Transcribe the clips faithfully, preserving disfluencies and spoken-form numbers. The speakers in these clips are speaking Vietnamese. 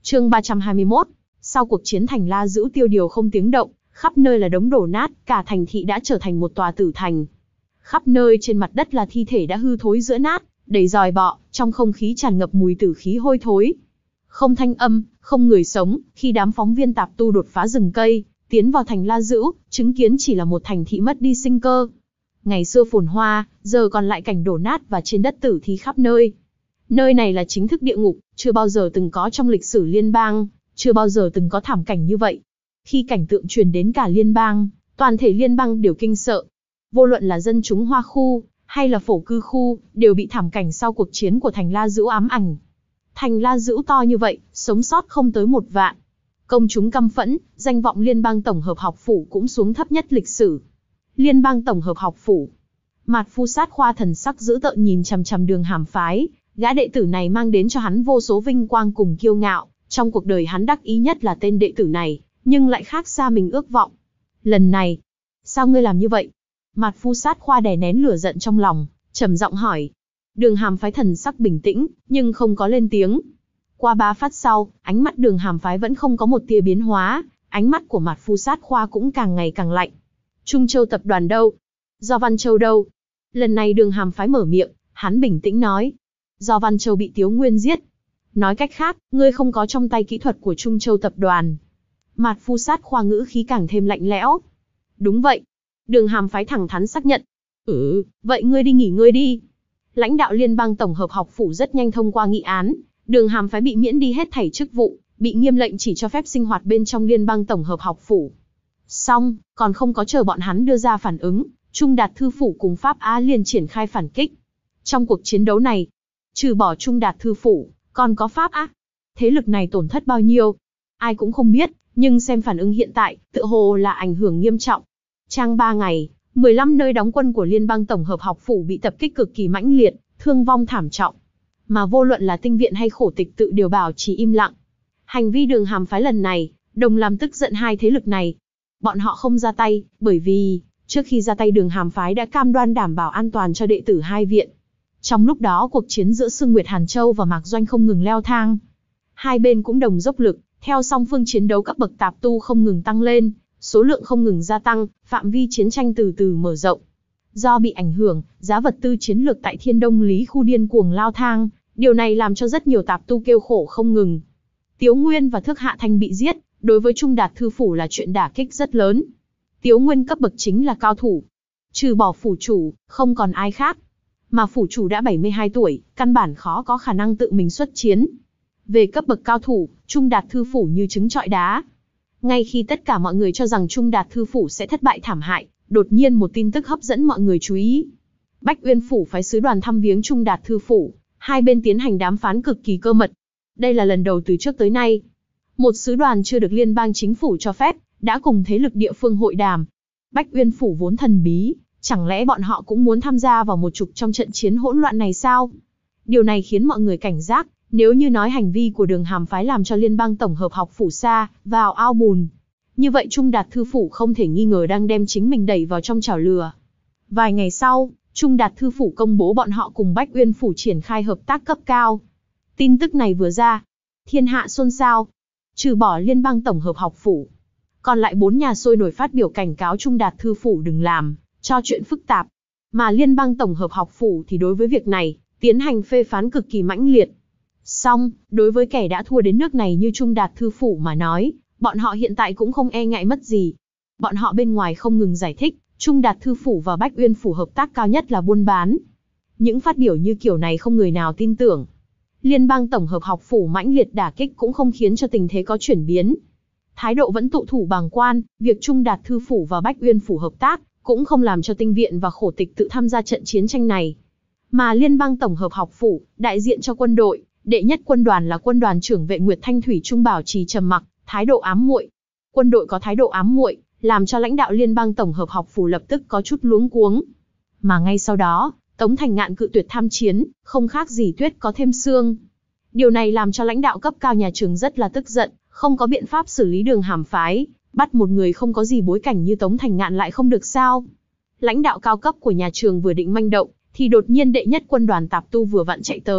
Chương ba trăm hai mươi mốt. Sau cuộc chiến thành La Dữ tiêu điều không tiếng động, khắp nơi là đống đổ nát, cả thành thị đã trở thành một tòa tử thành. Khắp nơi trên mặt đất là thi thể đã hư thối rữa nát, đầy dòi bọ, trong không khí tràn ngập mùi tử khí hôi thối. Không thanh âm, không người sống, khi đám phóng viên tạp tu đột phá rừng cây, tiến vào thành La Dữ, chứng kiến chỉ là một thành thị mất đi sinh cơ. Ngày xưa phồn hoa, giờ còn lại cảnh đổ nát và trên đất tử thi khắp nơi. Nơi này là chính thức địa ngục, chưa bao giờ từng có trong lịch sử liên bang, chưa bao giờ từng có thảm cảnh như vậy. Khi cảnh tượng truyền đến cả liên bang, toàn thể liên bang đều kinh sợ. Vô luận là dân chúng Hoa khu, hay là phổ cư khu, đều bị thảm cảnh sau cuộc chiến của thành La Dữ ám ảnh. Thành La Dữ to như vậy, sống sót không tới một vạn. Công chúng căm phẫn, danh vọng liên bang tổng hợp học phủ cũng xuống thấp nhất lịch sử. Liên bang tổng hợp học phủ. Mạt Phu Sát Khoa thần sắc dữ tợn nhìn chằm chằm Đường Hàm Phái, gã đệ tử này mang đến cho hắn vô số vinh quang cùng kiêu ngạo, trong cuộc đời hắn đắc ý nhất là tên đệ tử này, nhưng lại khác xa mình ước vọng. Lần này, sao ngươi làm như vậy? Mạt Phu Sát Khoa đè nén lửa giận trong lòng, trầm giọng hỏi. Đường Hàm Phái thần sắc bình tĩnh, nhưng không có lên tiếng. Qua ba phát sau, ánh mắt Đường Hàm Phái vẫn không có một tia biến hóa, ánh mắt của Mạt Phu Sát Khoa cũng càng ngày càng lạnh. Trung Châu tập đoàn đâu? Do Văn Châu đâu? Lần này Đường Hàm Phái mở miệng, hắn bình tĩnh nói. Do Văn Châu bị Tiếu Nguyên giết. Nói cách khác, ngươi không có trong tay kỹ thuật của Trung Châu tập đoàn. Mạt Phu Sát Khoa ngữ khí càng thêm lạnh lẽo. Đúng vậy. Đường Hàm Phái thẳng thắn xác nhận. Ừ, vậy ngươi đi nghỉ ngơi đi. Lãnh đạo liên bang tổng hợp học phủ rất nhanh thông qua nghị án, Đường Hàm Phái bị miễn đi hết thảy chức vụ, bị nghiêm lệnh chỉ cho phép sinh hoạt bên trong liên bang tổng hợp học phủ. Xong, còn không có chờ bọn hắn đưa ra phản ứng, Trung Đạt Thư Phủ cùng Pháp Á liền triển khai phản kích. Trong cuộc chiến đấu này, trừ bỏ Trung Đạt Thư Phủ, còn có Pháp Á. Thế lực này tổn thất bao nhiêu? Ai cũng không biết, nhưng xem phản ứng hiện tại, tựa hồ là ảnh hưởng nghiêm trọng. Trang ba ngày, mười lăm nơi đóng quân của Liên bang Tổng hợp học phủ bị tập kích cực kỳ mãnh liệt, thương vong thảm trọng. Mà vô luận là tinh viện hay khổ tịch tự đều bảo trì im lặng. Hành vi Đường Hàm Phái lần này, đồng làm tức giận hai thế lực này. Bọn họ không ra tay, bởi vì, trước khi ra tay Đường Hàm Phái đã cam đoan đảm bảo an toàn cho đệ tử hai viện. Trong lúc đó cuộc chiến giữa Sương Nguyệt Hàn Châu và Mạc Doanh không ngừng leo thang. Hai bên cũng đồng dốc lực, theo song phương chiến đấu cấp bậc tạp tu không ngừng tăng lên, số lượng không ngừng gia tăng, phạm vi chiến tranh từ từ mở rộng. Do bị ảnh hưởng, giá vật tư chiến lược tại Thiên Đông Lý khu điên cuồng lao thang, điều này làm cho rất nhiều tạp tu kêu khổ không ngừng. Tiếu Nguyên và Thước Hạ Thanh bị giết, đối với Trung Đạt Thư Phủ là chuyện đả kích rất lớn. Tiếu Nguyên cấp bậc chính là cao thủ. Trừ bỏ phủ chủ, không còn ai khác. Mà phủ chủ đã bảy mươi hai tuổi, căn bản khó có khả năng tự mình xuất chiến. Về cấp bậc cao thủ, Trung Đạt Thư Phủ như trứng trọi đá. Ngay khi tất cả mọi người cho rằng Trung Đạt Thư Phủ sẽ thất bại thảm hại, đột nhiên một tin tức hấp dẫn mọi người chú ý. Bách Uyên Phủ phái sứ đoàn thăm viếng Trung Đạt Thư Phủ, hai bên tiến hành đàm phán cực kỳ cơ mật. Đây là lần đầu từ trước tới nay. Một sứ đoàn chưa được liên bang chính phủ cho phép, đã cùng thế lực địa phương hội đàm. Bách Uyên Phủ vốn thần bí, chẳng lẽ bọn họ cũng muốn tham gia vào một trục trong trận chiến hỗn loạn này sao? Điều này khiến mọi người cảnh giác, nếu như nói hành vi của Đường Hàm Phái làm cho liên bang tổng hợp học phủ sa vào ao bùn. Như vậy Trung Đạt Thư Phủ không thể nghi ngờ đang đem chính mình đẩy vào trong chảo lửa. Vài ngày sau, Trung Đạt Thư Phủ công bố bọn họ cùng Bách Uyên Phủ triển khai hợp tác cấp cao. Tin tức này vừa ra, thiên hạ xôn xao. Trừ bỏ liên bang tổng hợp học phủ, còn lại bốn nhà sôi nổi phát biểu cảnh cáo Trung Đạt Thư Phủ đừng làm cho chuyện phức tạp. Mà liên bang tổng hợp học phủ thì đối với việc này, tiến hành phê phán cực kỳ mãnh liệt. Song, đối với kẻ đã thua đến nước này như Trung Đạt Thư Phủ mà nói, bọn họ hiện tại cũng không e ngại mất gì. Bọn họ bên ngoài không ngừng giải thích, Trung Đạt Thư Phủ và Bách Uyên Phủ hợp tác cao nhất là buôn bán. Những phát biểu như kiểu này không người nào tin tưởng. Liên bang tổng hợp học phủ mãnh liệt đả kích cũng không khiến cho tình thế có chuyển biến. Thái độ vẫn tụ thủ bàng quan, việc Trung Đạt Thư Phủ và Bách Uyên Phủ hợp tác, cũng không làm cho tinh viện và khổ tịch tự tham gia trận chiến tranh này. Mà liên bang tổng hợp học phủ, đại diện cho quân đội, đệ nhất quân đoàn là quân đoàn trưởng vệ Nguyệt Thanh Thủy Trung bảo trì trầm mặc, thái độ ám muội. Quân đội có thái độ ám muội, làm cho lãnh đạo liên bang tổng hợp học phủ lập tức có chút luống cuống. Mà ngay sau đó, Tống Thành Ngạn cự tuyệt tham chiến, không khác gì tuyết có thêm sương. Điều này làm cho lãnh đạo cấp cao nhà trường rất là tức giận, không có biện pháp xử lý Đường Hàm Phái, bắt một người không có gì bối cảnh như Tống Thành Ngạn lại không được sao. Lãnh đạo cao cấp của nhà trường vừa định manh động, thì đột nhiên đệ nhất quân đoàn tạp tu vừa vặn chạy tới,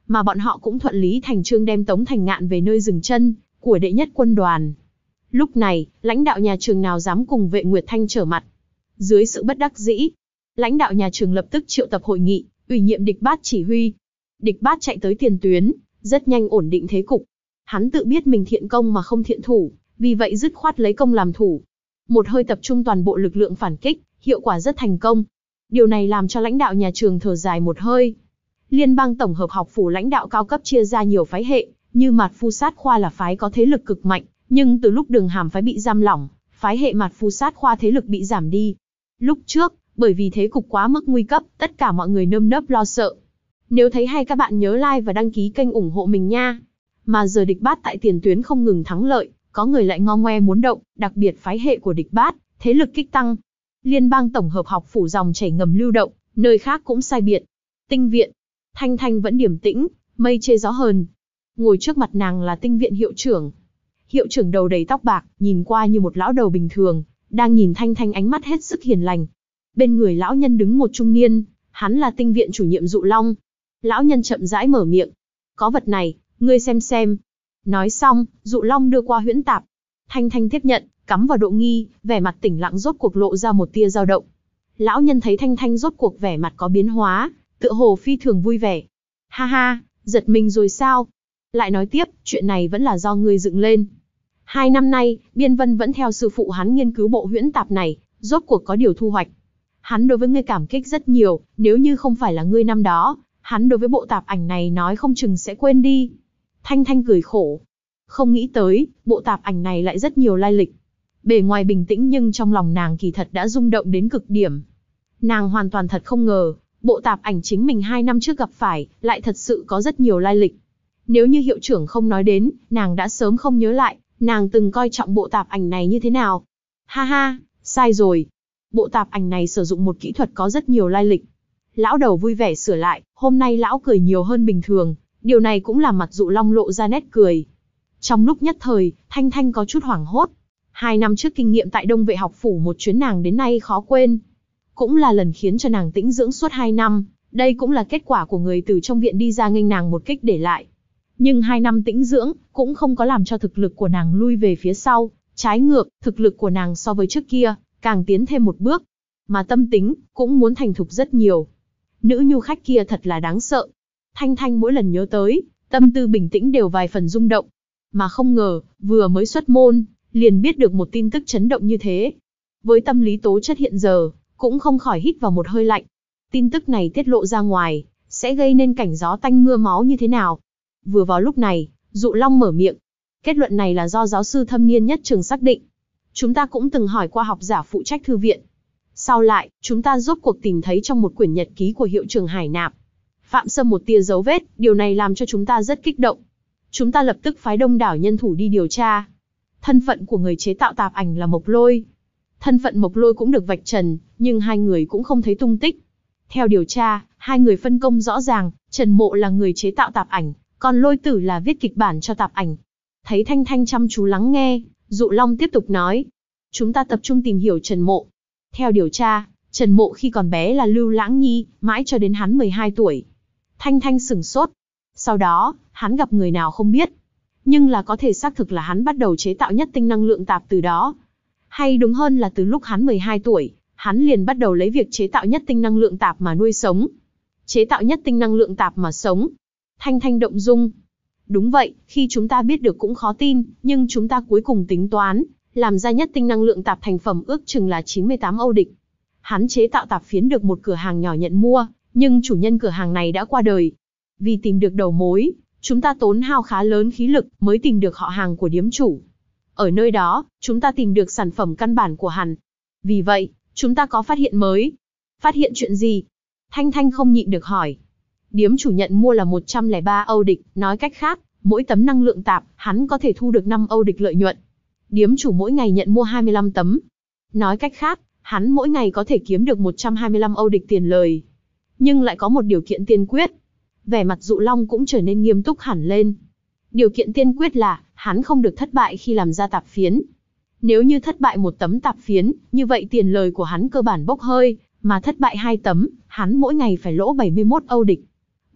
mà bọn họ cũng thuận lý thành chương đem Tống Thành Ngạn về nơi dừng chân của đệ nhất quân đoàn. Lúc này, lãnh đạo nhà trường nào dám cùng Vệ Nguyệt Thanh trở mặt. Dưới sự bất đắc dĩ, lãnh đạo nhà trường lập tức triệu tập hội nghị, ủy nhiệm Địch Bát chỉ huy. Địch Bát chạy tới tiền tuyến, rất nhanh ổn định thế cục. Hắn tự biết mình thiện công mà không thiện thủ, vì vậy dứt khoát lấy công làm thủ. Một hơi tập trung toàn bộ lực lượng phản kích, hiệu quả rất thành công. Điều này làm cho lãnh đạo nhà trường thở dài một hơi. Liên bang tổng hợp học phủ lãnh đạo cao cấp chia ra nhiều phái hệ, như Mạt Phu Sát Khoa là phái có thế lực cực mạnh, nhưng từ lúc Đường Hàm phái bị giam lỏng, phái hệ Mạt Phu Sát Khoa thế lực bị giảm đi. Lúc trước, bởi vì thế cục quá mức nguy cấp, tất cả mọi người nơm nớp lo sợ. Nếu thấy hay các bạn nhớ like và đăng ký kênh ủng hộ mình nha. Mà giờ Địch Bát tại tiền tuyến không ngừng thắng lợi, có người lại ngo ngoe muốn động, đặc biệt phái hệ của Địch Bát, thế lực kích tăng. Liên bang tổng hợp học phủ dòng chảy ngầm lưu động, nơi khác cũng sai biệt. Tinh viện, Thanh Thanh vẫn điềm tĩnh, mây chê gió hờn. Ngồi trước mặt nàng là tinh viện hiệu trưởng. Hiệu trưởng đầu đầy tóc bạc, nhìn qua như một lão đầu bình thường, đang nhìn Thanh Thanh ánh mắt hết sức hiền lành. Bên người lão nhân đứng một trung niên, hắn là tinh viện chủ nhiệm Dụ Long. Lão nhân chậm rãi mở miệng. Có vật này, ngươi xem xem. Nói xong, Dụ Long đưa qua huyễn tạp. Thanh Thanh tiếp nhận, cắm vào độ nghi, vẻ mặt tĩnh lặng rốt cuộc lộ ra một tia dao động. Lão nhân thấy Thanh Thanh rốt cuộc vẻ mặt có biến hóa, tựa hồ phi thường vui vẻ. Ha ha, giật mình rồi sao? Lại nói tiếp, chuyện này vẫn là do ngươi dựng lên. Hai năm nay, Biên Vân vẫn theo sư phụ hắn nghiên cứu bộ huyễn tạp này, rốt cuộc có điều thu hoạch. Hắn đối với ngươi cảm kích rất nhiều, nếu như không phải là ngươi năm đó, hắn đối với bộ tạp ảnh này nói không chừng sẽ quên đi. Thanh Thanh cười khổ. Không nghĩ tới, bộ tạp ảnh này lại rất nhiều lai lịch. Bề ngoài bình tĩnh nhưng trong lòng nàng kỳ thật đã rung động đến cực điểm. Nàng hoàn toàn thật không ngờ, bộ tạp ảnh chính mình hai năm trước gặp phải, lại thật sự có rất nhiều lai lịch. Nếu như hiệu trưởng không nói đến, nàng đã sớm không nhớ lại, nàng từng coi trọng bộ tạp ảnh này như thế nào. Ha ha, sai rồi. Bộ tạp ảnh này sử dụng một kỹ thuật có rất nhiều lai lịch. Lão đầu vui vẻ sửa lại, hôm nay lão cười nhiều hơn bình thường, điều này cũng làm mặt Dụ Long lộ ra nét cười. Trong lúc nhất thời, Thanh Thanh có chút hoảng hốt. Hai năm trước kinh nghiệm tại Đông Vệ học phủ một chuyến nàng đến nay khó quên. Cũng là lần khiến cho nàng tĩnh dưỡng suốt hai năm, đây cũng là kết quả của người từ trong viện đi ra nghênh nàng một kích để lại. Nhưng hai năm tĩnh dưỡng, cũng không có làm cho thực lực của nàng lui về phía sau, trái ngược, thực lực của nàng so với trước kia, càng tiến thêm một bước. Mà tâm tính, cũng muốn thành thục rất nhiều. Nữ nhu khách kia thật là đáng sợ. Thanh Thanh mỗi lần nhớ tới, tâm tư bình tĩnh đều vài phần rung động. Mà không ngờ, vừa mới xuất môn, liền biết được một tin tức chấn động như thế. Với tâm lý tố chất hiện giờ, cũng không khỏi hít vào một hơi lạnh. Tin tức này tiết lộ ra ngoài, sẽ gây nên cảnh gió tanh mưa máu như thế nào? Vừa vào lúc này, Dụ Long mở miệng. Kết luận này là do giáo sư thâm niên nhất trường xác định. Chúng ta cũng từng hỏi qua học giả phụ trách thư viện. Sau lại, chúng ta rốt cuộc tìm thấy trong một quyển nhật ký của hiệu trưởng Hải Nạp. Phạm Sâm một tia dấu vết, điều này làm cho chúng ta rất kích động. Chúng ta lập tức phái đông đảo nhân thủ đi điều tra. Thân phận của người chế tạo tạp ảnh là Mộc Lôi. Thân phận Mộc Lôi cũng được vạch trần, nhưng hai người cũng không thấy tung tích. Theo điều tra, hai người phân công rõ ràng, Trần Mộ là người chế tạo tạp ảnh, còn Lôi Tử là viết kịch bản cho tạp ảnh. Thấy Thanh Thanh chăm chú lắng nghe, Dụ Long tiếp tục nói. Chúng ta tập trung tìm hiểu Trần Mộ. Theo điều tra, Trần Mộ khi còn bé là Lưu Lãng Nhi, mãi cho đến hắn mười hai tuổi. Thanh Thanh sửng sốt. Sau đó, hắn gặp người nào không biết. Nhưng là có thể xác thực là hắn bắt đầu chế tạo nhất tinh năng lượng tạp từ đó. Hay đúng hơn là từ lúc hắn mười hai tuổi, hắn liền bắt đầu lấy việc chế tạo nhất tinh năng lượng tạp mà nuôi sống. Chế tạo nhất tinh năng lượng tạp mà sống. Thanh Thanh động dung. Đúng vậy, khi chúng ta biết được cũng khó tin, nhưng chúng ta cuối cùng tính toán, làm ra nhất tinh năng lượng tạp thành phẩm ước chừng là chín mươi tám Âu địch. Hắn chế tạo tạp phiến được một cửa hàng nhỏ nhận mua, nhưng chủ nhân cửa hàng này đã qua đời. Vì tìm được đầu mối, chúng ta tốn hao khá lớn khí lực mới tìm được họ hàng của điếm chủ. Ở nơi đó, chúng ta tìm được sản phẩm căn bản của hắn. Vì vậy, chúng ta có phát hiện mới. Phát hiện chuyện gì? Thanh Thanh không nhịn được hỏi. Điếm chủ nhận mua là một trăm lẻ ba Âu địch, nói cách khác, mỗi tấm năng lượng tạp, hắn có thể thu được năm Âu địch lợi nhuận. Điếm chủ mỗi ngày nhận mua hai mươi lăm tấm. Nói cách khác, hắn mỗi ngày có thể kiếm được một trăm hai mươi lăm Âu địch tiền lời. Nhưng lại có một điều kiện tiên quyết. Vẻ mặt Dụ Long cũng trở nên nghiêm túc hẳn lên. Điều kiện tiên quyết là, hắn không được thất bại khi làm ra tạp phiến. Nếu như thất bại một tấm tạp phiến, như vậy tiền lời của hắn cơ bản bốc hơi, mà thất bại hai tấm, hắn mỗi ngày phải lỗ bảy mươi mốt Âu địch.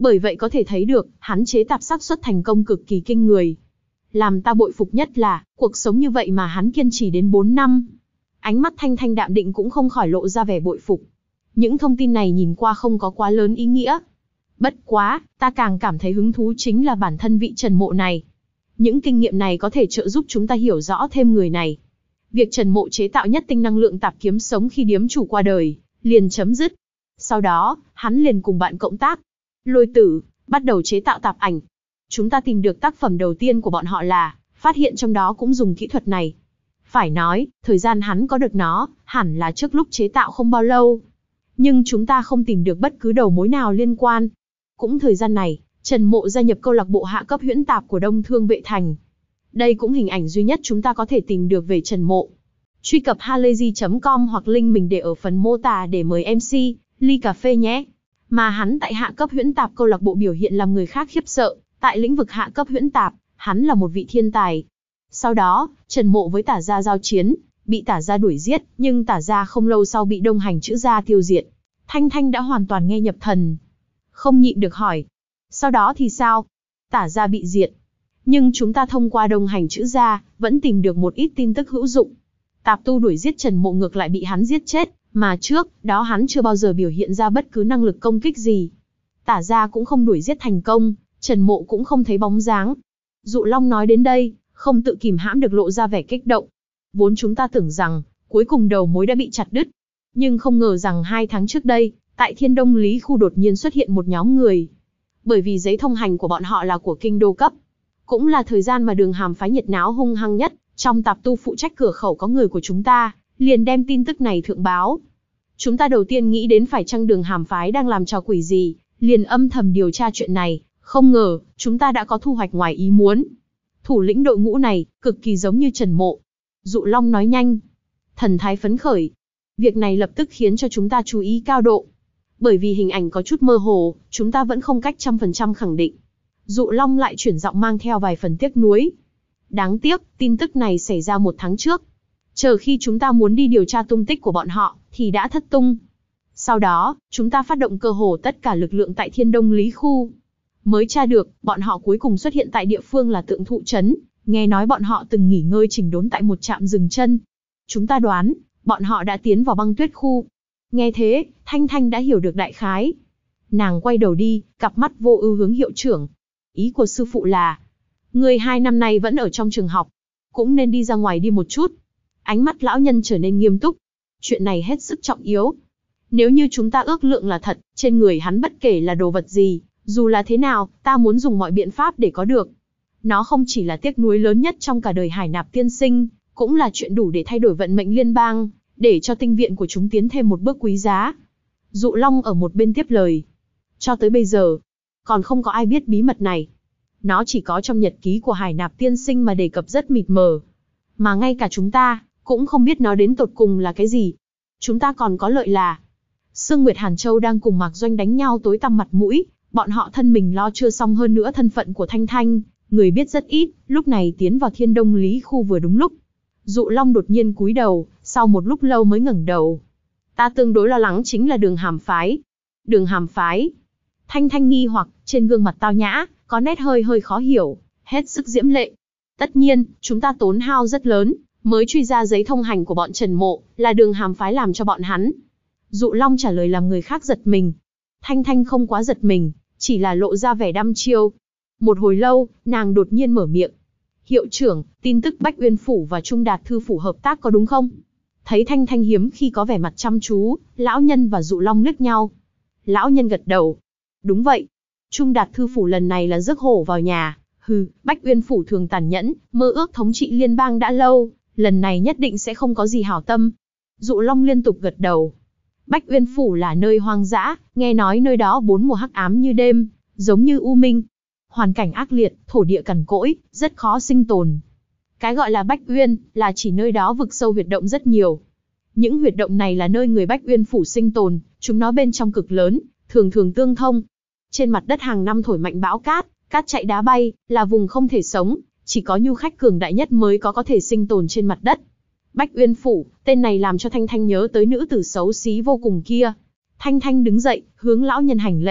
Bởi vậy có thể thấy được, hắn chế tạp xác suất thành công cực kỳ kinh người. Làm ta bội phục nhất là, cuộc sống như vậy mà hắn kiên trì đến bốn năm. Ánh mắt Thanh Thanh đạm định cũng không khỏi lộ ra vẻ bội phục. Những thông tin này nhìn qua không có quá lớn ý nghĩa. Bất quá, ta càng cảm thấy hứng thú chính là bản thân vị Trần Mộ này. Những kinh nghiệm này có thể trợ giúp chúng ta hiểu rõ thêm người này. Việc Trần Mộ chế tạo nhất tinh năng lượng tạp kiếm sống khi điếm chủ qua đời, liền chấm dứt. Sau đó, hắn liền cùng bạn cộng tác, Lôi Tử, bắt đầu chế tạo tạp ảnh. Chúng ta tìm được tác phẩm đầu tiên của bọn họ là, phát hiện trong đó cũng dùng kỹ thuật này. Phải nói, thời gian hắn có được nó, hẳn là trước lúc chế tạo không bao lâu. Nhưng chúng ta không tìm được bất cứ đầu mối nào liên quan. Cũng thời gian này, Trần Mộ gia nhập câu lạc bộ hạ cấp huyễn tạp của Đông Thương Vệ Thành. Đây cũng hình ảnh duy nhất chúng ta có thể tìm được về Trần Mộ. Truy cập halayzi chấm com hoặc link mình để ở phần mô tả để mời em xê, ly cà phê nhé. Mà hắn tại hạ cấp huyễn tạp câu lạc bộ biểu hiện làm người khác khiếp sợ, tại lĩnh vực hạ cấp huyễn tạp, hắn là một vị thiên tài. Sau đó, Trần Mộ với Tả Gia giao chiến, bị Tả Gia đuổi giết, nhưng Tả Gia không lâu sau bị Đông Hành Chữ Gia tiêu diệt. Thanh Thanh đã hoàn toàn nghe nhập thần. Không nhịn được hỏi. Sau đó thì sao? Tả Gia bị diệt. Nhưng chúng ta thông qua Đông Hành Chữ Gia, vẫn tìm được một ít tin tức hữu dụng. Tạp tu đuổi giết Trần Mộ ngược lại bị hắn giết chết, mà trước đó hắn chưa bao giờ biểu hiện ra bất cứ năng lực công kích gì. Tả Gia cũng không đuổi giết thành công, Trần Mộ cũng không thấy bóng dáng. Dụ Long nói đến đây, không tự kìm hãm được lộ ra vẻ kích động. Vốn chúng ta tưởng rằng, cuối cùng đầu mối đã bị chặt đứt. Nhưng không ngờ rằng hai tháng trước đây, tại Thiên Đông Lý khu đột nhiên xuất hiện một nhóm người. Bởi vì giấy thông hành của bọn họ là của kinh đô cấp. Cũng là thời gian mà Đường Hàm phái nhiệt náo hung hăng nhất, trong tạp tu phụ trách cửa khẩu có người của chúng ta, liền đem tin tức này thượng báo. Chúng ta đầu tiên nghĩ đến phải chăng Đường Hàm phái đang làm trò quỷ gì, liền âm thầm điều tra chuyện này, không ngờ, chúng ta đã có thu hoạch ngoài ý muốn. Thủ lĩnh đội ngũ này, cực kỳ giống như Trần Mộ. Dụ Long nói nhanh. Thần thái phấn khởi. Việc này lập tức khiến cho chúng ta chú ý cao độ. Bởi vì hình ảnh có chút mơ hồ, chúng ta vẫn không cách trăm phần trăm khẳng định. Dụ Long lại chuyển giọng mang theo vài phần tiếc nuối. Đáng tiếc, tin tức này xảy ra một tháng trước. Chờ khi chúng ta muốn đi điều tra tung tích của bọn họ, thì đã thất tung. Sau đó, chúng ta phát động cơ hồ tất cả lực lượng tại Thiên Đông Lý khu. Mới tra được, bọn họ cuối cùng xuất hiện tại địa phương là Tượng Thụ Trấn, nghe nói bọn họ từng nghỉ ngơi chỉnh đốn tại một trạm dừng chân. Chúng ta đoán, bọn họ đã tiến vào băng tuyết khu. Nghe thế, Thanh Thanh đã hiểu được đại khái. Nàng quay đầu đi, cặp mắt vô ưu hướng hiệu trưởng. Ý của sư phụ là, người hai năm nay vẫn ở trong trường học, cũng nên đi ra ngoài đi một chút. Ánh mắt lão nhân trở nên nghiêm túc. Chuyện này hết sức trọng yếu. Nếu như chúng ta ước lượng là thật, trên người hắn bất kể là đồ vật gì, dù là thế nào, ta muốn dùng mọi biện pháp để có được. Nó không chỉ là tiếc nuối lớn nhất trong cả đời Hải Nạp tiên sinh, cũng là chuyện đủ để thay đổi vận mệnh liên bang, để cho tinh viện của chúng tiến thêm một bước quý giá. Dụ Long ở một bên tiếp lời. Cho tới bây giờ, còn không có ai biết bí mật này. Nó chỉ có trong nhật ký của Hải Nạp tiên sinh mà đề cập rất mịt mờ. Mà ngay cả chúng ta, cũng không biết nó đến tột cùng là cái gì. Chúng ta còn có lợi là, Sương Nguyệt Hàn Châu đang cùng Mạc Doanh đánh nhau tối tăm mặt mũi, bọn họ thân mình lo chưa xong, hơn nữa thân phận của Thanh Thanh, người biết rất ít, lúc này tiến vào Thiên Đông Lý khu vừa đúng lúc. Dụ Long đột nhiên cúi đầu, sau một lúc lâu mới ngẩng đầu. Ta tương đối lo lắng chính là Đường Hàm phái. Đường Hàm phái? Thanh Thanh nghi hoặc, trên gương mặt tao nhã, có nét hơi hơi khó hiểu, hết sức diễm lệ. Tất nhiên, chúng ta tốn hao rất lớn, mới truy ra giấy thông hành của bọn Trần Mộ, là Đường Hàm phái làm cho bọn hắn. Dụ Long trả lời làm người khác giật mình. Thanh Thanh không quá giật mình, chỉ là lộ ra vẻ đăm chiêu. Một hồi lâu, nàng đột nhiên mở miệng. Hiệu trưởng, tin tức Bách Uyên Phủ và Trung Đạt Thư Phủ hợp tác có đúng không? Thấy Thanh Thanh hiếm khi có vẻ mặt chăm chú, lão nhân và Dụ Long liếc nhau. Lão nhân gật đầu. Đúng vậy. Trung Đạt Thư Phủ lần này là rước hổ vào nhà. Hừ, Bách Uyên Phủ thường tàn nhẫn, mơ ước thống trị liên bang đã lâu, lần này nhất định sẽ không có gì hảo tâm. Dụ Long liên tục gật đầu. Bách Uyên Phủ là nơi hoang dã, nghe nói nơi đó bốn mùa hắc ám như đêm, giống như u minh. Hoàn cảnh ác liệt, thổ địa cằn cỗi, rất khó sinh tồn. Cái gọi là Bách Uyên, là chỉ nơi đó vực sâu huyệt động rất nhiều. Những huyệt động này là nơi người Bách Uyên Phủ sinh tồn, chúng nó bên trong cực lớn, thường thường tương thông. Trên mặt đất hàng năm thổi mạnh bão cát, cát chạy đá bay, là vùng không thể sống, chỉ có nhu khách cường đại nhất mới có có thể sinh tồn trên mặt đất. Bách Uyên Phủ, tên này làm cho Thanh Thanh nhớ tới nữ tử xấu xí vô cùng kia. Thanh Thanh đứng dậy, hướng lão nhân hành lễ,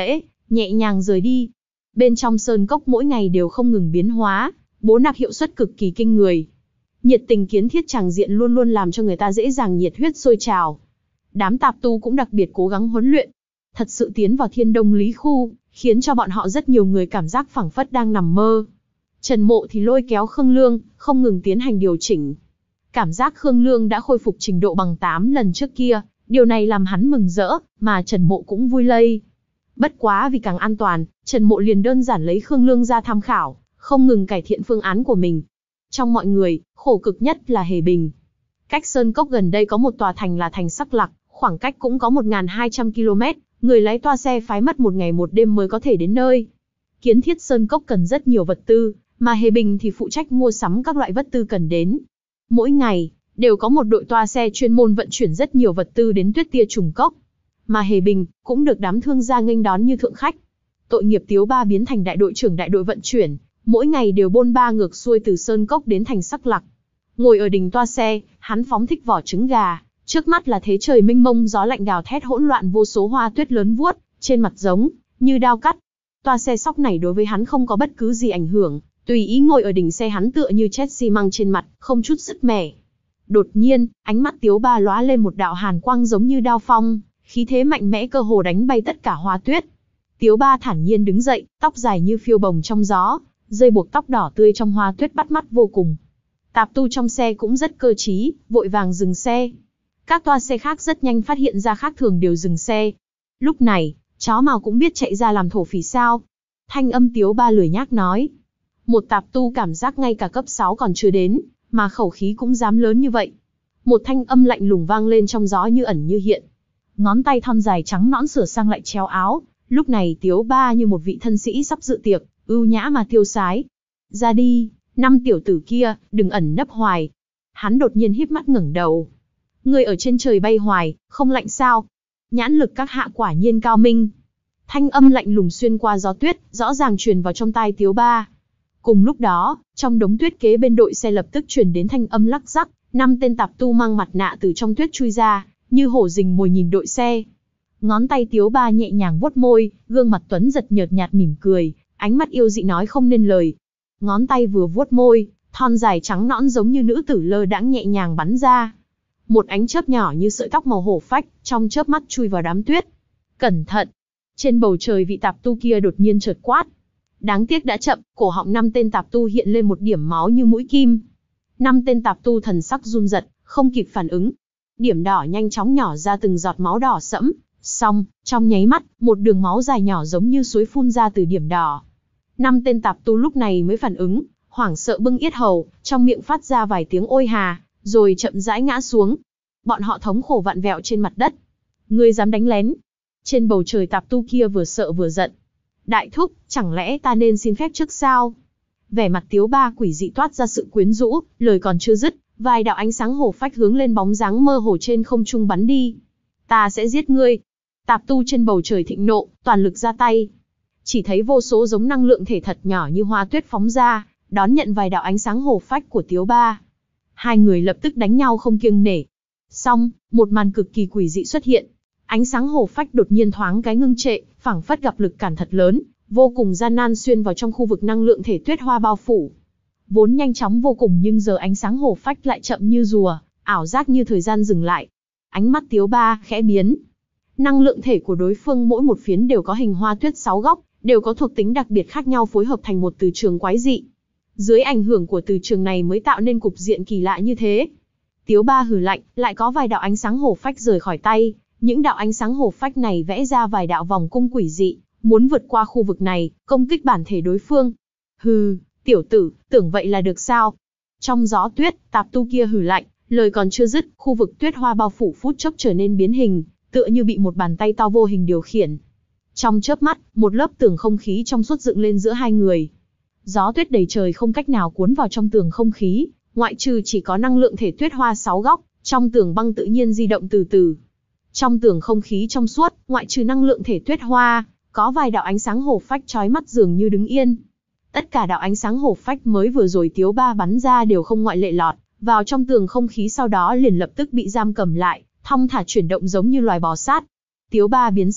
nhẹ nhàng rời đi. Bên trong sơn cốc mỗi ngày đều không ngừng biến hóa, bố nạp hiệu suất cực kỳ kinh người. Nhiệt tình kiến thiết tràng diện luôn luôn làm cho người ta dễ dàng nhiệt huyết sôi trào. Đám tạp tu cũng đặc biệt cố gắng huấn luyện. Thật sự tiến vào Thiên Đông Lý Khu, khiến cho bọn họ rất nhiều người cảm giác phảng phất đang nằm mơ. Trần Mộ thì lôi kéo Khương Lương, không ngừng tiến hành điều chỉnh. Cảm giác Khương Lương đã khôi phục trình độ bằng tám lần trước kia, điều này làm hắn mừng rỡ, mà Trần Mộ cũng vui lây. Bất quá vì càng an toàn, Trần Mộ liền đơn giản lấy Khương Lương ra tham khảo, không ngừng cải thiện phương án của mình. Trong mọi người, khổ cực nhất là Hề Bình. Cách sơn cốc gần đây có một tòa thành là thành Sắc Lặc, khoảng cách cũng có một nghìn hai trăm ki lô mét, người lái toa xe phái mất một ngày một đêm mới có thể đến nơi. Kiến thiết sơn cốc cần rất nhiều vật tư, mà Hề Bình thì phụ trách mua sắm các loại vật tư cần đến. Mỗi ngày, đều có một đội toa xe chuyên môn vận chuyển rất nhiều vật tư đến Tuyết Tia Trùng Cốc. Mà Hề Bình cũng được đám thương gia nghênh đón như thượng khách. Tội nghiệp Tiếu Ba biến thành đại đội trưởng đại đội vận chuyển, mỗi ngày đều bôn ba ngược xuôi từ sơn cốc đến thành Sắc Lặc. Ngồi ở đỉnh toa xe, hắn phóng thích vỏ trứng gà, trước mắt là thế trời mênh mông, gió lạnh gào thét hỗn loạn, vô số hoa tuyết lớn vuốt trên mặt giống như đao cắt. Toa xe sóc này đối với hắn không có bất cứ gì ảnh hưởng, tùy ý ngồi ở đỉnh xe, hắn tựa như chết xi măng trên mặt, không chút sứt mẻ. Đột nhiên, ánh mắt Tiếu Ba lóa lên một đạo hàn quang giống như đao phong, khí thế mạnh mẽ cơ hồ đánh bay tất cả hoa tuyết. Tiếu Ba thản nhiên đứng dậy, tóc dài như phiêu bồng trong gió, dây buộc tóc đỏ tươi trong hoa tuyết bắt mắt vô cùng. Tạp tu trong xe cũng rất cơ trí, vội vàng dừng xe. Các toa xe khác rất nhanh phát hiện ra khác thường đều dừng xe. Lúc này, chó mào cũng biết chạy ra làm thổ phỉ sao? Thanh âm Tiếu Ba lười nhác nói. Một tạp tu cảm giác ngay cả cấp sáu còn chưa đến, mà khẩu khí cũng dám lớn như vậy. Một thanh âm lạnh lùng vang lên trong gió như ẩn như hiện. Ngón tay thon dài trắng nõn sửa sang lại chéo áo. Lúc này Tiếu Ba như một vị thân sĩ sắp dự tiệc, ưu nhã mà tiêu sái. Ra đi, năm tiểu tử kia, đừng ẩn nấp hoài. Hắn đột nhiên híp mắt ngẩng đầu. Người ở trên trời bay hoài, không lạnh sao? Nhãn lực các hạ quả nhiên cao minh. Thanh âm lạnh lùng xuyên qua gió tuyết, rõ ràng truyền vào trong tai Tiếu Ba. Cùng lúc đó, trong đống tuyết kế bên đội xe lập tức truyền đến thanh âm lắc rắc, năm tên tạp tu mang mặt nạ từ trong tuyết chui ra, như hổ rình mồi nhìn đội xe. Ngón tay Tiếu Ba nhẹ nhàng vuốt môi, gương mặt tuấn giật nhợt nhạt mỉm cười, ánh mắt yêu dị nói không nên lời. Ngón tay vừa vuốt môi, thon dài trắng nõn giống như nữ tử lơ đãng nhẹ nhàng bắn ra. Một ánh chớp nhỏ như sợi tóc màu hổ phách, trong chớp mắt chui vào đám tuyết. Cẩn thận! Trên bầu trời vị tạp tu kia đột nhiên chợt quát. Đáng tiếc đã chậm, cổ họng năm tên tạp tu hiện lên một điểm máu như mũi kim. Năm tên tạp tu thần sắc run rẩy, không kịp phản ứng. Điểm đỏ nhanh chóng nhỏ ra từng giọt máu đỏ sẫm, xong, trong nháy mắt, một đường máu dài nhỏ giống như suối phun ra từ điểm đỏ. Năm tên tạp tu lúc này mới phản ứng, hoảng sợ bưng yết hầu, trong miệng phát ra vài tiếng ôi hà, rồi chậm rãi ngã xuống. Bọn họ thống khổ vặn vẹo trên mặt đất. Ngươi dám đánh lén? Trên bầu trời tạp tu kia vừa sợ vừa giận. Đại thúc, chẳng lẽ ta nên xin phép trước sao? Vẻ mặt Tiếu Ba quỷ dị toát ra sự quyến rũ, lời còn chưa dứt, vài đạo ánh sáng hổ phách hướng lên bóng dáng mơ hồ trên không trung bắn đi. Ta sẽ giết ngươi. Tạp tu trên bầu trời thịnh nộ, toàn lực ra tay. Chỉ thấy vô số giống năng lượng thể thật nhỏ như hoa tuyết phóng ra, đón nhận vài đạo ánh sáng hổ phách của Tiếu Ba. Hai người lập tức đánh nhau không kiêng nể. Xong, một màn cực kỳ quỷ dị xuất hiện. Ánh sáng hổ phách đột nhiên thoáng cái ngưng trệ, phảng phất gặp lực cản thật lớn, vô cùng gian nan xuyên vào trong khu vực năng lượng thể tuyết hoa bao phủ. Vốn nhanh chóng vô cùng nhưng giờ ánh sáng hổ phách lại chậm như rùa, ảo giác như thời gian dừng lại. Ánh mắt Tiếu Ba khẽ biến. Năng lượng thể của đối phương mỗi một phiến đều có hình hoa tuyết sáu góc, đều có thuộc tính đặc biệt khác nhau phối hợp thành một từ trường quái dị. Dưới ảnh hưởng của từ trường này mới tạo nên cục diện kỳ lạ như thế. Tiếu Ba hừ lạnh, lại có vài đạo ánh sáng hổ phách rời khỏi tay. Những đạo ánh sáng hổ phách này vẽ ra vài đạo vòng cung quỷ dị, muốn vượt qua khu vực này, công kích bản thể đối phương. Hừ, tiểu tử, tưởng vậy là được sao? Trong gió tuyết, tạp tu kia hừ lạnh, lời còn chưa dứt, khu vực tuyết hoa bao phủ phút chốc trở nên biến hình, tựa như bị một bàn tay to vô hình điều khiển. Trong chớp mắt, một lớp tường không khí trong suốt dựng lên giữa hai người. Gió tuyết đầy trời không cách nào cuốn vào trong tường không khí, ngoại trừ chỉ có năng lượng thể tuyết hoa sáu góc, trong tường băng tự nhiên di động từ từ. Trong tường không khí trong suốt, ngoại trừ năng lượng thể tuyết hoa, có vài đạo ánh sáng hổ phách chói mắt dường như đứng yên. Tất cả đạo ánh sáng hổ phách mới vừa rồi Tiếu Ba bắn ra đều không ngoại lệ lọt vào trong tường không khí, sau đó liền lập tức bị giam cầm lại, thong thả chuyển động giống như loài bò sát. Tiếu Ba biến sắc,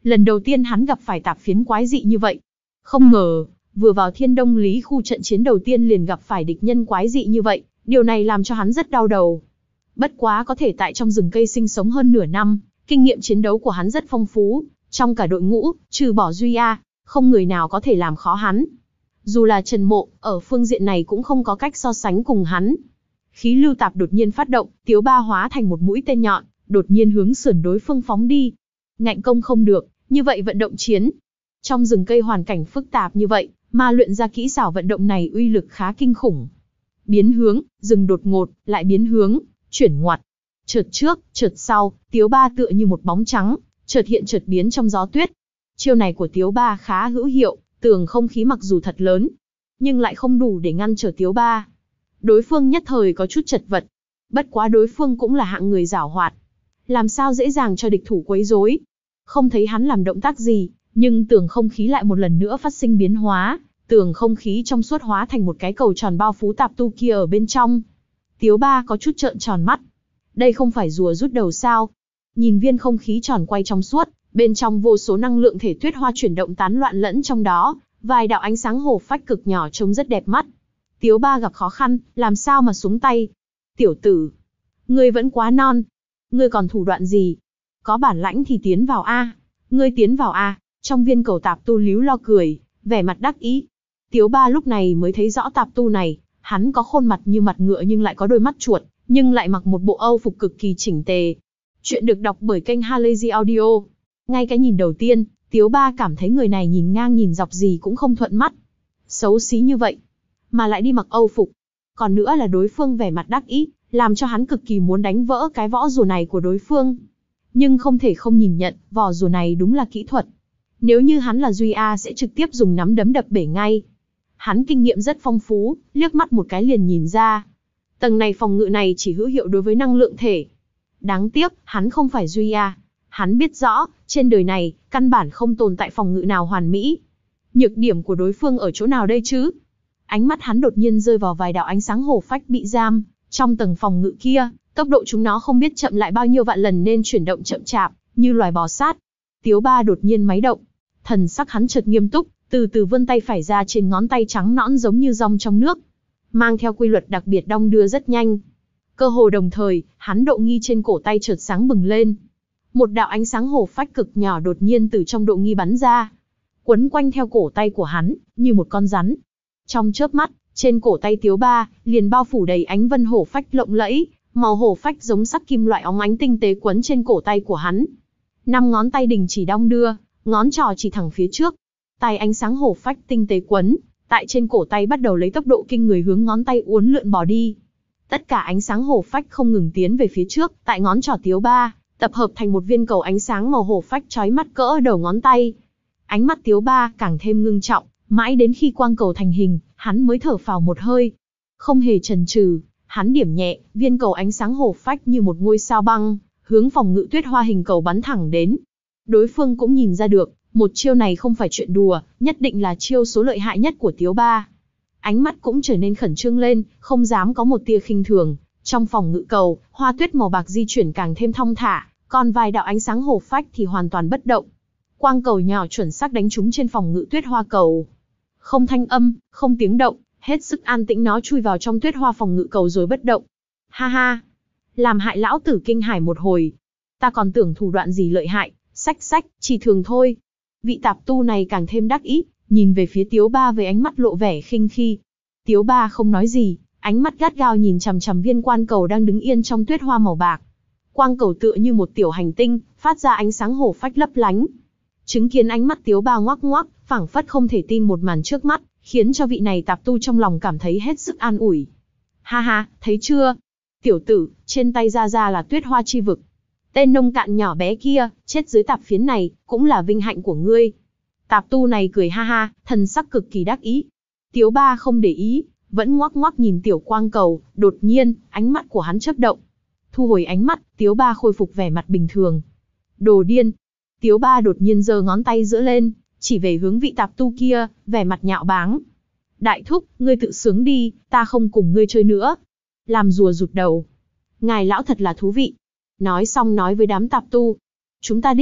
Lần đầu tiên hắn gặp phải tạp phiến quái dị như vậy. Không ngờ, vừa vào Thiên Đông Lý khu trận chiến đầu tiên liền gặp phải địch nhân quái dị như vậy, điều này làm cho hắn rất đau đầu. Bất quá có thể tại trong rừng cây sinh sống hơn nửa năm, kinh nghiệm chiến đấu của hắn rất phong phú, trong cả đội ngũ, trừ bỏ Duy A, không người nào có thể làm khó hắn. Dù là Trần Mộ, ở phương diện này cũng không có cách so sánh cùng hắn. Khí lưu tạp đột nhiên phát động, Tiếu Ba hóa thành một mũi tên nhọn, đột nhiên hướng sườn đối phương phóng đi. Ngạnh công không được, như vậy vận động chiến. Trong rừng cây hoàn cảnh phức tạp như vậy, mà luyện ra kỹ xảo vận động này uy lực khá kinh khủng. Biến hướng, dừng đột ngột, lại biến hướng, chuyển ngoặt. Chợt trước, chợt sau, Tiếu Ba tựa như một bóng trắng, chợt hiện chợt biến trong gió tuyết. Chiêu này của Tiếu Ba khá hữu hiệu, tường không khí mặc dù thật lớn, nhưng lại không đủ để ngăn trở Tiếu Ba. Đối phương nhất thời có chút chật vật. Bất quá đối phương cũng là hạng người giảo hoạt. Làm sao dễ dàng cho địch thủ quấy rối. Không thấy hắn làm động tác gì, nhưng tường không khí lại một lần nữa phát sinh biến hóa. Tường không khí trong suốt hóa thành một cái cầu tròn bao phủ tạp tu kia ở bên trong. Tiếu Ba có chút trợn tròn mắt. Đây không phải rùa rút đầu sao? Nhìn viên không khí tròn quay trong suốt, bên trong vô số năng lượng thể tuyết hoa chuyển động tán loạn lẫn trong đó, vài đạo ánh sáng hổ phách cực nhỏ trông rất đẹp mắt. Tiếu Ba gặp khó khăn, làm sao mà xuống tay? Tiểu tử, ngươi vẫn quá non. Ngươi còn thủ đoạn gì? Có bản lãnh thì tiến vào a. Ngươi tiến vào a. Trong viên cầu tạp tu líu lo cười, vẻ mặt đắc ý. Tiếu Ba lúc này mới thấy rõ tạp tu này, hắn có khuôn mặt như mặt ngựa nhưng lại có đôi mắt chuột, nhưng lại mặc một bộ âu phục cực kỳ chỉnh tề. Chuyện được đọc bởi kênh Halazy Audio. Ngay cái nhìn đầu tiên, Tiếu Ba cảm thấy người này nhìn ngang nhìn dọc gì cũng không thuận mắt. Xấu xí như vậy, mà lại đi mặc âu phục. Còn nữa là đối phương vẻ mặt đắc ý, làm cho hắn cực kỳ muốn đánh vỡ cái võ rùa này của đối phương. Nhưng không thể không nhìn nhận, vỏ rùa này đúng là kỹ thuật. Nếu như hắn là Duy A sẽ trực tiếp dùng nắm đấm đập bể ngay. Hắn kinh nghiệm rất phong phú, liếc mắt một cái liền nhìn ra. Tầng này phòng ngự này chỉ hữu hiệu đối với năng lượng thể. Đáng tiếc, hắn không phải Duy A. Hắn biết rõ, trên đời này, căn bản không tồn tại phòng ngự nào hoàn mỹ. Nhược điểm của đối phương ở chỗ nào đây chứ? Ánh mắt hắn đột nhiên rơi vào vài đạo ánh sáng hổ phách bị giam trong tầng phòng ngự kia, tốc độ chúng nó không biết chậm lại bao nhiêu vạn lần nên chuyển động chậm chạp, như loài bò sát. Tiếu Ba đột nhiên máy động, thần sắc hắn chợt nghiêm túc, từ từ vươn tay phải ra, trên ngón tay trắng nõn giống như rong trong nước, mang theo quy luật đặc biệt đong đưa rất nhanh. Cơ hồ đồng thời, hắn độ nghi trên cổ tay chợt sáng bừng lên. Một đạo ánh sáng hổ phách cực nhỏ đột nhiên từ trong độ nghi bắn ra, quấn quanh theo cổ tay của hắn, như một con rắn. Trong chớp mắt, trên cổ tay Tiếu Ba liền bao phủ đầy ánh vân hổ phách lộng lẫy, màu hổ phách giống sắc kim loại óng ánh tinh tế quấn trên cổ tay của hắn. Năm ngón tay đình chỉ đong đưa, ngón trỏ chỉ thẳng phía trước. Tay ánh sáng hổ phách tinh tế quấn tại trên cổ tay bắt đầu lấy tốc độ kinh người hướng ngón tay uốn lượn bỏ đi. Tất cả ánh sáng hổ phách không ngừng tiến về phía trước, tại ngón trỏ Tiếu Ba tập hợp thành một viên cầu ánh sáng màu hổ phách chói mắt cỡ đầu ngón tay. Ánh mắt Tiếu Ba càng thêm ngưng trọng, mãi đến khi quang cầu thành hình, hắn mới thở phào một hơi. Không hề chần chừ, hắn điểm nhẹ, viên cầu ánh sáng hổ phách như một ngôi sao băng, hướng phòng ngự tuyết hoa hình cầu bắn thẳng đến. Đối phương cũng nhìn ra được, một chiêu này không phải chuyện đùa, nhất định là chiêu số lợi hại nhất của Tiếu Ba. Ánh mắt cũng trở nên khẩn trương lên, không dám có một tia khinh thường. Trong phòng ngự cầu, hoa tuyết màu bạc di chuyển càng thêm thong thả, còn vài đạo ánh sáng hổ phách thì hoàn toàn bất động. Quang cầu nhỏ chuẩn xác đánh trúng trên phòng ngự tuyết hoa cầu. Không thanh âm, không tiếng động, hết sức an tĩnh nó chui vào trong tuyết hoa phòng ngự cầu rồi bất động. Ha ha, làm hại lão tử kinh hãi một hồi. Ta còn tưởng thủ đoạn gì lợi hại, sách sách, chỉ thường thôi. Vị tạp tu này càng thêm đắc ý, nhìn về phía Tiếu Ba với ánh mắt lộ vẻ khinh khi. Tiếu Ba không nói gì, ánh mắt gắt gao nhìn chằm chằm viên quan cầu đang đứng yên trong tuyết hoa màu bạc. Quang cầu tựa như một tiểu hành tinh, phát ra ánh sáng hổ phách lấp lánh. Chứng kiến ánh mắt Tiếu Ba ngoắc ngoắc, phảng phất không thể tin một màn trước mắt, khiến cho vị này tạp tu trong lòng cảm thấy hết sức an ủi. Ha ha, thấy chưa? Tiểu tử, trên tay Gia Gia là tuyết hoa chi vực. Tên nông cạn nhỏ bé kia, chết dưới tạp phiến này, cũng là vinh hạnh của ngươi. Tạp tu này cười ha ha, thần sắc cực kỳ đắc ý. Tiếu Ba không để ý, vẫn ngoắc ngoắc nhìn tiểu quang cầu, đột nhiên, ánh mắt của hắn chớp động. Thu hồi ánh mắt, Tiếu Ba khôi phục vẻ mặt bình thường. Đồ điên! Tiếu Ba đột nhiên giơ ngón tay giữa lên, chỉ về hướng vị tạp tu kia, vẻ mặt nhạo báng. Đại thúc, ngươi tự sướng đi, ta không cùng ngươi chơi nữa. Làm rùa rụt đầu. Ngài lão thật là thú vị. Nói xong nói với đám tạp tu. Chúng ta đi,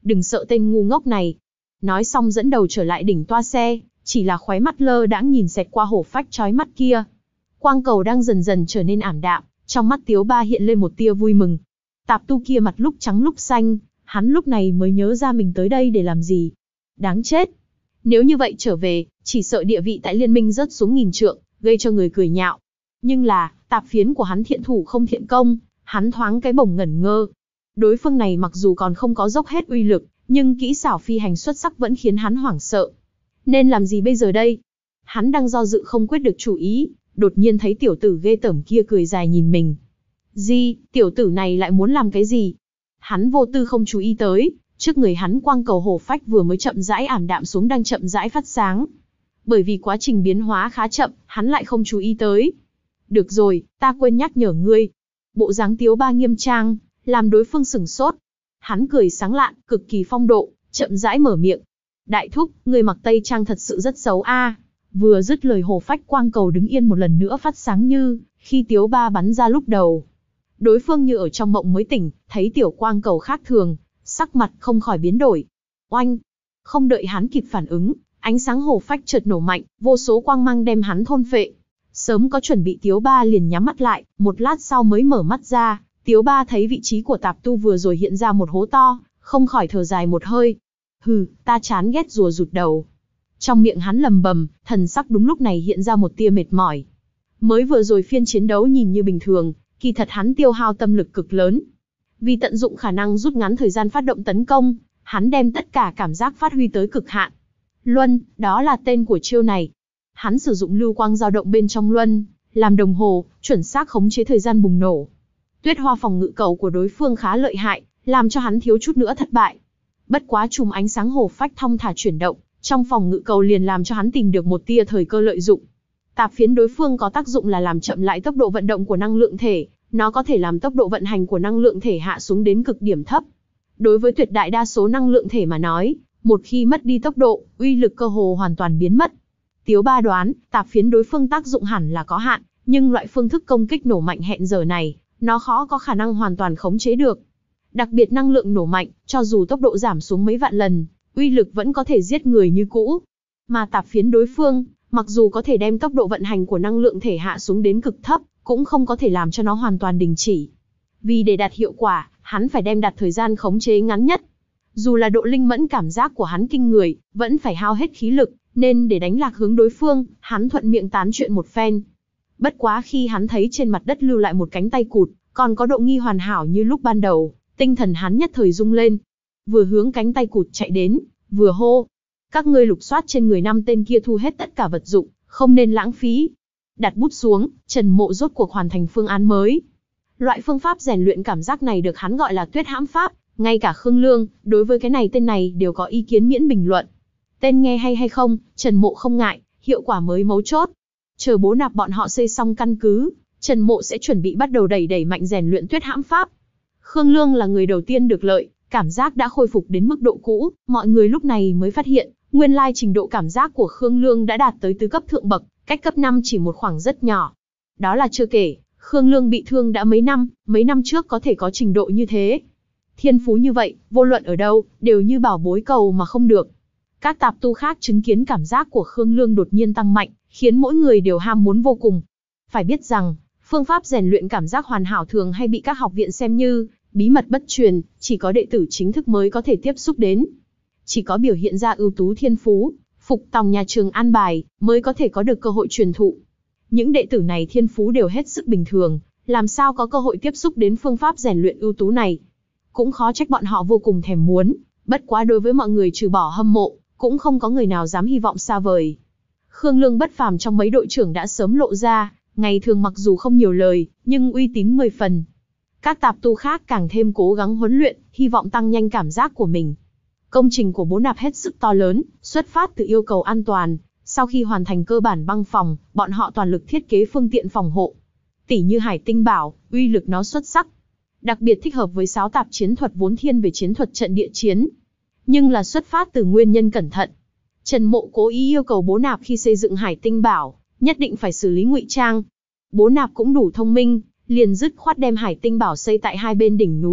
đừng sợ tên ngu ngốc này. Nói xong dẫn đầu trở lại đỉnh toa xe, chỉ là khóe mắt lơ đãng nhìn xẹt qua hổ phách chói mắt kia. Quang cầu đang dần dần trở nên ảm đạm, trong mắt Tiếu Ba hiện lên một tia vui mừng. Tạp tu kia mặt lúc trắng lúc xanh, hắn lúc này mới nhớ ra mình tới đây để làm gì. Đáng chết. Nếu như vậy trở về, chỉ sợ địa vị tại liên minh rớt xuống nghìn trượng, gây cho người cười nhạo. Nhưng là, tạp phiến của hắn thiện thủ không thiện công, hắn thoáng cái bổng ngẩn ngơ. Đối phương này mặc dù còn không có dốc hết uy lực, nhưng kỹ xảo phi hành xuất sắc vẫn khiến hắn hoảng sợ. Nên làm gì bây giờ đây? Hắn đang do dự không quyết được chủ ý, đột nhiên thấy tiểu tử ghê tởm kia cười dài nhìn mình. Gì, tiểu tử này lại muốn làm cái gì? Hắn vô tư không chú ý tới, trước người hắn quang cầu hổ phách vừa mới chậm rãi ảm đạm xuống đang chậm rãi phát sáng. Bởi vì quá trình biến hóa khá chậm, hắn lại không chú ý tới. Được rồi, ta quên nhắc nhở ngươi. Bộ dáng Tiếu Ba nghiêm trang, làm đối phương sửng sốt. Hắn cười sáng lạn, cực kỳ phong độ, chậm rãi mở miệng. Đại thúc, người mặc tây trang thật sự rất xấu a. Vừa dứt lời hổ phách quang cầu đứng yên một lần nữa phát sáng như khi Tiếu Ba bắn ra lúc đầu. Đối phương như ở trong mộng mới tỉnh, thấy tiểu quang cầu khác thường, sắc mặt không khỏi biến đổi. Oanh! Không đợi hắn kịp phản ứng, ánh sáng hổ phách chợt nổ mạnh, vô số quang mang đem hắn thôn phệ. Sớm có chuẩn bị Tiếu Ba liền nhắm mắt lại, một lát sau mới mở mắt ra. Tiếu Ba thấy vị trí của tạp tu vừa rồi hiện ra một hố to, không khỏi thở dài một hơi. Hừ, ta chán ghét rùa rụt đầu. Trong miệng hắn lầm bầm, thần sắc đúng lúc này hiện ra một tia mệt mỏi. Mới vừa rồi phiên chiến đấu nhìn như bình thường, kỳ thật hắn tiêu hao tâm lực cực lớn. Vì tận dụng khả năng rút ngắn thời gian phát động tấn công, hắn đem tất cả cảm giác phát huy tới cực hạn. Luân, đó là tên của chiêu này. Hắn sử dụng lưu quang dao động bên trong luân, làm đồng hồ, chuẩn xác khống chế thời gian bùng nổ. Tuyết hoa phòng ngự cầu của đối phương khá lợi hại, làm cho hắn thiếu chút nữa thất bại. Bất quá chùm ánh sáng hổ phách thong thả chuyển động, trong phòng ngự cầu liền làm cho hắn tìm được một tia thời cơ lợi dụng. Tạp phiến đối phương có tác dụng là làm chậm lại tốc độ vận động của năng lượng thể, nó có thể làm tốc độ vận hành của năng lượng thể hạ xuống đến cực điểm thấp. Đối với tuyệt đại đa số năng lượng thể mà nói, một khi mất đi tốc độ, uy lực cơ hồ hoàn toàn biến mất. Tiếu Ba đoán, tạp phiến đối phương tác dụng hẳn là có hạn, nhưng loại phương thức công kích nổ mạnh hẹn giờ này, nó khó có khả năng hoàn toàn khống chế được. Đặc biệt năng lượng nổ mạnh, cho dù tốc độ giảm xuống mấy vạn lần, uy lực vẫn có thể giết người như cũ. Mà tạp phiến đối phương, mặc dù có thể đem tốc độ vận hành của năng lượng thể hạ xuống đến cực thấp, cũng không có thể làm cho nó hoàn toàn đình chỉ. Vì để đạt hiệu quả, hắn phải đem đặt thời gian khống chế ngắn nhất. Dù là độ linh mẫn cảm giác của hắn kinh người, vẫn phải hao hết khí lực, nên để đánh lạc hướng đối phương, hắn thuận miệng tán chuyện một phen. Bất quá khi hắn thấy trên mặt đất lưu lại một cánh tay cụt, còn có độ nghi hoàn hảo như lúc ban đầu, tinh thần hắn nhất thời rung lên. Vừa hướng cánh tay cụt chạy đến, vừa hô. Các ngươi lục soát trên người năm tên kia thu hết tất cả vật dụng, không nên lãng phí. Đặt bút xuống, Trần Mộ rốt cuộc hoàn thành phương án mới. Loại phương pháp rèn luyện cảm giác này được hắn gọi là tuyết hãm pháp, ngay cả Khương Lương, đối với cái này tên này đều có ý kiến miễn bình luận. Tên nghe hay hay không, Trần Mộ không ngại, hiệu quả mới mấu chốt. Chờ Bố Nạp bọn họ xây xong căn cứ, Trần Mộ sẽ chuẩn bị bắt đầu đẩy đẩy mạnh rèn luyện tuyết hãm pháp. Khương Lương là người đầu tiên được lợi, cảm giác đã khôi phục đến mức độ cũ, mọi người lúc này mới phát hiện, nguyên lai trình độ cảm giác của Khương Lương đã đạt tới tứ cấp thượng bậc, cách cấp năm chỉ một khoảng rất nhỏ. Đó là chưa kể, Khương Lương bị thương đã mấy năm, mấy năm trước có thể có trình độ như thế. Thiên phú như vậy, vô luận ở đâu, đều như bảo bối cầu mà không được. Các tạp tu khác chứng kiến cảm giác của Khương Lương đột nhiên tăng mạnh, khiến mỗi người đều ham muốn vô cùng. Phải biết rằng, phương pháp rèn luyện cảm giác hoàn hảo thường hay bị các học viện xem như bí mật bất truyền, chỉ có đệ tử chính thức mới có thể tiếp xúc đến. Chỉ có biểu hiện ra ưu tú thiên phú, phục tòng nhà trường an bài, mới có thể có được cơ hội truyền thụ. Những đệ tử này thiên phú đều hết sức bình thường, làm sao có cơ hội tiếp xúc đến phương pháp rèn luyện ưu tú này. Cũng khó trách bọn họ vô cùng thèm muốn, bất quá đối với mọi người trừ bỏ hâm mộ, cũng không có người nào dám hy vọng xa vời. Khương Lương bất phàm trong mấy đội trưởng đã sớm lộ ra, ngày thường mặc dù không nhiều lời, nhưng uy tín mười phần. Các tạp tu khác càng thêm cố gắng huấn luyện, hy vọng tăng nhanh cảm giác của mình. Công trình của Bố Nạp hết sức to lớn, xuất phát từ yêu cầu an toàn. Sau khi hoàn thành cơ bản băng phòng, bọn họ toàn lực thiết kế phương tiện phòng hộ. Tỉ như Hải Tinh Bảo, uy lực nó xuất sắc. Đặc biệt thích hợp với sáo tạp chiến thuật vốn thiên về chiến thuật trận địa chiến. Nhưng là xuất phát từ nguyên nhân cẩn thận. Trần Mộ cố ý yêu cầu Bố Nạp khi xây dựng Hải Tinh Bảo, nhất định phải xử lý ngụy trang. Bố Nạp cũng đủ thông minh, liền dứt khoát đem Hải Tinh Bảo xây tại hai bên đỉnh núi,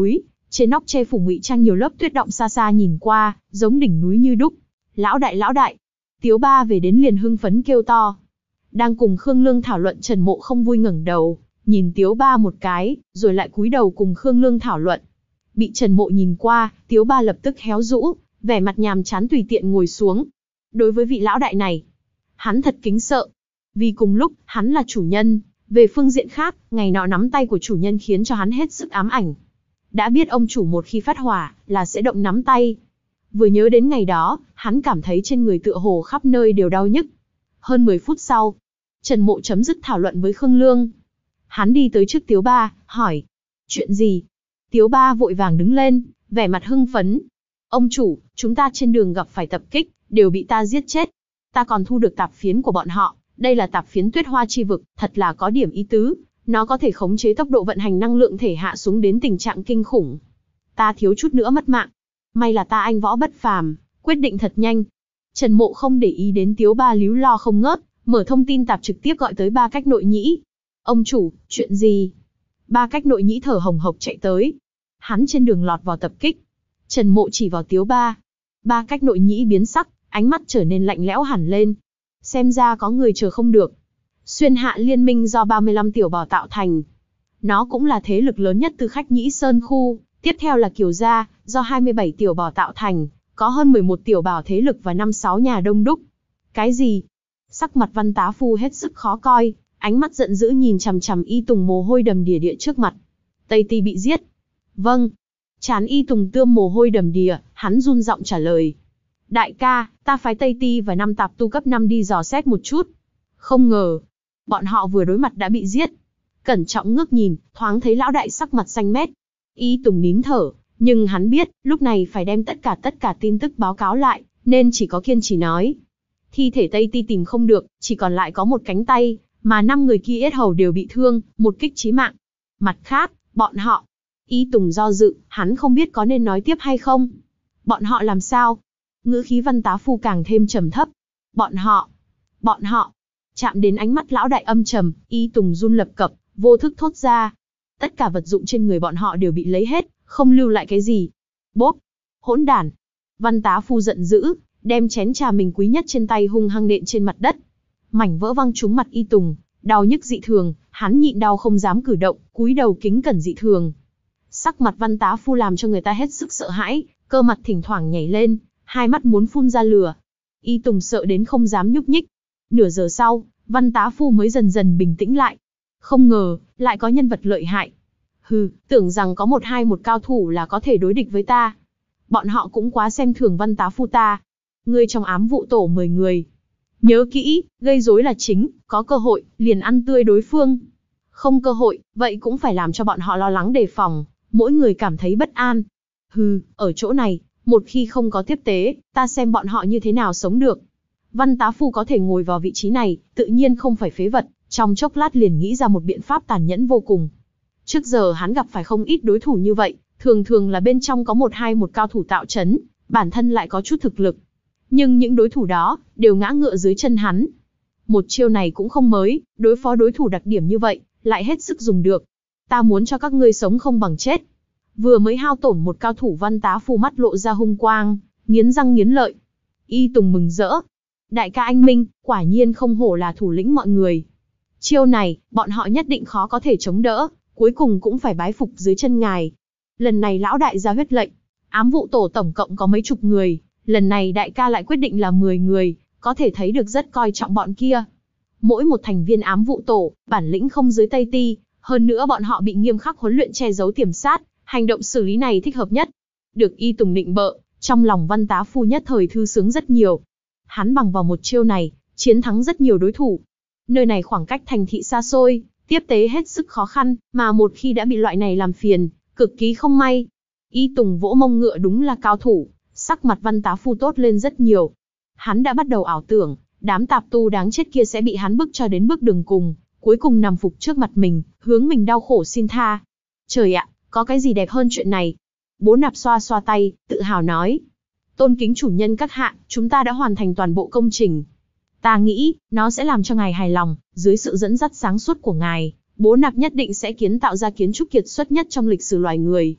Trên nóc che phủ ngụy trang nhiều lớp tuyết động, xa xa nhìn qua, giống đỉnh núi như đúc. Lão đại, lão đại! Tiếu Ba về đến liền hưng phấn kêu to. Đang cùng Khương Lương thảo luận, Trần Mộ không vui ngẩng đầu, nhìn Tiếu Ba một cái, rồi lại cúi đầu cùng Khương Lương thảo luận. Bị Trần Mộ nhìn qua, Tiếu Ba lập tức héo rũ, vẻ mặt nhàm chán tùy tiện ngồi xuống. Đối với vị lão đại này, hắn thật kính sợ. Vì cùng lúc, hắn là chủ nhân. Về phương diện khác, ngày nọ nắm tay của chủ nhân khiến cho hắn hết sức ám ảnh. Đã biết ông chủ một khi phát hỏa, là sẽ động nắm tay. Vừa nhớ đến ngày đó, hắn cảm thấy trên người tựa hồ khắp nơi đều đau nhức. Hơn mười phút sau, Trần Mộ chấm dứt thảo luận với Khương Lương. Hắn đi tới trước Tiếu Ba, hỏi. Chuyện gì? Tiếu Ba vội vàng đứng lên, vẻ mặt hưng phấn. Ông chủ, chúng ta trên đường gặp phải tập kích, đều bị ta giết chết. Ta còn thu được tạp phiến của bọn họ. Đây là tạp phiến Tuyết Hoa Chi Vực, thật là có điểm ý tứ. Nó có thể khống chế tốc độ vận hành năng lượng thể hạ xuống đến tình trạng kinh khủng. Ta thiếu chút nữa mất mạng. May là ta anh võ bất phàm, quyết định thật nhanh. Trần Mộ không để ý đến Tiếu Ba líu lo không ngớt, mở thông tin tạp trực tiếp gọi tới Ba Cách Nội Nhĩ. Ông chủ, chuyện gì? Ba Cách Nội Nhĩ thở hồng hộc chạy tới. Hắn trên đường lọt vào tập kích. Trần Mộ chỉ vào Tiếu Ba. Ba Cách Nội Nhĩ biến sắc, ánh mắt trở nên lạnh lẽo hẳn lên. Xem ra có người chờ không được. Xuyên Hạ Liên minh do ba mươi lăm tiểu bảo tạo thành. Nó cũng là thế lực lớn nhất Tư Khách Nhĩ Sơn khu. Tiếp theo là Kiều Gia, do hai mươi bảy tiểu bảo tạo thành, có hơn mười một tiểu bảo thế lực và năm sáu nhà đông đúc. Cái gì? Sắc mặt Văn Tá Phu hết sức khó coi, ánh mắt giận dữ nhìn chằm chằm Y Tùng mồ hôi đầm đìa địa trước mặt. Tây Ti bị giết. Vâng. Trán Y Tùng tươm mồ hôi đầm đìa, hắn run giọng trả lời. Đại ca, ta phái Tây Ti và năm tạp tu cấp năm đi dò xét một chút. Không ngờ, bọn họ vừa đối mặt đã bị giết. Cẩn trọng ngước nhìn, thoáng thấy lão đại sắc mặt xanh mét. Y Tùng nín thở, nhưng hắn biết, lúc này phải đem tất cả tất cả tin tức báo cáo lại, nên chỉ có kiên trì nói. Thi thể Tây Ti tìm không được, chỉ còn lại có một cánh tay, mà năm người kia yết hầu đều bị thương, một kích chí mạng. Mặt khác, bọn họ... Y Tùng do dự, hắn không biết có nên nói tiếp hay không. Bọn họ làm sao? Ngữ khí Văn Tá Phu càng thêm trầm thấp. Bọn họ... Bọn họ... Chạm đến ánh mắt lão đại âm trầm, Y Tùng run lập cập, vô thức thốt ra. Tất cả vật dụng trên người bọn họ đều bị lấy hết, không lưu lại cái gì. Bốp! Hỗn đản! Văn Tá Phu giận dữ, đem chén trà mình quý nhất trên tay hung hăng nện trên mặt đất. Mảnh vỡ văng trúng mặt Y Tùng, đau nhức dị thường, hắn nhịn đau không dám cử động, cúi đầu kính cẩn dị thường. Sắc mặt Văn Tá Phu làm cho người ta hết sức sợ hãi, cơ mặt thỉnh thoảng nhảy lên, hai mắt muốn phun ra lửa. Y Tùng sợ đến không dám nhúc nhích. Nửa giờ sau, Văn Tá Phu mới dần dần bình tĩnh lại. Không ngờ, lại có nhân vật lợi hại. Hừ, tưởng rằng có một hai một cao thủ là có thể đối địch với ta. Bọn họ cũng quá xem thường Văn Tá Phu ta. Ngươi trong ám vụ tổ mười người. Nhớ kỹ, gây rối là chính, có cơ hội, liền ăn tươi đối phương. Không cơ hội, vậy cũng phải làm cho bọn họ lo lắng đề phòng, mỗi người cảm thấy bất an. Hừ, ở chỗ này, một khi không có tiếp tế, ta xem bọn họ như thế nào sống được. Văn Tá Phu có thể ngồi vào vị trí này, tự nhiên không phải phế vật, trong chốc lát liền nghĩ ra một biện pháp tàn nhẫn vô cùng. Trước giờ hắn gặp phải không ít đối thủ như vậy, thường thường là bên trong có một hai một cao thủ tạo chấn, bản thân lại có chút thực lực. Nhưng những đối thủ đó, đều ngã ngựa dưới chân hắn. Một chiêu này cũng không mới, đối phó đối thủ đặc điểm như vậy, lại hết sức dùng được. Ta muốn cho các ngươi sống không bằng chết. Vừa mới hao tổn một cao thủ, Văn Tá Phu mắt lộ ra hung quang, nghiến răng nghiến lợi. Y Tùng mừng rỡ. Đại ca anh minh, quả nhiên không hổ là thủ lĩnh mọi người. Chiêu này, bọn họ nhất định khó có thể chống đỡ, cuối cùng cũng phải bái phục dưới chân ngài. Lần này lão đại ra huyết lệnh, ám vụ tổ tổng cộng có mấy chục người, lần này đại ca lại quyết định là mười người, có thể thấy được rất coi trọng bọn kia. Mỗi một thành viên ám vụ tổ, bản lĩnh không dưới Tây Ti, hơn nữa bọn họ bị nghiêm khắc huấn luyện che giấu tiềm sát, hành động xử lý này thích hợp nhất. Được Y Tùng nịnh bợ, trong lòng Văn Tá Phu nhất thời thư sướng rất nhiều. Hắn bằng vào một chiêu này, chiến thắng rất nhiều đối thủ. Nơi này khoảng cách thành thị xa xôi, tiếp tế hết sức khó khăn, mà một khi đã bị loại này làm phiền, cực kỳ không may. Y Tùng vỗ mông ngựa đúng là cao thủ, sắc mặt Văn Tá Phu tốt lên rất nhiều. Hắn đã bắt đầu ảo tưởng, đám tạp tu đáng chết kia sẽ bị hắn bức cho đến bước đường cùng, cuối cùng nằm phục trước mặt mình, hướng mình đau khổ xin tha. Trời ạ, có cái gì đẹp hơn chuyện này? Bố Nạp xoa xoa tay, tự hào nói. Tôn kính chủ nhân các hạ, chúng ta đã hoàn thành toàn bộ công trình. Ta nghĩ, nó sẽ làm cho ngài hài lòng, dưới sự dẫn dắt sáng suốt của ngài, Bố Nạp nhất định sẽ kiến tạo ra kiến trúc kiệt xuất nhất trong lịch sử loài người.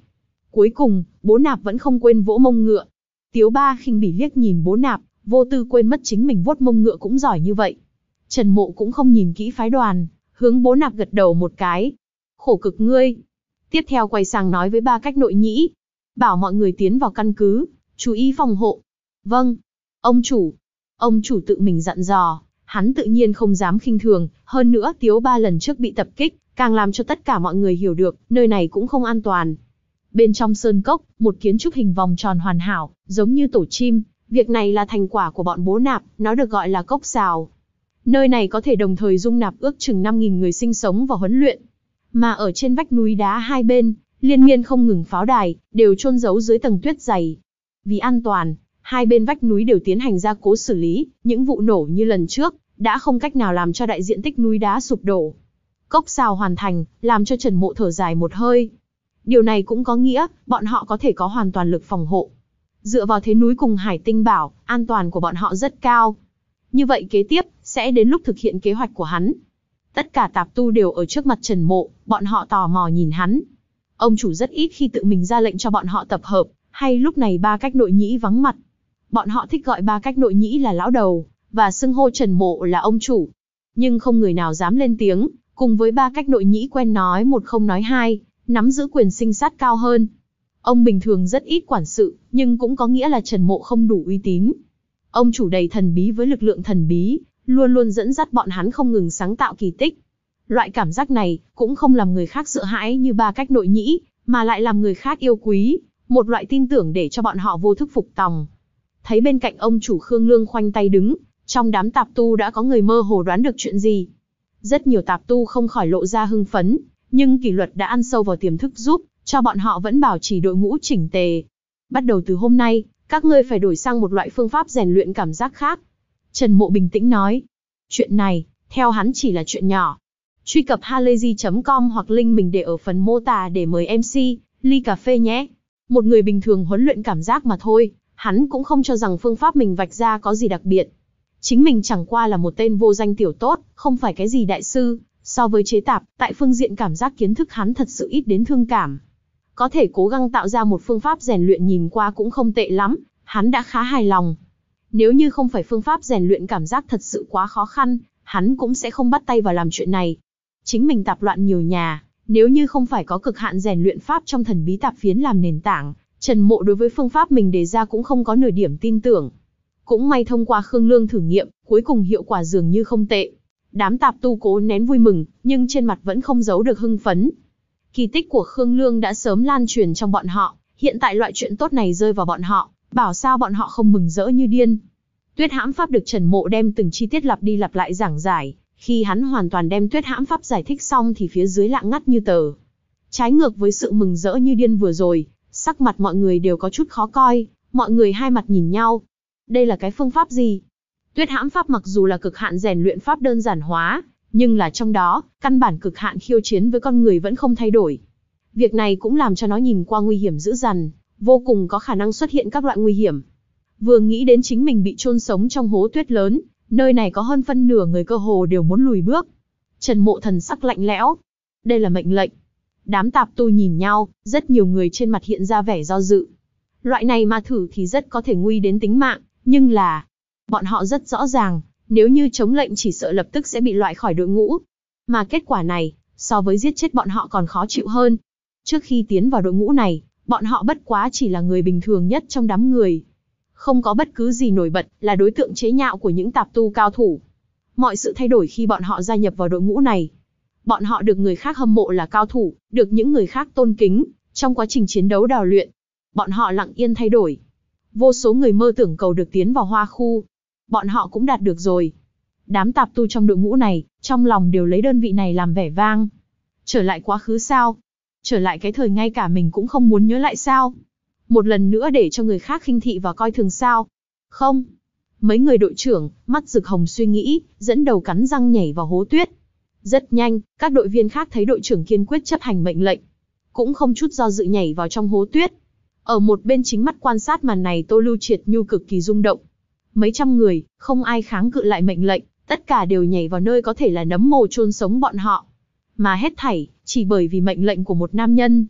Cuối cùng, bố Nạp vẫn không quên vỗ mông ngựa. Tiếu Ba khinh bỉ liếc nhìn bố Nạp, vô tư quên mất chính mình vuốt mông ngựa cũng giỏi như vậy. Trần Mộ cũng không nhìn kỹ phái đoàn, hướng bố Nạp gật đầu một cái. Khổ cực ngươi. Tiếp theo quay sang nói với Ba Cách Nội Nhĩ. Bảo mọi người tiến vào căn cứ, chú ý phòng hộ. Vâng. Ông chủ. Ông chủ tự mình dặn dò, hắn tự nhiên không dám khinh thường, hơn nữa Tiếu Ba lần trước bị tập kích, càng làm cho tất cả mọi người hiểu được, nơi này cũng không an toàn. Bên trong sơn cốc, một kiến trúc hình vòng tròn hoàn hảo, giống như tổ chim, việc này là thành quả của bọn bố Nạp, nó được gọi là cốc sào. Nơi này có thể đồng thời dung nạp ước chừng năm nghìn người sinh sống và huấn luyện. Mà ở trên vách núi đá hai bên, liên miên không ngừng pháo đài, đều chôn giấu dưới tầng tuyết dày. Vì an toàn, hai bên vách núi đều tiến hành gia cố xử lý, những vụ nổ như lần trước, đã không cách nào làm cho đại diện tích núi đá sụp đổ. Cốc sào hoàn thành, làm cho Trần Mộ thở dài một hơi. Điều này cũng có nghĩa, bọn họ có thể có hoàn toàn lực phòng hộ. Dựa vào thế núi cùng hải tinh bảo, an toàn của bọn họ rất cao. Như vậy kế tiếp, sẽ đến lúc thực hiện kế hoạch của hắn. Tất cả tạp tu đều ở trước mặt Trần Mộ, bọn họ tò mò nhìn hắn. Ông chủ rất ít khi tự mình ra lệnh cho bọn họ tập hợp, hay lúc này Ba Cách Nội Nhĩ vắng mặt. Bọn họ thích gọi Ba Cách Nội Nhĩ là lão đầu, và xưng hô Trần Mộ là ông chủ. Nhưng không người nào dám lên tiếng, cùng với Ba Cách Nội Nhĩ quen nói một không nói hai, nắm giữ quyền sinh sát cao hơn. Ông bình thường rất ít quản sự, nhưng cũng có nghĩa là Trần Mộ không đủ uy tín. Ông chủ đầy thần bí với lực lượng thần bí, luôn luôn dẫn dắt bọn hắn không ngừng sáng tạo kỳ tích. Loại cảm giác này, cũng không làm người khác sợ hãi như Ba Cách Nội Nhĩ, mà lại làm người khác yêu quý, một loại tin tưởng để cho bọn họ vô thức phục tòng. Thấy bên cạnh ông chủ Khương Lương khoanh tay đứng, trong đám tạp tu đã có người mơ hồ đoán được chuyện gì. Rất nhiều tạp tu không khỏi lộ ra hưng phấn, nhưng kỷ luật đã ăn sâu vào tiềm thức giúp cho bọn họ vẫn bảo trì đội ngũ chỉnh tề. Bắt đầu từ hôm nay, các ngươi phải đổi sang một loại phương pháp rèn luyện cảm giác khác. Trần Mộ bình tĩnh nói. Chuyện này, theo hắn chỉ là chuyện nhỏ. Truy cập halayzi chấm com hoặc link mình để ở phần mô tả để mời em xê, ly cà phê nhé. Một người bình thường huấn luyện cảm giác mà thôi, hắn cũng không cho rằng phương pháp mình vạch ra có gì đặc biệt. Chính mình chẳng qua là một tên vô danh tiểu tốt, không phải cái gì đại sư. So với chế tạp, tại phương diện cảm giác kiến thức hắn thật sự ít đến thương cảm. Có thể cố gắng tạo ra một phương pháp rèn luyện nhìn qua cũng không tệ lắm, hắn đã khá hài lòng. Nếu như không phải phương pháp rèn luyện cảm giác thật sự quá khó khăn, hắn cũng sẽ không bắt tay vào làm chuyện này. Chính mình tạp loạn nhiều nhà, nếu như không phải có cực hạn rèn luyện pháp trong thần bí tạp phiến làm nền tảng, Trần Mộ đối với phương pháp mình đề ra cũng không có nửa điểm tin tưởng. Cũng may thông qua Khương Lương thử nghiệm, cuối cùng hiệu quả dường như không tệ. Đám tạp tu cố nén vui mừng, nhưng trên mặt vẫn không giấu được hưng phấn. Kỳ tích của Khương Lương đã sớm lan truyền trong bọn họ, hiện tại loại chuyện tốt này rơi vào bọn họ, bảo sao bọn họ không mừng rỡ như điên. Tuyết hãm pháp được Trần Mộ đem từng chi tiết lặp đi lặp lại giảng giải, khi hắn hoàn toàn đem tuyết hãm pháp giải thích xong thì phía dưới lặng ngắt như tờ. Trái ngược với sự mừng rỡ như điên vừa rồi, sắc mặt mọi người đều có chút khó coi, mọi người hai mặt nhìn nhau. Đây là cái phương pháp gì? Tuyết hãm pháp mặc dù là cực hạn rèn luyện pháp đơn giản hóa, nhưng là trong đó, căn bản cực hạn khiêu chiến với con người vẫn không thay đổi. Việc này cũng làm cho nó nhìn qua nguy hiểm dữ dằn, vô cùng có khả năng xuất hiện các loại nguy hiểm. Vừa nghĩ đến chính mình bị chôn sống trong hố tuyết lớn, nơi này có hơn phân nửa người cơ hồ đều muốn lùi bước. Trần Mộ thần sắc lạnh lẽo. Đây là mệnh lệnh. Đám tạp tu nhìn nhau, rất nhiều người trên mặt hiện ra vẻ do dự. Loại này mà thử thì rất có thể nguy đến tính mạng, nhưng là... Bọn họ rất rõ ràng, nếu như chống lệnh chỉ sợ lập tức sẽ bị loại khỏi đội ngũ. Mà kết quả này, so với giết chết bọn họ còn khó chịu hơn. Trước khi tiến vào đội ngũ này, bọn họ bất quá chỉ là người bình thường nhất trong đám người. Không có bất cứ gì nổi bật, là đối tượng chế nhạo của những tạp tu cao thủ. Mọi sự thay đổi khi bọn họ gia nhập vào đội ngũ này. Bọn họ được người khác hâm mộ là cao thủ, được những người khác tôn kính, trong quá trình chiến đấu đào luyện. Bọn họ lặng yên thay đổi. Vô số người mơ tưởng cầu được tiến vào hoa khu. Bọn họ cũng đạt được rồi. Đám tạp tu trong đội ngũ này, trong lòng đều lấy đơn vị này làm vẻ vang. Trở lại quá khứ sao? Trở lại cái thời ngay cả mình cũng không muốn nhớ lại sao? Một lần nữa để cho người khác khinh thị và coi thường sao? Không. Mấy người đội trưởng, mắt rực hồng suy nghĩ, dẫn đầu cắn răng nhảy vào hố tuyết. Rất nhanh, các đội viên khác thấy đội trưởng kiên quyết chấp hành mệnh lệnh. Cũng không chút do dự nhảy vào trong hố tuyết. Ở một bên chính mắt quan sát màn này Tô Lưu Triệt Nhu cực kỳ rung động. Mấy trăm người, không ai kháng cự lại mệnh lệnh, tất cả đều nhảy vào nơi có thể là nấm mồ chôn sống bọn họ. Mà hết thảy, chỉ bởi vì mệnh lệnh của một nam nhân.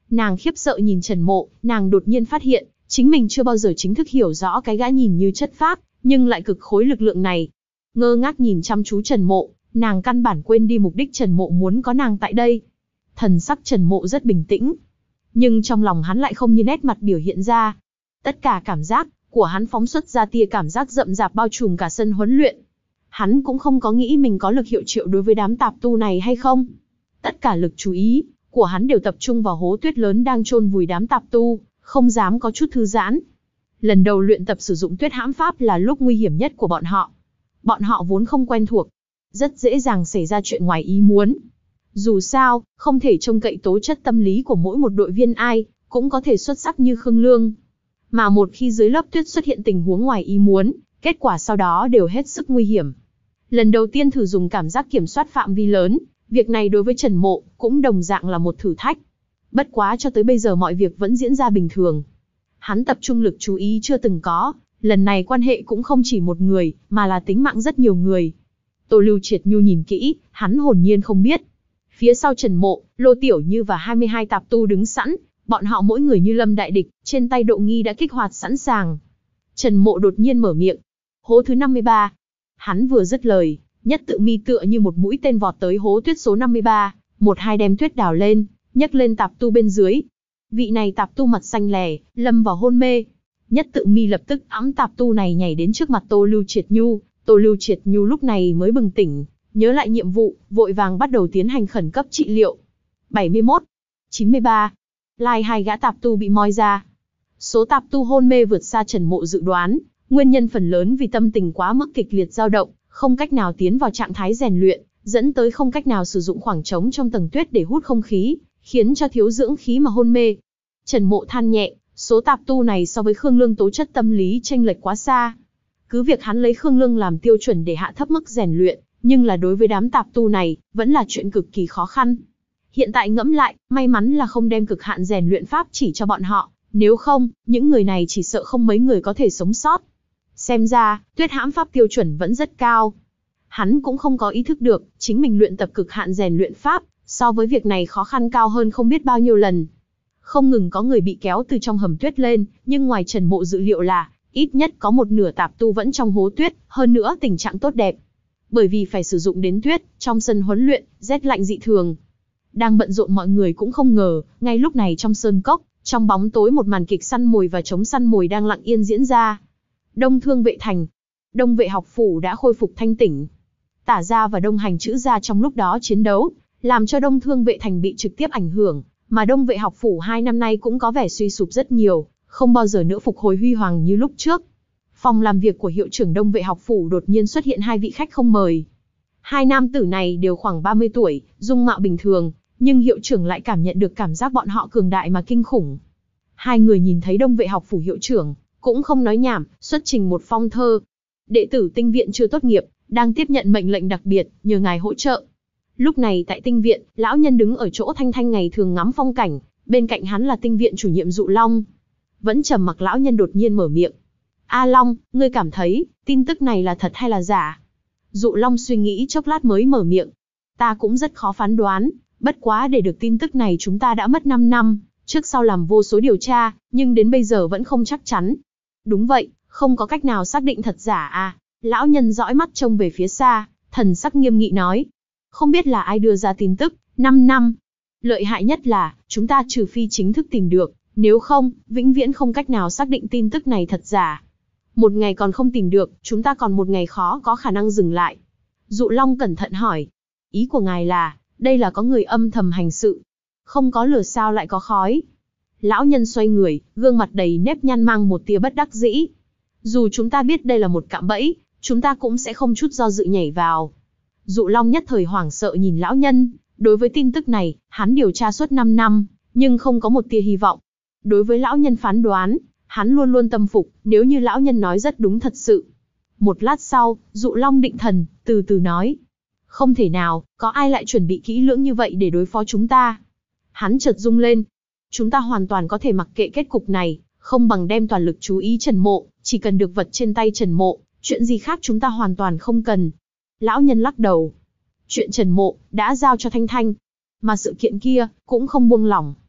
Nàng khiếp sợ nhìn Trần Mộ, nàng đột nhiên phát hiện, chính mình chưa bao giờ chính thức hiểu rõ cái gã nhìn như chất phác, nhưng lại cực khối lực lượng này. Ngơ ngác nhìn chăm chú Trần Mộ, nàng căn bản quên đi mục đích Trần Mộ muốn có nàng tại đây. Thần sắc Trần Mộ rất bình tĩnh, nhưng trong lòng hắn lại không như nét mặt biểu hiện ra. Tất cả cảm giác của hắn phóng xuất ra tia cảm giác rậm rạp bao trùm cả sân huấn luyện. Hắn cũng không có nghĩ mình có lực hiệu triệu đối với đám tạp tu này hay không. Tất cả lực chú ý của hắn đều tập trung vào hố tuyết lớn đang chôn vùi đám tạp tu, không dám có chút thư giãn. Lần đầu luyện tập sử dụng tuyết hãm pháp là lúc nguy hiểm nhất của bọn họ. Bọn họ vốn không quen thuộc, rất dễ dàng xảy ra chuyện ngoài ý muốn. Dù sao, không thể trông cậy tố chất tâm lý của mỗi một đội viên ai cũng có thể xuất sắc như Khương Lương. Mà một khi dưới lớp tuyết xuất hiện tình huống ngoài ý muốn, kết quả sau đó đều hết sức nguy hiểm. Lần đầu tiên thử dùng cảm giác kiểm soát phạm vi lớn, việc này đối với Trần Mộ cũng đồng dạng là một thử thách. Bất quá cho tới bây giờ mọi việc vẫn diễn ra bình thường. Hắn tập trung lực chú ý chưa từng có, lần này quan hệ cũng không chỉ một người, mà là tính mạng rất nhiều người. Tô Lưu Triệt Nhu nhìn kỹ, hắn hồn nhiên không biết. Phía sau Trần Mộ, Lô Tiểu Như và hai mươi hai tạp tu đứng sẵn, bọn họ mỗi người như lâm đại địch, trên tay độ nghi đã kích hoạt sẵn sàng. Trần Mộ đột nhiên mở miệng. Hố thứ năm mươi ba. Hắn vừa dứt lời, Nhất Tự Mi tựa như một mũi tên vọt tới hố tuyết số năm mươi ba, một hai đem tuyết đào lên, nhấc lên tạp tu bên dưới. Vị này tạp tu mặt xanh lè, lâm vào hôn mê. Nhất Tự Mi lập tức ẵm tạp tu này nhảy đến trước mặt Tô Lưu Triệt Nhu. Tô Lưu Triệt Nhu lúc này mới bừng tỉnh, nhớ lại nhiệm vụ, vội vàng bắt đầu tiến hành khẩn cấp trị liệu. bảy mươi mốt, chín mươi ba. Lai hai gã tạp tu bị moi ra. Số tạp tu hôn mê vượt xa Trần Mộ dự đoán, nguyên nhân phần lớn vì tâm tình quá mức kịch liệt dao động, không cách nào tiến vào trạng thái rèn luyện, dẫn tới không cách nào sử dụng khoảng trống trong tầng tuyết để hút không khí, khiến cho thiếu dưỡng khí mà hôn mê. Trần Mộ than nhẹ, số tạp tu này so với Khương Lương tố chất tâm lý chênh lệch quá xa. Cứ việc hắn lấy Khương Lương làm tiêu chuẩn để hạ thấp mức rèn luyện, nhưng là đối với đám tạp tu này, vẫn là chuyện cực kỳ khó khăn. Hiện tại ngẫm lại, may mắn là không đem cực hạn rèn luyện pháp chỉ cho bọn họ, nếu không, những người này chỉ sợ không mấy người có thể sống sót. Xem ra, tuyết hãm pháp tiêu chuẩn vẫn rất cao. Hắn cũng không có ý thức được, chính mình luyện tập cực hạn rèn luyện pháp, so với việc này khó khăn cao hơn không biết bao nhiêu lần. Không ngừng có người bị kéo từ trong hầm tuyết lên, nhưng ngoài Trần Mộ dự liệu là, ít nhất có một nửa tạp tu vẫn trong hố tuyết, hơn nữa tình trạng tốt đẹp. Bởi vì phải sử dụng đến tuyết, trong sân huấn luyện, rét lạnh dị thường. Đang bận rộn mọi người cũng không ngờ, ngay lúc này trong sơn cốc, trong bóng tối một màn kịch săn mồi và chống săn mồi đang lặng yên diễn ra. Đông Thương Vệ Thành, Đông Vệ học phủ đã khôi phục thanh tỉnh. Tả Gia và Đông Hành Chữ Gia trong lúc đó chiến đấu, làm cho Đông Thương Vệ Thành bị trực tiếp ảnh hưởng, mà Đông Vệ học phủ hai năm nay cũng có vẻ suy sụp rất nhiều, không bao giờ nữa phục hồi huy hoàng như lúc trước. Phòng làm việc của hiệu trưởng Đông Vệ học phủ đột nhiên xuất hiện hai vị khách không mời. Hai nam tử này đều khoảng ba mươi tuổi, dung mạo bình thường, nhưng hiệu trưởng lại cảm nhận được cảm giác bọn họ cường đại mà kinh khủng. Hai người nhìn thấy Đông Vệ học phủ hiệu trưởng, cũng không nói nhảm, xuất trình một phong thơ. Đệ tử tinh viện chưa tốt nghiệp, đang tiếp nhận mệnh lệnh đặc biệt, nhờ ngài hỗ trợ. Lúc này tại tinh viện, lão nhân đứng ở chỗ Thanh Thanh ngày thường ngắm phong cảnh, bên cạnh hắn là tinh viện chủ nhiệm Dụ Long. Vẫn trầm mặc lão nhân đột nhiên mở miệng. A Long, ngươi cảm thấy, tin tức này là thật hay là giả? Dụ Long suy nghĩ chốc lát mới mở miệng. Ta cũng rất khó phán đoán, bất quá để được tin tức này chúng ta đã mất năm năm, trước sau làm vô số điều tra, nhưng đến bây giờ vẫn không chắc chắn. Đúng vậy, không có cách nào xác định thật giả à? Lão nhân dõi mắt trông về phía xa, thần sắc nghiêm nghị nói. Không biết là ai đưa ra tin tức, năm năm. Lợi hại nhất là, chúng ta trừ phi chính thức tìm được, nếu không, vĩnh viễn không cách nào xác định tin tức này thật giả. Một ngày còn không tìm được, chúng ta còn một ngày khó có khả năng dừng lại. Dụ Long cẩn thận hỏi. Ý của ngài là, đây là có người âm thầm hành sự. Không có lửa sao lại có khói. Lão nhân xoay người, gương mặt đầy nếp nhăn mang một tia bất đắc dĩ. Dù chúng ta biết đây là một cạm bẫy, chúng ta cũng sẽ không chút do dự nhảy vào. Dụ Long nhất thời hoảng sợ nhìn lão nhân. Đối với tin tức này, hắn điều tra suốt năm năm, nhưng không có một tia hy vọng. Đối với lão nhân phán đoán, hắn luôn luôn tâm phục, nếu như lão nhân nói rất đúng thật sự. Một lát sau, Dụ Long định thần, từ từ nói. Không thể nào, có ai lại chuẩn bị kỹ lưỡng như vậy để đối phó chúng ta. Hắn chợt rung lên. Chúng ta hoàn toàn có thể mặc kệ kết cục này, không bằng đem toàn lực chú ý Trần Mộ, chỉ cần được vật trên tay Trần Mộ, chuyện gì khác chúng ta hoàn toàn không cần. Lão nhân lắc đầu. Chuyện Trần Mộ, đã giao cho Thanh Thanh. Mà sự kiện kia, cũng không buông lỏng.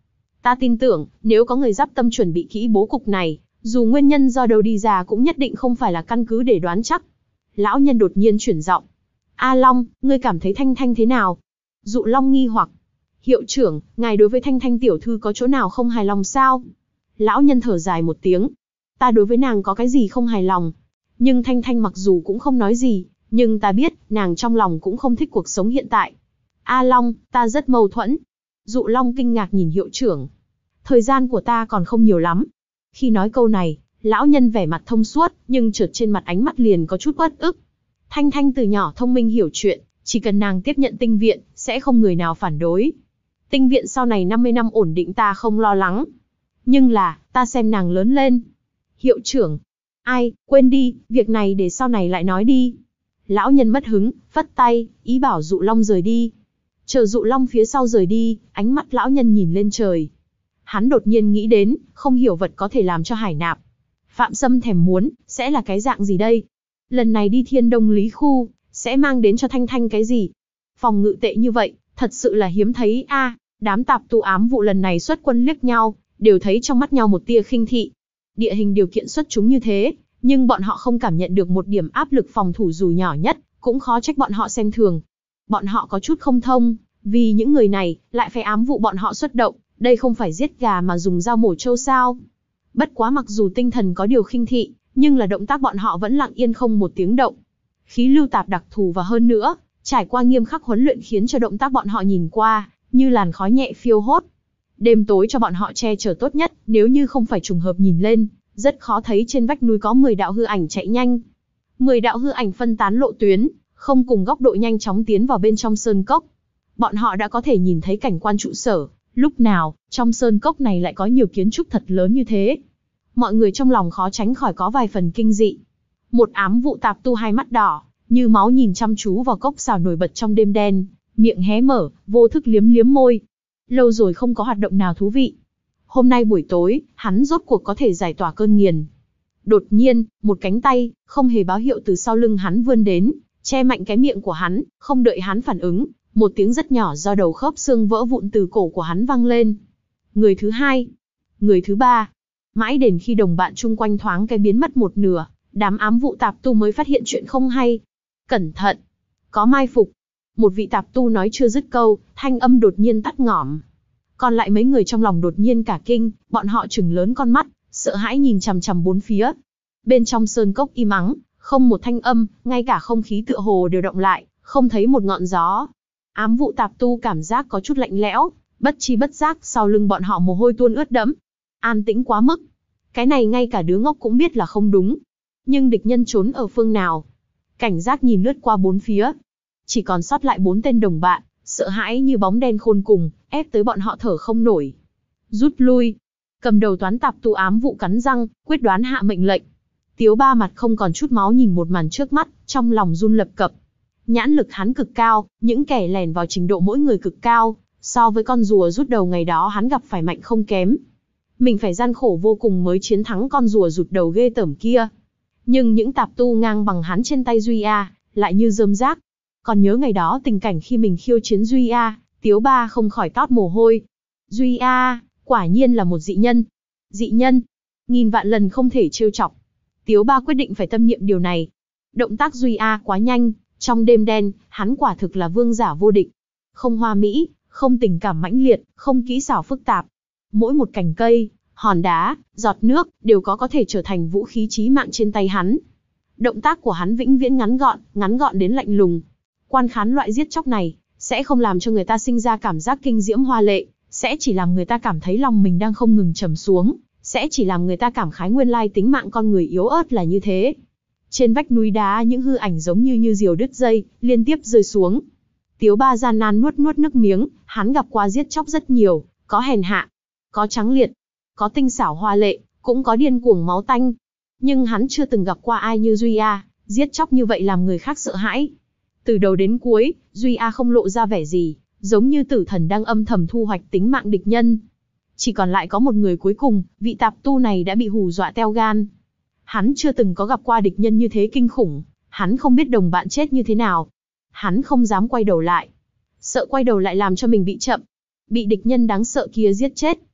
Ta tin tưởng, nếu có người giáp tâm chuẩn bị kỹ bố cục này, dù nguyên nhân do đâu đi ra cũng nhất định không phải là căn cứ để đoán chắc. Lão nhân đột nhiên chuyển giọng. A Long, ngươi cảm thấy Thanh Thanh thế nào? Dụ Long nghi hoặc. Hiệu trưởng, ngài đối với Thanh Thanh tiểu thư có chỗ nào không hài lòng sao? Lão nhân thở dài một tiếng. Ta đối với nàng có cái gì không hài lòng. Nhưng Thanh Thanh mặc dù cũng không nói gì, nhưng ta biết, nàng trong lòng cũng không thích cuộc sống hiện tại. A Long, ta rất mâu thuẫn. Dụ Long kinh ngạc nhìn hiệu trưởng. Thời gian của ta còn không nhiều lắm. Khi nói câu này, lão nhân vẻ mặt thông suốt, nhưng chợt trên mặt ánh mắt liền có chút uất ức. Thanh Thanh từ nhỏ thông minh hiểu chuyện, chỉ cần nàng tiếp nhận tinh viện, sẽ không người nào phản đối. Tinh viện sau này năm mươi năm ổn định ta không lo lắng. Nhưng là, ta xem nàng lớn lên. Hiệu trưởng. Ai, quên đi, việc này để sau này lại nói đi. Lão nhân mất hứng, phất tay, ý bảo Dụ Long rời đi. Chờ Dụ Long phía sau rời đi, ánh mắt lão nhân nhìn lên trời. Hắn đột nhiên nghĩ đến, không hiểu vật có thể làm cho Hải Nạp Phạm Sâm thèm muốn, sẽ là cái dạng gì đây? Lần này đi Thiên Đông Lý Khu, sẽ mang đến cho Thanh Thanh cái gì? Phòng ngự tệ như vậy, thật sự là hiếm thấy a. À, đám tạp tu ám vụ lần này xuất quân liếc nhau, đều thấy trong mắt nhau một tia khinh thị. Địa hình điều kiện xuất chúng như thế, nhưng bọn họ không cảm nhận được một điểm áp lực phòng thủ dù nhỏ nhất, cũng khó trách bọn họ xem thường. Bọn họ có chút không thông, vì những người này lại phải ám vụ bọn họ xuất động, đây không phải giết gà mà dùng dao mổ trâu sao? Bất quá mặc dù tinh thần có điều khinh thị, nhưng là động tác bọn họ vẫn lặng yên không một tiếng động. Khí lưu tạp đặc thù và hơn nữa, trải qua nghiêm khắc huấn luyện khiến cho động tác bọn họ nhìn qua như làn khói nhẹ phiêu hốt. Đêm tối cho bọn họ che chở tốt nhất, nếu như không phải trùng hợp nhìn lên, rất khó thấy trên vách núi có mười đạo hư ảnh chạy nhanh. mười đạo hư ảnh phân tán lộ tuyến, không cùng góc độ nhanh chóng tiến vào bên trong sơn cốc. Bọn họ đã có thể nhìn thấy cảnh quan trụ sở, lúc nào, trong sơn cốc này lại có nhiều kiến trúc thật lớn như thế. Mọi người trong lòng khó tránh khỏi có vài phần kinh dị. Một ám vụ tạp tu hai mắt đỏ, như máu nhìn chăm chú vào cốc xào nổi bật trong đêm đen, miệng hé mở, vô thức liếm liếm môi. Lâu rồi không có hoạt động nào thú vị. Hôm nay buổi tối, hắn rốt cuộc có thể giải tỏa cơn nghiền. Đột nhiên, một cánh tay, không hề báo hiệu từ sau lưng hắn vươn đến, che mạnh cái miệng của hắn, không đợi hắn phản ứng, một tiếng rất nhỏ do đầu khớp xương vỡ vụn từ cổ của hắn vang lên. Người thứ hai, người thứ ba, mãi đến khi đồng bạn chung quanh thoáng cái biến mất một nửa, đám ám vụ tạp tu mới phát hiện chuyện không hay. Cẩn thận, có mai phục. Một vị tạp tu nói chưa dứt câu, thanh âm đột nhiên tắt ngỏm. Còn lại mấy người trong lòng đột nhiên cả kinh, bọn họ trừng lớn con mắt, sợ hãi nhìn chằm chằm bốn phía. Bên trong sơn cốc im ắng, không một thanh âm, ngay cả không khí tựa hồ đều động lại, không thấy một ngọn gió. Ám vụ tạp tu cảm giác có chút lạnh lẽo, bất chi bất giác sau lưng bọn họ mồ hôi tuôn ướt đẫm. An tĩnh quá mức. Cái này ngay cả đứa ngốc cũng biết là không đúng. Nhưng địch nhân trốn ở phương nào? Cảnh giác nhìn lướt qua bốn phía. Chỉ còn sót lại bốn tên đồng bạn, sợ hãi như bóng đen khôn cùng, ép tới bọn họ thở không nổi. Rút lui. Cầm đầu toán tạp tu ám vụ cắn răng, quyết đoán hạ mệnh lệnh. Tiếu Ba mặt không còn chút máu nhìn một màn trước mắt, trong lòng run lập cập. Nhãn lực hắn cực cao, những kẻ lèn vào trình độ mỗi người cực cao, so với con rùa rút đầu ngày đó hắn gặp phải mạnh không kém. Mình phải gian khổ vô cùng mới chiến thắng con rùa rụt đầu ghê tởm kia. Nhưng những tạp tu ngang bằng hắn trên tay Duy A, lại như rơm rác. Còn nhớ ngày đó tình cảnh khi mình khiêu chiến Duy A, Tiếu Ba không khỏi toát mồ hôi. Duy A, quả nhiên là một dị nhân. Dị nhân, nghìn vạn lần không thể trêu chọc. Tiếu Ba quyết định phải tâm niệm điều này. Động tác Duy A quá nhanh, trong đêm đen, hắn quả thực là vương giả vô địch. Không hoa mỹ, không tình cảm mãnh liệt, không kỹ xảo phức tạp. Mỗi một cành cây, hòn đá, giọt nước, đều có có thể trở thành vũ khí chí mạng trên tay hắn. Động tác của hắn vĩnh viễn ngắn gọn, ngắn gọn đến lạnh lùng. Quan khán loại giết chóc này, sẽ không làm cho người ta sinh ra cảm giác kinh diễm hoa lệ, sẽ chỉ làm người ta cảm thấy lòng mình đang không ngừng trầm xuống, sẽ chỉ làm người ta cảm khái nguyên lai tính mạng con người yếu ớt là như thế. Trên vách núi đá những hư ảnh giống như như diều đứt dây, liên tiếp rơi xuống. Tiếu Ba gian nan nuốt nuốt nước miếng, hắn gặp qua giết chóc rất nhiều, có hèn hạ, có trắng liệt, có tinh xảo hoa lệ, cũng có điên cuồng máu tanh. Nhưng hắn chưa từng gặp qua ai như Duy A, giết chóc như vậy làm người khác sợ hãi. Từ đầu đến cuối, Duy A không lộ ra vẻ gì, giống như tử thần đang âm thầm thu hoạch tính mạng địch nhân. Chỉ còn lại có một người cuối cùng, vị tạp tu này đã bị hù dọa teo gan. Hắn chưa từng có gặp qua địch nhân như thế kinh khủng, hắn không biết đồng bạn chết như thế nào. Hắn không dám quay đầu lại. Sợ quay đầu lại làm cho mình bị chậm, bị địch nhân đáng sợ kia giết chết.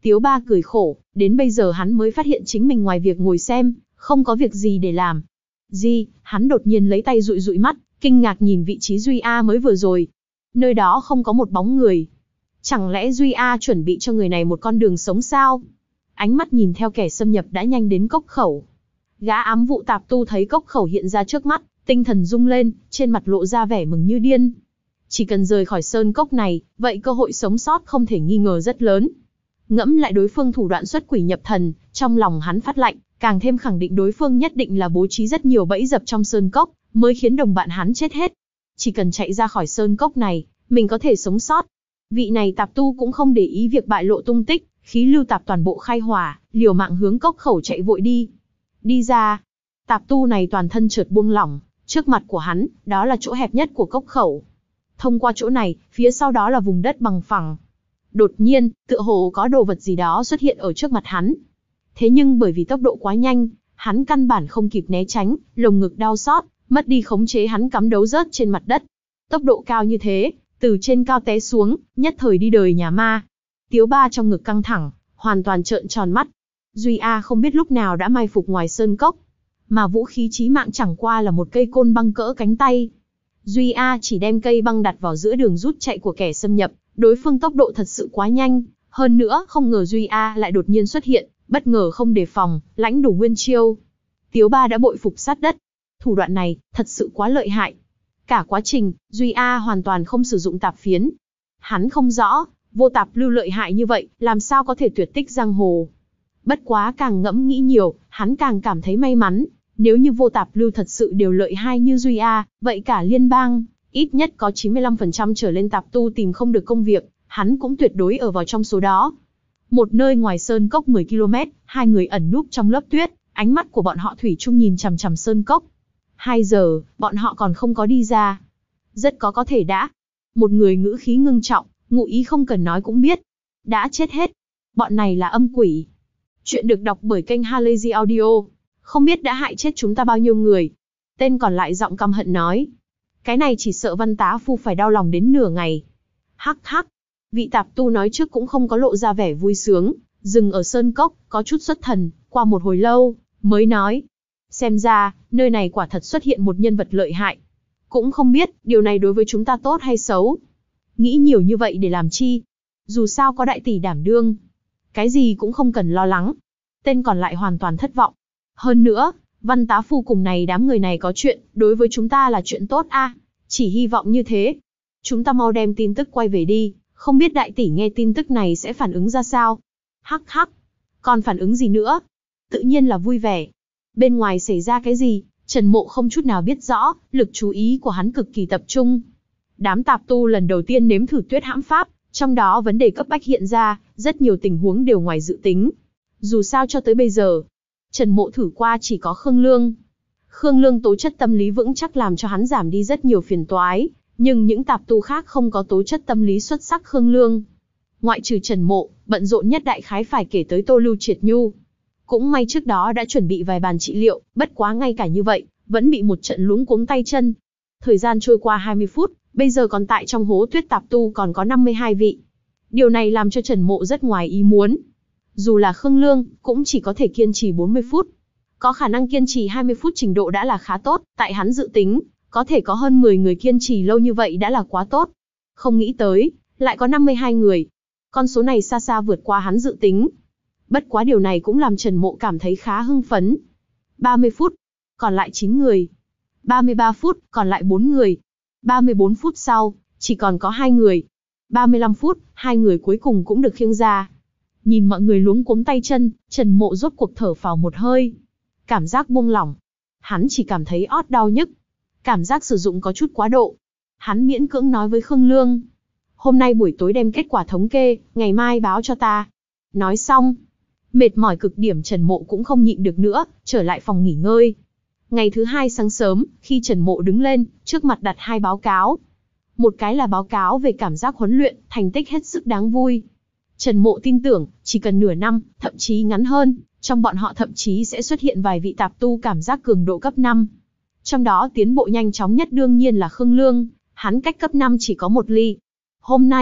Tiếu Ba cười khổ, đến bây giờ hắn mới phát hiện chính mình ngoài việc ngồi xem, không có việc gì để làm. Gì, hắn đột nhiên lấy tay dụi dụi mắt, kinh ngạc nhìn vị trí Duy A mới vừa rồi. Nơi đó không có một bóng người. Chẳng lẽ Duy A chuẩn bị cho người này một con đường sống sao? Ánh mắt nhìn theo kẻ xâm nhập đã nhanh đến cốc khẩu. Gã ám vụ tạp tu thấy cốc khẩu hiện ra trước mắt, tinh thần rung lên, trên mặt lộ ra vẻ mừng như điên. Chỉ cần rời khỏi sơn cốc này, vậy cơ hội sống sót không thể nghi ngờ rất lớn. Ngẫm lại đối phương thủ đoạn xuất quỷ nhập thần, trong lòng hắn phát lạnh, càng thêm khẳng định đối phương nhất định là bố trí rất nhiều bẫy dập trong sơn cốc, mới khiến đồng bạn hắn chết hết. Chỉ cần chạy ra khỏi sơn cốc này, mình có thể sống sót. Vị này tạp tu cũng không để ý việc bại lộ tung tích, khí lưu tạp toàn bộ khai hỏa, liều mạng hướng cốc khẩu chạy vội đi. Đi ra, tạp tu này toàn thân chợt buông lỏng, trước mặt của hắn, đó là chỗ hẹp nhất của cốc khẩu. Thông qua chỗ này, phía sau đó là vùng đất bằng phẳng. Đột nhiên, tựa hồ có đồ vật gì đó xuất hiện ở trước mặt hắn. Thế nhưng bởi vì tốc độ quá nhanh, hắn căn bản không kịp né tránh, lồng ngực đau xót, mất đi khống chế hắn cắm đấu rớt trên mặt đất. Tốc độ cao như thế, từ trên cao té xuống, nhất thời đi đời nhà ma. Tiếu Ba trong ngực căng thẳng, hoàn toàn trợn tròn mắt. Duy A không biết lúc nào đã mai phục ngoài sơn cốc, mà vũ khí chí mạng chẳng qua là một cây côn băng cỡ cánh tay. Duy A chỉ đem cây băng đặt vào giữa đường rút chạy của kẻ xâm nhập, đối phương tốc độ thật sự quá nhanh, hơn nữa không ngờ Duy A lại đột nhiên xuất hiện, bất ngờ không đề phòng, lãnh đủ nguyên chiêu. Tiếu Ba đã bội phục sát đất. Thủ đoạn này, thật sự quá lợi hại. Cả quá trình, Duy A hoàn toàn không sử dụng tạp phiến. Hắn không rõ, vô tạp lưu lợi hại như vậy, làm sao có thể tuyệt tích giang hồ. Bất quá càng ngẫm nghĩ nhiều, hắn càng cảm thấy may mắn. Nếu như vô tạp lưu thật sự đều lợi hại như Duy A, vậy cả liên bang, ít nhất có chín mươi lăm phần trăm trở lên tạp tu tìm không được công việc, hắn cũng tuyệt đối ở vào trong số đó. Một nơi ngoài sơn cốc mười ki lô mét, hai người ẩn núp trong lớp tuyết, ánh mắt của bọn họ thủy chung nhìn chằm chằm sơn cốc. Hai giờ, bọn họ còn không có đi ra. Rất có có thể đã. Một người ngữ khí ngưng trọng, ngụ ý không cần nói cũng biết. Đã chết hết. Bọn này là âm quỷ. Chuyện được đọc bởi kênh Halazy Audio. Không biết đã hại chết chúng ta bao nhiêu người. Tên còn lại giọng căm hận nói. Cái này chỉ sợ Văn Tá Phu phải đau lòng đến nửa ngày. Hắc hắc. Vị tạp tu nói trước cũng không có lộ ra vẻ vui sướng, dừng ở sơn cốc, có chút xuất thần, qua một hồi lâu, mới nói. Xem ra, nơi này quả thật xuất hiện một nhân vật lợi hại. Cũng không biết, điều này đối với chúng ta tốt hay xấu. Nghĩ nhiều như vậy để làm chi? Dù sao có đại tỷ đảm đương. Cái gì cũng không cần lo lắng. Tên còn lại hoàn toàn thất vọng. Hơn nữa, Văn Tá Phu cùng này đám người này có chuyện, đối với chúng ta là chuyện tốt a. À, chỉ hy vọng như thế. Chúng ta mau đem tin tức quay về đi, không biết đại tỷ nghe tin tức này sẽ phản ứng ra sao. Hắc hắc. Còn phản ứng gì nữa? Tự nhiên là vui vẻ. Bên ngoài xảy ra cái gì, Trần Mộ không chút nào biết rõ, lực chú ý của hắn cực kỳ tập trung. Đám tạp tu lần đầu tiên nếm thử tuyết hãm pháp, trong đó vấn đề cấp bách hiện ra, rất nhiều tình huống đều ngoài dự tính. Dù sao cho tới bây giờ, Trần Mộ thử qua chỉ có Khương Lương. Khương Lương tố chất tâm lý vững chắc làm cho hắn giảm đi rất nhiều phiền toái, nhưng những tạp tu khác không có tố chất tâm lý xuất sắc Khương Lương. Ngoại trừ Trần Mộ, bận rộn nhất đại khái phải kể tới Tô Lưu Triệt Nhu. Cũng may trước đó đã chuẩn bị vài bàn trị liệu, bất quá ngay cả như vậy, vẫn bị một trận luống cuống tay chân. Thời gian trôi qua hai mươi phút, bây giờ còn tại trong hố tuyết tạp tu còn có năm mươi hai vị. Điều này làm cho Trần Mộ rất ngoài ý muốn. Dù là Khương Lương, cũng chỉ có thể kiên trì bốn mươi phút. Có khả năng kiên trì hai mươi phút trình độ đã là khá tốt, tại hắn dự tính, có thể có hơn mười người kiên trì lâu như vậy đã là quá tốt. Không nghĩ tới, lại có năm mươi hai người. Con số này xa xa vượt qua hắn dự tính. Bất quá điều này cũng làm Trần Mộ cảm thấy khá hưng phấn. ba mươi phút, còn lại chín người. ba mươi ba phút, còn lại bốn người. ba mươi bốn phút sau, chỉ còn có hai người. ba mươi lăm phút, hai người cuối cùng cũng được khiêng ra. Nhìn mọi người luống cuống tay chân, Trần Mộ rốt cuộc thở phào một hơi. Cảm giác buông lỏng. Hắn chỉ cảm thấy ót đau nhức. Cảm giác sử dụng có chút quá độ. Hắn miễn cưỡng nói với Khương Lương. Hôm nay buổi tối đem kết quả thống kê, ngày mai báo cho ta. Nói xong. Mệt mỏi cực điểm Trần Mộ cũng không nhịn được nữa, trở lại phòng nghỉ ngơi. Ngày thứ hai sáng sớm, khi Trần Mộ đứng lên, trước mặt đặt hai báo cáo. Một cái là báo cáo về cảm giác huấn luyện, thành tích hết sức đáng vui. Trần Mộ tin tưởng, chỉ cần nửa năm, thậm chí ngắn hơn, trong bọn họ thậm chí sẽ xuất hiện vài vị tạp tu cảm giác cường độ cấp năm. Trong đó tiến bộ nhanh chóng nhất đương nhiên là Khương Lương, hắn cách cấp năm chỉ có một ly. Hôm nay,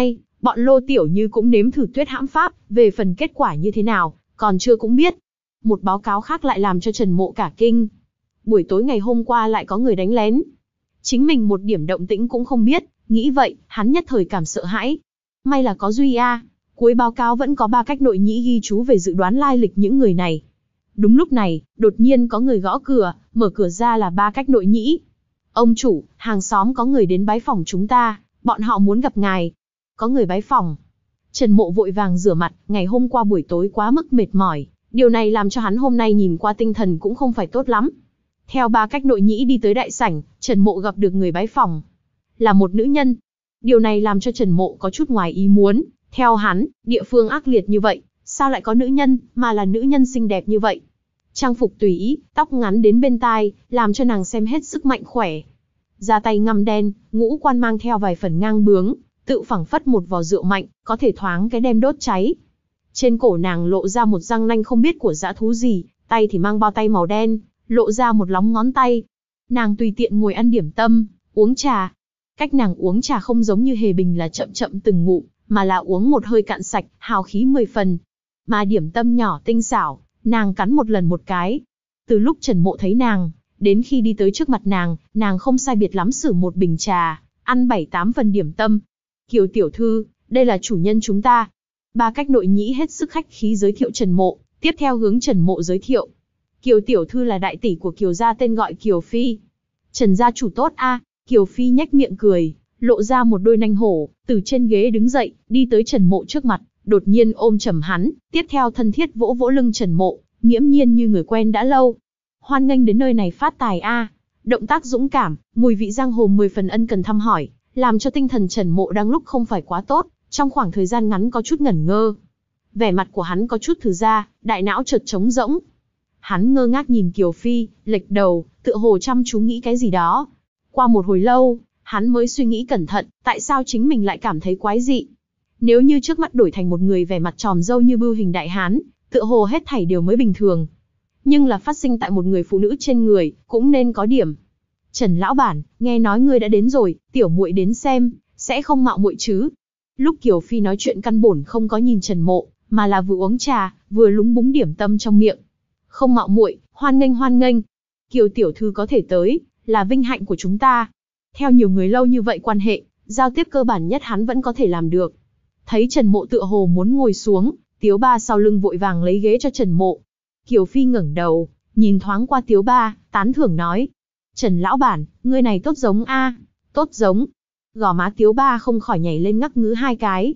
Bọn Lô Tiểu Như cũng nếm thử tuyết hãm pháp, về phần kết quả như thế nào, còn chưa cũng biết. Một báo cáo khác lại làm cho Trần Mộ cả kinh. Buổi tối ngày hôm qua lại có người đánh lén. Chính mình một điểm động tĩnh cũng không biết, nghĩ vậy, hắn nhất thời cảm sợ hãi. May là có Duy A. Cuối báo cáo vẫn có ba cách nội nhĩ ghi chú về dự đoán lai lịch những người này. Đúng lúc này, đột nhiên có người gõ cửa, mở cửa ra là ba cách nội nhĩ. Ông chủ, hàng xóm có người đến bái phòng chúng ta, bọn họ muốn gặp ngài. Có người bái phòng. Trần Mộ vội vàng rửa mặt, ngày hôm qua buổi tối quá mức mệt mỏi, điều này làm cho hắn hôm nay nhìn qua tinh thần cũng không phải tốt lắm. Theo ba cách nội nhĩ đi tới đại sảnh, Trần Mộ gặp được người bái phòng. Là một nữ nhân. Điều này làm cho Trần Mộ có chút ngoài ý muốn, theo hắn, địa phương ác liệt như vậy, sao lại có nữ nhân, mà là nữ nhân xinh đẹp như vậy. Trang phục tùy ý, tóc ngắn đến bên tai, làm cho nàng xem hết sức mạnh khỏe. Da tay ngăm đen, ngũ quan mang theo vài phần ngang bướng, tự phẳng phất một vò rượu mạnh, có thể thoáng cái đem đốt cháy. Trên cổ nàng lộ ra một răng nanh không biết của dã thú gì, tay thì mang bao tay màu đen, lộ ra một lóng ngón tay. Nàng tùy tiện ngồi ăn điểm tâm, uống trà. Cách nàng uống trà không giống như Hề Bình là chậm chậm từng ngụm, mà là uống một hơi cạn sạch, hào khí mười phần. Mà điểm tâm nhỏ tinh xảo, nàng cắn một lần một cái. Từ lúc Trần Mộ thấy nàng, đến khi đi tới trước mặt nàng, nàng không sai biệt lắm xử một bình trà, ăn bảy tám phần điểm tâm. Kiều tiểu thư, đây là chủ nhân chúng ta. Ba cách nội nhĩ hết sức khách khí giới thiệu Trần Mộ, tiếp theo hướng Trần Mộ giới thiệu. Kiều tiểu thư là đại tỷ của Kiều gia tên gọi Kiều Phi. Trần gia chủ tốt a. Kiều Phi nhếch miệng cười, lộ ra một đôi nanh hổ, từ trên ghế đứng dậy, đi tới Trần Mộ trước mặt, đột nhiên ôm chầm hắn, tiếp theo thân thiết vỗ vỗ lưng Trần Mộ, nghiễm nhiên như người quen đã lâu. Hoan nghênh đến nơi này phát tài a. Động tác dũng cảm, mùi vị giang hồ mười phần ân cần thăm hỏi, làm cho tinh thần Trần Mộ đang lúc không phải quá tốt, trong khoảng thời gian ngắn có chút ngẩn ngơ. Vẻ mặt của hắn có chút thử ra, đại não chợt trống rỗng. Hắn ngơ ngác nhìn Kiều Phi, lệch đầu, tựa hồ chăm chú nghĩ cái gì đó. Qua một hồi lâu, hắn mới suy nghĩ cẩn thận, tại sao chính mình lại cảm thấy quái dị. Nếu như trước mắt đổi thành một người vẻ mặt tròm râu như Bưu Hình đại hán, tựa hồ hết thảy đều mới bình thường. Nhưng là phát sinh tại một người phụ nữ trên người, cũng nên có điểm. Trần lão bản, nghe nói ngươi đã đến rồi, tiểu muội đến xem, sẽ không mạo muội chứ? Lúc Kiều Phi nói chuyện căn bổn không có nhìn Trần Mộ, mà là vừa uống trà, vừa lúng búng điểm tâm trong miệng. Không mạo muội, hoan nghênh hoan nghênh. Kiều tiểu thư có thể tới, là vinh hạnh của chúng ta. Theo nhiều người lâu như vậy quan hệ, giao tiếp cơ bản nhất hắn vẫn có thể làm được. Thấy Trần Mộ tựa hồ muốn ngồi xuống, Tiếu Ba sau lưng vội vàng lấy ghế cho Trần Mộ. Kiều Phi ngẩng đầu, nhìn thoáng qua Tiếu Ba, tán thưởng nói. Trần lão bản, ngươi này tốt giống a, tốt giống. Gò má Tiếu Ba không khỏi nhảy lên ngắc ngứ hai cái.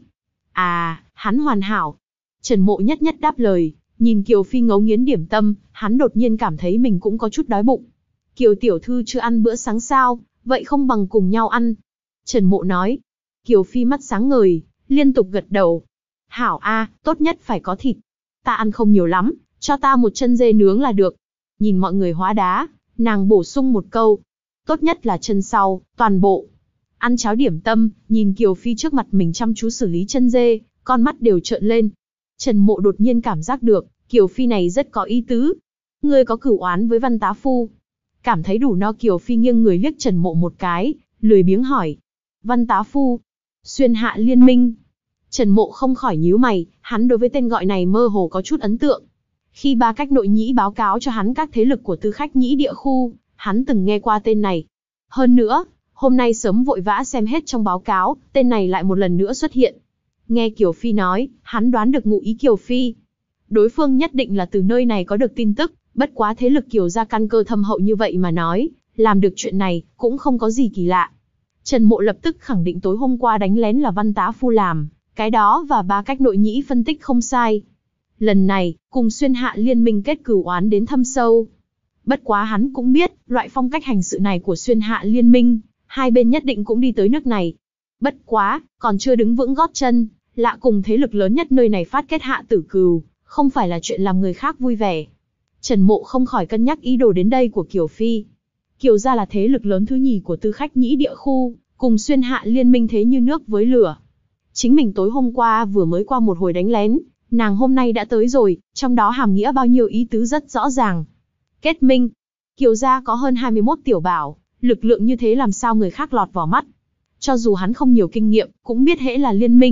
À, hắn hoàn hảo. Trần Mộ nhất nhất đáp lời, nhìn Kiều Phi ngấu nghiến điểm tâm, hắn đột nhiên cảm thấy mình cũng có chút đói bụng. Kiều tiểu thư chưa ăn bữa sáng sao, vậy không bằng cùng nhau ăn. Trần Mộ nói. Kiều Phi mắt sáng ngời, liên tục gật đầu. Hảo a, tốt nhất phải có thịt. Ta ăn không nhiều lắm, cho ta một chân dê nướng là được. Nhìn mọi người hóa đá, nàng bổ sung một câu. Tốt nhất là chân sau, toàn bộ. Ăn cháo điểm tâm, nhìn Kiều Phi trước mặt mình chăm chú xử lý chân dê, con mắt đều trợn lên. Trần Mộ đột nhiên cảm giác được, Kiều Phi này rất có ý tứ. Ngươi có cửu oán với Văn tá phu. Cảm thấy đủ no, Kiều Phi nghiêng người liếc Trần Mộ một cái, lười biếng hỏi. Văn tá phu. Xuyên hạ liên minh. Trần Mộ không khỏi nhíu mày, hắn đối với tên gọi này mơ hồ có chút ấn tượng. Khi ba cách nội nhĩ báo cáo cho hắn các thế lực của tư khách nhĩ địa khu, hắn từng nghe qua tên này. Hơn nữa, hôm nay sớm vội vã xem hết trong báo cáo, tên này lại một lần nữa xuất hiện. Nghe Kiều Phi nói, hắn đoán được ngụ ý Kiều Phi. Đối phương nhất định là từ nơi này có được tin tức, bất quá thế lực Kiều gia căn cơ thâm hậu như vậy mà nói, làm được chuyện này, cũng không có gì kỳ lạ. Trần Mộ lập tức khẳng định tối hôm qua đánh lén là Văn tá phu làm, cái đó và ba cách nội nhĩ phân tích không sai. Lần này, cùng xuyên hạ liên minh kết cửu oán đến thâm sâu. Bất quá hắn cũng biết, loại phong cách hành sự này của xuyên hạ liên minh, hai bên nhất định cũng đi tới nước này. Bất quá, còn chưa đứng vững gót chân, lạ cùng thế lực lớn nhất nơi này phát kết hạ tử cừu, không phải là chuyện làm người khác vui vẻ. Trần Mộ không khỏi cân nhắc ý đồ đến đây của Kiều Phi. Kiều gia là thế lực lớn thứ nhì của tư khách nhĩ địa khu, cùng xuyên hạ liên minh thế như nước với lửa. Chính mình tối hôm qua vừa mới qua một hồi đánh lén, nàng hôm nay đã tới rồi, trong đó hàm nghĩa bao nhiêu ý tứ rất rõ ràng. Kết minh. Kiều gia có hơn hai mươi mốt tiểu bảo, lực lượng như thế làm sao người khác lọt vào mắt. Cho dù hắn không nhiều kinh nghiệm, cũng biết hễ là liên minh,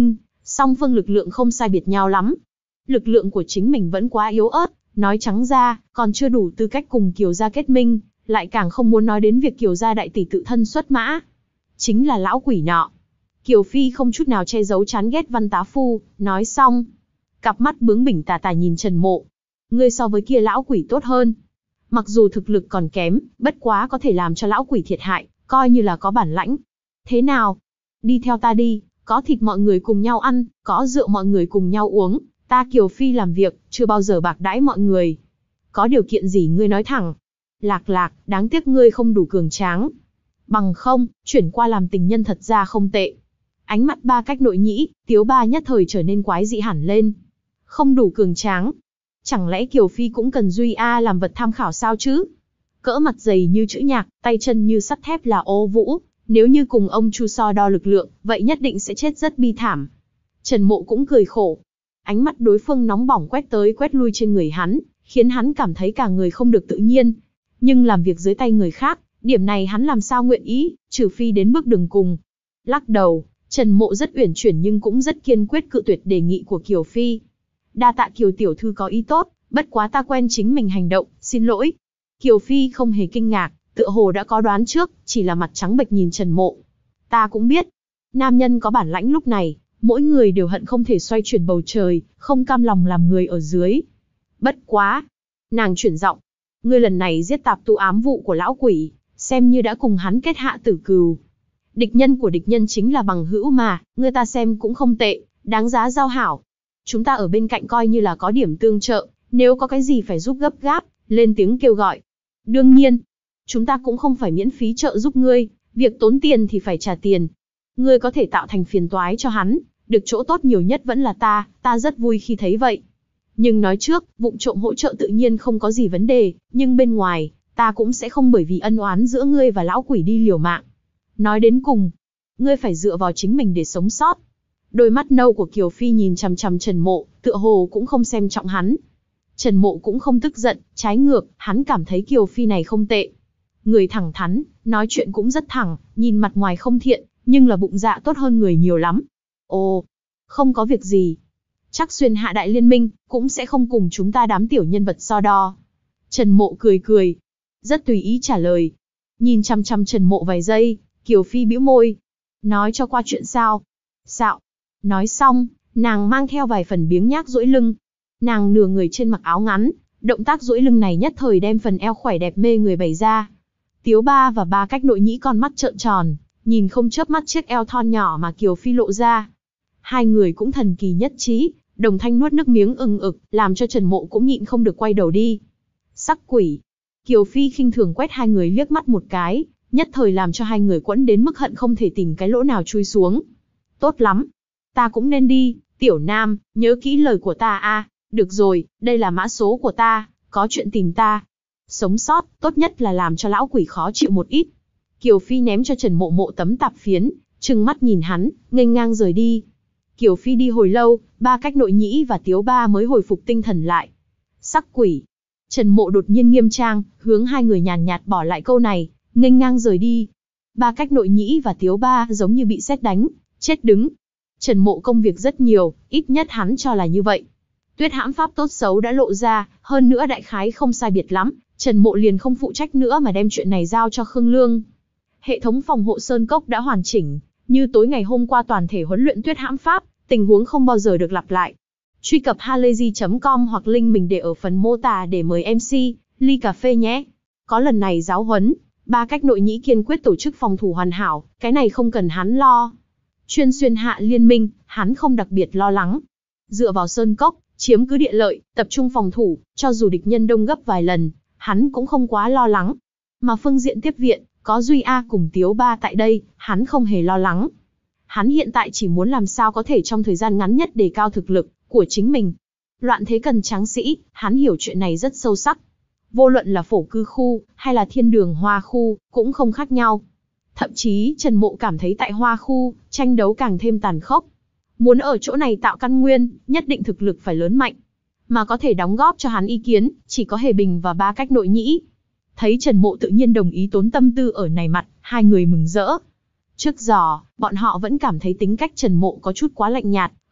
Song phương lực lượng không sai biệt nhau lắm. Lực lượng của chính mình vẫn quá yếu ớt, nói trắng ra, còn chưa đủ tư cách cùng Kiều gia kết minh, lại càng không muốn nói đến việc Kiều gia đại tỷ tự thân xuất mã. Chính là lão quỷ nọ. Kiều Phi không chút nào che giấu chán ghét Văn tá phu, nói xong. Cặp mắt bướng bỉnh tà tà nhìn Trần Mộ. Ngươi so với kia lão quỷ tốt hơn. Mặc dù thực lực còn kém, bất quá có thể làm cho lão quỷ thiệt hại, coi như là có bản lãnh. Thế nào? Đi theo ta đi, có thịt mọi người cùng nhau ăn, có rượu mọi người cùng nhau uống. Ta Kiều Phi làm việc, chưa bao giờ bạc đãi mọi người. Có điều kiện gì ngươi nói thẳng. Lạc Lạc, đáng tiếc ngươi không đủ cường tráng. Bằng không, chuyển qua làm tình nhân thật ra không tệ. Ánh mắt ba cách nội nhĩ, Tiếu Ba nhất thời trở nên quái dị hẳn lên. Không đủ cường tráng. Chẳng lẽ Kiều Phi cũng cần Duy A làm vật tham khảo sao chứ? Cỡ mặt dày như chữ nhạc, tay chân như sắt thép là Ô Vũ. Nếu như cùng ông Chu so đo lực lượng, vậy nhất định sẽ chết rất bi thảm. Trần Mộ cũng cười khổ. Ánh mắt đối phương nóng bỏng quét tới quét lui trên người hắn, khiến hắn cảm thấy cả người không được tự nhiên. Nhưng làm việc dưới tay người khác, điểm này hắn làm sao nguyện ý, trừ phi đến bước đường cùng. Lắc đầu, Trần Mộ rất uyển chuyển nhưng cũng rất kiên quyết cự tuyệt đề nghị của Kiều Phi. Đa tạ Kiều tiểu thư có ý tốt, bất quá ta quen chính mình hành động, xin lỗi. Kiều Phi không hề kinh ngạc, tựa hồ đã có đoán trước, chỉ là mặt trắng bệch nhìn Trần Mộ. Ta cũng biết, nam nhân có bản lãnh lúc này, mỗi người đều hận không thể xoay chuyển bầu trời, không cam lòng làm người ở dưới. Bất quá. Nàng chuyển giọng. Ngươi lần này giết tạp tu ám vụ của lão quỷ, xem như đã cùng hắn kết hạ tử cừu. Địch nhân của địch nhân chính là bằng hữu mà, ngươi ta xem cũng không tệ, đáng giá giao hảo. Chúng ta ở bên cạnh coi như là có điểm tương trợ, nếu có cái gì phải giúp gấp gáp, lên tiếng kêu gọi. Đương nhiên, chúng ta cũng không phải miễn phí trợ giúp ngươi, việc tốn tiền thì phải trả tiền. Ngươi có thể tạo thành phiền toái cho hắn, được chỗ tốt nhiều nhất vẫn là ta, ta rất vui khi thấy vậy. Nhưng nói trước, vụng trộm hỗ trợ tự nhiên không có gì vấn đề, nhưng bên ngoài, ta cũng sẽ không bởi vì ân oán giữa ngươi và lão quỷ đi liều mạng. Nói đến cùng, ngươi phải dựa vào chính mình để sống sót. Đôi mắt nâu của Kiều Phi nhìn chằm chằm Trần Mộ, tựa hồ cũng không xem trọng hắn. Trần Mộ cũng không tức giận, trái ngược, hắn cảm thấy Kiều Phi này không tệ. Người thẳng thắn, nói chuyện cũng rất thẳng, nhìn mặt ngoài không thiện, nhưng là bụng dạ tốt hơn người nhiều lắm. Ồ, không có việc gì. Chắc xuyên hạ đại liên minh, cũng sẽ không cùng chúng ta đám tiểu nhân vật so đo. Trần Mộ cười cười, rất tùy ý trả lời. Nhìn chăm chăm Trần Mộ vài giây, Kiều Phi bĩu môi. Nói cho qua chuyện sao? Xạo. Nói xong, nàng mang theo vài phần biếng nhác duỗi lưng. Nàng nửa người trên mặc áo ngắn, động tác duỗi lưng này nhất thời đem phần eo khỏe đẹp mê người bày ra. Tiếu Ba và ba cách nội nhĩ con mắt trợn tròn, nhìn không chớp mắt chiếc eo thon nhỏ mà Kiều Phi lộ ra. Hai người cũng thần kỳ nhất trí, đồng thanh nuốt nước miếng ừng ực, làm cho Trần Mộ cũng nhịn không được quay đầu đi. Sắc quỷ. Kiều Phi khinh thường quét hai người liếc mắt một cái, nhất thời làm cho hai người quẫn đến mức hận không thể tìm cái lỗ nào chui xuống. Tốt lắm. Ta cũng nên đi, tiểu nam, nhớ kỹ lời của ta a. Được rồi, đây là mã số của ta, có chuyện tìm ta. Sống sót, tốt nhất là làm cho lão quỷ khó chịu một ít. Kiều Phi ném cho Trần Mộ Mộ tấm tạp phiến, trừng mắt nhìn hắn, nghênh ngang rời đi. Kiều Phi đi hồi lâu, ba cách nội nhĩ và Tiếu Ba mới hồi phục tinh thần lại. Sắc quỷ. Trần Mộ đột nhiên nghiêm trang, hướng hai người nhàn nhạt bỏ lại câu này, nghênh ngang rời đi. Ba cách nội nhĩ và Tiếu Ba giống như bị sét đánh, chết đứng. Trần Mộ công việc rất nhiều, ít nhất hắn cho là như vậy. Tuyết hãm pháp tốt xấu đã lộ ra, hơn nữa đại khái không sai biệt lắm, Trần Mộ liền không phụ trách nữa mà đem chuyện này giao cho Khương Lương. Hệ thống phòng hộ Sơn Cốc đã hoàn chỉnh, như tối ngày hôm qua toàn thể huấn luyện tuyết hãm pháp, tình huống không bao giờ được lặp lại. Truy cập halayzi chấm com hoặc link mình để ở phần mô tả để mời em xê, ly cà phê nhé. Có lần này giáo huấn, ba cách nội nhĩ kiên quyết tổ chức phòng thủ hoàn hảo, cái này không cần hắn lo. Chuyên xuyên hạ liên minh, hắn không đặc biệt lo lắng. Dựa vào Sơn Cốc, chiếm cứ địa lợi, tập trung phòng thủ, cho dù địch nhân đông gấp vài lần, hắn cũng không quá lo lắng. Mà phương diện tiếp viện, có Duy A cùng Tiếu Ba tại đây, hắn không hề lo lắng. Hắn hiện tại chỉ muốn làm sao có thể trong thời gian ngắn nhất đề cao thực lực của chính mình. Loạn thế cần tráng sĩ, hắn hiểu chuyện này rất sâu sắc. Vô luận là phổ cư khu, hay là thiên đường hoa khu, cũng không khác nhau. Thậm chí, Trần Mộ cảm thấy tại hoa khu, tranh đấu càng thêm tàn khốc. Muốn ở chỗ này tạo căn nguyên, nhất định thực lực phải lớn mạnh. Mà có thể đóng góp cho hắn ý kiến, chỉ có Hề Bình và ba cách nội nhĩ. Thấy Trần Mộ tự nhiên đồng ý tốn tâm tư ở này mặt, hai người mừng rỡ. Trước giờ, bọn họ vẫn cảm thấy tính cách Trần Mộ có chút quá lạnh nhạt,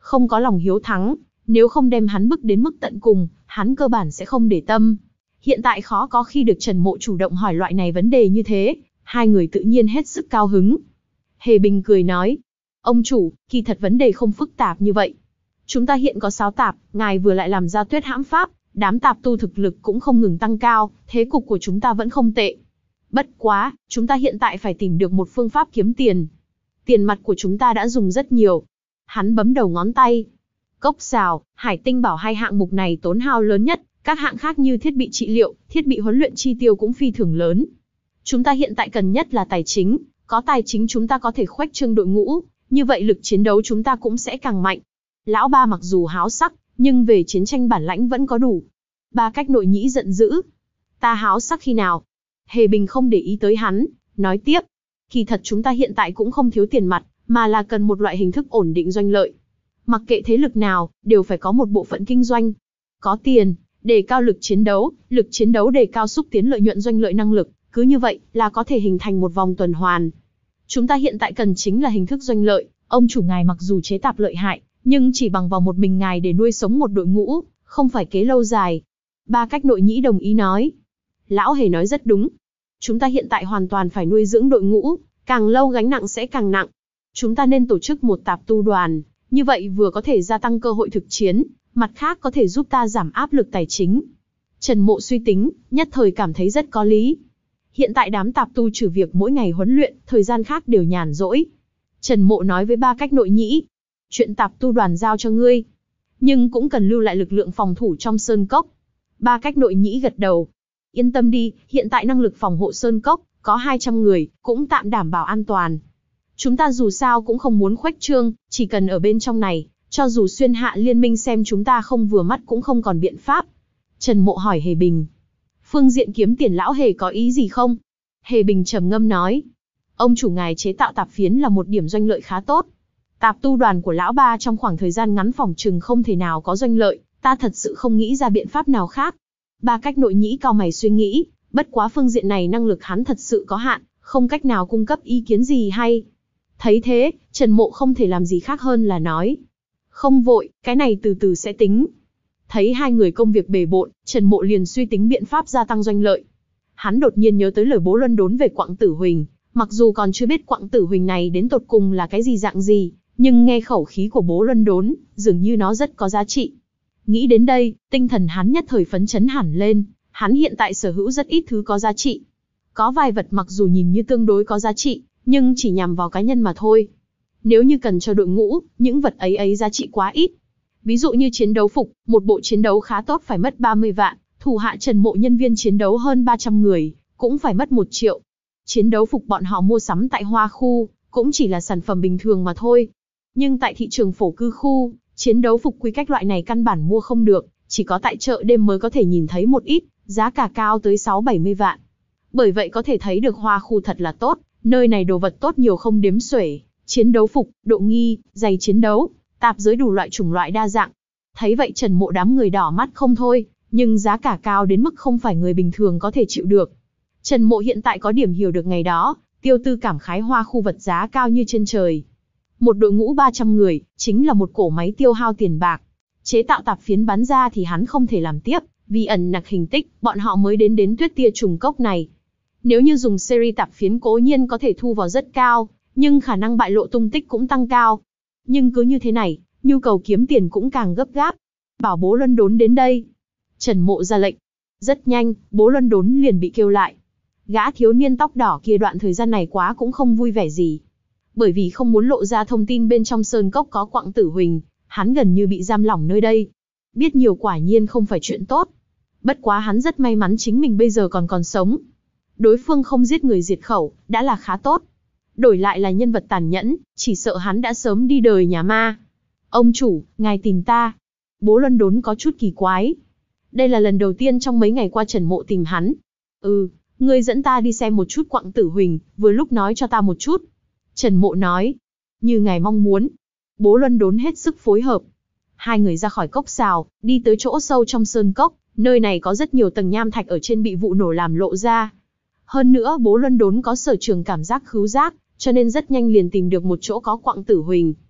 không có lòng hiếu thắng, nếu không đem hắn bức đến mức tận cùng, hắn cơ bản sẽ không để tâm. Hiện tại khó có khi được Trần Mộ chủ động hỏi loại này vấn đề như thế, hai người tự nhiên hết sức cao hứng. Hề Bình cười nói, ông chủ, kỳ thật vấn đề không phức tạp như vậy. Chúng ta hiện có sáu tạp, ngài vừa lại làm ra tuyết hãm pháp, đám tạp tu thực lực cũng không ngừng tăng cao, thế cục của chúng ta vẫn không tệ. Bất quá, chúng ta hiện tại phải tìm được một phương pháp kiếm tiền. Tiền mặt của chúng ta đã dùng rất nhiều. Hắn bấm đầu ngón tay. Cốc sào, hải tinh bảo hai hạng mục này tốn hao lớn nhất, các hạng khác như thiết bị trị liệu, thiết bị huấn luyện chi tiêu cũng phi thường lớn. Chúng ta hiện tại cần nhất là tài chính, có tài chính chúng ta có thể khuếch trương đội ngũ, như vậy lực chiến đấu chúng ta cũng sẽ càng mạnh. Lão ba mặc dù háo sắc, nhưng về chiến tranh bản lãnh vẫn có đủ. Ba Cách Nội Nhĩ giận dữ. Ta háo sắc khi nào? Hề Bình không để ý tới hắn, nói tiếp. Kỳ thật chúng ta hiện tại cũng không thiếu tiền mặt, mà là cần một loại hình thức ổn định doanh lợi. Mặc kệ thế lực nào, đều phải có một bộ phận kinh doanh. Có tiền, đề cao lực chiến đấu, lực chiến đấu đề cao xúc tiến lợi nhuận doanh lợi năng lực, cứ như vậy là có thể hình thành một vòng tuần hoàn. Chúng ta hiện tại cần chính là hình thức doanh lợi, ông chủ ngài mặc dù chế tạp lợi hại, nhưng chỉ bằng vào một mình ngài để nuôi sống một đội ngũ, không phải kế lâu dài. Ba Cách Nội Nhĩ đồng ý nói. Lão Hề nói rất đúng. Chúng ta hiện tại hoàn toàn phải nuôi dưỡng đội ngũ, càng lâu gánh nặng sẽ càng nặng. Chúng ta nên tổ chức một tạp tu đoàn, như vậy vừa có thể gia tăng cơ hội thực chiến, mặt khác có thể giúp ta giảm áp lực tài chính. Trần Mộ suy tính, nhất thời cảm thấy rất có lý. Hiện tại đám tạp tu trừ việc mỗi ngày huấn luyện, thời gian khác đều nhàn rỗi. Trần Mộ nói với Ba Cách Nội Nhĩ, chuyện tạp tu đoàn giao cho ngươi, nhưng cũng cần lưu lại lực lượng phòng thủ trong sơn cốc. Ba Cách Nội Nhĩ gật đầu. Yên tâm đi, hiện tại năng lực phòng hộ sơn cốc, có hai trăm người, cũng tạm đảm bảo an toàn. Chúng ta dù sao cũng không muốn khuếch trương, chỉ cần ở bên trong này, cho dù xuyên hạ liên minh xem chúng ta không vừa mắt cũng không còn biện pháp. Trần Mộ hỏi Hề Bình. Phương diện kiếm tiền lão Hề có ý gì không? Hề Bình trầm ngâm nói. Ông chủ ngài chế tạo tạp phiến là một điểm doanh lợi khá tốt. Tạp tu đoàn của lão ba trong khoảng thời gian ngắn phòng trừng không thể nào có doanh lợi, ta thật sự không nghĩ ra biện pháp nào khác. Ba Cách Nội Nhĩ cau mày suy nghĩ, bất quá phương diện này năng lực hắn thật sự có hạn, không cách nào cung cấp ý kiến gì hay. Thấy thế, Trần Mộ không thể làm gì khác hơn là nói. Không vội, cái này từ từ sẽ tính. Thấy hai người công việc bề bộn, Trần Mộ liền suy tính biện pháp gia tăng doanh lợi. Hắn đột nhiên nhớ tới lời Bố Luân Đốn về Quặng Tử Huỳnh, mặc dù còn chưa biết Quặng Tử Huỳnh này đến tột cùng là cái gì dạng gì, nhưng nghe khẩu khí của Bố Luân Đốn, dường như nó rất có giá trị. Nghĩ đến đây, tinh thần hắn nhất thời phấn chấn hẳn lên, hắn hiện tại sở hữu rất ít thứ có giá trị. Có vài vật mặc dù nhìn như tương đối có giá trị, nhưng chỉ nhằm vào cá nhân mà thôi. Nếu như cần cho đội ngũ, những vật ấy ấy giá trị quá ít. Ví dụ như chiến đấu phục, một bộ chiến đấu khá tốt phải mất ba mươi vạn, thủ hạ Trần Mộ nhân viên chiến đấu hơn ba trăm người, cũng phải mất một triệu. Chiến đấu phục bọn họ mua sắm tại Hoa khu, cũng chỉ là sản phẩm bình thường mà thôi. Nhưng tại thị trường phổ cư khu, chiến đấu phục quy cách loại này căn bản mua không được, chỉ có tại chợ đêm mới có thể nhìn thấy một ít, giá cả cao tới sáu bảy mươi vạn. Bởi vậy có thể thấy được Hoa khu thật là tốt, nơi này đồ vật tốt nhiều không đếm xuể, chiến đấu phục, độ nghi, giày chiến đấu, tạp giới đủ loại chủng loại đa dạng. Thấy vậy Trần Mộ đám người đỏ mắt không thôi, nhưng giá cả cao đến mức không phải người bình thường có thể chịu được. Trần Mộ hiện tại có điểm hiểu được ngày đó, Tiêu Tư cảm khái Hoa khu vật giá cao như trên trời. Một đội ngũ ba trăm người, chính là một cỗ máy tiêu hao tiền bạc. Chế tạo tạp phiến bán ra thì hắn không thể làm tiếp, vì ẩn nặc hình tích, bọn họ mới đến đến tuyết tia trùng cốc này. Nếu như dùng series tạp phiến cố nhiên có thể thu vào rất cao, nhưng khả năng bại lộ tung tích cũng tăng cao. Nhưng cứ như thế này, nhu cầu kiếm tiền cũng càng gấp gáp. Bảo Bố Luân Đốn đến đây. Trần Mộ ra lệnh. Rất nhanh, Bố Luân Đốn liền bị kêu lại. Gã thiếu niên tóc đỏ kia đoạn thời gian này quá cũng không vui vẻ gì. Bởi vì không muốn lộ ra thông tin bên trong sơn cốc có Quặng Tử Huỳnh, hắn gần như bị giam lỏng nơi đây. Biết nhiều quả nhiên không phải chuyện tốt. Bất quá hắn rất may mắn chính mình bây giờ còn còn sống. Đối phương không giết người diệt khẩu, đã là khá tốt. Đổi lại là nhân vật tàn nhẫn, chỉ sợ hắn đã sớm đi đời nhà ma. Ông chủ, ngài tìm ta. Bố Luân Đốn có chút kỳ quái. Đây là lần đầu tiên trong mấy ngày qua Trần Mộ tìm hắn. Ừ, ngươi dẫn ta đi xem một chút Quặng Tử Huỳnh, vừa lúc nói cho ta một chút. Trần Mộ nói. Như ngài mong muốn. Bố Luân Đốn hết sức phối hợp. Hai người ra khỏi cốc sào, đi tới chỗ sâu trong sơn cốc, nơi này có rất nhiều tầng nham thạch ở trên bị vụ nổ làm lộ ra. Hơn nữa Bố Luân Đốn có sở trường cảm giác khứu giác, cho nên rất nhanh liền tìm được một chỗ có Quặng Tử Huỳnh.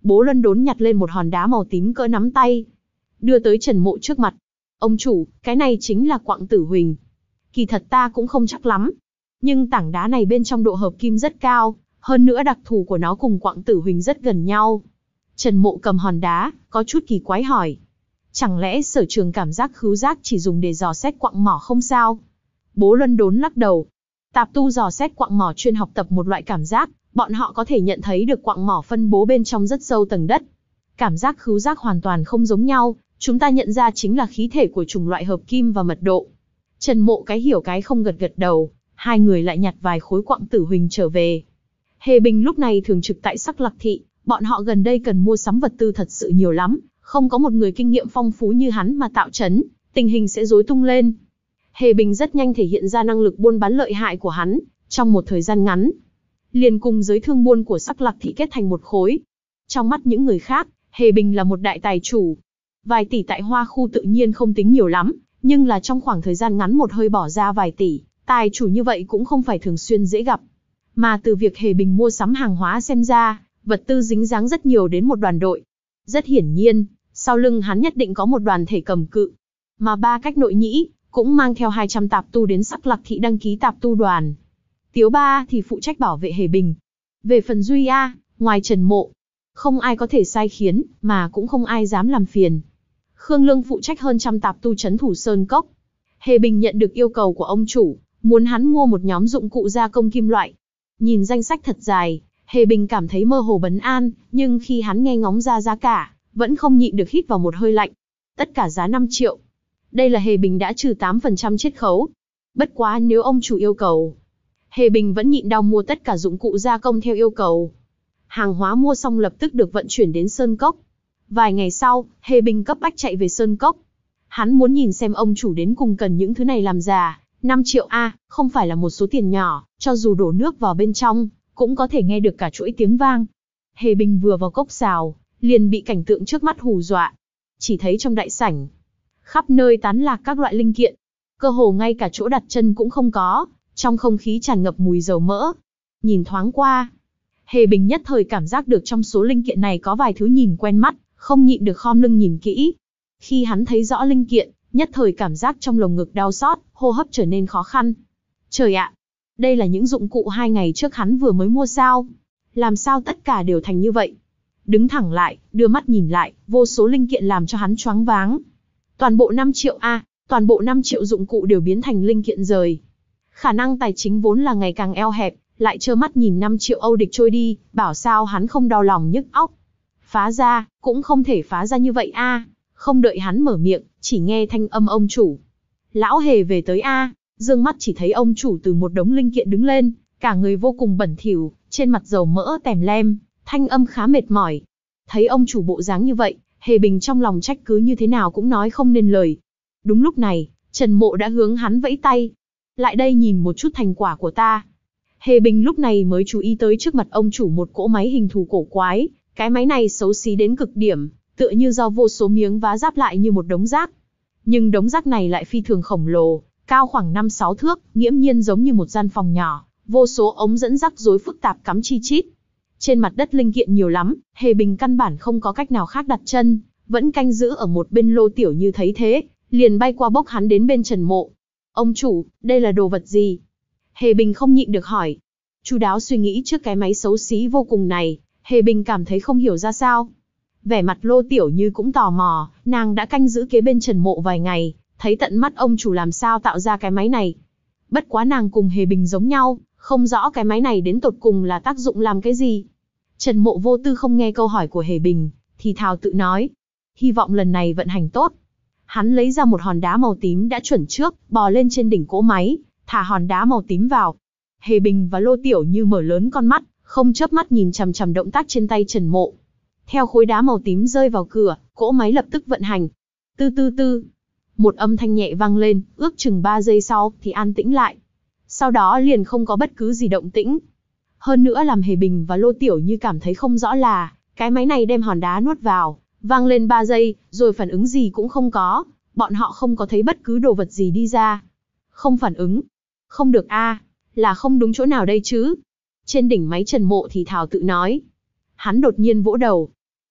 Bố Lân Đốn nhặt lên một hòn đá màu tím cỡ nắm tay, đưa tới Trần Mộ trước mặt. Ông chủ, cái này chính là quặng tử huỳnh. Kỳ thật ta cũng không chắc lắm, nhưng tảng đá này bên trong độ hợp kim rất cao, hơn nữa đặc thù của nó cùng quặng tử huỳnh rất gần nhau. Trần Mộ cầm hòn đá, có chút kỳ quái hỏi. Chẳng lẽ sở trường cảm giác khứu giác chỉ dùng để dò xét quặng mỏ không sao? Bố Lân Đốn lắc đầu. Tạp tu dò xét quặng mỏ chuyên học tập một loại cảm giác, bọn họ có thể nhận thấy được quặng mỏ phân bố bên trong rất sâu tầng đất. Cảm giác khứu giác hoàn toàn không giống nhau, chúng ta nhận ra chính là khí thể của chủng loại hợp kim và mật độ. Trần Mộ cái hiểu cái không gật gật đầu, hai người lại nhặt vài khối quặng tử huỳnh trở về. Hề Bình lúc này thường trực tại Sắc Lạc Thị, bọn họ gần đây cần mua sắm vật tư thật sự nhiều lắm, không có một người kinh nghiệm phong phú như hắn mà tạo trấn, tình hình sẽ rối tung lên. Hề Bình rất nhanh thể hiện ra năng lực buôn bán lợi hại của hắn, trong một thời gian ngắn, liền cùng giới thương buôn của Sắc Lạc Thị kết thành một khối. Trong mắt những người khác, Hề Bình là một đại tài chủ. Vài tỷ tại Hoa Khu tự nhiên không tính nhiều lắm, nhưng là trong khoảng thời gian ngắn một hơi bỏ ra vài tỷ, tài chủ như vậy cũng không phải thường xuyên dễ gặp. Mà từ việc Hề Bình mua sắm hàng hóa xem ra, vật tư dính dáng rất nhiều đến một đoàn đội. Rất hiển nhiên, sau lưng hắn nhất định có một đoàn thể cầm cự. Mà ba cách nội nhĩ, cũng mang theo hai trăm tạp tu đến Sắc Lạc Thị đăng ký tạp tu đoàn. Tiếu Ba thì phụ trách bảo vệ Hề Bình. Về phần Duy A, ngoài Trần Mộ, không ai có thể sai khiến, mà cũng không ai dám làm phiền. Khương Lương phụ trách hơn trăm tạp tu trấn thủ Sơn Cốc. Hề Bình nhận được yêu cầu của ông chủ, muốn hắn mua một nhóm dụng cụ gia công kim loại. Nhìn danh sách thật dài, Hề Bình cảm thấy mơ hồ bấn an, nhưng khi hắn nghe ngóng ra giá cả, vẫn không nhịn được hít vào một hơi lạnh. Tất cả giá năm triệu. Đây là Hề Bình đã trừ tám phần trăm chiết khấu. Bất quá nếu ông chủ yêu cầu, Hề Bình vẫn nhịn đau mua tất cả dụng cụ gia công theo yêu cầu. Hàng hóa mua xong lập tức được vận chuyển đến Sơn Cốc. Vài ngày sau, Hề Bình cấp bách chạy về Sơn Cốc. Hắn muốn nhìn xem ông chủ đến cùng cần những thứ này làm giả. năm triệu A, không phải là một số tiền nhỏ, cho dù đổ nước vào bên trong, cũng có thể nghe được cả chuỗi tiếng vang. Hề Bình vừa vào cốc xào, liền bị cảnh tượng trước mắt hù dọa. Chỉ thấy trong đại sảnh, khắp nơi tán lạc các loại linh kiện. Cơ hồ ngay cả chỗ đặt chân cũng không có, trong không khí tràn ngập mùi dầu mỡ. Nhìn thoáng qua, Hề Bình nhất thời cảm giác được trong số linh kiện này có vài thứ nhìn quen mắt, không nhịn được khom lưng nhìn kỹ. Khi hắn thấy rõ linh kiện, nhất thời cảm giác trong lồng ngực đau xót, hô hấp trở nên khó khăn. Trời ạ! Đây là những dụng cụ hai ngày trước hắn vừa mới mua sao? Làm sao tất cả đều thành như vậy? Đứng thẳng lại, đưa mắt nhìn lại, vô số linh kiện làm cho hắn choáng váng. Toàn bộ năm triệu A, toàn bộ năm triệu dụng cụ đều biến thành linh kiện rời. Khả năng tài chính vốn là ngày càng eo hẹp, lại trơ mắt nhìn năm triệu Âu địch trôi đi, bảo sao hắn không đau lòng nhức óc. Phá ra, cũng không thể phá ra như vậy a. Không đợi hắn mở miệng, chỉ nghe thanh âm ông chủ. Lão Hề về tới a. Dương mắt chỉ thấy ông chủ từ một đống linh kiện đứng lên, cả người vô cùng bẩn thỉu, trên mặt dầu mỡ tèm lem, thanh âm khá mệt mỏi. Thấy ông chủ bộ dáng như vậy, Hề Bình trong lòng trách cứ như thế nào cũng nói không nên lời. Đúng lúc này, Trần Mộ đã hướng hắn vẫy tay. Lại đây nhìn một chút thành quả của ta. Hề Bình lúc này mới chú ý tới trước mặt ông chủ một cỗ máy hình thù cổ quái. Cái máy này xấu xí đến cực điểm, tựa như do vô số miếng vá giáp lại như một đống rác. Nhưng đống rác này lại phi thường khổng lồ, cao khoảng năm sáu thước, nghiễm nhiên giống như một gian phòng nhỏ, vô số ống dẫn rắc rối phức tạp cắm chi chít. Trên mặt đất linh kiện nhiều lắm, Hề Bình căn bản không có cách nào khác đặt chân, vẫn canh giữ ở một bên Lô Tiểu Như thấy thế, liền bay qua bốc hắn đến bên Trần Mộ. Ông chủ, đây là đồ vật gì? Hề Bình không nhịn được hỏi. Chu đáo suy nghĩ trước cái máy xấu xí vô cùng này, Hề Bình cảm thấy không hiểu ra sao. Vẻ mặt Lô Tiểu Như cũng tò mò, nàng đã canh giữ kế bên Trần Mộ vài ngày, thấy tận mắt ông chủ làm sao tạo ra cái máy này. Bất quá nàng cùng Hề Bình giống nhau, không rõ cái máy này đến tột cùng là tác dụng làm cái gì. Trần Mộ vô tư không nghe câu hỏi của Hề Bình, thì thào tự nói. Hy vọng lần này vận hành tốt. Hắn lấy ra một hòn đá màu tím đã chuẩn trước, bò lên trên đỉnh cỗ máy, thả hòn đá màu tím vào. Hề Bình và Lô Tiểu Như mở lớn con mắt, không chớp mắt nhìn chằm chằm động tác trên tay Trần Mộ. Theo khối đá màu tím rơi vào cửa, cỗ máy lập tức vận hành. Tư tư tư. Một âm thanh nhẹ vang lên, ước chừng ba giây sau thì an tĩnh lại. Sau đó liền không có bất cứ gì động tĩnh. Hơn nữa làm Hề Bình và Lô Tiểu Như cảm thấy không rõ là, cái máy này đem hòn đá nuốt vào, vang lên ba giây, rồi phản ứng gì cũng không có. Bọn họ không có thấy bất cứ đồ vật gì đi ra. Không phản ứng. Không được a, là không đúng chỗ nào đây chứ. Trên đỉnh máy Trần Mộ thì thào tự nói. Hắn đột nhiên vỗ đầu.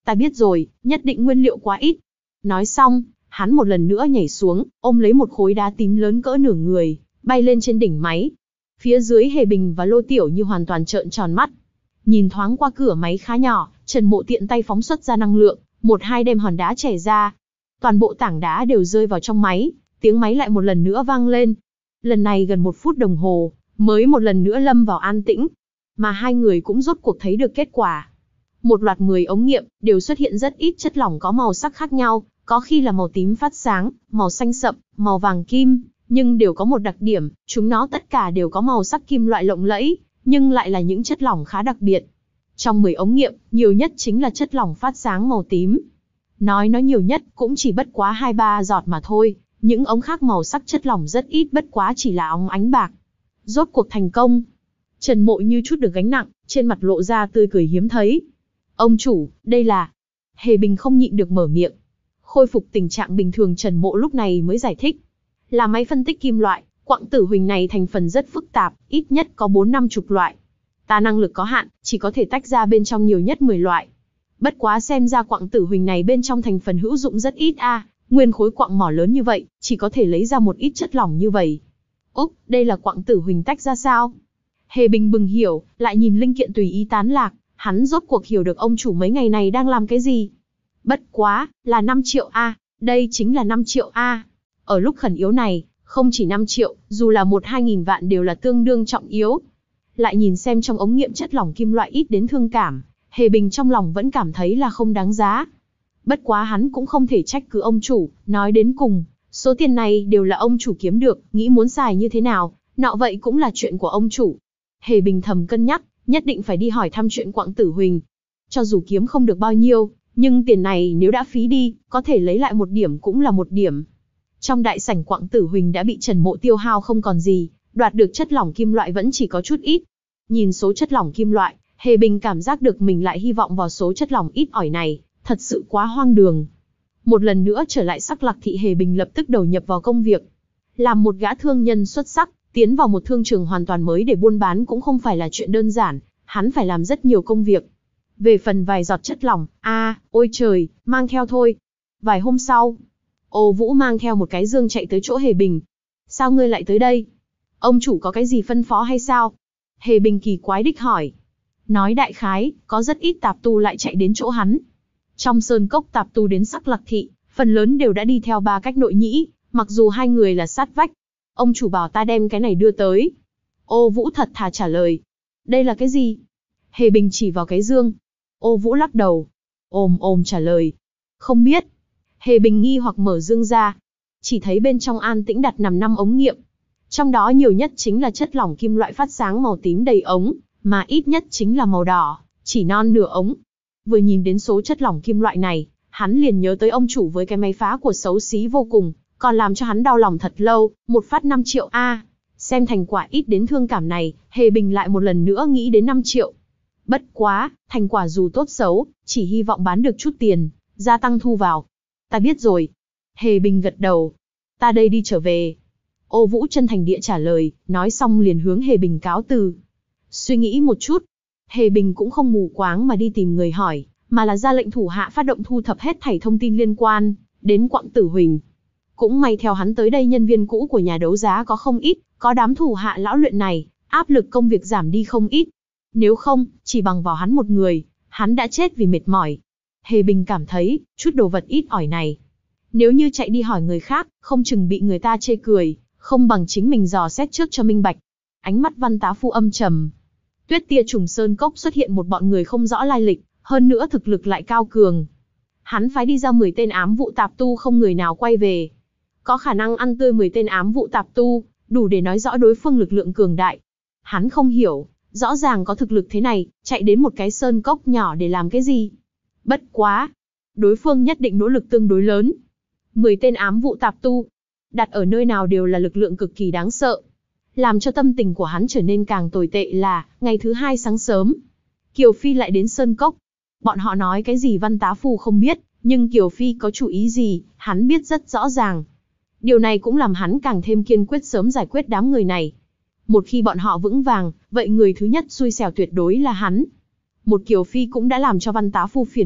Ta biết rồi, nhất định nguyên liệu quá ít. Nói xong, hắn một lần nữa nhảy xuống, ôm lấy một khối đá tím lớn cỡ nửa người, bay lên trên đỉnh máy. Phía dưới Hề Bình và Lô Tiểu Như hoàn toàn trợn tròn mắt. Nhìn thoáng qua cửa máy khá nhỏ, Trần Mộ tiện tay phóng xuất ra năng lượng, một hai đem hòn đá chẻ ra. Toàn bộ tảng đá đều rơi vào trong máy, tiếng máy lại một lần nữa vang lên. Lần này gần một phút đồng hồ, mới một lần nữa lâm vào an tĩnh. Mà hai người cũng rốt cuộc thấy được kết quả. Một loạt mười ống nghiệm, đều xuất hiện rất ít chất lỏng có màu sắc khác nhau, có khi là màu tím phát sáng, màu xanh sậm, màu vàng kim, nhưng đều có một đặc điểm, chúng nó tất cả đều có màu sắc kim loại lộng lẫy, nhưng lại là những chất lỏng khá đặc biệt. Trong mười ống nghiệm, nhiều nhất chính là chất lỏng phát sáng màu tím. Nói nó nhiều nhất cũng chỉ bất quá hai ba giọt mà thôi, những ống khác màu sắc chất lỏng rất ít bất quá chỉ là óng ánh bạc. Rốt cuộc thành công. Trần Mộ như chút được gánh nặng, trên mặt lộ ra tươi cười hiếm thấy. Ông chủ, đây là... Hề Bình không nhịn được mở miệng. Khôi phục tình trạng bình thường Trần Mộ lúc này mới giải thích. Là máy phân tích kim loại, quặng tử huỳnh này thành phần rất phức tạp, ít nhất có bốn năm chục loại. Ta năng lực có hạn, chỉ có thể tách ra bên trong nhiều nhất mười loại. Bất quá xem ra quặng tử huỳnh này bên trong thành phần hữu dụng rất ít a, à, nguyên khối quặng mỏ lớn như vậy, chỉ có thể lấy ra một ít chất lỏng như vậy. Úc, đây là quặng tử huỳnh tách ra sao? Hề Bình bừng hiểu, lại nhìn linh kiện tùy ý tán lạc, hắn rốt cuộc hiểu được ông chủ mấy ngày này đang làm cái gì. Bất quá, là năm triệu a, à, đây chính là năm triệu a. À. Ở lúc khẩn yếu này, không chỉ năm triệu, dù là một hai nghìn vạn đều là tương đương trọng yếu. Lại nhìn xem trong ống nghiệm chất lỏng kim loại ít đến thương cảm, Hề Bình trong lòng vẫn cảm thấy là không đáng giá. Bất quá hắn cũng không thể trách cứ ông chủ, nói đến cùng, số tiền này đều là ông chủ kiếm được, nghĩ muốn xài như thế nào, nọ vậy cũng là chuyện của ông chủ. Hề Bình thầm cân nhắc, nhất định phải đi hỏi thăm chuyện quặng tử huỳnh. Cho dù kiếm không được bao nhiêu, nhưng tiền này nếu đã phí đi, có thể lấy lại một điểm cũng là một điểm. Trong đại sảnh quặng tử huỳnh đã bị Trần Mộ tiêu hao không còn gì, đoạt được chất lỏng kim loại vẫn chỉ có chút ít. Nhìn số chất lỏng kim loại, Hề Bình cảm giác được mình lại hy vọng vào số chất lỏng ít ỏi này, thật sự quá hoang đường. Một lần nữa trở lại Sắc Lạc thị, Hề Bình lập tức đầu nhập vào công việc. Làm một gã thương nhân xuất sắc, tiến vào một thương trường hoàn toàn mới để buôn bán cũng không phải là chuyện đơn giản, hắn phải làm rất nhiều công việc. Về phần vài giọt chất lỏng, a, à, ôi trời, mang theo thôi. Vài hôm sau, Ô Vũ mang theo một cái dương chạy tới chỗ Hề Bình. Sao ngươi lại tới đây? Ông chủ có cái gì phân phó hay sao? Hề Bình kỳ quái đích hỏi. Nói đại khái, có rất ít tạp tu lại chạy đến chỗ hắn. Trong sơn cốc tạp tu đến Sắc Lạc thị, phần lớn đều đã đi theo ba cách nội nhĩ, mặc dù hai người là sát vách. Ông chủ bảo ta đem cái này đưa tới. Ô Vũ thật thà trả lời. Đây là cái gì? Hề Bình chỉ vào cái dương. Ô Vũ lắc đầu. Ồm ồm trả lời. Không biết. Hề Bình nghi hoặc mở dương ra. Chỉ thấy bên trong an tĩnh đặt nằm năm ống nghiệm. Trong đó nhiều nhất chính là chất lỏng kim loại phát sáng màu tím đầy ống, mà ít nhất chính là màu đỏ, chỉ non nửa ống. Vừa nhìn đến số chất lỏng kim loại này, hắn liền nhớ tới ông chủ với cái máy phá của xấu xí vô cùng, còn làm cho hắn đau lòng thật lâu, một phát năm triệu a. À, xem thành quả ít đến thương cảm này, Hề Bình lại một lần nữa nghĩ đến năm triệu. Bất quá, thành quả dù tốt xấu, chỉ hy vọng bán được chút tiền, gia tăng thu vào. Ta biết rồi. Hề Bình gật đầu. Ta đây đi trở về. Ô Vũ chân thành địa trả lời, nói xong liền hướng Hề Bình cáo từ. Suy nghĩ một chút, Hề Bình cũng không mù quáng mà đi tìm người hỏi, mà là ra lệnh thủ hạ phát động thu thập hết thảy thông tin liên quan đến quặng tử huỳnh. Cũng may theo hắn tới đây nhân viên cũ của nhà đấu giá có không ít, có đám thủ hạ lão luyện này, áp lực công việc giảm đi không ít. Nếu không, chỉ bằng vào hắn một người, hắn đã chết vì mệt mỏi. Hề Bình cảm thấy, chút đồ vật ít ỏi này, nếu như chạy đi hỏi người khác, không chừng bị người ta chê cười, không bằng chính mình dò xét trước cho minh bạch. Ánh mắt Văn Tá Phu âm trầm. Tuyết Tia Trùng Sơn Cốc xuất hiện một bọn người không rõ lai lịch, hơn nữa thực lực lại cao cường. Hắn phái đi ra mười tên ám vụ tạp tu không người nào quay về. Có khả năng ăn tươi mười tên ám vụ tạp tu, đủ để nói rõ đối phương lực lượng cường đại. Hắn không hiểu, rõ ràng có thực lực thế này, chạy đến một cái sơn cốc nhỏ để làm cái gì? Bất quá, đối phương nhất định nỗ lực tương đối lớn. mười tên ám vụ tạp tu, đặt ở nơi nào đều là lực lượng cực kỳ đáng sợ. Làm cho tâm tình của hắn trở nên càng tồi tệ là, ngày thứ hai sáng sớm, Kiều Phi lại đến sơn cốc. Bọn họ nói cái gì Văn Tá Phu không biết, nhưng Kiều Phi có chủ ý gì, hắn biết rất rõ ràng. Điều này cũng làm hắn càng thêm kiên quyết sớm giải quyết đám người này. Một khi bọn họ vững vàng, vậy người thứ nhất xui xẻo tuyệt đối là hắn. Một Kiều Phi cũng đã làm cho Văn Tá Phu phiền muộn,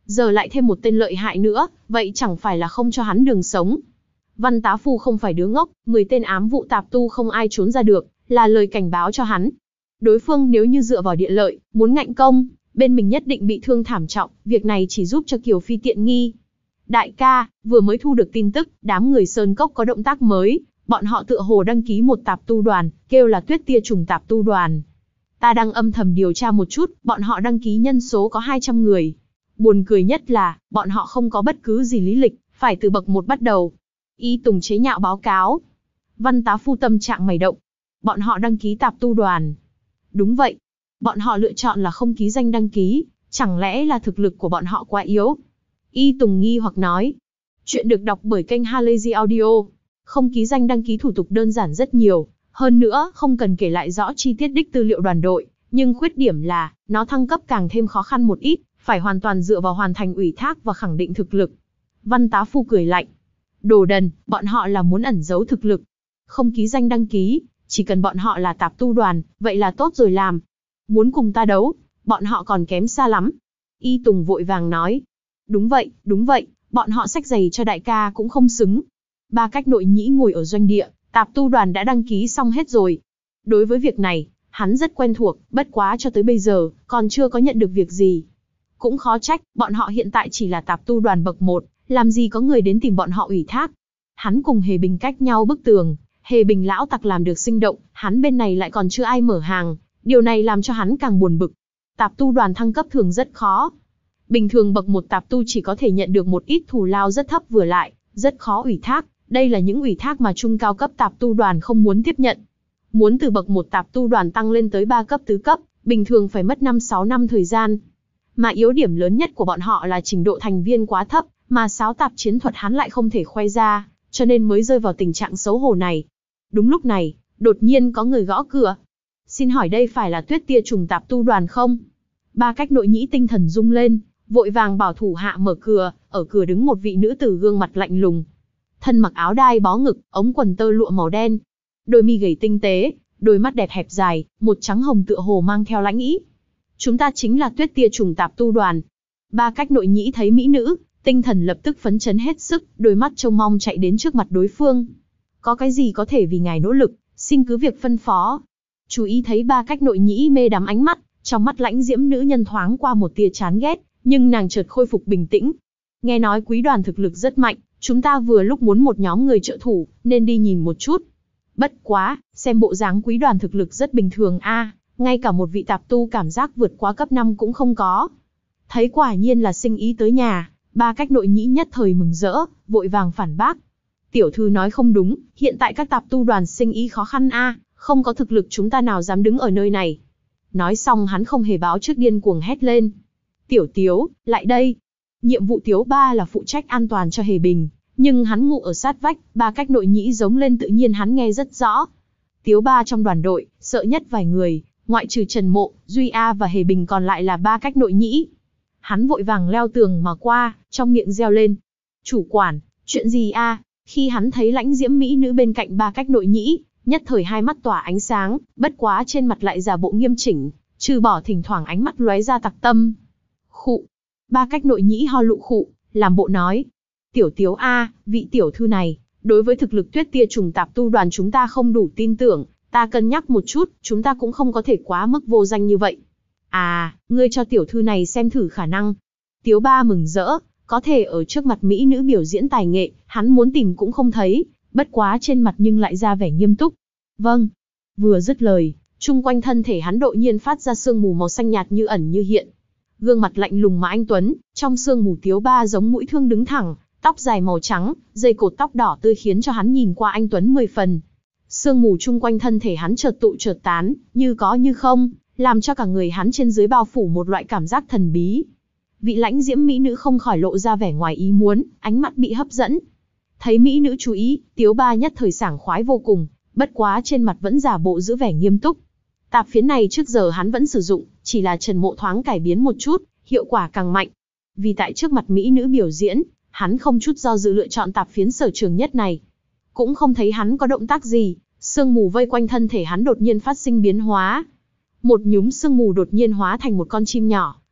Giờ lại thêm một tên lợi hại nữa, vậy chẳng phải là không cho hắn đường sống. Văn tá phu không phải đứa ngốc, mười tên ám vụ tạp tu không ai trốn ra được, là lời cảnh báo cho hắn. Đối phương nếu như dựa vào địa lợi, muốn ngạnh công, bên mình nhất định bị thương thảm trọng, việc này chỉ giúp cho Kiều Phi tiện nghi. Đại ca, vừa mới thu được tin tức, đám người Sơn Cốc có động tác mới, bọn họ tựa hồ đăng ký một tạp tu đoàn, kêu là Tuyết Tia Trùng tạp tu đoàn. Ta đang âm thầm điều tra một chút, bọn họ đăng ký nhân số có hai trăm người. Buồn cười nhất là, bọn họ không có bất cứ gì lý lịch, phải từ bậc một bắt đầu. Y Tùng chế nhạo báo cáo. Văn tá phu tâm trạng mày động. Bọn họ đăng ký tạp tu đoàn. Đúng vậy. Bọn họ lựa chọn là không ký danh đăng ký, chẳng lẽ là thực lực của bọn họ quá yếu? Y Tùng nghi hoặc nói. Chuyện được đọc bởi kênh Halazy Audio. Không ký danh đăng ký thủ tục đơn giản rất nhiều, hơn nữa không cần kể lại rõ chi tiết đích tư liệu đoàn đội, nhưng khuyết điểm là, nó thăng cấp càng thêm khó khăn một ít, phải hoàn toàn dựa vào hoàn thành ủy thác và khẳng định thực lực. Văn tá phu cười lạnh. Đồ đần, bọn họ là muốn ẩn giấu thực lực. Không ký danh đăng ký, chỉ cần bọn họ là tạp tu đoàn, vậy là tốt rồi làm. Muốn cùng ta đấu, bọn họ còn kém xa lắm. Y Tùng vội vàng nói. Đúng vậy, đúng vậy, bọn họ xách giày cho đại ca cũng không xứng. Ba Cách Nội Nhĩ ngồi ở doanh địa, tạp tu đoàn đã đăng ký xong hết rồi. Đối với việc này, hắn rất quen thuộc, bất quá cho tới bây giờ, còn chưa có nhận được việc gì. Cũng khó trách, bọn họ hiện tại chỉ là tạp tu đoàn bậc một, làm gì có người đến tìm bọn họ ủy thác. Hắn cùng Hề Bình cách nhau bức tường, Hề Bình lão tặc làm được sinh động, hắn bên này lại còn chưa ai mở hàng, điều này làm cho hắn càng buồn bực. Tạp tu đoàn thăng cấp thường rất khó. Bình thường bậc một tạp tu chỉ có thể nhận được một ít thù lao rất thấp vừa lại, rất khó ủy thác, đây là những ủy thác mà trung cao cấp tạp tu đoàn không muốn tiếp nhận. Muốn từ bậc một tạp tu đoàn tăng lên tới ba cấp tứ cấp, bình thường phải mất năm sáu năm thời gian. Mà yếu điểm lớn nhất của bọn họ là trình độ thành viên quá thấp, mà sáo tạp chiến thuật hắn lại không thể khoe ra, cho nên mới rơi vào tình trạng xấu hổ này. Đúng lúc này, đột nhiên có người gõ cửa. Xin hỏi đây phải là Tuyết Tia Trùng tạp tu đoàn không? Ba Cách Nội Nhĩ tinh thần rung lên, vội vàng bảo thủ hạ mở cửa, ở cửa đứng một vị nữ tử gương mặt lạnh lùng. Thân mặc áo đai bó ngực, ống quần tơ lụa màu đen, đôi mi gầy tinh tế, đôi mắt đẹp hẹp dài, một trắng hồng tựa hồ mang theo lãnh ý. Chúng ta chính là Tuyết Tia Trùng tạp tu đoàn. Ba Cách Nội Nhĩ thấy mỹ nữ, tinh thần lập tức phấn chấn hết sức, đôi mắt trông mong chạy đến trước mặt đối phương. Có cái gì có thể vì ngài nỗ lực, xin cứ việc phân phó. Chú ý thấy Ba Cách Nội Nhĩ mê đắm ánh mắt, trong mắt lãnh diễm nữ nhân thoáng qua một tia chán ghét, nhưng nàng chợt khôi phục bình tĩnh. Nghe nói quý đoàn thực lực rất mạnh, chúng ta vừa lúc muốn một nhóm người trợ thủ, nên đi nhìn một chút. Bất quá, xem bộ dáng quý đoàn thực lực rất bình thường a, ngay cả một vị tạp tu cảm giác vượt quá cấp năm cũng không có. Thấy quả nhiên là sinh ý tới nhà, Ba Cách Nội Nhĩ nhất thời mừng rỡ, vội vàng phản bác. Tiểu thư nói không đúng, hiện tại các tạp tu đoàn sinh ý khó khăn a, không có thực lực chúng ta nào dám đứng ở nơi này. Nói xong hắn không hề báo trước điên cuồng hét lên. Tiểu Tiếu, lại đây. Nhiệm vụ Tiếu ba là phụ trách an toàn cho Hề Bình, nhưng hắn ngụ ở sát vách, Ba Cách Nội Nhĩ giống lên tự nhiên hắn nghe rất rõ. Tiếu ba trong đoàn đội, sợ nhất vài người, ngoại trừ Trần Mộ, Duy A và Hề Bình còn lại là Ba Cách Nội Nhĩ. Hắn vội vàng leo tường mà qua, trong miệng reo lên. Chủ quản, chuyện gì a? Khi hắn thấy lãnh diễm mỹ nữ bên cạnh Ba Cách Nội Nhĩ, nhất thời hai mắt tỏa ánh sáng, bất quá trên mặt lại giả bộ nghiêm chỉnh, trừ bỏ thỉnh thoảng ánh mắt lóe ra tặc tâm. Khụ. Ba Cách Nội Nhĩ ho lụ khụ, làm bộ nói. Tiểu Tiếu a, vị tiểu thư này, đối với thực lực Tuyết Tia Trùng tạp tu đoàn chúng ta không đủ tin tưởng, ta cân nhắc một chút, chúng ta cũng không có thể quá mức vô danh như vậy. À, ngươi cho tiểu thư này xem thử khả năng. Tiếu ba mừng rỡ, có thể ở trước mặt mỹ nữ biểu diễn tài nghệ, hắn muốn tìm cũng không thấy, bất quá trên mặt nhưng lại ra vẻ nghiêm túc. Vâng. Vừa dứt lời, chung quanh thân thể hắn đột nhiên phát ra sương mù màu xanh nhạt như ẩn như hiện. Gương mặt lạnh lùng mà anh tuấn, trong sương mù Tiếu ba giống mũi thương đứng thẳng, tóc dài màu trắng, dây cột tóc đỏ tươi khiến cho hắn nhìn qua anh tuấn mười phần. Sương mù chung quanh thân thể hắn chợt tụ chợt tán, như có như không, làm cho cả người hắn trên dưới bao phủ một loại cảm giác thần bí. Vị lãnh diễm mỹ nữ không khỏi lộ ra vẻ ngoài ý muốn, ánh mắt bị hấp dẫn. Thấy mỹ nữ chú ý, Tiếu ba nhất thời sảng khoái vô cùng, bất quá trên mặt vẫn giả bộ giữ vẻ nghiêm túc. Tạp phiến này trước giờ hắn vẫn sử dụng, chỉ là Trần Mộ thoáng cải biến một chút, hiệu quả càng mạnh. Vì tại trước mặt mỹ nữ biểu diễn, hắn không chút do dự lựa chọn tạp phiến sở trường nhất này. Cũng không thấy hắn có động tác gì, sương mù vây quanh thân thể hắn đột nhiên phát sinh biến hóa. Một nhúm sương mù đột nhiên hóa thành một con chim nhỏ,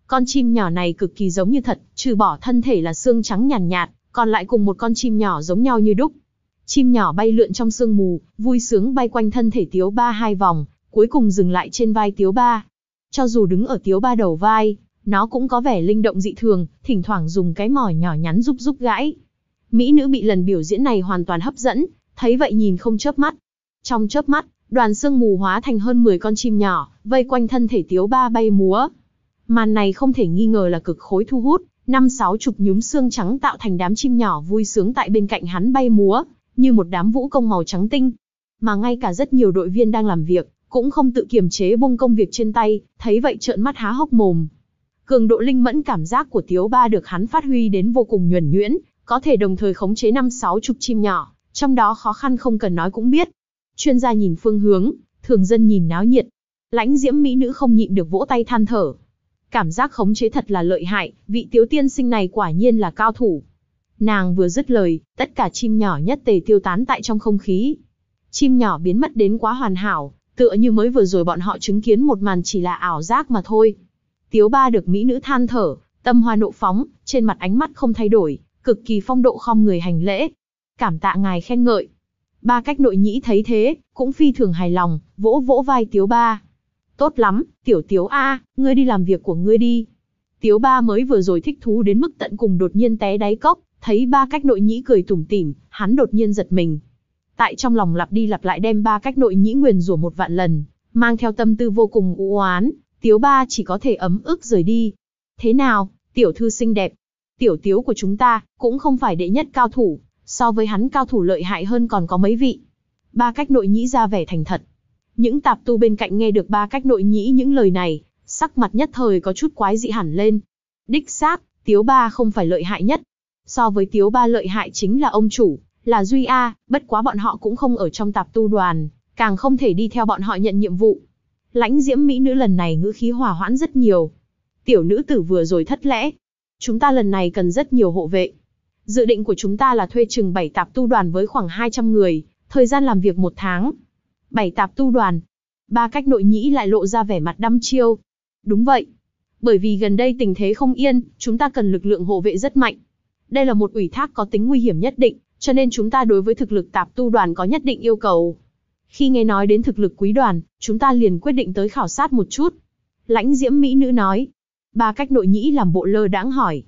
Con chim nhỏ này cực kỳ giống như thật, trừ bỏ thân thể là xương trắng nhàn nhạt, nhạt, còn lại cùng một con chim nhỏ giống nhau như đúc. Chim nhỏ bay lượn trong sương mù, vui sướng bay quanh thân thể Tiếu Ba hai vòng, cuối cùng dừng lại trên vai Tiếu Ba. Cho dù đứng ở Tiếu Ba đầu vai, nó cũng có vẻ linh động dị thường, thỉnh thoảng dùng cái mỏ nhỏ nhắn giúp giúp gãi. Mỹ nữ bị lần biểu diễn này hoàn toàn hấp dẫn, thấy vậy nhìn không chớp mắt. Trong chớp mắt, đoàn sương mù hóa thành hơn mười con chim nhỏ, vây quanh thân thể Tiếu Ba bay múa. Màn này không thể nghi ngờ là cực khối thu hút, năm sáu chục nhúm xương trắng tạo thành đám chim nhỏ vui sướng tại bên cạnh hắn bay múa, như một đám vũ công màu trắng tinh. Mà ngay cả rất nhiều đội viên đang làm việc, cũng không tự kiềm chế buông công việc trên tay, thấy vậy trợn mắt há hốc mồm. Cường độ linh mẫn cảm giác của Tiếu Ba được hắn phát huy đến vô cùng nhuần nhuyễn, có thể đồng thời khống chế năm sáu chục chim nhỏ, trong đó khó khăn không cần nói cũng biết. Chuyên gia nhìn phương hướng, thường dân nhìn náo nhiệt. Lãnh diễm mỹ nữ không nhịn được vỗ tay than thở. Cảm giác khống chế thật là lợi hại, vị Tiếu tiên sinh này quả nhiên là cao thủ. Nàng vừa dứt lời, tất cả chim nhỏ nhất tề tiêu tán tại trong không khí. Chim nhỏ biến mất đến quá hoàn hảo, tựa như mới vừa rồi bọn họ chứng kiến một màn chỉ là ảo giác mà thôi. Tiếu Ba được mỹ nữ than thở, tâm hoa nộ phóng, trên mặt ánh mắt không thay đổi, cực kỳ phong độ khom người hành lễ. Cảm tạ ngài khen ngợi. Ba Cách Nội Nhĩ thấy thế, cũng phi thường hài lòng, vỗ vỗ vai Tiếu Ba. Tốt lắm, tiểu Tiếu A, ngươi đi làm việc của ngươi đi. Tiếu Ba mới vừa rồi thích thú đến mức tận cùng đột nhiên té đáy cốc, thấy Ba Cách Nội Nhĩ cười tủm tỉm, hắn đột nhiên giật mình. Tại trong lòng lặp đi lặp lại đem Ba Cách Nội Nhĩ nguyền rủa một vạn lần, mang theo tâm tư vô cùng u oán, Tiếu Ba chỉ có thể ấm ức rời đi. Thế nào, tiểu thư xinh đẹp? Tiểu Tiếu của chúng ta, cũng không phải đệ nhất cao thủ, so với hắn cao thủ lợi hại hơn còn có mấy vị. Ba Cách Nội Nhĩ ra vẻ thành thật. Những tạp tu bên cạnh nghe được Ba Cách Nội Nhĩ những lời này, sắc mặt nhất thời có chút quái dị hẳn lên. Đích xác, Tiếu Ba không phải lợi hại nhất. So với Tiếu Ba lợi hại chính là ông chủ, là Duy A, bất quá bọn họ cũng không ở trong tạp tu đoàn, càng không thể đi theo bọn họ nhận nhiệm vụ. Lãnh diễm mỹ nữ lần này ngữ khí hòa hoãn rất nhiều. Tiểu nữ tử vừa rồi thất lễ. Chúng ta lần này cần rất nhiều hộ vệ. Dự định của chúng ta là thuê chừng bảy tạp tu đoàn với khoảng hai trăm người, thời gian làm việc một tháng. bảy tạp tu đoàn. Ba Cách Nội Nhĩ lại lộ ra vẻ mặt đăm chiêu. Đúng vậy. Bởi vì gần đây tình thế không yên, chúng ta cần lực lượng hộ vệ rất mạnh. Đây là một ủy thác có tính nguy hiểm nhất định, cho nên chúng ta đối với thực lực tạp tu đoàn có nhất định yêu cầu. Khi nghe nói đến thực lực quý đoàn, chúng ta liền quyết định tới khảo sát một chút. Lãnh diễm mỹ nữ nói. Ba Cách Nội Nhĩ làm bộ lơ đãng hỏi.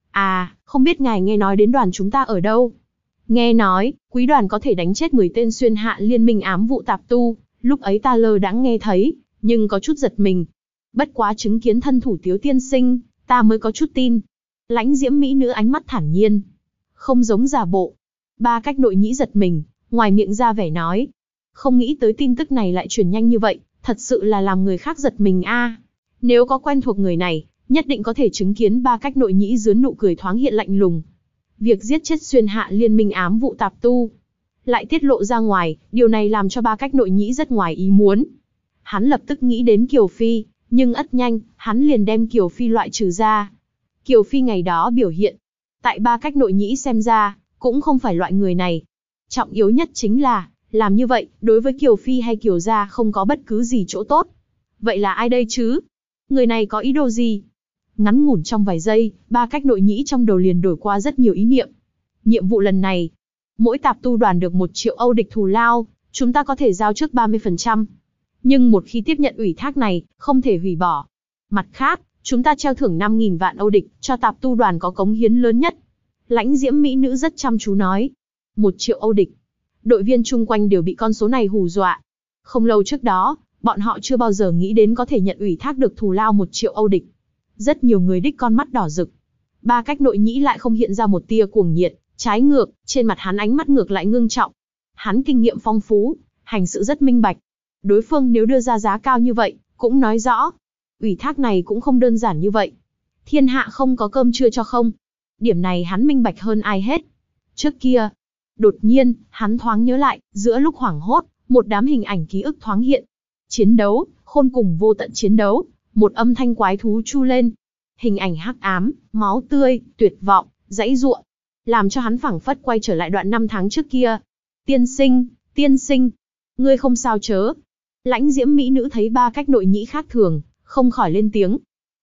À, không biết ngài nghe nói đến đoàn chúng ta ở đâu? Nghe nói, quý đoàn có thể đánh chết mười tên xuyên hạ liên minh ám vụ tạp tu, lúc ấy ta lơ đãng nghe thấy, nhưng có chút giật mình. Bất quá chứng kiến thân thủ Tiếu tiên sinh, ta mới có chút tin. Lãnh diễm mỹ nữ ánh mắt thản nhiên. Không giống giả bộ. Ba Cách Nội Nhĩ giật mình, ngoài miệng ra vẻ nói. Không nghĩ tới tin tức này lại truyền nhanh như vậy, thật sự là làm người khác giật mình a. Nếu có quen thuộc người này, nhất định có thể chứng kiến Ba Cách Nội Nhĩ dưới nụ cười thoáng hiện lạnh lùng. Việc giết chết xuyên hạ liên minh ám vụ tạp tu lại tiết lộ ra ngoài, điều này làm cho Ba Cách Nội Nhĩ rất ngoài ý muốn. Hắn lập tức nghĩ đến Kiều Phi, nhưng ất nhanh, hắn liền đem Kiều Phi loại trừ ra. Kiều Phi ngày đó biểu hiện, tại Ba Cách Nội Nhĩ xem ra, cũng không phải loại người này. Trọng yếu nhất chính là, làm như vậy, đối với Kiều Phi hay Kiều gia không có bất cứ gì chỗ tốt. Vậy là ai đây chứ? Người này có ý đồ gì? Ngắn ngủn trong vài giây, Ba Cách Nội Nhĩ trong đầu liền đổi qua rất nhiều ý niệm. Nhiệm vụ lần này, mỗi tạp tu đoàn được một triệu Âu địch thù lao, chúng ta có thể giao trước ba mươi phần trăm. Nhưng một khi tiếp nhận ủy thác này, không thể hủy bỏ. Mặt khác, chúng ta treo thưởng năm nghìn vạn Âu địch, cho tạp tu đoàn có cống hiến lớn nhất. Lãnh diễm mỹ nữ rất chăm chú nói. Một triệu Âu địch. Đội viên chung quanh đều bị con số này hù dọa. Không lâu trước đó, bọn họ chưa bao giờ nghĩ đến có thể nhận ủy thác được thù lao một triệu Âu địch. Rất nhiều người đích con mắt đỏ rực. Ba Cách Nội Nhĩ lại không hiện ra một tia cuồng nhiệt, trái ngược, trên mặt hắn ánh mắt ngược lại ngưng trọng. Hắn kinh nghiệm phong phú, hành sự rất minh bạch. Đối phương nếu đưa ra giá cao như vậy, cũng nói rõ. Ủy thác này cũng không đơn giản như vậy. Thiên hạ không có cơm trưa cho không. Điểm này hắn minh bạch hơn ai hết. Trước kia, đột nhiên, hắn thoáng nhớ lại, giữa lúc hoảng hốt, một đám hình ảnh ký ức thoáng hiện. Chiến đấu, khôn cùng vô tận chiến đấu, một âm thanh quái thú chu lên. Hình ảnh hắc ám, máu tươi, tuyệt vọng, dãy giụa, làm cho hắn phảng phất quay trở lại đoạn năm tháng trước kia. Tiên sinh, tiên sinh, ngươi không sao chớ. Lãnh diễm mỹ nữ thấy Ba Cách Nội Nhĩ khác thường, không khỏi lên tiếng.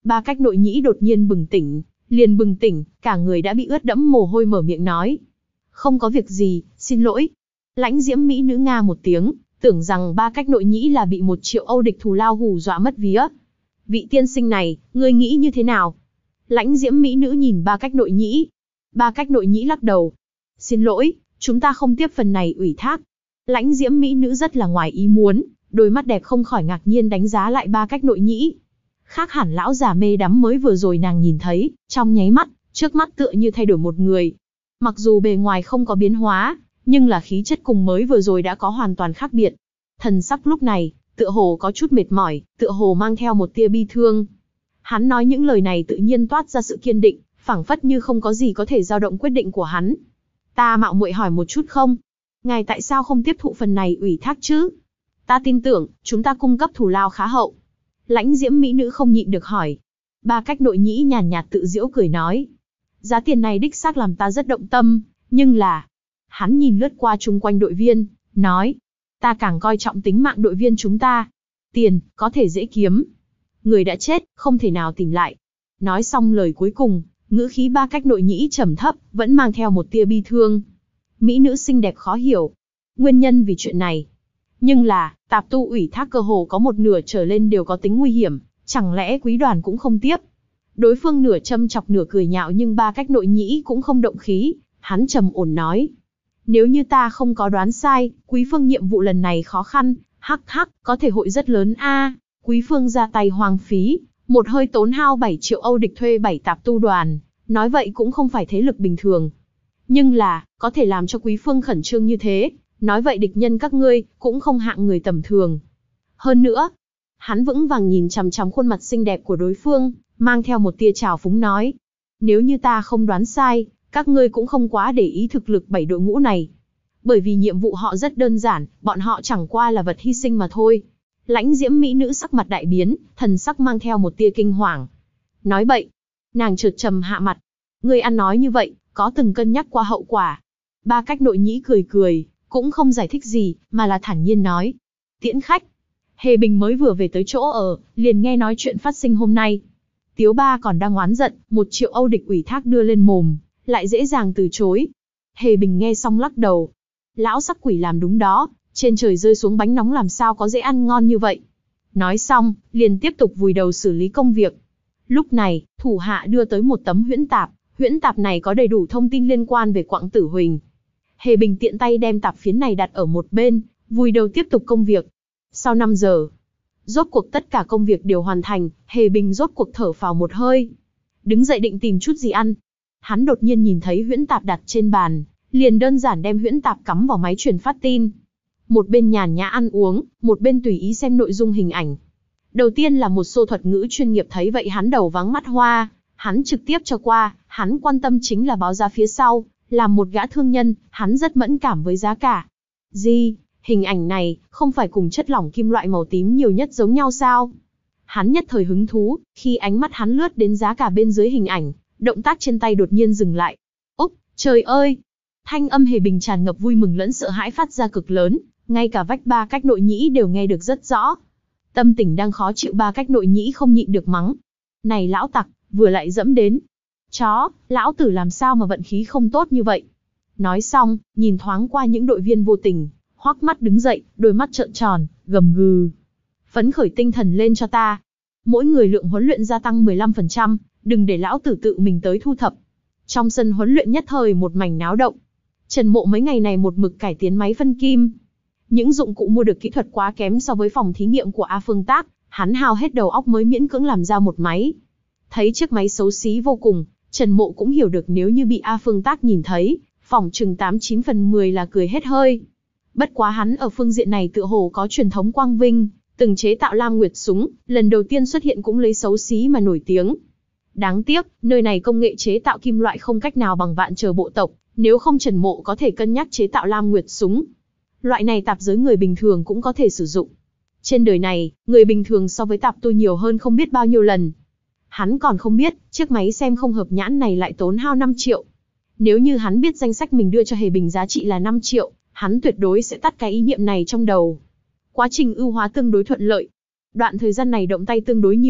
Ba Cách Nội Nhĩ đột nhiên bừng tỉnh, liền bừng tỉnh, cả người đã bị ướt đẫm mồ hôi mở miệng nói. Không có việc gì, xin lỗi. Lãnh diễm mỹ nữ nga một tiếng, tưởng rằng Ba Cách Nội Nhĩ là bị một triệu Âu địch thù lao hù dọa mất vía. Vị tiên sinh này, ngươi nghĩ như thế nào? Lãnh diễm mỹ nữ nhìn Ba Cách Nội Nhĩ. Ba Cách Nội Nhĩ lắc đầu. Xin lỗi, chúng ta không tiếp phần này ủy thác. Lãnh diễm mỹ nữ rất là ngoài ý muốn, đôi mắt đẹp không khỏi ngạc nhiên đánh giá lại Ba Cách Nội Nhĩ. Khác hẳn lão già mê đắm mới vừa rồi nàng nhìn thấy, trong nháy mắt, trước mắt tựa như thay đổi một người. Mặc dù bề ngoài không có biến hóa, nhưng là khí chất cùng mới vừa rồi đã có hoàn toàn khác biệt. Thần sắc lúc này, tựa hồ có chút mệt mỏi, tựa hồ mang theo một tia bi thương. Hắn nói những lời này tự nhiên toát ra sự kiên định, phảng phất như không có gì có thể dao động quyết định của hắn. Ta mạo muội hỏi một chút không? Ngài tại sao không tiếp thụ phần này ủy thác chứ? Ta tin tưởng, chúng ta cung cấp thù lao khá hậu. Lãnh diễm mỹ nữ không nhịn được hỏi. Ba Cách Nội Nhĩ nhàn nhạt tự giễu cười nói. Giá tiền này đích xác làm ta rất động tâm, nhưng là... Hắn nhìn lướt qua chung quanh đội viên, nói. Ta càng coi trọng tính mạng đội viên chúng ta. Tiền, có thể dễ kiếm. Người đã chết, không thể nào tìm lại. Nói xong lời cuối cùng, ngữ khí Ba Cách Nội Nhĩ trầm thấp, vẫn mang theo một tia bi thương. Mỹ nữ xinh đẹp khó hiểu. Nguyên nhân vì chuyện này. Nhưng là, tạp tu ủy thác cơ hồ có một nửa trở lên đều có tính nguy hiểm, chẳng lẽ quý đoàn cũng không tiếp? Đối phương nửa châm chọc nửa cười nhạo nhưng Ba Cách Nội Nhĩ cũng không động khí, hắn trầm ổn nói. Nếu như ta không có đoán sai, quý phương nhiệm vụ lần này khó khăn, hắc hắc, có thể hội rất lớn a. Quý phương ra tay hoang phí, một hơi tốn hao bảy triệu Âu địch thuê bảy tạp tu đoàn, nói vậy cũng không phải thế lực bình thường. Nhưng là, có thể làm cho quý phương khẩn trương như thế, nói vậy địch nhân các ngươi, cũng không hạng người tầm thường. Hơn nữa, hắn vững vàng nhìn chằm chằm khuôn mặt xinh đẹp của đối phương, mang theo một tia trào phúng nói. Nếu như ta không đoán sai, các ngươi cũng không quá để ý thực lực bảy đội ngũ này. Bởi vì nhiệm vụ họ rất đơn giản, bọn họ chẳng qua là vật hy sinh mà thôi. Lãnh diễm mỹ nữ sắc mặt đại biến, thần sắc mang theo một tia kinh hoàng. Nói bậy, nàng chợt trầm hạ mặt. Ngươi ăn nói như vậy, có từng cân nhắc qua hậu quả? Ba Cách Nội Nhĩ cười cười, cũng không giải thích gì, mà là thản nhiên nói. Tiễn khách. Hề Bình mới vừa về tới chỗ ở, liền nghe nói chuyện phát sinh hôm nay. Tiếu Ba còn đang oán giận, một triệu Âu địch ủy thác đưa lên mồm, lại dễ dàng từ chối. Hề Bình nghe xong lắc đầu. Lão sắc quỷ làm đúng đó, trên trời rơi xuống bánh nóng làm sao có dễ ăn ngon như vậy. Nói xong, liền tiếp tục vùi đầu xử lý công việc. Lúc này, thủ hạ đưa tới một tấm huyễn tạp, huyễn tạp này có đầy đủ thông tin liên quan về Quặng Tử Huỳnh. Hề Bình tiện tay đem tạp phiến này đặt ở một bên, vùi đầu tiếp tục công việc. Sau năm giờ, rốt cuộc tất cả công việc đều hoàn thành, Hề Bình rốt cuộc thở phào một hơi. Đứng dậy định tìm chút gì ăn. Hắn đột nhiên nhìn thấy huyễn tạp đặt trên bàn, liền đơn giản đem huyễn tạp cắm vào máy truyền phát tin. Một bên nhàn nhã ăn uống, một bên tùy ý xem nội dung hình ảnh. Đầu tiên là một xô thuật ngữ chuyên nghiệp thấy vậy hắn đầu váng mắt hoa, hắn trực tiếp cho qua, hắn quan tâm chính là báo giá phía sau, làm một gã thương nhân, hắn rất mẫn cảm với giá cả. Gì, hình ảnh này, không phải cùng chất lỏng kim loại màu tím nhiều nhất giống nhau sao? Hắn nhất thời hứng thú, khi ánh mắt hắn lướt đến giá cả bên dưới hình ảnh, động tác trên tay đột nhiên dừng lại. Úc, trời ơi! Thanh âm Hề Bình tràn ngập vui mừng lẫn sợ hãi phát ra cực lớn, ngay cả vách Ba Cách Nội Nhĩ đều nghe được rất rõ. Tâm tình đang khó chịu Ba Cách Nội Nhĩ không nhịn được mắng. Này lão tặc, vừa lại dẫm đến. Chó, lão tử làm sao mà vận khí không tốt như vậy? Nói xong, nhìn thoáng qua những đội viên vô tình, hoắc mắt đứng dậy, đôi mắt trợn tròn, gầm gừ. Phấn khởi tinh thần lên cho ta. Mỗi người lượng huấn luyện gia tăng mười lăm phần trăm, đừng để lão tử tự mình tới thu thập. Trong sân huấn luyện nhất thời một mảnh náo động. Trần Mộ mấy ngày này một mực cải tiến máy phân kim. Những dụng cụ mua được kỹ thuật quá kém so với phòng thí nghiệm của A Phương Tác, hắn hao hết đầu óc mới miễn cưỡng làm ra một máy. Thấy chiếc máy xấu xí vô cùng, Trần Mộ cũng hiểu được nếu như bị A Phương Tác nhìn thấy, phỏng chừng tám chín phần mười là cười hết hơi. Bất quá hắn ở phương diện này tựa hồ có truyền thống quang vinh, từng chế tạo Lam Nguyệt súng, lần đầu tiên xuất hiện cũng lấy xấu xí mà nổi tiếng. Đáng tiếc, nơi này công nghệ chế tạo kim loại không cách nào bằng Vạn Chờ bộ tộc, nếu không Trần Mộ có thể cân nhắc chế tạo Lam Nguyệt súng. Loại này tạp giới người bình thường cũng có thể sử dụng. Trên đời này, người bình thường so với tạp tu nhiều hơn không biết bao nhiêu lần. Hắn còn không biết, chiếc máy xem không hợp nhãn này lại tốn hao năm triệu. Nếu như hắn biết danh sách mình đưa cho Hề Bình giá trị là năm triệu, hắn tuyệt đối sẽ tắt cái ý niệm này trong đầu. Quá trình ưu hóa tương đối thuận lợi. Đoạn thời gian này động tay tương đối nhiều,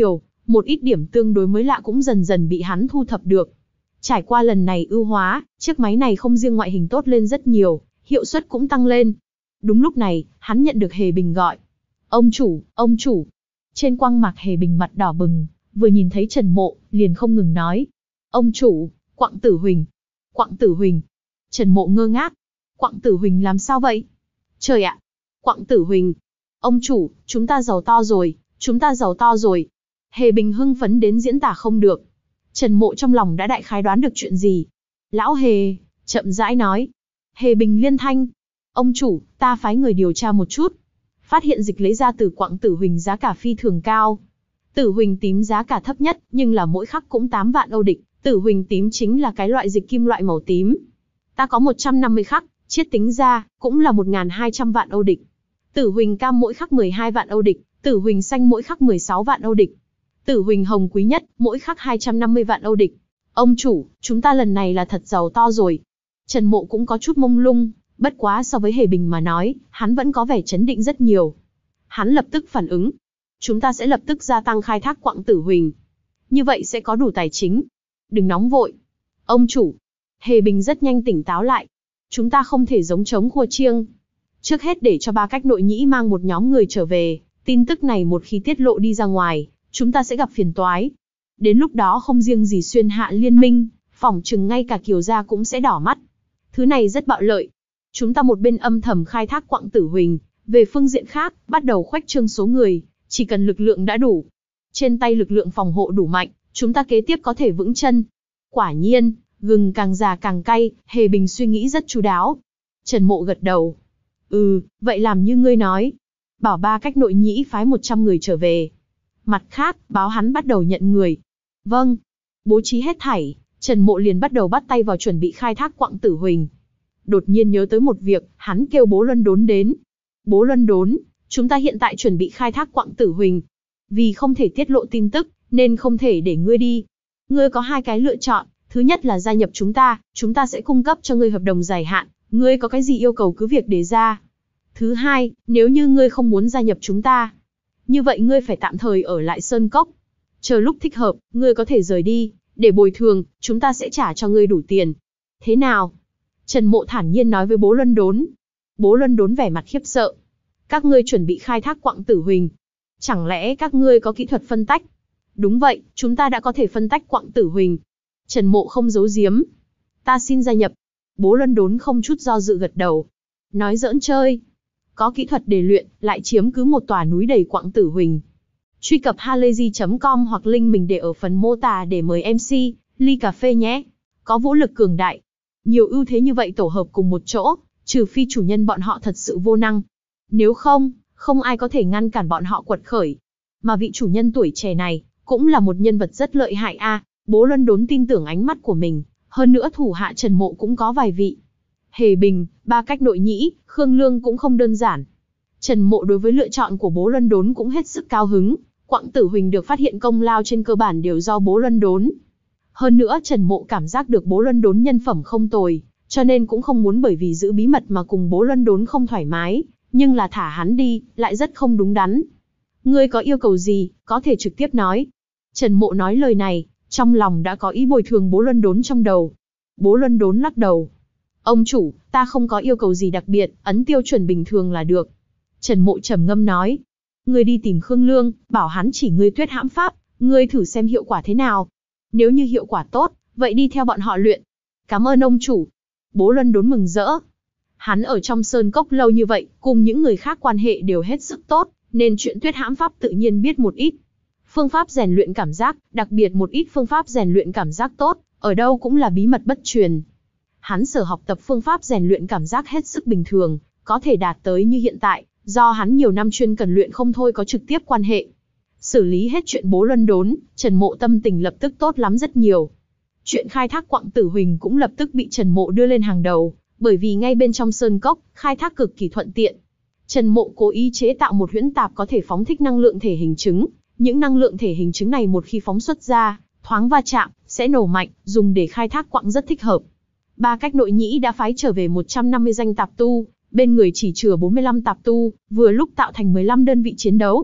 Một ít điểm tương đối mới lạ cũng dần dần bị hắn thu thập được. Trải qua lần này ưu hóa, chiếc máy này không riêng ngoại hình tốt lên rất nhiều, hiệu suất cũng tăng lên. Đúng lúc này, hắn nhận được Hề Bình gọi. Ông chủ, ông chủ. Trên quang mạc Hề Bình mặt đỏ bừng, vừa nhìn thấy Trần Mộ, liền không ngừng nói. Ông chủ, Quặng Tử Huỳnh. Quặng Tử Huỳnh. Trần Mộ ngơ ngác. Quặng Tử Huỳnh làm sao vậy? Trời ạ! Quặng Tử Huỳnh. Ông chủ, chúng ta giàu to rồi, chúng ta giàu to rồi. Hề Bình hưng phấn đến diễn tả không được. Trần Mộ trong lòng đã đại khái đoán được chuyện gì. Lão Hề, chậm rãi nói. Hề Bình liên thanh. Ông chủ, ta phái người điều tra một chút. Phát hiện dịch lấy ra từ Quặng Tử Huỳnh giá cả phi thường cao. Tử Huỳnh tím giá cả thấp nhất, nhưng là mỗi khắc cũng tám vạn Âu địch. Tử Huỳnh tím chính là cái loại dịch kim loại màu tím. Ta có một trăm năm mươi khắc, chiết tính ra, cũng là một nghìn hai trăm vạn Âu địch. Tử Huỳnh cam mỗi khắc mười hai vạn Âu địch, Tử Huỳnh xanh mỗi khắc mười sáu vạn Âu địch. Tử Huỳnh hồng quý nhất, mỗi khắc hai trăm năm mươi vạn Âu địch. Ông chủ, chúng ta lần này là thật giàu to rồi. Trần Mộ cũng có chút mông lung, bất quá so với Hề Bình mà nói, hắn vẫn có vẻ chấn định rất nhiều. Hắn lập tức phản ứng. Chúng ta sẽ lập tức gia tăng khai thác Quặng Tử Huỳnh. Như vậy sẽ có đủ tài chính. Đừng nóng vội. Ông chủ. Hề Bình rất nhanh tỉnh táo lại. Chúng ta không thể giống trống khua chiêng. Trước hết để cho ba cách nội nhĩ mang một nhóm người trở về. Tin tức này một khi tiết lộ đi ra ngoài, chúng ta sẽ gặp phiền toái. Đến lúc đó không riêng gì xuyên hạ liên minh, phỏng chừng ngay cả Kiều gia cũng sẽ đỏ mắt. Thứ này rất bạo lợi. Chúng ta một bên âm thầm khai thác Quặng Tử Huỳnh, về phương diện khác, bắt đầu khuếch trương số người, chỉ cần lực lượng đã đủ. Trên tay lực lượng phòng hộ đủ mạnh, chúng ta kế tiếp có thể vững chân. Quả nhiên, gừng càng già càng cay, Hề Bình suy nghĩ rất chu đáo. Trần Mộ gật đầu. Ừ, vậy làm như ngươi nói. Bảo ba cách nội nhĩ phái một trăm người trở về. Mặt khác, báo hắn bắt đầu nhận người. Vâng. Bố trí hết thảy, Trần Mộ liền bắt đầu bắt tay vào chuẩn bị khai thác Quặng Tử Huỳnh. Đột nhiên nhớ tới một việc, hắn kêu Bố Luân Đốn đến. Bố Luân Đốn, chúng ta hiện tại chuẩn bị khai thác Quặng Tử Huỳnh. Vì không thể tiết lộ tin tức, nên không thể để ngươi đi. Ngươi có hai cái lựa chọn, thứ nhất là gia nhập chúng ta, chúng ta sẽ cung cấp cho ngươi hợp đồng dài hạn, ngươi có cái gì yêu cầu cứ việc đề ra. Thứ hai, nếu như ngươi không muốn gia nhập chúng ta, như vậy ngươi phải tạm thời ở lại Sơn Cốc. Chờ lúc thích hợp, ngươi có thể rời đi, để bồi thường, chúng ta sẽ trả cho ngươi đủ tiền. Thế nào? Trần Mộ thản nhiên nói với Bố Luân Đốn. Bố Luân Đốn vẻ mặt khiếp sợ. Các ngươi chuẩn bị khai thác Quặng Tử Huỳnh. Chẳng lẽ các ngươi có kỹ thuật phân tách? Đúng vậy, chúng ta đã có thể phân tách Quặng Tử Huỳnh. Trần Mộ không giấu giếm. Ta xin gia nhập. Bố Luân Đốn không chút do dự gật đầu. Nói giỡn chơi. Có kỹ thuật để luyện, lại chiếm cứ một tòa núi đầy Quặng Tử Huỳnh. Truy cập halayzi chấm com hoặc link mình để ở phần mô tả để mời em xê, ly cà phê nhé. Có vũ lực cường đại. Nhiều ưu thế như vậy tổ hợp cùng một chỗ, trừ phi chủ nhân bọn họ thật sự vô năng. Nếu không, không ai có thể ngăn cản bọn họ quật khởi. Mà vị chủ nhân tuổi trẻ này, cũng là một nhân vật rất lợi hại a. À, Bố Luân Đốn tin tưởng ánh mắt của mình, hơn nữa thủ hạ Trần Mộ cũng có vài vị. Hề Bình, ba cách nội nhĩ, Khương Lương cũng không đơn giản. Trần Mộ đối với lựa chọn của Bố Luân Đốn cũng hết sức cao hứng. Quặng Tử Huỳnh được phát hiện công lao trên cơ bản đều do Bố Luân Đốn. Hơn nữa Trần Mộ cảm giác được Bố Luân Đốn nhân phẩm không tồi, cho nên cũng không muốn bởi vì giữ bí mật mà cùng Bố Luân Đốn không thoải mái, nhưng là thả hắn đi, lại rất không đúng đắn. Ngươi có yêu cầu gì, có thể trực tiếp nói. Trần Mộ nói lời này, trong lòng đã có ý bồi thường Bố Luân Đốn trong đầu. Bố Luân Đốn lắc đầu. Ông chủ, ta không có yêu cầu gì đặc biệt, ấn tiêu chuẩn bình thường là được. Trần Mộ trầm ngâm nói. Ngươi đi tìm Khương Lương, bảo hắn chỉ ngươi tuyết hãm pháp, ngươi thử xem hiệu quả thế nào. Nếu như hiệu quả tốt, vậy đi theo bọn họ luyện. Cảm ơn ông chủ. Bố Luân Đốn mừng rỡ. Hắn ở trong Sơn Cốc lâu như vậy, cùng những người khác quan hệ đều hết sức tốt, nên chuyện tuyết hãm pháp tự nhiên biết một ít. Phương pháp rèn luyện cảm giác, đặc biệt một ít phương pháp rèn luyện cảm giác tốt, ở đâu cũng là bí mật bất truyền. Hắn sở học tập phương pháp rèn luyện cảm giác hết sức bình thường, có thể đạt tới như hiện tại, do hắn nhiều năm chuyên cần luyện không thôi có trực tiếp quan hệ. Xử lý hết chuyện Bố Luân Đốn, Trần Mộ tâm tình lập tức tốt lắm rất nhiều. Chuyện khai thác Quặng Tử Huỳnh cũng lập tức bị Trần Mộ đưa lên hàng đầu, bởi vì ngay bên trong Sơn Cốc, khai thác cực kỳ thuận tiện. Trần Mộ cố ý chế tạo một huyễn tạp có thể phóng thích năng lượng thể hình chứng. Những năng lượng thể hình chứng này một khi phóng xuất ra, thoáng va chạm, sẽ nổ mạnh, dùng để khai thác quặng rất thích hợp. Ba cách nội nhĩ đã phái trở về một trăm năm mươi danh tạp tu, bên người chỉ chừa bốn mươi lăm tạp tu, vừa lúc tạo thành mười lăm đơn vị chiến đấu.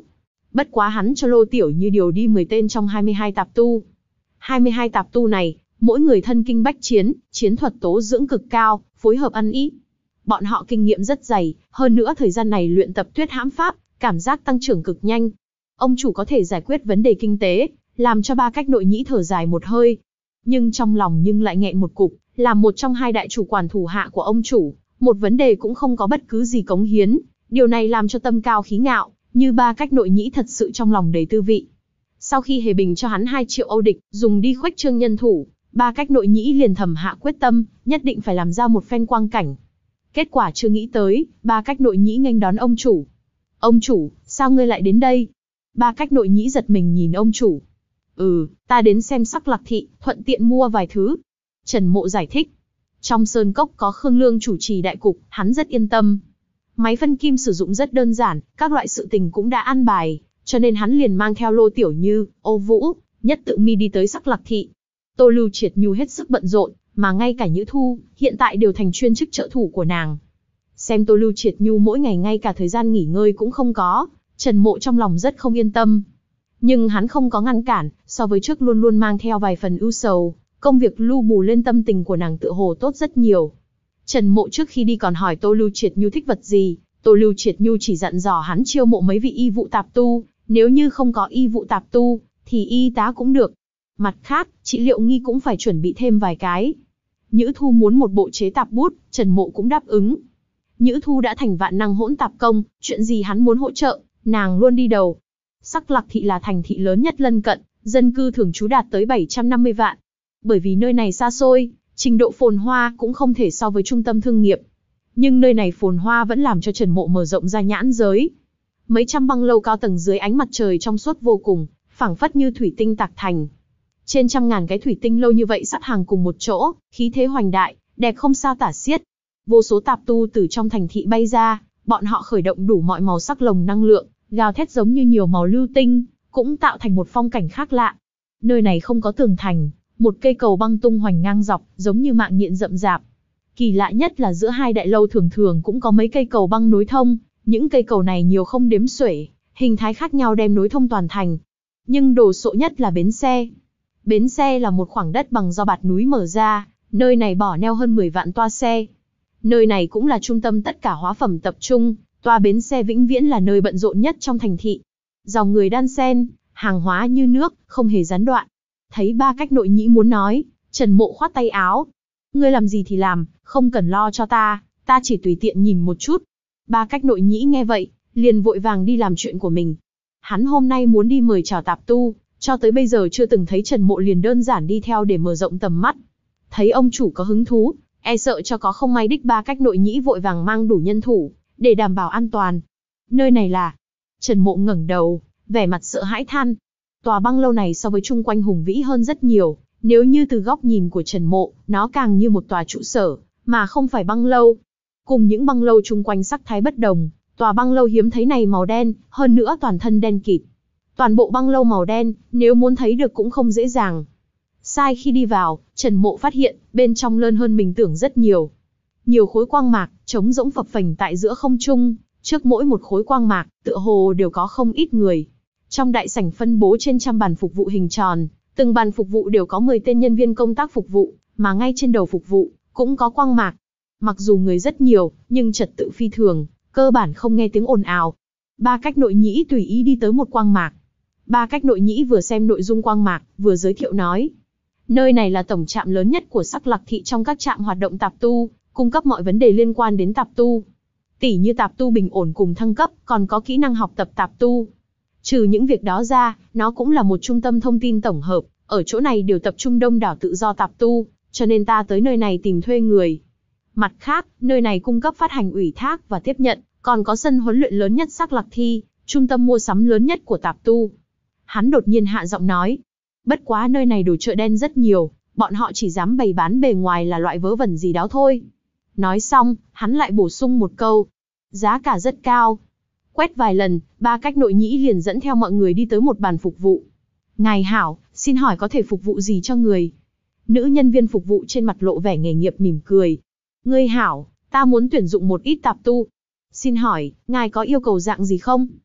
Bất quá hắn cho Lô Tiểu Như điều đi mười tên trong hai mươi hai tạp tu. hai mươi hai tạp tu này, mỗi người thân kinh bách chiến, chiến thuật tố dưỡng cực cao, phối hợp ăn ý. Bọn họ kinh nghiệm rất dày, hơn nữa thời gian này luyện tập tuyết hãm pháp, cảm giác tăng trưởng cực nhanh. Ông chủ có thể giải quyết vấn đề kinh tế, làm cho ba cách nội nhĩ thở dài một hơi. Nhưng trong lòng nhưng lại nghẹn một cục, làm một trong hai đại chủ quản thủ hạ của ông chủ, một vấn đề cũng không có bất cứ gì cống hiến. Điều này làm cho tâm cao khí ngạo, như ba cách nội nhĩ thật sự trong lòng đầy tư vị. Sau khi Hề Bình cho hắn hai triệu Âu địch, dùng đi khuếch trương nhân thủ, ba cách nội nhĩ liền thầm hạ quyết tâm, nhất định phải làm ra một phen quang cảnh. Kết quả chưa nghĩ tới, ba cách nội nhĩ nghênh đón ông chủ. Ông chủ, sao ngươi lại đến đây? Ba cách nội nhĩ giật mình nhìn ông chủ. Ừ, ta đến xem Sắc Lạc Thị, thuận tiện mua vài thứ. Trần Mộ giải thích. Trong sơn cốc có Khương Lương chủ trì đại cục, hắn rất yên tâm. Máy phân kim sử dụng rất đơn giản, các loại sự tình cũng đã an bài, cho nên hắn liền mang theo Lô Tiểu Như, Ô Vũ, Nhất Tự Mi đi tới Sắc Lạc Thị. Tô Lưu Triệt Nhu hết sức bận rộn, mà ngay cả Nhữ Thu, hiện tại đều thành chuyên chức trợ thủ của nàng. Xem Tô Lưu Triệt Nhu mỗi ngày ngay cả thời gian nghỉ ngơi cũng không có, Trần Mộ trong lòng rất không yên tâm. Nhưng hắn không có ngăn cản, so với trước luôn luôn mang theo vài phần ưu sầu, công việc lưu bù lên tâm tình của nàng tựa hồ tốt rất nhiều. Trần Mộ trước khi đi còn hỏi Tô Lưu Triệt Nhu thích vật gì, Tô Lưu Triệt Nhu chỉ dặn dò hắn chiêu mộ mấy vị y vụ tạp tu, nếu như không có y vụ tạp tu, thì y tá cũng được. Mặt khác, trị liệu nghi cũng phải chuẩn bị thêm vài cái. Nhữ Thu muốn một bộ chế tạp bút, Trần Mộ cũng đáp ứng. Nhữ Thu đã thành vạn năng hỗn tạp công, chuyện gì hắn muốn hỗ trợ, nàng luôn đi đầu. Sắc Lạc Thị là thành thị lớn nhất lân cận, dân cư thường trú đạt tới bảy trăm năm mươi vạn. Bởi vì nơi này xa xôi, trình độ phồn hoa cũng không thể so với trung tâm thương nghiệp. Nhưng nơi này phồn hoa vẫn làm cho Trần Mộ mở rộng ra nhãn giới. Mấy trăm băng lâu cao tầng dưới ánh mặt trời trong suốt vô cùng, phảng phất như thủy tinh tạc thành. Trên trăm ngàn cái thủy tinh lâu như vậy sắp hàng cùng một chỗ, khí thế hoành đại, đẹp không sao tả xiết. Vô số tạp tu từ trong thành thị bay ra, bọn họ khởi động đủ mọi màu sắc lồng năng lượng, gào thét giống như nhiều màu lưu tinh, cũng tạo thành một phong cảnh khác lạ. Nơi này không có tường thành, một cây cầu băng tung hoành ngang dọc, giống như mạng nhện rậm rạp. Kỳ lạ nhất là giữa hai đại lâu thường thường cũng có mấy cây cầu băng nối thông, những cây cầu này nhiều không đếm xuể, hình thái khác nhau đem nối thông toàn thành. Nhưng đồ sộ nhất là bến xe. Bến xe là một khoảng đất bằng do bạt núi mở ra, nơi này bỏ neo hơn mười vạn toa xe. Nơi này cũng là trung tâm tất cả hóa phẩm tập trung, toa bến xe vĩnh viễn là nơi bận rộn nhất trong thành thị. Dòng người đan xen, hàng hóa như nước, không hề gián đoạn. Thấy ba cách nội nhĩ muốn nói, Trần Mộ khoát tay áo. Ngươi làm gì thì làm, không cần lo cho ta, ta chỉ tùy tiện nhìn một chút. Ba cách nội nhĩ nghe vậy, liền vội vàng đi làm chuyện của mình. Hắn hôm nay muốn đi mời chào tạp tu, cho tới bây giờ chưa từng thấy Trần Mộ liền đơn giản đi theo để mở rộng tầm mắt. Thấy ông chủ có hứng thú, e sợ cho có không may đích ba cách nội nhĩ vội vàng mang đủ nhân thủ, để đảm bảo an toàn. Nơi này là... Trần Mộ ngẩng đầu, vẻ mặt sợ hãi than. Tòa băng lâu này so với chung quanh hùng vĩ hơn rất nhiều, nếu như từ góc nhìn của Trần Mộ, nó càng như một tòa trụ sở, mà không phải băng lâu. Cùng những băng lâu chung quanh sắc thái bất đồng, tòa băng lâu hiếm thấy này màu đen, hơn nữa toàn thân đen kịt. Toàn bộ băng lâu màu đen, nếu muốn thấy được cũng không dễ dàng. Sai khi đi vào, Trần Mộ phát hiện, bên trong lớn hơn mình tưởng rất nhiều. Nhiều khối quang mạc, trống rỗng phập phềnh tại giữa không trung, trước mỗi một khối quang mạc, tựa hồ đều có không ít người. Trong đại sảnh phân bố trên trăm bàn phục vụ hình tròn, từng bàn phục vụ đều có mười tên nhân viên công tác phục vụ, mà ngay trên đầu phục vụ, cũng có quang mạc. Mặc dù người rất nhiều, nhưng trật tự phi thường, cơ bản không nghe tiếng ồn ào. Ba cách nội nhĩ tùy ý đi tới một quang mạc. Ba cách nội nhĩ vừa xem nội dung quang mạc, vừa giới thiệu nói. Nơi này là tổng trạm lớn nhất của Sắc Lạc Thị trong các trạm hoạt động tạp tu, cung cấp mọi vấn đề liên quan đến tạp tu. Tỉ như tạp tu bình ổn cùng thăng cấp, còn có kỹ năng học tập tạp tu. Trừ những việc đó ra, nó cũng là một trung tâm thông tin tổng hợp, ở chỗ này đều tập trung đông đảo tự do tạp tu, cho nên ta tới nơi này tìm thuê người. Mặt khác, nơi này cung cấp phát hành ủy thác và tiếp nhận, còn có sân huấn luyện lớn nhất Sắc Lạc Thi, trung tâm mua sắm lớn nhất của tạp tu. Hắn đột nhiên hạ giọng nói, bất quá nơi này đồ chợ đen rất nhiều, bọn họ chỉ dám bày bán bề ngoài là loại vớ vẩn gì đó thôi. Nói xong, hắn lại bổ sung một câu, giá cả rất cao. Quét vài lần, ba cách nội nhĩ liền dẫn theo mọi người đi tới một bàn phục vụ. Ngài hảo, xin hỏi có thể phục vụ gì cho người? Nữ nhân viên phục vụ trên mặt lộ vẻ nghề nghiệp mỉm cười. Ngươi hảo, ta muốn tuyển dụng một ít tạp tu. Xin hỏi, ngài có yêu cầu dạng gì không?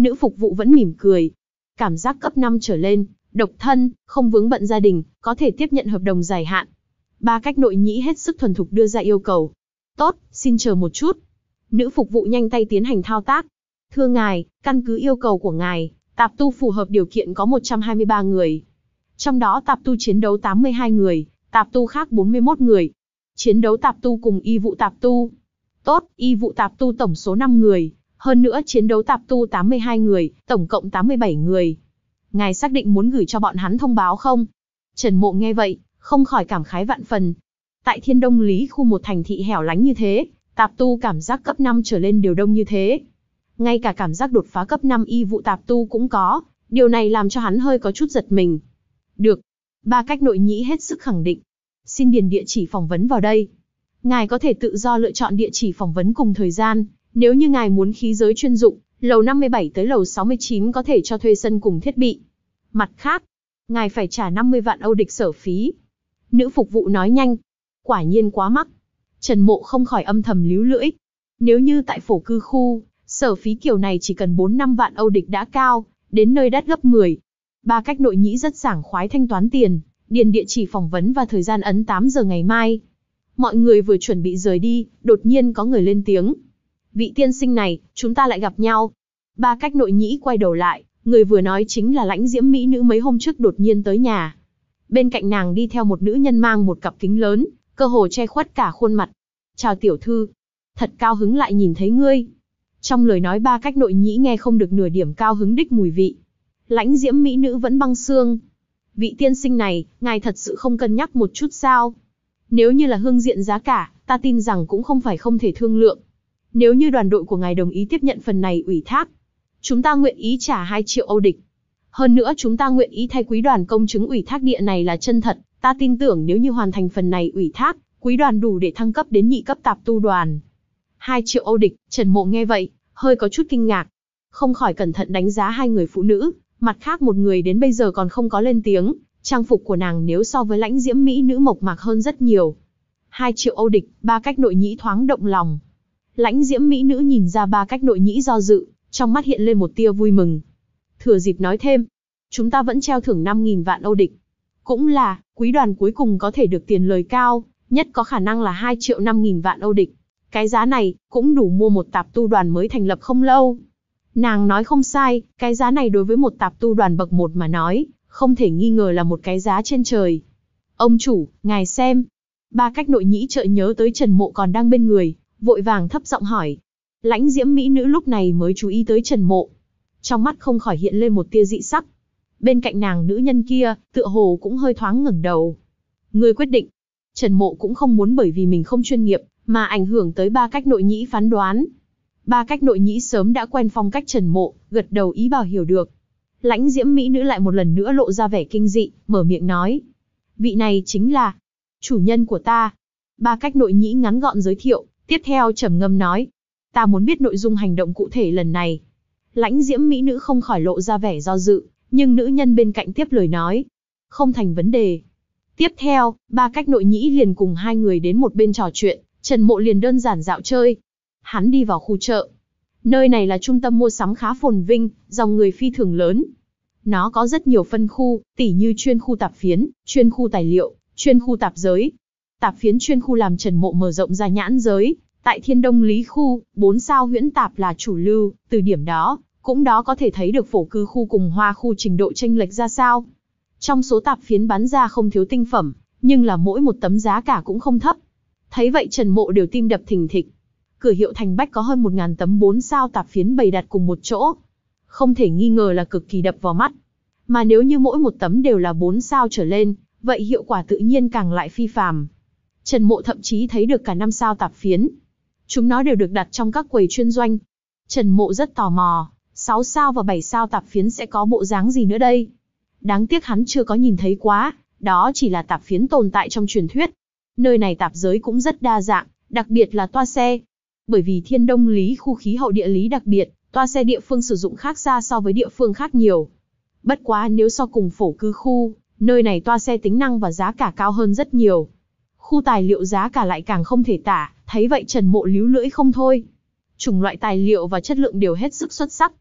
Nữ phục vụ vẫn mỉm cười. Cảm giác cấp năm trở lên, độc thân, không vướng bận gia đình, có thể tiếp nhận hợp đồng dài hạn. Ba cách nội nhĩ hết sức thuần thục đưa ra yêu cầu. Tốt, xin chờ một chút. Nữ phục vụ nhanh tay tiến hành thao tác. Thưa ngài, căn cứ yêu cầu của ngài, tạp tu phù hợp điều kiện có một trăm hai mươi ba người. Trong đó tạp tu chiến đấu tám mươi hai người, tạp tu khác bốn mươi mốt người. Chiến đấu tạp tu cùng y vụ tạp tu. Tốt, y vụ tạp tu tổng số năm người. Hơn nữa chiến đấu tạp tu tám mươi hai người, tổng cộng tám mươi bảy người. Ngài xác định muốn gửi cho bọn hắn thông báo không? Trần Mộ nghe vậy, không khỏi cảm khái vạn phần. Tại Thiên Đông Lý khu một thành thị hẻo lánh như thế, tạp tu cảm giác cấp năm trở lên đều đông như thế. Ngay cả cảm giác đột phá cấp năm y vụ tạp tu cũng có, điều này làm cho hắn hơi có chút giật mình. Được. Ba cách nội nhĩ hết sức khẳng định. Xin điền địa chỉ phỏng vấn vào đây. Ngài có thể tự do lựa chọn địa chỉ phỏng vấn cùng thời gian. Nếu như ngài muốn khí giới chuyên dụng, lầu năm mươi bảy tới lầu sáu mươi chín có thể cho thuê sân cùng thiết bị. Mặt khác, ngài phải trả năm mươi vạn Âu địch sở phí. Nữ phục vụ nói nhanh. Quả nhiên quá mắc. Trần Mộ không khỏi âm thầm líu lưỡi. Nếu như tại phổ cư khu, sở phí kiểu này chỉ cần bốn năm vạn Âu địch đã cao, đến nơi đắt gấp mười. Ba cách nội nhĩ rất sảng khoái thanh toán tiền, điền địa chỉ phỏng vấn và thời gian ấn tám giờ ngày mai. Mọi người vừa chuẩn bị rời đi, đột nhiên có người lên tiếng. Vị tiên sinh này, chúng ta lại gặp nhau. Ba cách nội nhĩ quay đầu lại, người vừa nói chính là lãnh diễm mỹ nữ mấy hôm trước đột nhiên tới nhà. Bên cạnh nàng đi theo một nữ nhân mang một cặp kính lớn, cơ hồ che khuất cả khuôn mặt. Chào tiểu thư. Thật cao hứng lại nhìn thấy ngươi. Trong lời nói ba cách nội nhĩ nghe không được nửa điểm cao hứng đích mùi vị. Lãnh diễm mỹ nữ vẫn băng xương. Vị tiên sinh này, ngài thật sự không cân nhắc một chút sao? Nếu như là hương diện giá cả, ta tin rằng cũng không phải không thể thương lượng. Nếu như đoàn đội của ngài đồng ý tiếp nhận phần này ủy thác, chúng ta nguyện ý trả hai triệu Âu địch. Hơn nữa chúng ta nguyện ý thay quý đoàn công chứng ủy thác địa này là chân thật. Ta tin tưởng nếu như hoàn thành phần này ủy thác, quý đoàn đủ để thăng cấp đến nhị cấp tạp tu đoàn. Hai triệu Âu địch, Trần Mộ nghe vậy, hơi có chút kinh ngạc. Không khỏi cẩn thận đánh giá hai người phụ nữ, mặt khác một người đến bây giờ còn không có lên tiếng, trang phục của nàng nếu so với lãnh diễm mỹ nữ mộc mạc hơn rất nhiều. Hai triệu Âu địch, ba cách nội nhĩ thoáng động lòng. Lãnh diễm mỹ nữ nhìn ra ba cách nội nhĩ do dự, trong mắt hiện lên một tia vui mừng. Thừa dịp nói thêm, chúng ta vẫn treo thưởng năm nghìn vạn Âu địch. Cũng là, quý đoàn cuối cùng có thể được tiền lời cao, nhất có khả năng là hai triệu năm nghìn vạn Âu địch. Cái giá này, cũng đủ mua một tạp tu đoàn mới thành lập không lâu. Nàng nói không sai, cái giá này đối với một tạp tu đoàn bậc một mà nói, không thể nghi ngờ là một cái giá trên trời. Ông chủ, ngài xem. Ba cách nội nhĩ chợt nhớ tới Trần Mộ còn đang bên người, vội vàng thấp giọng hỏi. Lãnh diễm mỹ nữ lúc này mới chú ý tới Trần Mộ. Trong mắt không khỏi hiện lên một tia dị sắc. Bên cạnh nàng nữ nhân kia, tựa hồ cũng hơi thoáng ngẩng đầu. Ngươi quyết định. Trần Mộ cũng không muốn bởi vì mình không chuyên nghiệp, mà ảnh hưởng tới ba cách nội nhĩ phán đoán. Ba cách nội nhĩ sớm đã quen phong cách Trần Mộ, gật đầu ý bảo hiểu được. Lãnh diễm mỹ nữ lại một lần nữa lộ ra vẻ kinh dị, mở miệng nói. Vị này chính là chủ nhân của ta. Ba cách nội nhĩ ngắn gọn giới thiệu, tiếp theo trầm ngâm nói. Ta muốn biết nội dung hành động cụ thể lần này. Lãnh diễm mỹ nữ không khỏi lộ ra vẻ do dự, nhưng nữ nhân bên cạnh tiếp lời nói. Không thành vấn đề. Tiếp theo, ba cách nội nhĩ liền cùng hai người đến một bên trò chuyện, Trần Mộ liền đơn giản dạo chơi. Hắn đi vào khu chợ. Nơi này là trung tâm mua sắm khá phồn vinh, dòng người phi thường lớn. Nó có rất nhiều phân khu, tỉ như chuyên khu tạp phiến, chuyên khu tài liệu, chuyên khu tạp giới. Tạp phiến chuyên khu làm Trần Mộ mở rộng ra nhãn giới. Tại Thiên Đông Lý khu, bốn sao huyễn tạp là chủ lưu, từ điểm đó, cũng đó có thể thấy được phổ cư khu cùng hoa khu trình độ chênh lệch ra sao. Trong số tạp phiến bán ra không thiếu tinh phẩm, nhưng là mỗi một tấm giá cả cũng không thấp. Thấy vậy Trần Mộ đều tim đập thình thịch. Cửa hiệu Thành Bách có hơn một nghìn tấm bốn sao tạp phiến bày đặt cùng một chỗ. Không thể nghi ngờ là cực kỳ đập vào mắt. Mà nếu như mỗi một tấm đều là bốn sao trở lên, vậy hiệu quả tự nhiên càng lại phi phàm. Trần Mộ thậm chí thấy được cả năm sao tạp phiến. Chúng nó đều được đặt trong các quầy chuyên doanh. Trần Mộ rất tò mò, sáu sao và bảy sao tạp phiến sẽ có bộ dáng gì nữa đây? Đáng tiếc hắn chưa có nhìn thấy quá, đó chỉ là tạp phiến tồn tại trong truyền thuyết. Nơi này tạp giới cũng rất đa dạng, đặc biệt là toa xe. Bởi vì Thiên Đông Lý khu khí hậu địa lý đặc biệt, toa xe địa phương sử dụng khác xa so với địa phương khác nhiều. Bất quá nếu so cùng phổ cư khu, nơi này toa xe tính năng và giá cả cao hơn rất nhiều. Khu tài liệu giá cả lại càng không thể tả, thấy vậy Trần Mộ líu lưỡi không thôi. Chủng loại tài liệu và chất lượng đều hết sức xuất sắc,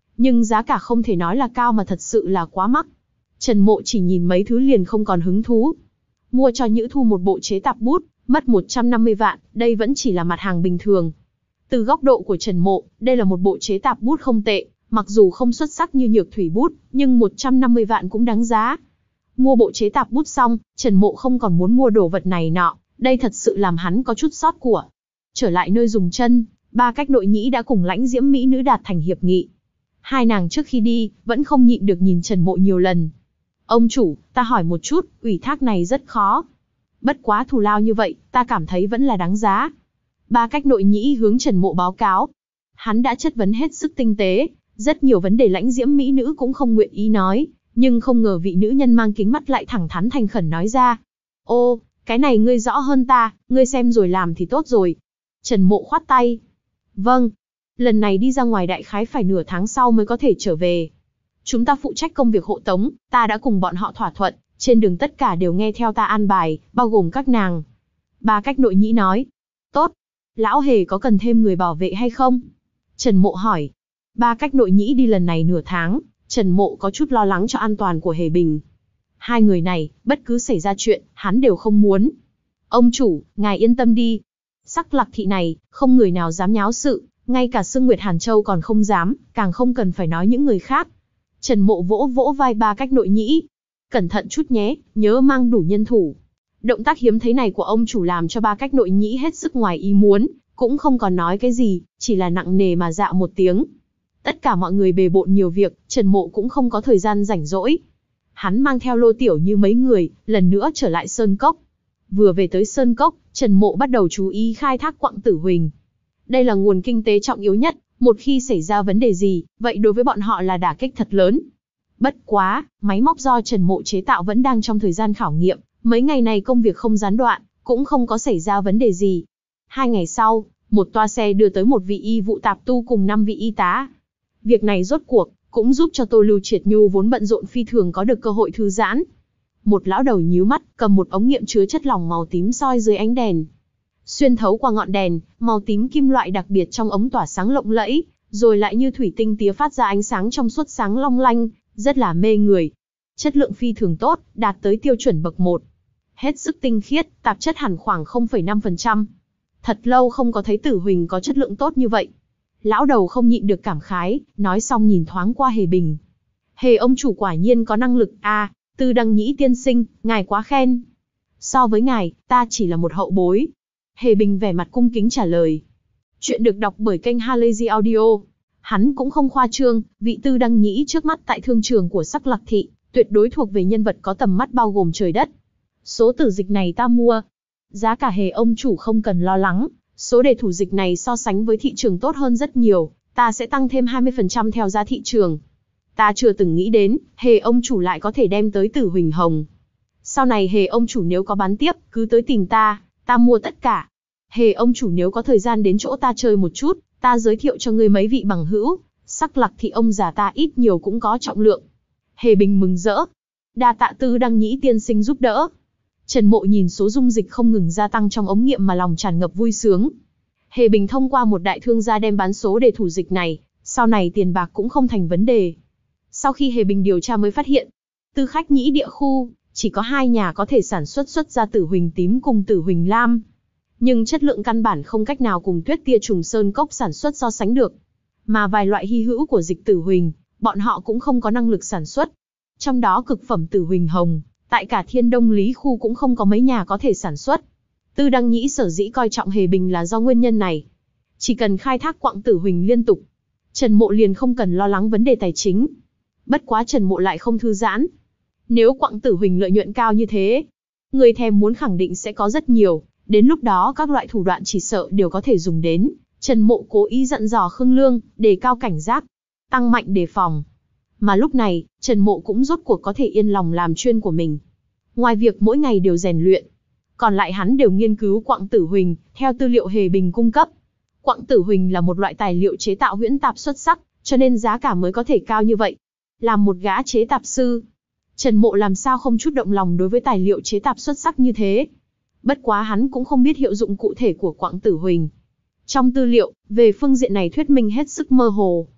Nhưng giá cả không thể nói là cao mà thật sự là quá mắc. Trần Mộ chỉ nhìn mấy thứ liền không còn hứng thú. Mua cho Nhữ Thu một bộ chế tạp bút, mất một trăm năm mươi vạn, đây vẫn chỉ là mặt hàng bình thường. Từ góc độ của Trần Mộ, đây là một bộ chế tạp bút không tệ, mặc dù không xuất sắc như Nhược Thủy bút, nhưng một trăm năm mươi vạn cũng đáng giá. Mua bộ chế tạp bút xong, Trần Mộ không còn muốn mua đồ vật này nọ, đây thật sự làm hắn có chút xót của. Trở lại nơi dùng chân, ba cách nội nhĩ đã cùng lãnh diễm mỹ nữ đạt thành hiệp nghị. Hai nàng trước khi đi, vẫn không nhịn được nhìn Trần Mộ nhiều lần. Ông chủ, ta hỏi một chút, ủy thác này rất khó. Bất quá thù lao như vậy, ta cảm thấy vẫn là đáng giá. Ba cách nội nhĩ hướng Trần Mộ báo cáo. Hắn đã chất vấn hết sức tinh tế, rất nhiều vấn đề lãnh diễm mỹ nữ cũng không nguyện ý nói, nhưng không ngờ vị nữ nhân mang kính mắt lại thẳng thắn thành khẩn nói ra. Ô, cái này ngươi rõ hơn ta, ngươi xem rồi làm thì tốt rồi. Trần Mộ khoát tay. Vâng, lần này đi ra ngoài đại khái phải nửa tháng sau mới có thể trở về. Chúng ta phụ trách công việc hộ tống, ta đã cùng bọn họ thỏa thuận, trên đường tất cả đều nghe theo ta an bài, bao gồm các nàng. Ba cách nội nhĩ nói. Tốt. Lão Hề có cần thêm người bảo vệ hay không? Trần Mộ hỏi. Ba cách nội nhĩ đi lần này nửa tháng, Trần Mộ có chút lo lắng cho an toàn của Hề Bình. Hai người này, bất cứ xảy ra chuyện, hắn đều không muốn. Ông chủ, ngài yên tâm đi. Sắc Lạc thị này, không người nào dám nháo sự, ngay cả Sương Nguyệt Hàn Châu còn không dám, càng không cần phải nói những người khác. Trần Mộ vỗ vỗ vai ba cách nội nhĩ. Cẩn thận chút nhé, nhớ mang đủ nhân thủ. Động tác hiếm thấy này của ông chủ làm cho ba cách nội nhĩ hết sức ngoài ý muốn, cũng không còn nói cái gì, chỉ là nặng nề mà dạ một tiếng. Tất cả mọi người bề bộn nhiều việc, Trần Mộ cũng không có thời gian rảnh rỗi. Hắn mang theo Lô Tiểu Như mấy người, lần nữa trở lại Sơn Cốc. Vừa về tới Sơn Cốc, Trần Mộ bắt đầu chú ý khai thác quặng tử huỳnh. Đây là nguồn kinh tế trọng yếu nhất, một khi xảy ra vấn đề gì, vậy đối với bọn họ là đả kích thật lớn. Bất quá, máy móc do Trần Mộ chế tạo vẫn đang trong thời gian khảo nghiệm, mấy ngày này công việc không gián đoạn, cũng không có xảy ra vấn đề gì. Hai ngày sau, một toa xe đưa tới một vị y vụ tạp tu cùng năm vị y tá. Việc này rốt cuộc, cũng giúp cho Tô Lưu Triệt Nhu vốn bận rộn phi thường có được cơ hội thư giãn. Một lão đầu nhíu mắt, cầm một ống nghiệm chứa chất lỏng màu tím soi dưới ánh đèn. Xuyên thấu qua ngọn đèn, màu tím kim loại đặc biệt trong ống tỏa sáng lộng lẫy, rồi lại như thủy tinh tía phát ra ánh sáng trong suốt sáng long lanh, rất là mê người. Chất lượng phi thường tốt, đạt tới tiêu chuẩn bậc một. Hết sức tinh khiết, tạp chất hẳn khoảng không phẩy năm phần trăm. Thật lâu không có thấy tử huỳnh có chất lượng tốt như vậy. Lão đầu không nhịn được cảm khái, nói xong nhìn thoáng qua Hề Bình. Hề ông chủ quả nhiên có năng lực, a, à, Tư Đăng Nhĩ tiên sinh, ngài quá khen. So với ngài, ta chỉ là một hậu bối. Hề Bình vẻ mặt cung kính trả lời. Chuyện được đọc bởi kênh Halazy Audio. Hắn cũng không khoa trương, vị Tư Đăng Nhĩ trước mắt tại thương trường của Sắc Lạc thị, tuyệt đối thuộc về nhân vật có tầm mắt bao gồm trời đất. Số tử dịch này ta mua. Giá cả Hề ông chủ không cần lo lắng, số đề thủ dịch này so sánh với thị trường tốt hơn rất nhiều, ta sẽ tăng thêm hai mươi phần trăm theo giá thị trường. Ta chưa từng nghĩ đến, Hề ông chủ lại có thể đem tới Tử Huỳnh Hồng. Sau này Hề ông chủ nếu có bán tiếp, cứ tới tìm ta, ta mua tất cả. Hề ông chủ nếu có thời gian đến chỗ ta chơi một chút, ta giới thiệu cho ngươi mấy vị bằng hữu, Sắc Lạc thị ông già ta ít nhiều cũng có trọng lượng. Hề Bình mừng rỡ. Đa tạ Tư Đăng Nhĩ tiên sinh giúp đỡ. Trần Mộ nhìn số dung dịch không ngừng gia tăng trong ống nghiệm mà lòng tràn ngập vui sướng. Hề Bình thông qua một đại thương gia đem bán số đề thủ dịch này, sau này tiền bạc cũng không thành vấn đề. Sau khi Hề Bình điều tra mới phát hiện, Tư Khách Nhĩ địa khu, chỉ có hai nhà có thể sản xuất xuất ra tử huỳnh tím cùng tử huỳnh lam. Nhưng chất lượng căn bản không cách nào cùng Tuyết Tia Trùng Sơn Cốc sản xuất so sánh được. Mà vài loại hy hữu của dịch tử huỳnh, bọn họ cũng không có năng lực sản xuất. Trong đó cực phẩm tử huỳnh hồng, tại cả Thiên Đông Lý khu cũng không có mấy nhà có thể sản xuất. Tư Đăng Nhĩ sở dĩ coi trọng Hề Bình là do nguyên nhân này. Chỉ cần khai thác quặng tử huỳnh liên tục, Trần Mộ liền không cần lo lắng vấn đề tài chính. Bất quá Trần Mộ lại không thư giãn. Nếu quặng tử huỳnh lợi nhuận cao như thế, người thèm muốn khẳng định sẽ có rất nhiều, đến lúc đó các loại thủ đoạn chỉ sợ đều có thể dùng đến. Trần Mộ cố ý dặn dò Khương Lương, đề cao cảnh giác, tăng mạnh đề phòng. Mà lúc này, Trần Mộ cũng rốt cuộc có thể yên lòng làm chuyên của mình. Ngoài việc mỗi ngày đều rèn luyện, còn lại hắn đều nghiên cứu quặng tử huỳnh, theo tư liệu Hề Bình cung cấp. Quặng tử huỳnh là một loại tài liệu chế tạo huyễn tạp xuất sắc, cho nên giá cả mới có thể cao như vậy. Làm một gã chế tạp sư, Trần Mộ làm sao không chút động lòng đối với tài liệu chế tạp xuất sắc như thế. Bất quá hắn cũng không biết hiệu dụng cụ thể của quặng tử huỳnh. Trong tư liệu, về phương diện này thuyết minh hết sức mơ hồ.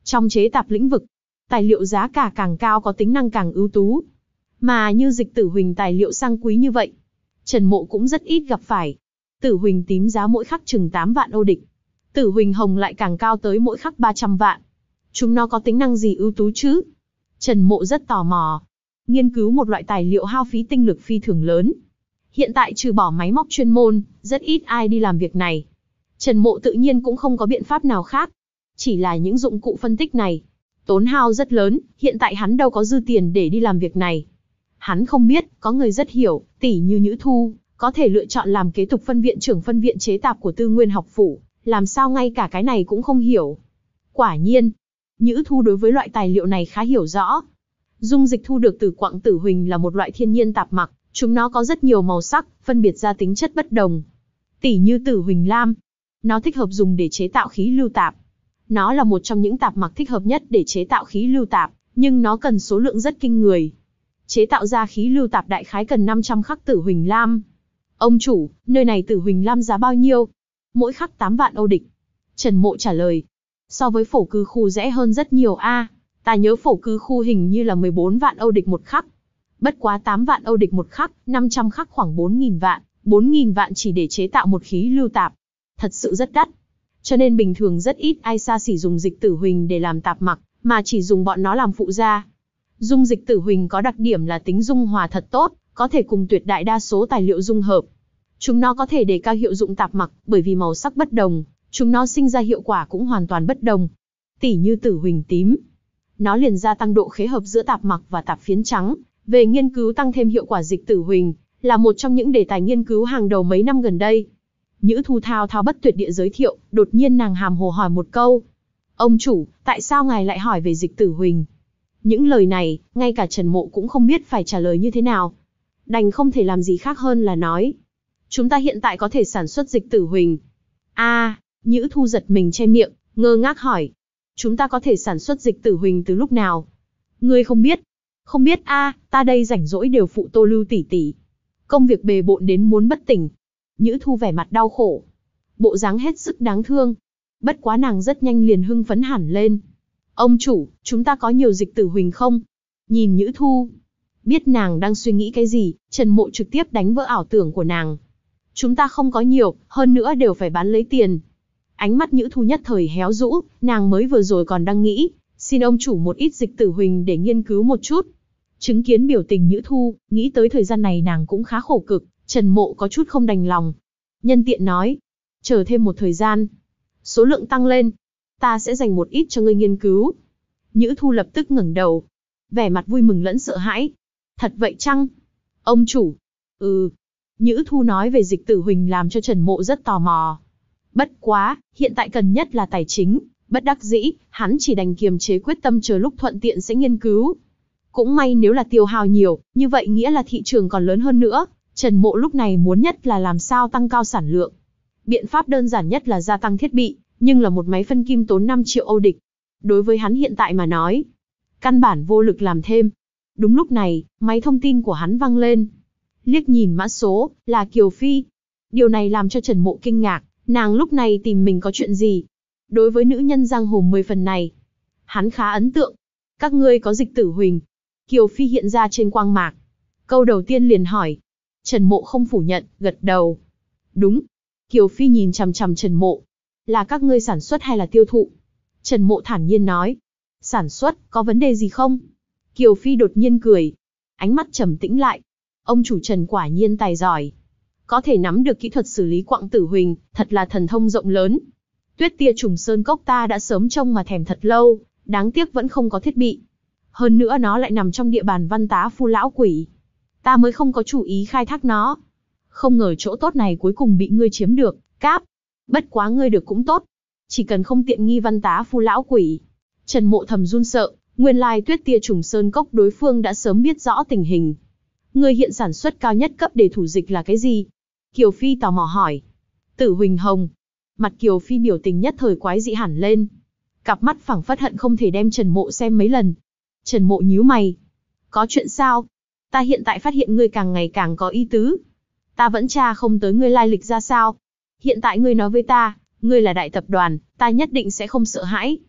Trong chế tạp lĩnh vực, tài liệu giá cả càng cao có tính năng càng ưu tú. Mà như dịch tử huỳnh tài liệu sang quý như vậy, Trần Mộ cũng rất ít gặp phải. Tử huỳnh tím giá mỗi khắc chừng tám vạn Âu địch. Tử huỳnh hồng lại càng cao tới mỗi khắc ba trăm vạn. Chúng nó có tính năng gì ưu tú chứ? Trần Mộ rất tò mò. Nghiên cứu một loại tài liệu hao phí tinh lực phi thường lớn. Hiện tại trừ bỏ máy móc chuyên môn, rất ít ai đi làm việc này. Trần Mộ tự nhiên cũng không có biện pháp nào khác. Chỉ là những dụng cụ phân tích này, tốn hao rất lớn, hiện tại hắn đâu có dư tiền để đi làm việc này. Hắn không biết, có người rất hiểu, tỷ như Nhữ Thu, có thể lựa chọn làm kế tục phân viện trưởng phân viện chế tạp của Tư Nguyên học phủ, làm sao ngay cả cái này cũng không hiểu. Quả nhiên, Nhữ Thu đối với loại tài liệu này khá hiểu rõ. Dung dịch thu được từ quặng tử huỳnh là một loại thiên nhiên tạp mặc, chúng nó có rất nhiều màu sắc, phân biệt ra tính chất bất đồng. Tỷ như tử huỳnh lam, nó thích hợp dùng để chế tạo khí lưu tạp. Nó là một trong những tạp mặc thích hợp nhất để chế tạo khí lưu tạp, nhưng nó cần số lượng rất kinh người. Chế tạo ra khí lưu tạp đại khái cần năm trăm khắc tử huỳnh lam. Ông chủ, nơi này tử huỳnh lam giá bao nhiêu? Mỗi khắc tám vạn Âu địch. Trần Mộ trả lời. So với phổ cư khu rẻ hơn rất nhiều a. À, ta nhớ phổ cư khu hình như là mười bốn vạn Âu địch một khắc. Bất quá tám vạn Âu địch một khắc, năm trăm khắc khoảng bốn nghìn vạn. bốn nghìn vạn chỉ để chế tạo một khí lưu tạp. Thật sự rất đắt. Cho nên bình thường rất ít ai xa xỉ dùng dịch tử huỳnh để làm tạp mặc, mà chỉ dùng bọn nó làm phụ gia. Dung dịch tử huỳnh có đặc điểm là tính dung hòa thật tốt, có thể cùng tuyệt đại đa số tài liệu dung hợp. Chúng nó có thể đề cao hiệu dụng tạp mặc, bởi vì màu sắc bất đồng, chúng nó sinh ra hiệu quả cũng hoàn toàn bất đồng. Tỷ như tử huỳnh tím, nó liền gia tăng độ khế hợp giữa tạp mặc và tạp phiến trắng. Về nghiên cứu tăng thêm hiệu quả dịch tử huỳnh, là một trong những đề tài nghiên cứu hàng đầu mấy năm gần đây. Nhữ Thu thao thao bất tuyệt địa giới thiệu, đột nhiên nàng hàm hồ hỏi một câu. Ông chủ, tại sao ngài lại hỏi về dịch tử huỳnh? Những lời này, ngay cả Trần Mộ cũng không biết phải trả lời như thế nào. Đành không thể làm gì khác hơn là nói. Chúng ta hiện tại có thể sản xuất dịch tử huỳnh. a à, Nhữ Thu giật mình che miệng, ngơ ngác hỏi. Chúng ta có thể sản xuất dịch tử huỳnh từ lúc nào? Ngươi không biết. Không biết a à, ta đây rảnh rỗi đều phụ Tô Lưu tỷ tỷ. Công việc bề bộn đến muốn bất tỉnh. Nhữ Thu vẻ mặt đau khổ. Bộ dáng hết sức đáng thương. Bất quá nàng rất nhanh liền hưng phấn hẳn lên. Ông chủ, chúng ta có nhiều dịch tử huỳnh không? Nhìn Nhữ Thu. Biết nàng đang suy nghĩ cái gì, Trần Mộ trực tiếp đánh vỡ ảo tưởng của nàng. Chúng ta không có nhiều, hơn nữa đều phải bán lấy tiền. Ánh mắt Nhữ Thu nhất thời héo rũ, nàng mới vừa rồi còn đang nghĩ, xin ông chủ một ít dịch tử huỳnh để nghiên cứu một chút. Chứng kiến biểu tình Nhữ Thu, nghĩ tới thời gian này nàng cũng khá khổ cực, Trần Mộ có chút không đành lòng. Nhân tiện nói, chờ thêm một thời gian, số lượng tăng lên, ta sẽ dành một ít cho ngươi nghiên cứu. Nhữ Thu lập tức ngẩng đầu, vẻ mặt vui mừng lẫn sợ hãi. Thật vậy chăng? Ông chủ. Ừ. Nhữ Thu nói về dịch tử huỳnh làm cho Trần Mộ rất tò mò. Bất quá, hiện tại cần nhất là tài chính, bất đắc dĩ, hắn chỉ đành kiềm chế quyết tâm chờ lúc thuận tiện sẽ nghiên cứu. Cũng may nếu là tiêu hao nhiều, như vậy nghĩa là thị trường còn lớn hơn nữa. Trần Mộ lúc này muốn nhất là làm sao tăng cao sản lượng. Biện pháp đơn giản nhất là gia tăng thiết bị, nhưng là một máy phân kim tốn năm triệu Âu địch. Đối với hắn hiện tại mà nói, căn bản vô lực làm thêm. Đúng lúc này, máy thông tin của hắn vang lên. Liếc nhìn mã số, là Kiều Phi. Điều này làm cho Trần Mộ kinh ngạc, nàng lúc này tìm mình có chuyện gì? Đối với nữ nhân giang hồ mười phần này, hắn khá ấn tượng. Các ngươi có dịch tử huỳnh? Kiều Phi hiện ra trên quang mạc. Câu đầu tiên liền hỏi. Trần Mộ không phủ nhận, gật đầu. Đúng. Kiều Phi nhìn chằm chằm Trần Mộ. Là các ngươi sản xuất hay là tiêu thụ? Trần Mộ thản nhiên nói. Sản xuất, có vấn đề gì không? Kiều Phi đột nhiên cười. Ánh mắt trầm tĩnh lại. Ông chủ Trần quả nhiên tài giỏi. Có thể nắm được kỹ thuật xử lý quặng tử huỳnh, thật là thần thông rộng lớn. Tuyết tia trùng sơn cốc ta đã sớm trông mà thèm thật lâu, đáng tiếc vẫn không có thiết bị. Hơn nữa nó lại nằm trong địa bàn văn tá phu lão quỷ. Ta mới không có chủ ý khai thác nó. Không ngờ chỗ tốt này cuối cùng bị ngươi chiếm được, cáp. Bất quá ngươi được cũng tốt. Chỉ cần không tiện nghi văn tá phu lão quỷ. Trần Mộ thầm run sợ, nguyên lai tuyết tia trùng sơn cốc đối phương đã sớm biết rõ tình hình. Ngươi hiện sản xuất cao nhất cấp để thủ dịch là cái gì? Kiều Phi tò mò hỏi. Tử huỳnh hồng. Mặt Kiều Phi biểu tình nhất thời quái dị hẳn lên. Cặp mắt phảng phất hận không thể đem Trần Mộ xem mấy lần. Trần Mộ nhíu mày. Có chuyện sao? Ta hiện tại phát hiện ngươi càng ngày càng có ý tứ. Ta vẫn tra không tới ngươi lai lịch ra sao. Hiện tại ngươi nói với ta, ngươi là đại tập đoàn, ta nhất định sẽ không sợ hãi.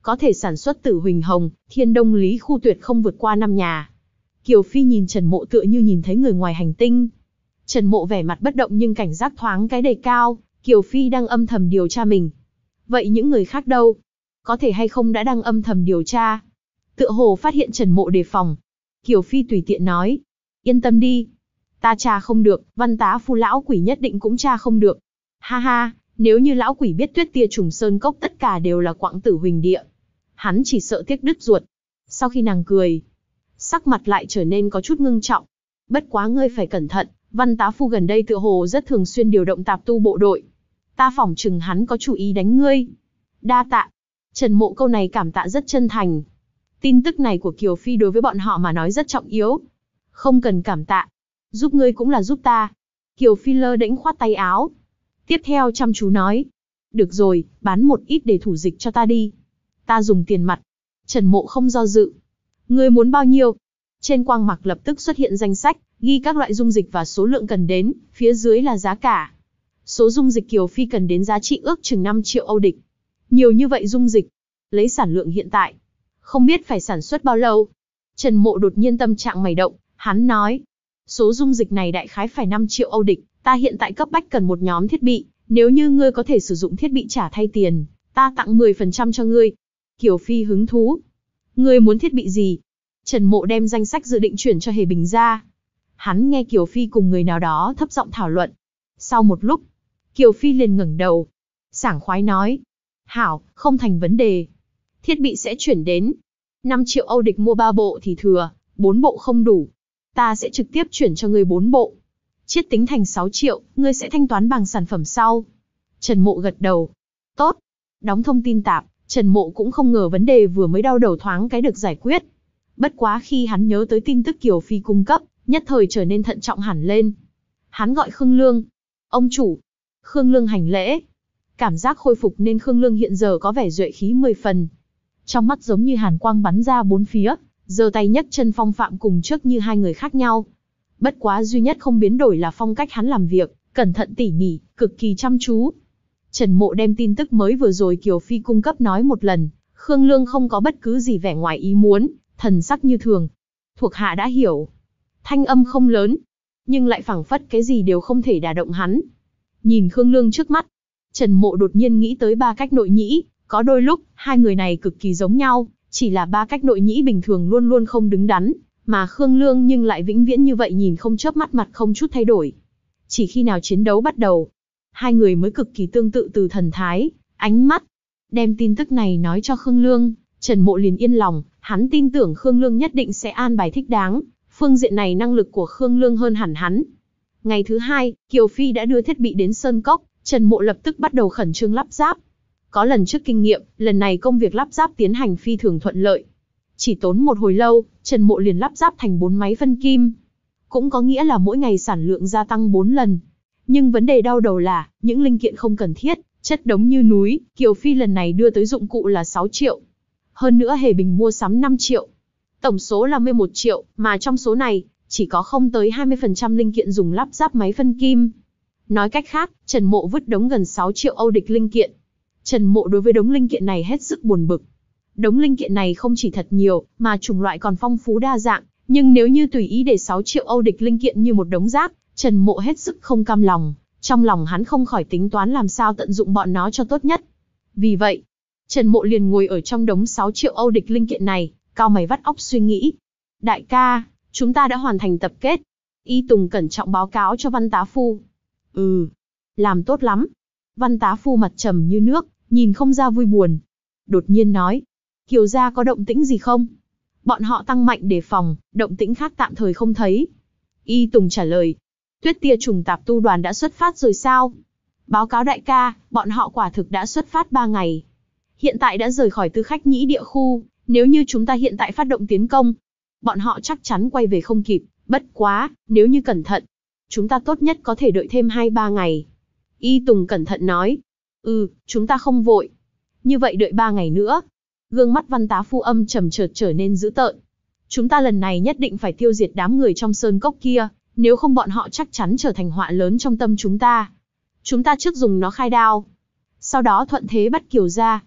Có thể sản xuất tử huỳnh hồng, thiên đông lý khu tuyệt không vượt qua năm nhà. Kiều Phi nhìn Trần Mộ tựa như nhìn thấy người ngoài hành tinh. Trần Mộ vẻ mặt bất động nhưng cảnh giác thoáng cái đề cao, Kiều Phi đang âm thầm điều tra mình. Vậy những người khác đâu? Có thể hay không đã đang âm thầm điều tra? Tựa hồ phát hiện Trần Mộ đề phòng. Kiều Phi tùy tiện nói. Yên tâm đi. Ta tra không được, Văn Tá Phu lão quỷ nhất định cũng tra không được. Ha ha, nếu như lão quỷ biết Tuyết Tia Trùng Sơn Cốc tất cả đều là quặng tử huỳnh địa, hắn chỉ sợ tiếc đứt ruột. Sau khi nàng cười, sắc mặt lại trở nên có chút ngưng trọng. Bất quá ngươi phải cẩn thận, Văn Tá Phu gần đây tựa hồ rất thường xuyên điều động tạp tu bộ đội. Ta phỏng chừng hắn có chủ ý đánh ngươi. Đa tạ. Trần Mộ câu này cảm tạ rất chân thành. Tin tức này của Kiều Phi đối với bọn họ mà nói rất trọng yếu. Không cần cảm tạ. Giúp ngươi cũng là giúp ta. Kiều Phi lơ đễnh khoát tay áo. Tiếp theo chăm chú nói. Được rồi, bán một ít để thủ dịch cho ta đi. Ta dùng tiền mặt. Trần Mộ không do dự. Ngươi muốn bao nhiêu? Trên quang mạc lập tức xuất hiện danh sách, ghi các loại dung dịch và số lượng cần đến, phía dưới là giá cả. Số dung dịch Kiều Phi cần đến giá trị ước chừng năm triệu Âu địch. Nhiều như vậy dung dịch. Lấy sản lượng hiện tại. Không biết phải sản xuất bao lâu. Trần Mộ đột nhiên tâm trạng mày động, hắn nói. Số dung dịch này đại khái phải năm triệu Âu địch, ta hiện tại cấp bách cần một nhóm thiết bị, nếu như ngươi có thể sử dụng thiết bị trả thay tiền, ta tặng mười phần trăm cho ngươi. Kiều Phi hứng thú. Ngươi muốn thiết bị gì? Trần Mộ đem danh sách dự định chuyển cho Hề Bình ra. Hắn nghe Kiều Phi cùng người nào đó thấp giọng thảo luận. Sau một lúc, Kiều Phi liền ngẩng đầu. Sảng khoái nói. Hảo, không thành vấn đề. Thiết bị sẽ chuyển đến. năm triệu Âu địch mua ba bộ thì thừa, bốn bộ không đủ. Ta sẽ trực tiếp chuyển cho ngươi bốn bộ. Chiết tính thành sáu triệu, ngươi sẽ thanh toán bằng sản phẩm sau. Trần Mộ gật đầu. Tốt. Đóng thông tin tạp, Trần Mộ cũng không ngờ vấn đề vừa mới đau đầu thoáng cái được giải quyết. Bất quá khi hắn nhớ tới tin tức Kiều Phi cung cấp, nhất thời trở nên thận trọng hẳn lên. Hắn gọi Khương Lương. Ông chủ. Khương Lương hành lễ. Cảm giác khôi phục nên Khương Lương hiện giờ có vẻ duệ khí mười phần. Trong mắt giống như hàn quang bắn ra bốn phía, giơ tay nhấc chân phong phạm cùng trước như hai người khác nhau. Bất quá duy nhất không biến đổi là phong cách hắn làm việc, cẩn thận tỉ mỉ, cực kỳ chăm chú. Trần Mộ đem tin tức mới vừa rồi Kiều Phi cung cấp nói một lần, Khương Lương không có bất cứ gì vẻ ngoài ý muốn, thần sắc như thường. Thuộc hạ đã hiểu. Thanh âm không lớn, nhưng lại phảng phất cái gì đều không thể đả động hắn. Nhìn Khương Lương trước mắt, Trần Mộ đột nhiên nghĩ tới ba cách nội nhĩ, có đôi lúc, hai người này cực kỳ giống nhau, chỉ là ba cách nội nhĩ bình thường luôn luôn không đứng đắn, mà Khương Lương nhưng lại vĩnh viễn như vậy nhìn không chớp mắt mặt không chút thay đổi. Chỉ khi nào chiến đấu bắt đầu, hai người mới cực kỳ tương tự từ thần thái, ánh mắt. Đem tin tức này nói cho Khương Lương, Trần Mộ liền yên lòng, hắn tin tưởng Khương Lương nhất định sẽ an bài thích đáng, phương diện này năng lực của Khương Lương hơn hẳn hắn. Ngày thứ hai, Kiều Phi đã đưa thiết bị đến Sơn Cốc, Trần Mộ lập tức bắt đầu khẩn trương lắp ráp. Có lần trước kinh nghiệm, lần này công việc lắp ráp tiến hành phi thường thuận lợi. Chỉ tốn một hồi lâu, Trần Mộ liền lắp ráp thành bốn máy phân kim. Cũng có nghĩa là mỗi ngày sản lượng gia tăng bốn lần. Nhưng vấn đề đau đầu là, những linh kiện không cần thiết, chất đống như núi, Kiều Phi lần này đưa tới dụng cụ là sáu triệu. Hơn nữa Hề Bình mua sắm năm triệu. Tổng số là mười một triệu, mà trong số này, chỉ có không tới hai mươi phần trăm linh kiện dùng lắp ráp máy phân kim. Nói cách khác, Trần Mộ vứt đống gần sáu triệu Âu địch linh kiện. Trần Mộ đối với đống linh kiện này hết sức buồn bực. Đống linh kiện này không chỉ thật nhiều, mà chủng loại còn phong phú đa dạng, nhưng nếu như tùy ý để sáu triệu Âu địch linh kiện như một đống rác, Trần Mộ hết sức không cam lòng, trong lòng hắn không khỏi tính toán làm sao tận dụng bọn nó cho tốt nhất. Vì vậy, Trần Mộ liền ngồi ở trong đống sáu triệu Âu địch linh kiện này, cau mày vắt óc suy nghĩ. Đại ca, chúng ta đã hoàn thành tập kết. Y Tùng cẩn trọng báo cáo cho Văn Tá Phu. Ừ, làm tốt lắm. Văn Tá Phu mặt trầm như nước, nhìn không ra vui buồn. Đột nhiên nói, Kiều gia có động tĩnh gì không? Bọn họ tăng mạnh đề phòng, động tĩnh khác tạm thời không thấy. Y Tùng trả lời, Tuyết Tia Trùng Tạp Tu đoàn đã xuất phát rồi sao? Báo cáo đại ca, bọn họ quả thực đã xuất phát ba ngày. Hiện tại đã rời khỏi Tư Khách Nhĩ địa khu, nếu như chúng ta hiện tại phát động tiến công, bọn họ chắc chắn quay về không kịp, bất quá, nếu như cẩn thận, chúng ta tốt nhất có thể đợi thêm hai ba ngày. Y Tùng cẩn thận nói, ừ, chúng ta không vội. Như vậy đợi ba ngày nữa. Gương mắt Văn Tá Phu âm trầm chợt trở nên dữ tợn. Chúng ta lần này nhất định phải tiêu diệt đám người trong sơn cốc kia, nếu không bọn họ chắc chắn trở thành họa lớn trong tâm chúng ta. Chúng ta trước dùng nó khai đao, sau đó thuận thế bắt Kiều gia.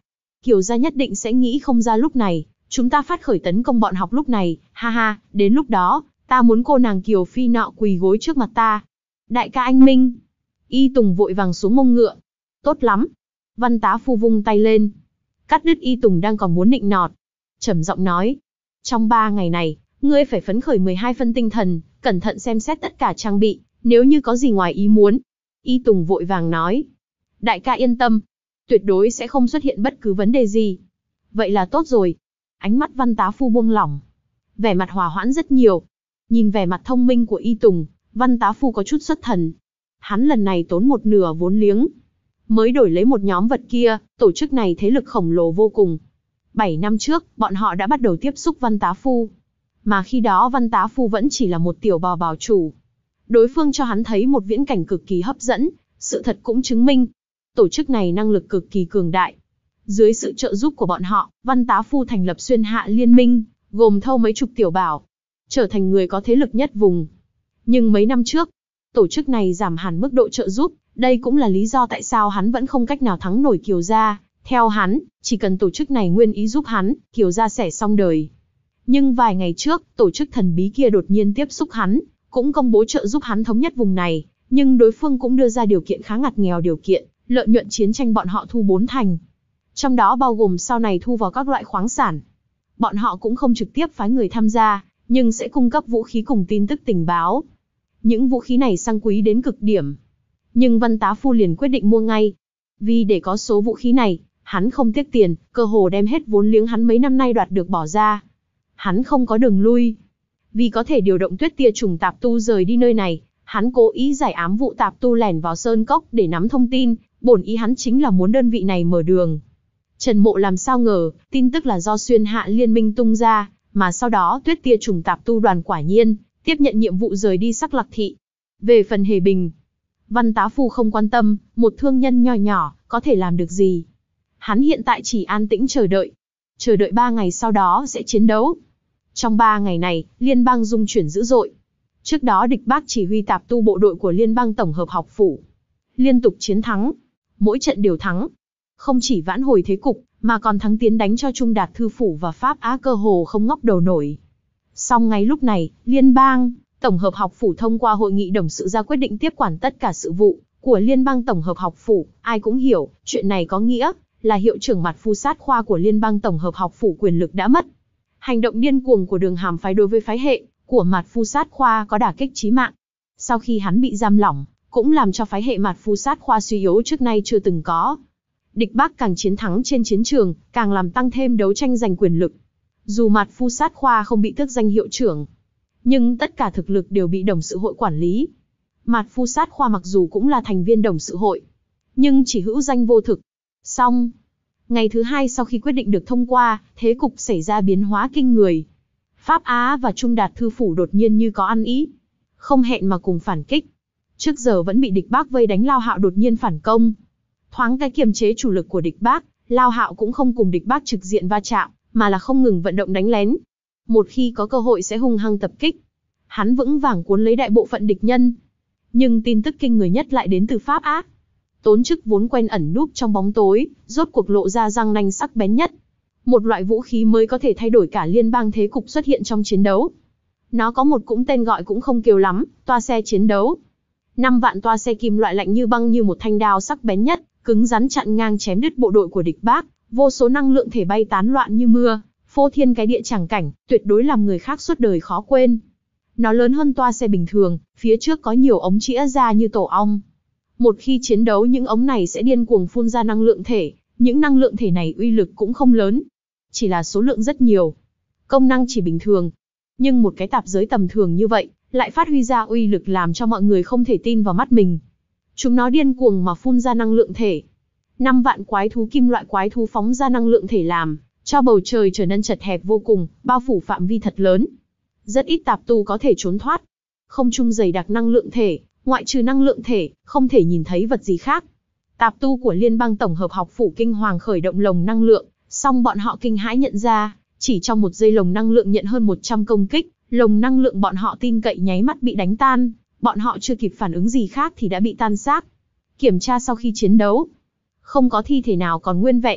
Kiều gia nhất định sẽ nghĩ không ra lúc này, chúng ta phát khởi tấn công bọn học lúc này, ha ha, đến lúc đó, ta muốn cô nàng Kiều Phi nọ quỳ gối trước mặt ta. Đại ca anh minh. Y Tùng vội vàng xuống mông ngựa. Tốt lắm. Văn tá phu vung tay lên, cắt đứt Y Tùng đang còn muốn nịnh nọt. Trầm giọng nói, trong ba ngày này, ngươi phải phấn khởi mười hai phân tinh thần, cẩn thận xem xét tất cả trang bị, nếu như có gì ngoài ý muốn. Y Tùng vội vàng nói, đại ca yên tâm, tuyệt đối sẽ không xuất hiện bất cứ vấn đề gì. Vậy là tốt rồi. Ánh mắt văn tá phu buông lỏng, vẻ mặt hòa hoãn rất nhiều. Nhìn vẻ mặt thông minh của Y Tùng, văn tá phu có chút xuất thần. Hắn lần này tốn một nửa vốn liếng, mới đổi lấy một nhóm vật kia, tổ chức này thế lực khổng lồ vô cùng. Bảy năm trước, bọn họ đã bắt đầu tiếp xúc văn tá phu. Mà khi đó văn tá phu vẫn chỉ là một tiểu bò bào chủ. Đối phương cho hắn thấy một viễn cảnh cực kỳ hấp dẫn, sự thật cũng chứng minh. Tổ chức này năng lực cực kỳ cường đại. Dưới sự trợ giúp của bọn họ, văn tá phu thành lập xuyên hạ liên minh, gồm thâu mấy chục tiểu bảo, trở thành người có thế lực nhất vùng. Nhưng mấy năm trước, tổ chức này giảm hẳn mức độ trợ giúp, đây cũng là lý do tại sao hắn vẫn không cách nào thắng nổi Kiều gia. Theo hắn, chỉ cần tổ chức này nguyên ý giúp hắn, Kiều gia sẽ xong đời. Nhưng vài ngày trước, tổ chức thần bí kia đột nhiên tiếp xúc hắn, cũng công bố trợ giúp hắn thống nhất vùng này, nhưng đối phương cũng đưa ra điều kiện khá ngặt nghèo điều kiện, lợi nhuận chiến tranh bọn họ thu bốn thành. Trong đó bao gồm sau này thu vào các loại khoáng sản. Bọn họ cũng không trực tiếp phái người tham gia, nhưng sẽ cung cấp vũ khí cùng tin tức tình báo. Những vũ khí này sang quý đến cực điểm. Nhưng văn tá phu liền quyết định mua ngay. Vì để có số vũ khí này, hắn không tiếc tiền, cơ hồ đem hết vốn liếng hắn mấy năm nay đoạt được bỏ ra. Hắn không có đường lui. Vì có thể điều động tuyết tia trùng tạp tu rời đi nơi này, hắn cố ý giải ám vụ tạp tu lẻn vào sơn cốc để nắm thông tin, bổn ý hắn chính là muốn đơn vị này mở đường. Trần Mộ làm sao ngờ, tin tức là do xuyên hạ liên minh tung ra, mà sau đó tuyết tia trùng tạp tu đoàn quả nhiên tiếp nhận nhiệm vụ rời đi Sắc Lạc thị. Về phần Hề Bình, văn tá phu không quan tâm, một thương nhân nho nhỏ, có thể làm được gì. Hắn hiện tại chỉ an tĩnh chờ đợi. Chờ đợi ba ngày sau đó sẽ chiến đấu. Trong ba ngày này, liên bang dung chuyển dữ dội. Trước đó địch bác chỉ huy tạp tu bộ đội của liên bang tổng hợp học phủ. Liên tục chiến thắng. Mỗi trận đều thắng. Không chỉ vãn hồi thế cục, mà còn thắng tiến đánh cho Trung Đạt Thư Phủ và Pháp Á cơ hồ không ngóc đầu nổi. Song ngay lúc này, liên bang tổng hợp học phủ thông qua hội nghị đồng sự ra quyết định tiếp quản tất cả sự vụ của liên bang tổng hợp học phủ. Ai cũng hiểu, chuyện này có nghĩa là hiệu trưởng mặt phu sát khoa của liên bang tổng hợp học phủ quyền lực đã mất. Hành động điên cuồng của Đường Hàm phái đối với phái hệ của mặt phu sát khoa có đả kích chí mạng. Sau khi hắn bị giam lỏng, cũng làm cho phái hệ mặt phu sát khoa suy yếu trước nay chưa từng có. Địch bác càng chiến thắng trên chiến trường, càng làm tăng thêm đấu tranh giành quyền lực. Dù mặt phu sát khoa không bị tước danh hiệu trưởng, nhưng tất cả thực lực đều bị đồng sự hội quản lý. Mặt phu sát khoa mặc dù cũng là thành viên đồng sự hội, nhưng chỉ hữu danh vô thực. Xong, ngày thứ hai sau khi quyết định được thông qua, thế cục xảy ra biến hóa kinh người. Pháp Á và Trung Đạt Thư Phủ đột nhiên như có ăn ý, không hẹn mà cùng phản kích. Trước giờ vẫn bị địch bác vây đánh Lao Hạo đột nhiên phản công. Thoáng cái kiềm chế chủ lực của địch bác, Lao Hạo cũng không cùng địch bác trực diện va chạm, mà là không ngừng vận động đánh lén. Một khi có cơ hội sẽ hung hăng tập kích. Hắn vững vàng cuốn lấy đại bộ phận địch nhân. Nhưng tin tức kinh người nhất lại đến từ Pháp Á. Tốn chức vốn quen ẩn núp trong bóng tối, rốt cuộc lộ ra răng nanh sắc bén nhất. Một loại vũ khí mới có thể thay đổi cả liên bang thế cục xuất hiện trong chiến đấu. Nó có một cũng tên gọi cũng không kiêu lắm, toa xe chiến đấu. Năm vạn toa xe kim loại lạnh như băng như một thanh đao sắc bén nhất, cứng rắn chặn ngang chém đứt bộ đội của địch bác, vô số năng lượng thể bay tán loạn như mưa, phô thiên cái địa chẳng cảnh, tuyệt đối làm người khác suốt đời khó quên. Nó lớn hơn toa xe bình thường, phía trước có nhiều ống chĩa ra như tổ ong. Một khi chiến đấu những ống này sẽ điên cuồng phun ra năng lượng thể, những năng lượng thể này uy lực cũng không lớn, chỉ là số lượng rất nhiều. Công năng chỉ bình thường, nhưng một cái tạp giới tầm thường như vậy, lại phát huy ra uy lực làm cho mọi người không thể tin vào mắt mình. Chúng nó điên cuồng mà phun ra năng lượng thể. Năm vạn quái thú kim loại quái thú phóng ra năng lượng thể làm cho bầu trời trở nên chật hẹp vô cùng, bao phủ phạm vi thật lớn. Rất ít tạp tu có thể trốn thoát. Không trung dày đặc năng lượng thể, ngoại trừ năng lượng thể, không thể nhìn thấy vật gì khác. Tạp tu của liên bang tổng hợp học phủ kinh hoàng khởi động lồng năng lượng, song bọn họ kinh hãi nhận ra, chỉ trong một giây lồng năng lượng nhận hơn một trăm công kích, lồng năng lượng bọn họ tin cậy nháy mắt bị đánh tan, bọn họ chưa kịp phản ứng gì khác thì đã bị tan xác. Kiểm tra sau khi chiến đấu, không có thi thể nào còn nguyên vẹn.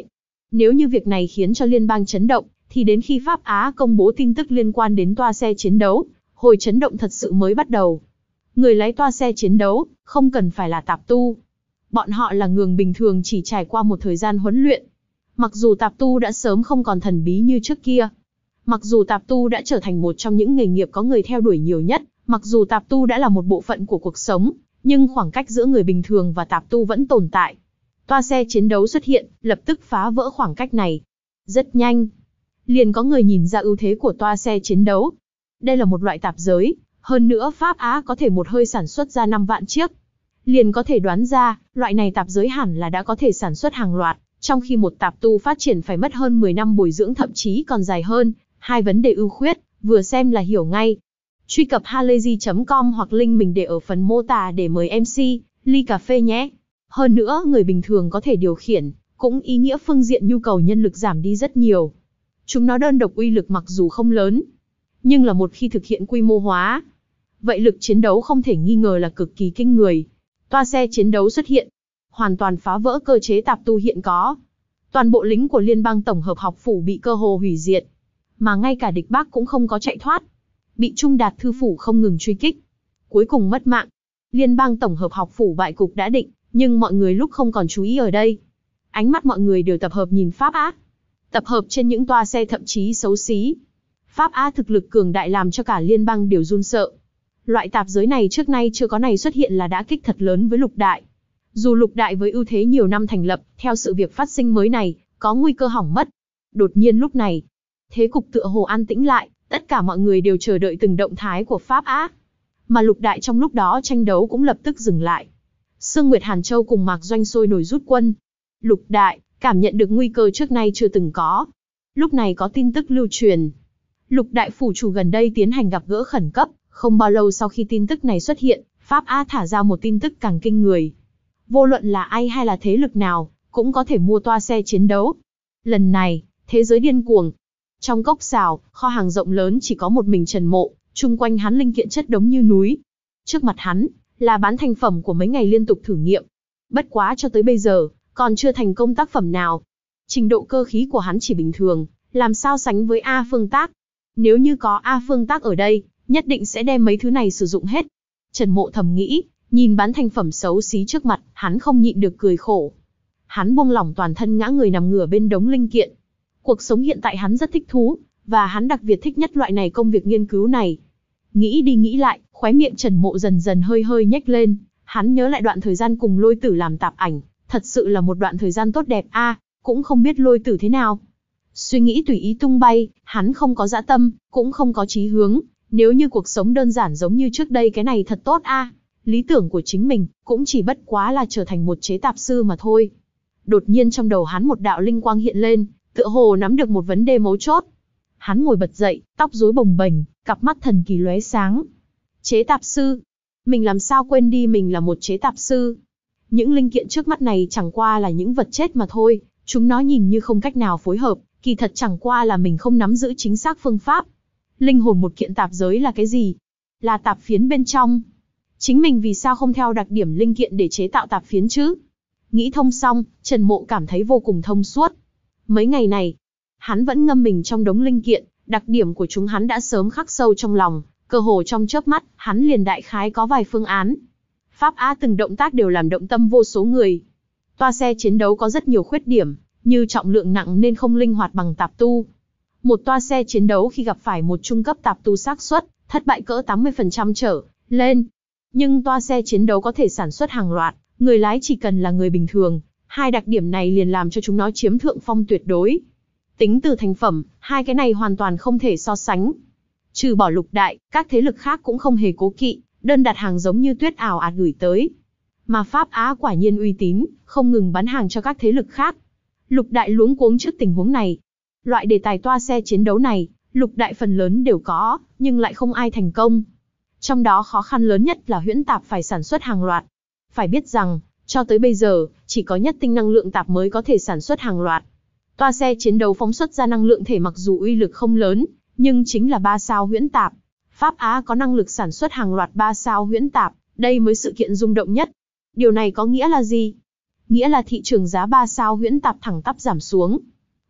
Nếu như việc này khiến cho liên bang chấn động, thì đến khi Pháp Á công bố tin tức liên quan đến toa xe chiến đấu, hồi chấn động thật sự mới bắt đầu. Người lái toa xe chiến đấu, không cần phải là tạp tu. Bọn họ là người bình thường chỉ trải qua một thời gian huấn luyện. Mặc dù tạp tu đã sớm không còn thần bí như trước kia. Mặc dù tạp tu đã trở thành một trong những nghề nghiệp có người theo đuổi nhiều nhất. Mặc dù tạp tu đã là một bộ phận của cuộc sống, nhưng khoảng cách giữa người bình thường và tạp tu vẫn tồn tại. Toa xe chiến đấu xuất hiện, lập tức phá vỡ khoảng cách này. Rất nhanh, liền có người nhìn ra ưu thế của toa xe chiến đấu. Đây là một loại tạp giới, hơn nữa Pháp Á có thể một hơi sản xuất ra năm vạn chiếc. Liền có thể đoán ra, loại này tạp giới hẳn là đã có thể sản xuất hàng loạt, trong khi một tạp tu phát triển phải mất hơn mười năm bồi dưỡng thậm chí còn dài hơn. Hai vấn đề ưu khuyết, vừa xem là hiểu ngay. Truy cập halayzi chấm com hoặc link mình để ở phần mô tả để mời em xê, ly cà phê nhé. Hơn nữa, người bình thường có thể điều khiển, cũng ý nghĩa phương diện nhu cầu nhân lực giảm đi rất nhiều. Chúng nó đơn độc uy lực mặc dù không lớn, nhưng là một khi thực hiện quy mô hóa, vậy lực chiến đấu không thể nghi ngờ là cực kỳ kinh người. Toa xe chiến đấu xuất hiện, hoàn toàn phá vỡ cơ chế tạp tu hiện có. Toàn bộ lính của Liên bang Tổng hợp học phủ bị cơ hồ hủy diệt, mà ngay cả địch Bắc cũng không có chạy thoát. Bị Trung Đạt thư phủ không ngừng truy kích, cuối cùng mất mạng. Liên bang Tổng hợp học phủ bại cục đã định, nhưng mọi người lúc không còn chú ý ở đây. Ánh mắt mọi người đều tập hợp nhìn Pháp Á. Tập hợp trên những toa xe thậm chí xấu xí. Pháp Á thực lực cường đại làm cho cả liên bang đều run sợ. Loại tạp giới này trước nay chưa có này xuất hiện là đã kích thật lớn với lục đại. Dù lục đại với ưu thế nhiều năm thành lập, theo sự việc phát sinh mới này, có nguy cơ hỏng mất. Đột nhiên lúc này, thế cục tựa hồ an tĩnh lại, tất cả mọi người đều chờ đợi từng động thái của Pháp Á. Mà lục đại trong lúc đó tranh đấu cũng lập tức dừng lại. Sương Nguyệt Hàn Châu cùng Mạc Doanh sôi nổi rút quân. Lục đại, cảm nhận được nguy cơ trước nay chưa từng có. Lúc này có tin tức lưu truyền. Lục đại phủ chủ gần đây tiến hành gặp gỡ khẩn cấp, không bao lâu sau khi tin tức này xuất hiện, Pháp Á thả ra một tin tức càng kinh người. Vô luận là ai hay là thế lực nào, cũng có thể mua toa xe chiến đấu. Lần này, thế giới điên cuồng. Trong cốc xào, kho hàng rộng lớn chỉ có một mình Trần Mộ, chung quanh hắn linh kiện chất đống như núi. Trước mặt hắn, là bán thành phẩm của mấy ngày liên tục thử nghiệm. Bất quá cho tới bây giờ, còn chưa thành công tác phẩm nào. Trình độ cơ khí của hắn chỉ bình thường, làm sao sánh với A Phương Tác. Nếu như có A Phương Tác ở đây, nhất định sẽ đem mấy thứ này sử dụng hết. Trần Mộ thầm nghĩ, nhìn bán thành phẩm xấu xí trước mặt, hắn không nhịn được cười khổ. Hắn buông lỏng toàn thân ngã người nằm ngửa bên đống linh kiện. Cuộc sống hiện tại hắn rất thích thú, và hắn đặc biệt thích nhất loại này công việc nghiên cứu này. Nghĩ đi nghĩ lại, khóe miệng Trần Mộ dần dần hơi hơi nhếch lên, hắn nhớ lại đoạn thời gian cùng Lôi Tử làm tạp ảnh, thật sự là một đoạn thời gian tốt đẹp a, à, cũng không biết Lôi Tử thế nào. Suy nghĩ tùy ý tung bay, hắn không có dã tâm, cũng không có chí hướng, nếu như cuộc sống đơn giản giống như trước đây cái này thật tốt a. À. Lý tưởng của chính mình, cũng chỉ bất quá là trở thành một chế tạp sư mà thôi. Đột nhiên trong đầu hắn một đạo linh quang hiện lên, tựa hồ nắm được một vấn đề mấu chốt. Hắn ngồi bật dậy, tóc rối bồng bềnh, cặp mắt thần kỳ lóe sáng. Chế tạp sư? Mình làm sao quên đi mình là một chế tạp sư? Những linh kiện trước mắt này chẳng qua là những vật chết mà thôi, chúng nó nhìn như không cách nào phối hợp, kỳ thật chẳng qua là mình không nắm giữ chính xác phương pháp. Linh hồn một kiện tạp giới là cái gì? Là tạp phiến bên trong. Chính mình vì sao không theo đặc điểm linh kiện để chế tạo tạp phiến chứ? Nghĩ thông xong, Trần Mộ cảm thấy vô cùng thông suốt. Mấy ngày này, hắn vẫn ngâm mình trong đống linh kiện, đặc điểm của chúng hắn đã sớm khắc sâu trong lòng, cơ hồ trong chớp mắt, hắn liền đại khái có vài phương án. Pháp Á từng động tác đều làm động tâm vô số người. Toa xe chiến đấu có rất nhiều khuyết điểm, như trọng lượng nặng nên không linh hoạt bằng tạp tu. Một toa xe chiến đấu khi gặp phải một trung cấp tạp tu xác suất thất bại cỡ tám mươi phần trăm trở lên. Nhưng toa xe chiến đấu có thể sản xuất hàng loạt, người lái chỉ cần là người bình thường, hai đặc điểm này liền làm cho chúng nó chiếm thượng phong tuyệt đối. Tính từ thành phẩm, hai cái này hoàn toàn không thể so sánh. Trừ bỏ lục đại, các thế lực khác cũng không hề cố kỵ, đơn đặt hàng giống như tuyết ảo ạt gửi tới. Mà Pháp Á quả nhiên uy tín, không ngừng bán hàng cho các thế lực khác. Lục đại luống cuống trước tình huống này. Loại đề tài toa xe chiến đấu này, lục đại phần lớn đều có, nhưng lại không ai thành công. Trong đó khó khăn lớn nhất là huyễn tạp phải sản xuất hàng loạt. Phải biết rằng, cho tới bây giờ, chỉ có nhất tinh năng lượng tạp mới có thể sản xuất hàng loạt. Toa xe chiến đấu phóng xuất ra năng lượng thể mặc dù uy lực không lớn, nhưng chính là ba sao huyễn tạp. Pháp Á có năng lực sản xuất hàng loạt ba sao huyễn tạp, đây mới sự kiện rung động nhất. Điều này có nghĩa là gì? Nghĩa là thị trường giá ba sao huyễn tạp thẳng tắp giảm xuống.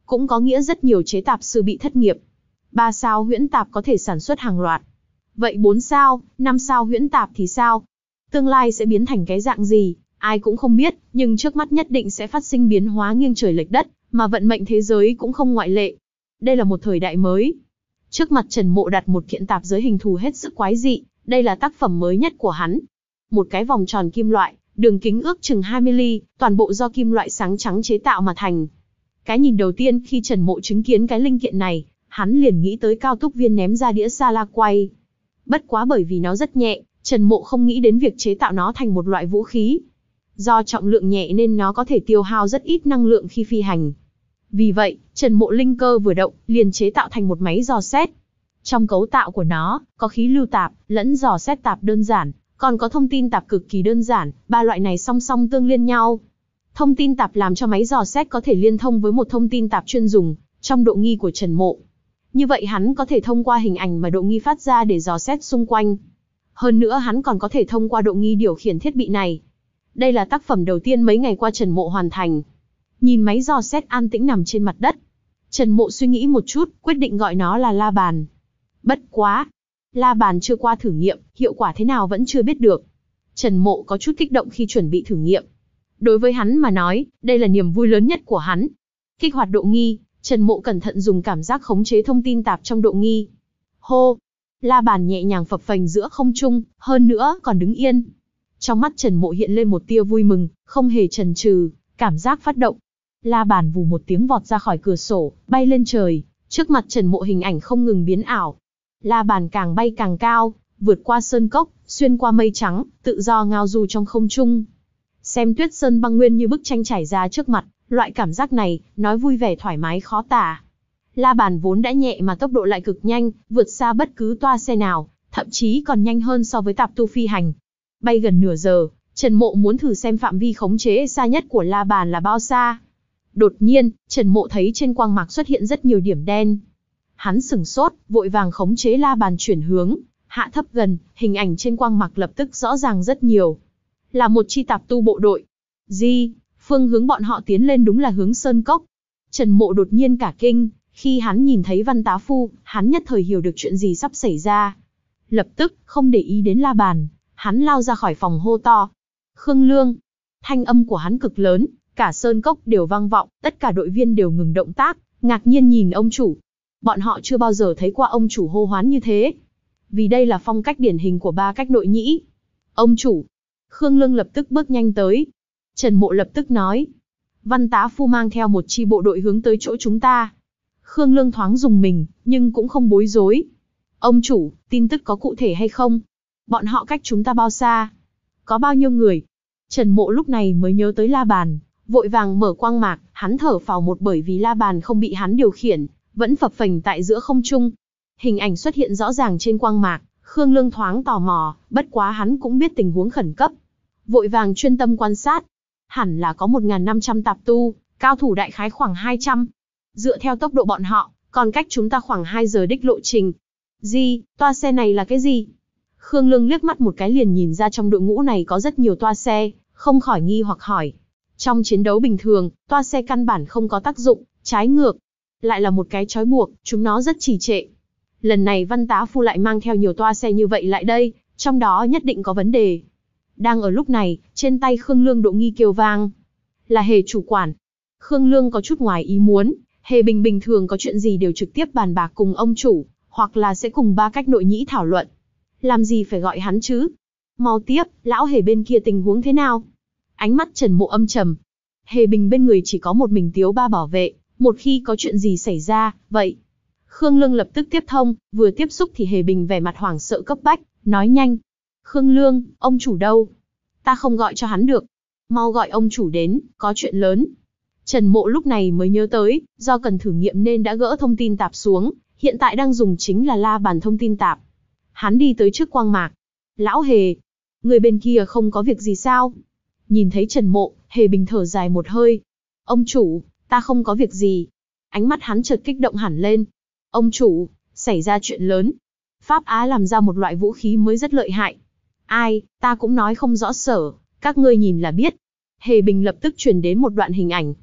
cũng có nghĩa rất nhiều chế tạp sư bị thất nghiệp. Ba sao huyễn tạp có thể sản xuất hàng loạt. Vậy bốn sao, năm sao huyễn tạp thì sao? Tương lai sẽ biến thành cái dạng gì, ai cũng không biết, nhưng trước mắt nhất định sẽ phát sinh biến hóa nghiêng trời lệch đất, mà vận mệnh thế giới cũng không ngoại lệ. Đây là một thời đại mới. Trước mặt Trần Mộ đặt một kiện tạp giới hình thù hết sức quái dị, đây là tác phẩm mới nhất của hắn. Một cái vòng tròn kim loại, đường kính ước chừng hai mươi ly, toàn bộ do kim loại sáng trắng chế tạo mà thành. Cái nhìn đầu tiên khi Trần Mộ chứng kiến cái linh kiện này, hắn liền nghĩ tới Cao Túc Viên ném ra đĩa sa la quay. Bất quá bởi vì nó rất nhẹ, Trần Mộ không nghĩ đến việc chế tạo nó thành một loại vũ khí. Do trọng lượng nhẹ nên nó có thể tiêu hao rất ít năng lượng khi phi hành. Vì vậy, Trần Mộ linh cơ vừa động, liền chế tạo thành một máy dò xét. Trong cấu tạo của nó, có khí lưu tạp, lẫn dò xét tạp đơn giản, còn có thông tin tạp cực kỳ đơn giản, ba loại này song song tương liên nhau. Thông tin tạp làm cho máy dò xét có thể liên thông với một thông tin tạp chuyên dùng, trong độ nghi của Trần Mộ. Như vậy hắn có thể thông qua hình ảnh mà độ nghi phát ra để dò xét xung quanh. Hơn nữa hắn còn có thể thông qua độ nghi điều khiển thiết bị này. Đây là tác phẩm đầu tiên mấy ngày qua Trần Mộ hoàn thành. Nhìn máy dò xét an tĩnh nằm trên mặt đất, Trần Mộ suy nghĩ một chút, quyết định gọi nó là la bàn. Bất quá, la bàn chưa qua thử nghiệm, hiệu quả thế nào vẫn chưa biết được. Trần Mộ có chút kích động khi chuẩn bị thử nghiệm. Đối với hắn mà nói, đây là niềm vui lớn nhất của hắn. Kích hoạt độ nghi, Trần Mộ cẩn thận dùng cảm giác khống chế thông tin tạp trong độ nghi. Hô! La bàn nhẹ nhàng phập phềnh giữa không trung, hơn nữa còn đứng yên. Trong mắt Trần Mộ hiện lên một tia vui mừng, không hề chần chừ, cảm giác phát động. La bàn vù một tiếng vọt ra khỏi cửa sổ, bay lên trời, trước mặt Trần Mộ hình ảnh không ngừng biến ảo. La bàn càng bay càng cao, vượt qua sơn cốc, xuyên qua mây trắng, tự do ngao du trong không trung. Xem tuyết sơn băng nguyên như bức tranh trải ra trước mặt, loại cảm giác này, nói vui vẻ thoải mái khó tả. La bàn vốn đã nhẹ mà tốc độ lại cực nhanh, vượt xa bất cứ toa xe nào, thậm chí còn nhanh hơn so với tạp tu phi hành. Bay gần nửa giờ, Trần Mộ muốn thử xem phạm vi khống chế xa nhất của la bàn là bao xa. Đột nhiên, Trần Mộ thấy trên quang mạc xuất hiện rất nhiều điểm đen. Hắn sửng sốt, vội vàng khống chế la bàn chuyển hướng, hạ thấp gần, hình ảnh trên quang mạc lập tức rõ ràng rất nhiều. Là một chi tạp tu bộ đội. Di, phương hướng bọn họ tiến lên đúng là hướng sơn cốc. Trần Mộ đột nhiên cả kinh, khi hắn nhìn thấy Văn Tá Phu, hắn nhất thời hiểu được chuyện gì sắp xảy ra. Lập tức, không để ý đến la bàn, hắn lao ra khỏi phòng hô to. Khương Lương! Thanh âm của hắn cực lớn, cả sơn cốc đều vang vọng, tất cả đội viên đều ngừng động tác, ngạc nhiên nhìn ông chủ. Bọn họ chưa bao giờ thấy qua ông chủ hô hoán như thế. Vì đây là phong cách điển hình của ba cách nội nhĩ. Ông chủ! Khương Lương lập tức bước nhanh tới. Trần Mộ lập tức nói. Văn Tá Phu mang theo một chi bộ đội hướng tới chỗ chúng ta. Khương Lương thoáng dùng mình, nhưng cũng không bối rối. Ông chủ, tin tức có cụ thể hay không? Bọn họ cách chúng ta bao xa? Có bao nhiêu người? Trần Mộ lúc này mới nhớ tới la bàn, vội vàng mở quang mạc, hắn thở phào một bởi vì la bàn không bị hắn điều khiển, vẫn phập phềnh tại giữa không trung. Hình ảnh xuất hiện rõ ràng trên quang mạc, Khương Lương thoáng tò mò, bất quá hắn cũng biết tình huống khẩn cấp. Vội vàng chuyên tâm quan sát. Hẳn là có một nghìn năm trăm tạp tu, cao thủ đại khái khoảng hai trăm. Dựa theo tốc độ bọn họ, còn cách chúng ta khoảng hai giờ đích lộ trình. Gì, toa xe này là cái gì? Khương Lương liếc mắt một cái liền nhìn ra trong đội ngũ này có rất nhiều toa xe, không khỏi nghi hoặc hỏi. Trong chiến đấu bình thường, toa xe căn bản không có tác dụng, trái ngược. Lại là một cái trói buộc, chúng nó rất trì trệ. Lần này Văn Tá Phu lại mang theo nhiều toa xe như vậy lại đây, trong đó nhất định có vấn đề. Đang ở lúc này, trên tay Khương Lương độ nghi kêu vang. Là Hề chủ quản. Khương Lương có chút ngoài ý muốn, Hề Bình bình thường có chuyện gì đều trực tiếp bàn bạc cùng ông chủ, hoặc là sẽ cùng ba cách nội nhĩ thảo luận. Làm gì phải gọi hắn chứ? Mau tiếp, lão Hề bên kia tình huống thế nào? Ánh mắt Trần Mộ âm trầm. Hề Bình bên người chỉ có một mình Tiếu Ba bảo vệ, một khi có chuyện gì xảy ra, vậy. Khương Lương lập tức tiếp thông, vừa tiếp xúc thì Hề Bình vẻ mặt hoảng sợ cấp bách, nói nhanh. Khương Lương, ông chủ đâu? Ta không gọi cho hắn được. Mau gọi ông chủ đến, có chuyện lớn. Trần Mộ lúc này mới nhớ tới, do cần thử nghiệm nên đã gỡ thông tin tạp xuống, hiện tại đang dùng chính là la bàn thông tin tạp. Hắn đi tới trước quang mạc. Lão Hề, người bên kia không có việc gì sao? Nhìn thấy Trần Mộ, Hề Bình thở dài một hơi. Ông chủ, ta không có việc gì. Ánh mắt hắn chợt kích động hẳn lên. Ông chủ, xảy ra chuyện lớn. Pháp Á làm ra một loại vũ khí mới rất lợi hại. Ai, ta cũng nói không rõ sở, các ngươi nhìn là biết. Hề Bình lập tức truyền đến một đoạn hình ảnh.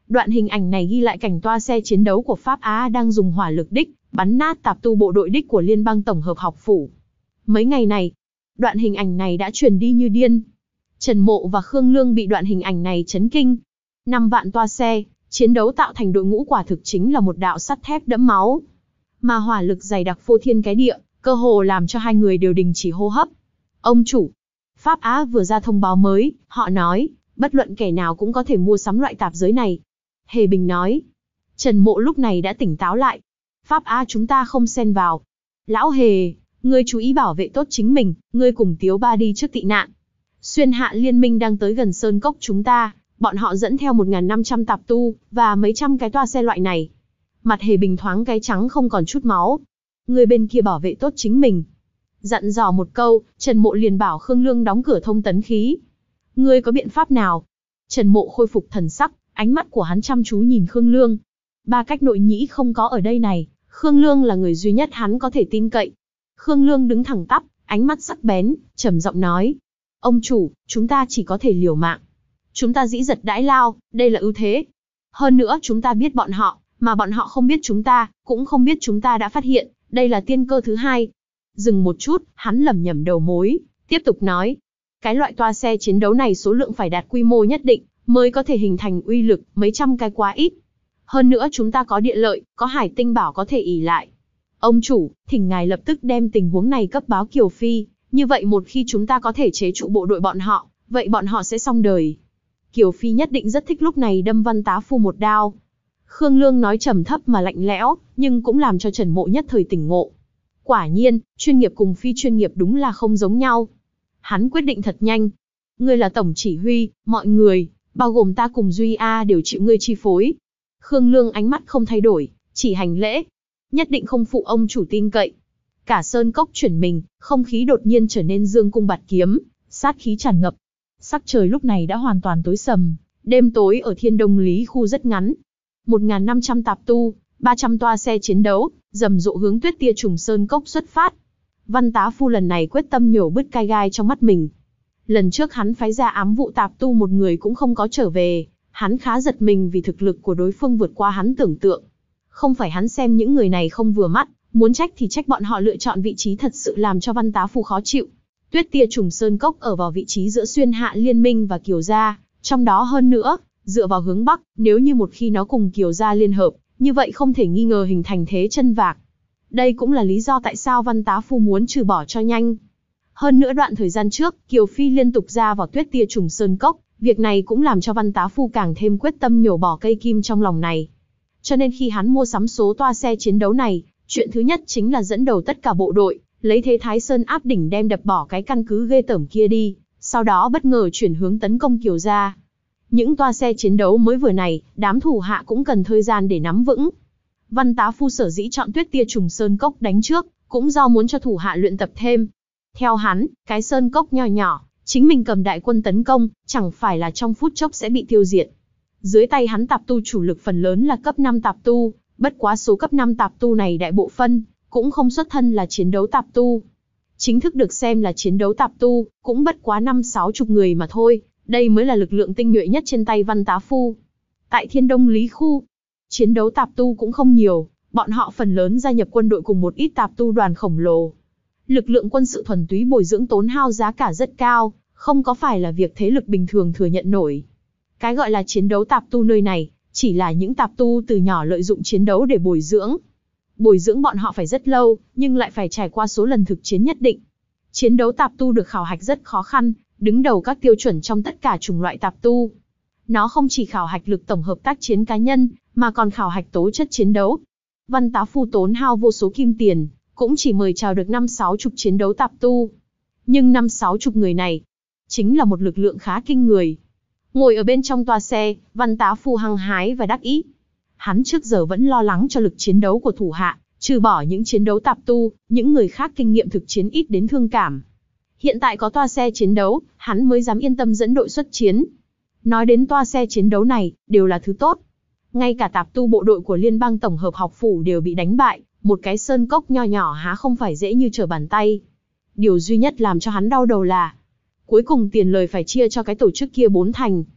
Đoạn hình ảnh này ghi lại cảnh toa xe chiến đấu của Pháp Á đang dùng hỏa lực đích, bắn nát tạp tu bộ đội đích của Liên bang Tổng hợp học phủ. Mấy ngày này, đoạn hình ảnh này đã truyền đi như điên. Trần Mộ và Khương Lương bị đoạn hình ảnh này chấn kinh. Năm vạn toa xe, chiến đấu tạo thành đội ngũ quả thực chính là một đạo sắt thép đẫm máu. Mà hỏa lực dày đặc phô thiên cái địa, cơ hồ làm cho hai người đều đình chỉ hô hấp. Ông chủ, Pháp Á vừa ra thông báo mới, họ nói, bất luận kẻ nào cũng có thể mua sắm loại tạp giới này. Hề Bình nói. Trần Mộ lúc này đã tỉnh táo lại. Pháp Á chúng ta không xen vào. Lão Hề, ngươi chú ý bảo vệ tốt chính mình, ngươi cùng Tiếu Ba đi trước tị nạn. Xuyên Hạ Liên minh đang tới gần Sơn Cốc chúng ta, bọn họ dẫn theo một nghìn năm trăm tạp tu, và mấy trăm cái toa xe loại này. Mặt Hề Bình thoáng cái trắng không còn chút máu. Ngươi bên kia bảo vệ tốt chính mình. Dặn dò một câu, Trần Mộ liền bảo Khương Lương đóng cửa thông tấn khí. Ngươi có biện pháp nào? Trần Mộ khôi phục thần sắc, ánh mắt của hắn chăm chú nhìn Khương Lương. Ba cách nội nhĩ không có ở đây này, Khương Lương là người duy nhất hắn có thể tin cậy. Khương Lương đứng thẳng tắp, ánh mắt sắc bén, trầm giọng nói. Ông chủ, chúng ta chỉ có thể liều mạng. Chúng ta dĩ giật đãi lao, đây là ưu thế. Hơn nữa chúng ta biết bọn họ, mà bọn họ không biết chúng ta, cũng không biết chúng ta đã phát hiện, đây là tiên cơ thứ hai. Dừng một chút, hắn lẩm nhẩm đầu mối, tiếp tục nói. Cái loại toa xe chiến đấu này số lượng phải đạt quy mô nhất định, mới có thể hình thành uy lực, mấy trăm cái quá ít. Hơn nữa chúng ta có địa lợi, có hải tinh bảo có thể ỷ lại. Ông chủ, thỉnh ngài lập tức đem tình huống này cấp báo Kiều Phi, như vậy một khi chúng ta có thể chế trụ bộ đội bọn họ, vậy bọn họ sẽ xong đời. Kiều Phi nhất định rất thích lúc này đâm Văn Tá Phu một đao. Khương Lương nói trầm thấp mà lạnh lẽo, nhưng cũng làm cho Trần Mộ nhất thời tỉnh ngộ. Quả nhiên, chuyên nghiệp cùng phi chuyên nghiệp đúng là không giống nhau. Hắn quyết định thật nhanh. Ngươi là tổng chỉ huy, mọi người, bao gồm ta cùng Duy A đều chịu ngươi chi phối. Khương Lương ánh mắt không thay đổi, chỉ hành lễ. Nhất định không phụ ông chủ tin cậy. Cả sơn cốc chuyển mình, không khí đột nhiên trở nên dương cung bạt kiếm, sát khí tràn ngập. Sắc trời lúc này đã hoàn toàn tối sầm, đêm tối ở Thiên Đông Lý khu rất ngắn. một nghìn năm trăm tạp tu, ba trăm toa xe chiến đấu, rầm rộ hướng Tuyết Tia Trùng Sơn Cốc xuất phát. Văn Tá Phu lần này quyết tâm nhổ bứt cai gai trong mắt mình. Lần trước hắn phái ra ám vụ tạp tu một người cũng không có trở về, hắn khá giật mình vì thực lực của đối phương vượt qua hắn tưởng tượng. Không phải hắn xem những người này không vừa mắt, muốn trách thì trách bọn họ lựa chọn vị trí thật sự làm cho Văn Tá Phu khó chịu. Tuyết Tia Trùng Sơn Cốc ở vào vị trí giữa Xuyên Hạ Liên minh và Kiều Gia, trong đó hơn nữa, dựa vào hướng Bắc, nếu như một khi nó cùng Kiều Gia liên hợp, như vậy không thể nghi ngờ hình thành thế chân vạc. Đây cũng là lý do tại sao Văn Tá Phu muốn trừ bỏ cho nhanh. Hơn nữa đoạn thời gian trước, Kiều Phi liên tục ra vào Tuyết Tia Trùng Sơn Cốc, việc này cũng làm cho Văn Tá Phu càng thêm quyết tâm nhổ bỏ cây kim trong lòng này. Cho nên khi hắn mua sắm số toa xe chiến đấu này, chuyện thứ nhất chính là dẫn đầu tất cả bộ đội, lấy thế Thái Sơn áp đỉnh đem đập bỏ cái căn cứ ghê tởm kia đi, sau đó bất ngờ chuyển hướng tấn công Kiều Gia. Những toa xe chiến đấu mới vừa này, đám thủ hạ cũng cần thời gian để nắm vững. Văn Tá Phu sở dĩ chọn Tuyết Tia Trùng Sơn Cốc đánh trước, cũng do muốn cho thủ hạ luyện tập thêm. Theo hắn, cái sơn cốc nho nhỏ, chính mình cầm đại quân tấn công, chẳng phải là trong phút chốc sẽ bị tiêu diệt. Dưới tay hắn tạp tu chủ lực phần lớn là cấp năm tạp tu, bất quá số cấp năm tạp tu này đại bộ phân, cũng không xuất thân là chiến đấu tạp tu. Chính thức được xem là chiến đấu tạp tu, cũng bất quá năm sáu chục người mà thôi, đây mới là lực lượng tinh nhuệ nhất trên tay Văn Tá Phu. Tại Thiên Đông Lý khu, chiến đấu tạp tu cũng không nhiều, bọn họ phần lớn gia nhập quân đội cùng một ít tạp tu đoàn khổng lồ. Lực lượng quân sự thuần túy bồi dưỡng tốn hao giá cả rất cao, không có phải là việc thế lực bình thường thừa nhận nổi. Cái gọi là chiến đấu tạp tu nơi này, chỉ là những tạp tu từ nhỏ lợi dụng chiến đấu để bồi dưỡng. Bồi dưỡng bọn họ phải rất lâu, nhưng lại phải trải qua số lần thực chiến nhất định. Chiến đấu tạp tu được khảo hạch rất khó khăn, đứng đầu các tiêu chuẩn trong tất cả chủng loại tạp tu. Nó không chỉ khảo hạch lực tổng hợp tác chiến cá nhân, mà còn khảo hạch tố chất chiến đấu. Văn Tá Phu tốn hao vô số kim tiền, cũng chỉ mời chào được năm sáu chục chiến đấu tạp tu. Nhưng năm sáu chục người này, chính là một lực lượng khá kinh người. Ngồi ở bên trong toa xe, Văn Tá Phu hăng hái và đắc ý. Hắn trước giờ vẫn lo lắng cho lực chiến đấu của thủ hạ, trừ bỏ những chiến đấu tạp tu, những người khác kinh nghiệm thực chiến ít đến thương cảm. Hiện tại có toa xe chiến đấu, hắn mới dám yên tâm dẫn đội xuất chiến. Nói đến toa xe chiến đấu này, đều là thứ tốt. Ngay cả tạp tu bộ đội của Liên bang Tổng hợp học phủ đều bị đánh bại, một cái sơn cốc nho nhỏ há không phải dễ như trở bàn tay. Điều duy nhất làm cho hắn đau đầu là, cuối cùng tiền lời phải chia cho cái tổ chức kia bốn thành.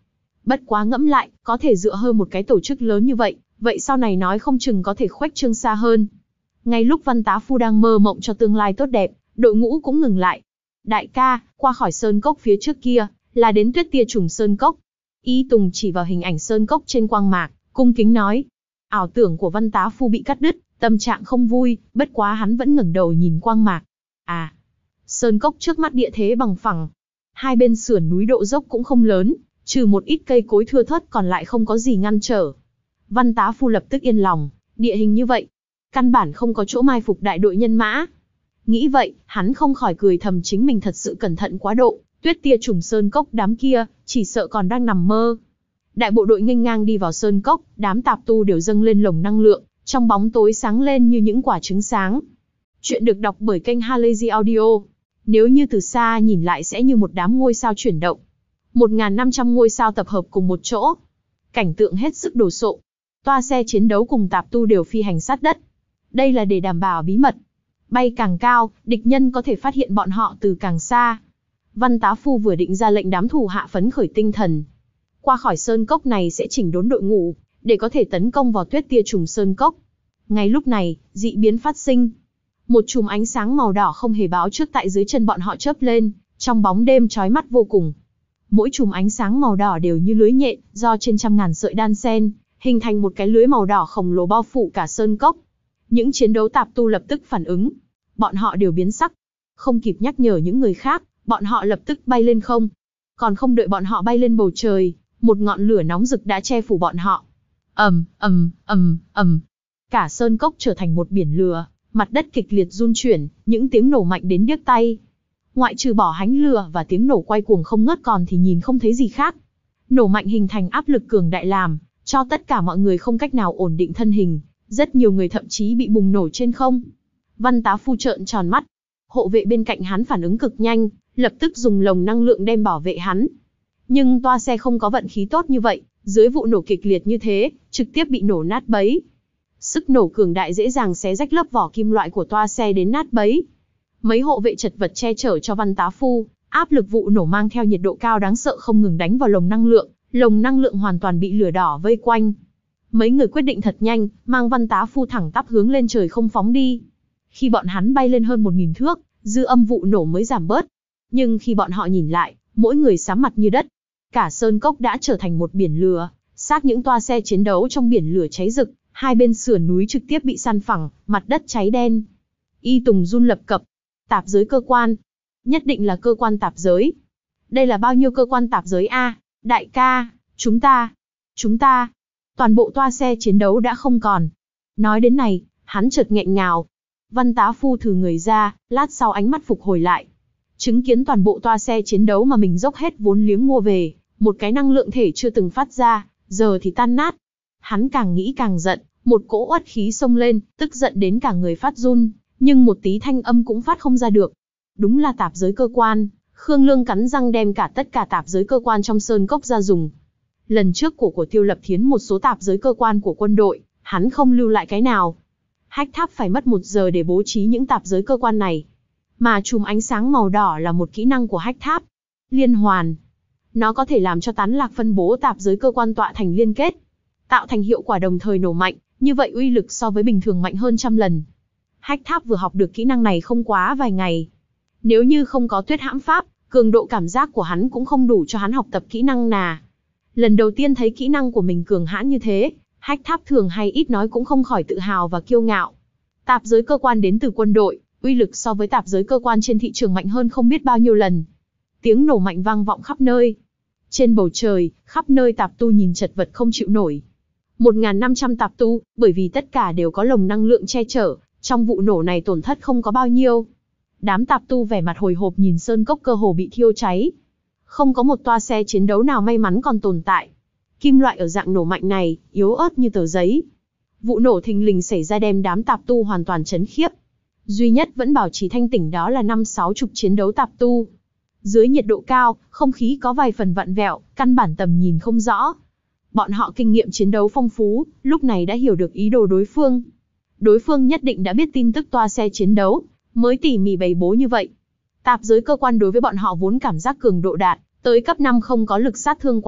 Bất quá ngẫm lại, có thể dựa hơn một cái tổ chức lớn như vậy, vậy sau này nói không chừng có thể khuếch trương xa hơn. Ngay lúc Văn Tá Phu đang mơ mộng cho tương lai tốt đẹp, đội ngũ cũng ngừng lại. Đại ca, qua khỏi sơn cốc phía trước kia, là đến Tuyết Tia Trùng Sơn Cốc. Y Tùng chỉ vào hình ảnh sơn cốc trên quang mạc, cung kính nói. Ảo tưởng của Văn Tá Phu bị cắt đứt, tâm trạng không vui, bất quá hắn vẫn ngẩng đầu nhìn quang mạc. À, sơn cốc trước mắt địa thế bằng phẳng. Hai bên sườn núi độ dốc cũng không lớn, trừ một ít cây cối thưa thớt còn lại không có gì ngăn trở. Văn Tá Phu lập tức yên lòng, địa hình như vậy, căn bản không có chỗ mai phục đại đội nhân mã. Nghĩ vậy, hắn không khỏi cười thầm chính mình thật sự cẩn thận quá độ, Tuyết Tia Trùng Sơn Cốc đám kia, chỉ sợ còn đang nằm mơ. Đại bộ đội nghênh ngang đi vào sơn cốc, đám tạp tu đều dâng lên lồng năng lượng, trong bóng tối sáng lên như những quả trứng sáng. Chuyện được đọc bởi kênh Halazy Audio. Nếu như từ xa nhìn lại sẽ như một đám ngôi sao chuyển động. một nghìn năm trăm ngôi sao tập hợp cùng một chỗ. Cảnh tượng hết sức đồ sộ. Toa xe chiến đấu cùng tạp tu đều phi hành sát đất. Đây là để đảm bảo bí mật. Bay càng cao, địch nhân có thể phát hiện bọn họ từ càng xa. Văn Tá Phu vừa định ra lệnh đám thủ hạ phấn khởi tinh thần. Qua khỏi sơn cốc này sẽ chỉnh đốn đội ngũ, để có thể tấn công vào Tuyết Tia Trùng Sơn Cốc. Ngay lúc này, dị biến phát sinh. Một chùm ánh sáng màu đỏ không hề báo trước tại dưới chân bọn họ chớp lên, trong bóng đêm chói mắt vô cùng. Mỗi chùm ánh sáng màu đỏ đều như lưới nhện, do trên trăm ngàn sợi đan sen, hình thành một cái lưới màu đỏ khổng lồ bao phủ cả sơn cốc. Những chiến đấu tạp tu lập tức phản ứng. Bọn họ đều biến sắc. Không kịp nhắc nhở những người khác, bọn họ lập tức bay lên không. Còn không đợi bọn họ bay lên bầu trời, một ngọn lửa nóng rực đã che phủ bọn họ. Ầm, ầm, ầm, ầm. Cả sơn cốc trở thành một biển lửa, mặt đất kịch liệt run chuyển, những tiếng nổ mạnh đến điếc tai. Ngoại trừ bỏ hánh lửa và tiếng nổ quay cuồng không ngớt còn thì nhìn không thấy gì khác. Nổ mạnh hình thành áp lực cường đại làm cho tất cả mọi người không cách nào ổn định thân hình, rất nhiều người thậm chí bị bùng nổ trên không. Văn Tá Phu trợn tròn mắt. Hộ vệ bên cạnh hắn phản ứng cực nhanh, lập tức dùng lồng năng lượng đem bảo vệ hắn. Nhưng toa xe không có vận khí tốt như vậy, dưới vụ nổ kịch liệt như thế, trực tiếp bị nổ nát bấy. Sức nổ cường đại dễ dàng xé rách lớp vỏ kim loại của toa xe đến nát bấy. Mấy hộ vệ chật vật che chở cho Văn Tá Phu, áp lực vụ nổ mang theo nhiệt độ cao đáng sợ không ngừng đánh vào lồng năng lượng, lồng năng lượng hoàn toàn bị lửa đỏ vây quanh. Mấy người quyết định thật nhanh, mang Văn Tá Phu thẳng tắp hướng lên trời không phóng đi. Khi bọn hắn bay lên hơn một nghìn thước, dư âm vụ nổ mới giảm bớt. Nhưng khi bọn họ nhìn lại, mỗi người sám mặt như đất. Cả sơn cốc đã trở thành một biển lửa, xác những toa xe chiến đấu trong biển lửa cháy rực, hai bên sườn núi trực tiếp bị san phẳng, mặt đất cháy đen. Y Tùng run lập cập. Tạp giới cơ quan. Nhất định là cơ quan tạp giới. Đây là bao nhiêu cơ quan tạp giới a? Đại ca, chúng ta, chúng ta. Toàn bộ toa xe chiến đấu đã không còn. Nói đến này, hắn chợt nghẹn ngào. Văn Tá Phu thử người ra, lát sau ánh mắt phục hồi lại. Chứng kiến toàn bộ toa xe chiến đấu mà mình dốc hết vốn liếng mua về, một cái năng lượng thể chưa từng phát ra, giờ thì tan nát. Hắn càng nghĩ càng giận, một cỗ uất khí xông lên, tức giận đến cả người phát run, nhưng một tí thanh âm cũng phát không ra được. Đúng là tạp giới cơ quan, Khương Lương cắn răng đem cả tất cả tạp giới cơ quan trong sơn cốc ra dùng. Lần trước của của Tiêu Lập Thiến một số tạp giới cơ quan của quân đội, hắn không lưu lại cái nào. Hách Tháp phải mất một giờ để bố trí những tạp giới cơ quan này. Mà chùm ánh sáng màu đỏ là một kỹ năng của Hách Tháp. Liên hoàn. Nó có thể làm cho tán lạc phân bố tạp giới cơ quan tọa thành liên kết, tạo thành hiệu quả đồng thời nổ mạnh, như vậy uy lực so với bình thường mạnh hơn trăm lần. Hách Tháp vừa học được kỹ năng này không quá vài ngày. Nếu như không có Tuyết Hãm Pháp, cường độ cảm giác của hắn cũng không đủ cho hắn học tập kỹ năng nà. Lần đầu tiên thấy kỹ năng của mình cường hãn như thế, Hách Tháp thường hay ít nói cũng không khỏi tự hào và kiêu ngạo. Tạp giới cơ quan đến từ quân đội, uy lực so với tạp giới cơ quan trên thị trường mạnh hơn không biết bao nhiêu lần. Tiếng nổ mạnh vang vọng khắp nơi. Trên bầu trời, khắp nơi tạp tu nhìn chật vật không chịu nổi. một nghìn năm trăm tạp tu, bởi vì tất cả đều có lồng năng lượng che chở, trong vụ nổ này tổn thất không có bao nhiêu. Đám tạp tu vẻ mặt hồi hộp nhìn sơn cốc cơ hồ bị thiêu cháy. Không có một toa xe chiến đấu nào may mắn còn tồn tại. Kim loại ở dạng nổ mạnh này, yếu ớt như tờ giấy. Vụ nổ thình lình xảy ra đem đám tạp tu hoàn toàn chấn khiếp. Duy nhất vẫn bảo trì thanh tỉnh đó là năm sáu chục chiến đấu tạp tu. Dưới nhiệt độ cao, không khí có vài phần vặn vẹo, căn bản tầm nhìn không rõ. Bọn họ kinh nghiệm chiến đấu phong phú, lúc này đã hiểu được ý đồ đối phương. Đối phương nhất định đã biết tin tức toa xe chiến đấu, mới tỉ mỉ bày bố như vậy. Tạp giới cơ quan đối với bọn họ vốn cảm giác cường độ đạt tới cấp năm không có lực sát thương quá mạnh,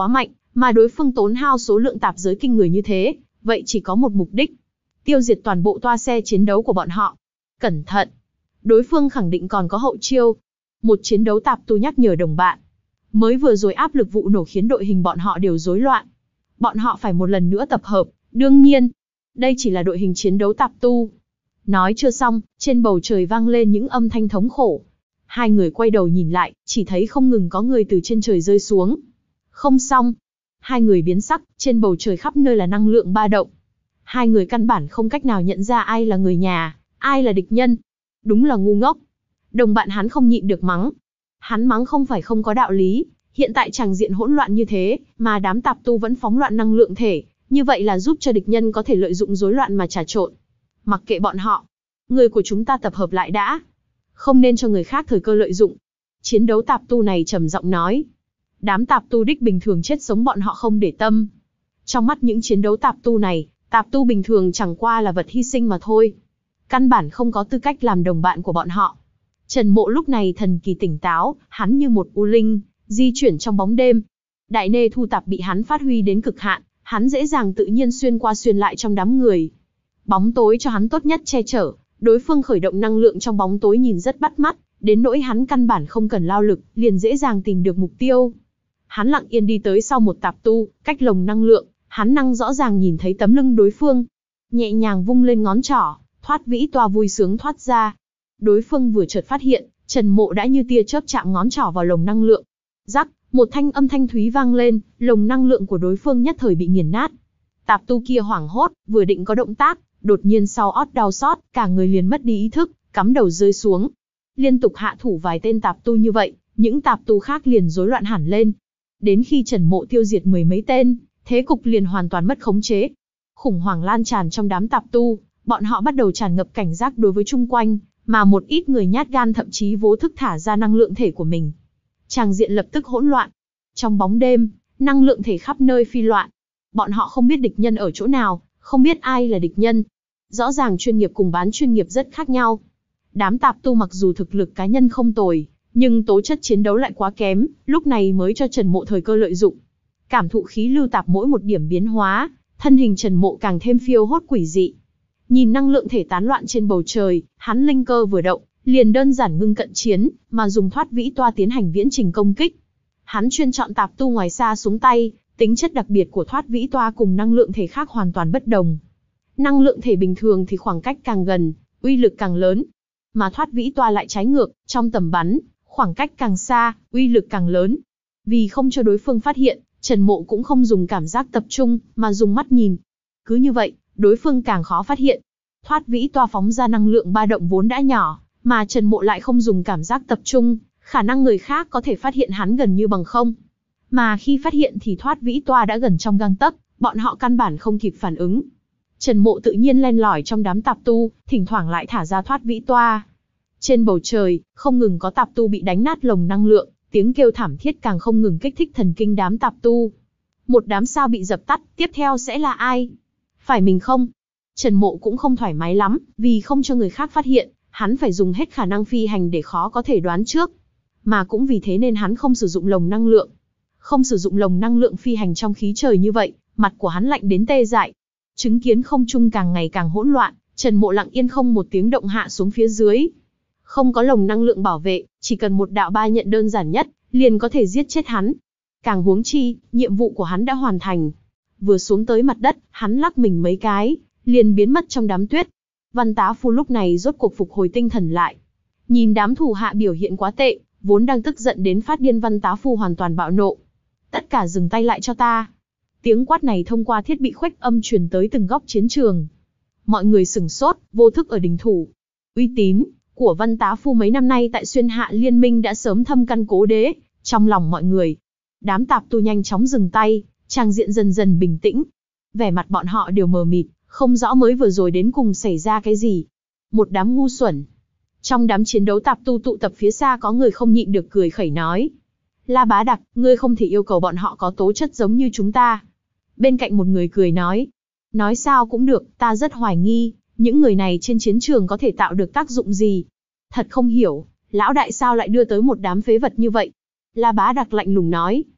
Mà đối phương tốn hao số lượng tạp giới kinh người như thế, vậy chỉ có một mục đích. Tiêu diệt toàn bộ toa xe chiến đấu của bọn họ. Cẩn thận! Đối phương khẳng định còn có hậu chiêu. Một chiến đấu tạp tu nhắc nhở đồng bạn. Mới vừa rồi áp lực vụ nổ khiến đội hình bọn họ đều rối loạn. Bọn họ phải một lần nữa tập hợp, đương nhiên. Đây chỉ là đội hình chiến đấu tạp tu. Nói chưa xong, trên bầu trời vang lên những âm thanh thống khổ. Hai người quay đầu nhìn lại, chỉ thấy không ngừng có người từ trên trời rơi xuống. Không xong. Hai người biến sắc, trên bầu trời khắp nơi là năng lượng ba động. Hai người căn bản không cách nào nhận ra ai là người nhà, ai là địch nhân. Đúng là ngu ngốc. Đồng bạn hắn không nhịn được mắng. Hắn mắng không phải không có đạo lý. Hiện tại tràng diện hỗn loạn như thế, mà đám tạp tu vẫn phóng loạn năng lượng thể. Như vậy là giúp cho địch nhân có thể lợi dụng rối loạn mà trà trộn. Mặc kệ bọn họ. Người của chúng ta tập hợp lại đã. Không nên cho người khác thời cơ lợi dụng. Chiến đấu tạp tu này trầm giọng nói. Đám tạp tu đích bình thường chết sống bọn họ không để tâm. Trong mắt những chiến đấu tạp tu này, tạp tu bình thường chẳng qua là vật hy sinh mà thôi. Căn bản không có tư cách làm đồng bạn của bọn họ. Trần Mộ lúc này thần kỳ tỉnh táo, hắn như một u linh, di chuyển trong bóng đêm. Đại nê thu tạp bị hắn phát huy đến cực hạn, hắn dễ dàng tự nhiên xuyên qua xuyên lại trong đám người. Bóng tối cho hắn tốt nhất che chở, đối phương khởi động năng lượng trong bóng tối nhìn rất bắt mắt, đến nỗi hắn căn bản không cần lao lực, liền dễ dàng tìm được mục tiêu. Hắn lặng yên đi tới sau một tạp tu, cách lồng năng lượng, hắn năng rõ ràng nhìn thấy tấm lưng đối phương. Nhẹ nhàng vung lên ngón trỏ, thoát vĩ toa vui sướng thoát ra. Đối phương vừa chợt phát hiện, Trần Mộ đã như tia chớp chạm ngón trỏ vào lồng năng lượng. Rắc, một thanh âm thanh thúy vang lên, lồng năng lượng của đối phương nhất thời bị nghiền nát. Tạp tu kia hoảng hốt, vừa định có động tác, đột nhiên sau ót đau xót, cả người liền mất đi ý thức, cắm đầu rơi xuống. Liên tục hạ thủ vài tên tạp tu như vậy, những tạp tu khác liền rối loạn hẳn lên. Đến khi Trần Mộ tiêu diệt mười mấy tên, thế cục liền hoàn toàn mất khống chế. Khủng hoảng lan tràn trong đám tạp tu, bọn họ bắt đầu tràn ngập cảnh giác đối với chung quanh, mà một ít người nhát gan thậm chí vô thức thả ra năng lượng thể của mình. Tràng diện lập tức hỗn loạn. Trong bóng đêm, năng lượng thể khắp nơi phi loạn. Bọn họ không biết địch nhân ở chỗ nào, không biết ai là địch nhân. Rõ ràng chuyên nghiệp cùng bán chuyên nghiệp rất khác nhau. Đám tạp tu mặc dù thực lực cá nhân không tồi, nhưng tố chất chiến đấu lại quá kém, lúc này mới cho Trần Mộ thời cơ lợi dụng. Cảm thụ khí lưu tạp mỗi một điểm biến hóa, thân hình Trần Mộ càng thêm phiêu hốt quỷ dị. Nhìn năng lượng thể tán loạn trên bầu trời, hắn linh cơ vừa động, liền đơn giản ngưng cận chiến, mà dùng thoát vĩ toa tiến hành viễn trình công kích. Hắn chuyên chọn tạp tu ngoài xa xuống tay, tính chất đặc biệt của thoát vĩ toa cùng năng lượng thể khác hoàn toàn bất đồng. Năng lượng thể bình thường thì khoảng cách càng gần, uy lực càng lớn, mà thoát vĩ toa lại trái ngược, trong tầm bắn, khoảng cách càng xa, uy lực càng lớn. Vì không cho đối phương phát hiện, Trần Mộ cũng không dùng cảm giác tập trung, mà dùng mắt nhìn. Cứ như vậy, đối phương càng khó phát hiện. Thoát vĩ toa phóng ra năng lượng ba động vốn đã nhỏ, mà Trần Mộ lại không dùng cảm giác tập trung, khả năng người khác có thể phát hiện hắn gần như bằng không. Mà khi phát hiện thì thoát vĩ toa đã gần trong gang tấc, bọn họ căn bản không kịp phản ứng. Trần Mộ tự nhiên len lỏi trong đám tạp tu, thỉnh thoảng lại thả ra thoát vĩ toa. Trên bầu trời, không ngừng có tạp tu bị đánh nát lồng năng lượng, tiếng kêu thảm thiết càng không ngừng kích thích thần kinh đám tạp tu. Một đám sao bị dập tắt, tiếp theo sẽ là ai? Phải mình không? Trần Mộ cũng không thoải mái lắm, vì không cho người khác phát hiện, hắn phải dùng hết khả năng phi hành để khó có thể đoán trước. Mà cũng vì thế nên hắn không sử dụng lồng năng lượng. Không sử dụng lồng năng lượng phi hành trong khí trời như vậy, mặt của hắn lạnh đến tê dại. Chứng kiến không trung càng ngày càng hỗn loạn, Trần Mộ lặng yên không một tiếng động hạ xuống phía dưới. Không có lồng năng lượng bảo vệ, chỉ cần một đạo ba nhận đơn giản nhất, liền có thể giết chết hắn. Càng huống chi, nhiệm vụ của hắn đã hoàn thành. Vừa xuống tới mặt đất, hắn lắc mình mấy cái, liền biến mất trong đám tuyết. Văn Tá Phu lúc này rốt cuộc phục hồi tinh thần lại. Nhìn đám thủ hạ biểu hiện quá tệ, vốn đang tức giận đến phát điên Văn Tá Phu hoàn toàn bạo nộ. Tất cả dừng tay lại cho ta. Tiếng quát này thông qua thiết bị khuếch âm truyền tới từng góc chiến trường. Mọi người sửng sốt, vô thức ở đình thủ. Uy tín của Văn Tá Phu mấy năm nay tại Xuyên Hạ Liên Minh đã sớm thâm căn cố đế trong lòng mọi người. Đám tạp tu nhanh chóng dừng tay, tràng diện dần dần bình tĩnh. Vẻ mặt bọn họ đều mờ mịt, không rõ mới vừa rồi đến cùng xảy ra cái gì. Một đám ngu xuẩn. Trong đám chiến đấu tạp tu tụ tập phía xa có người không nhịn được cười khẩy nói. La Bá Đặc, ngươi không thể yêu cầu bọn họ có tố chất giống như chúng ta. Bên cạnh một người cười nói. Nói sao cũng được, ta rất hoài nghi, những người này trên chiến trường có thể tạo được tác dụng gì. Thật không hiểu, lão đại sao lại đưa tới một đám phế vật như vậy. La Bá Đặc lạnh lùng nói.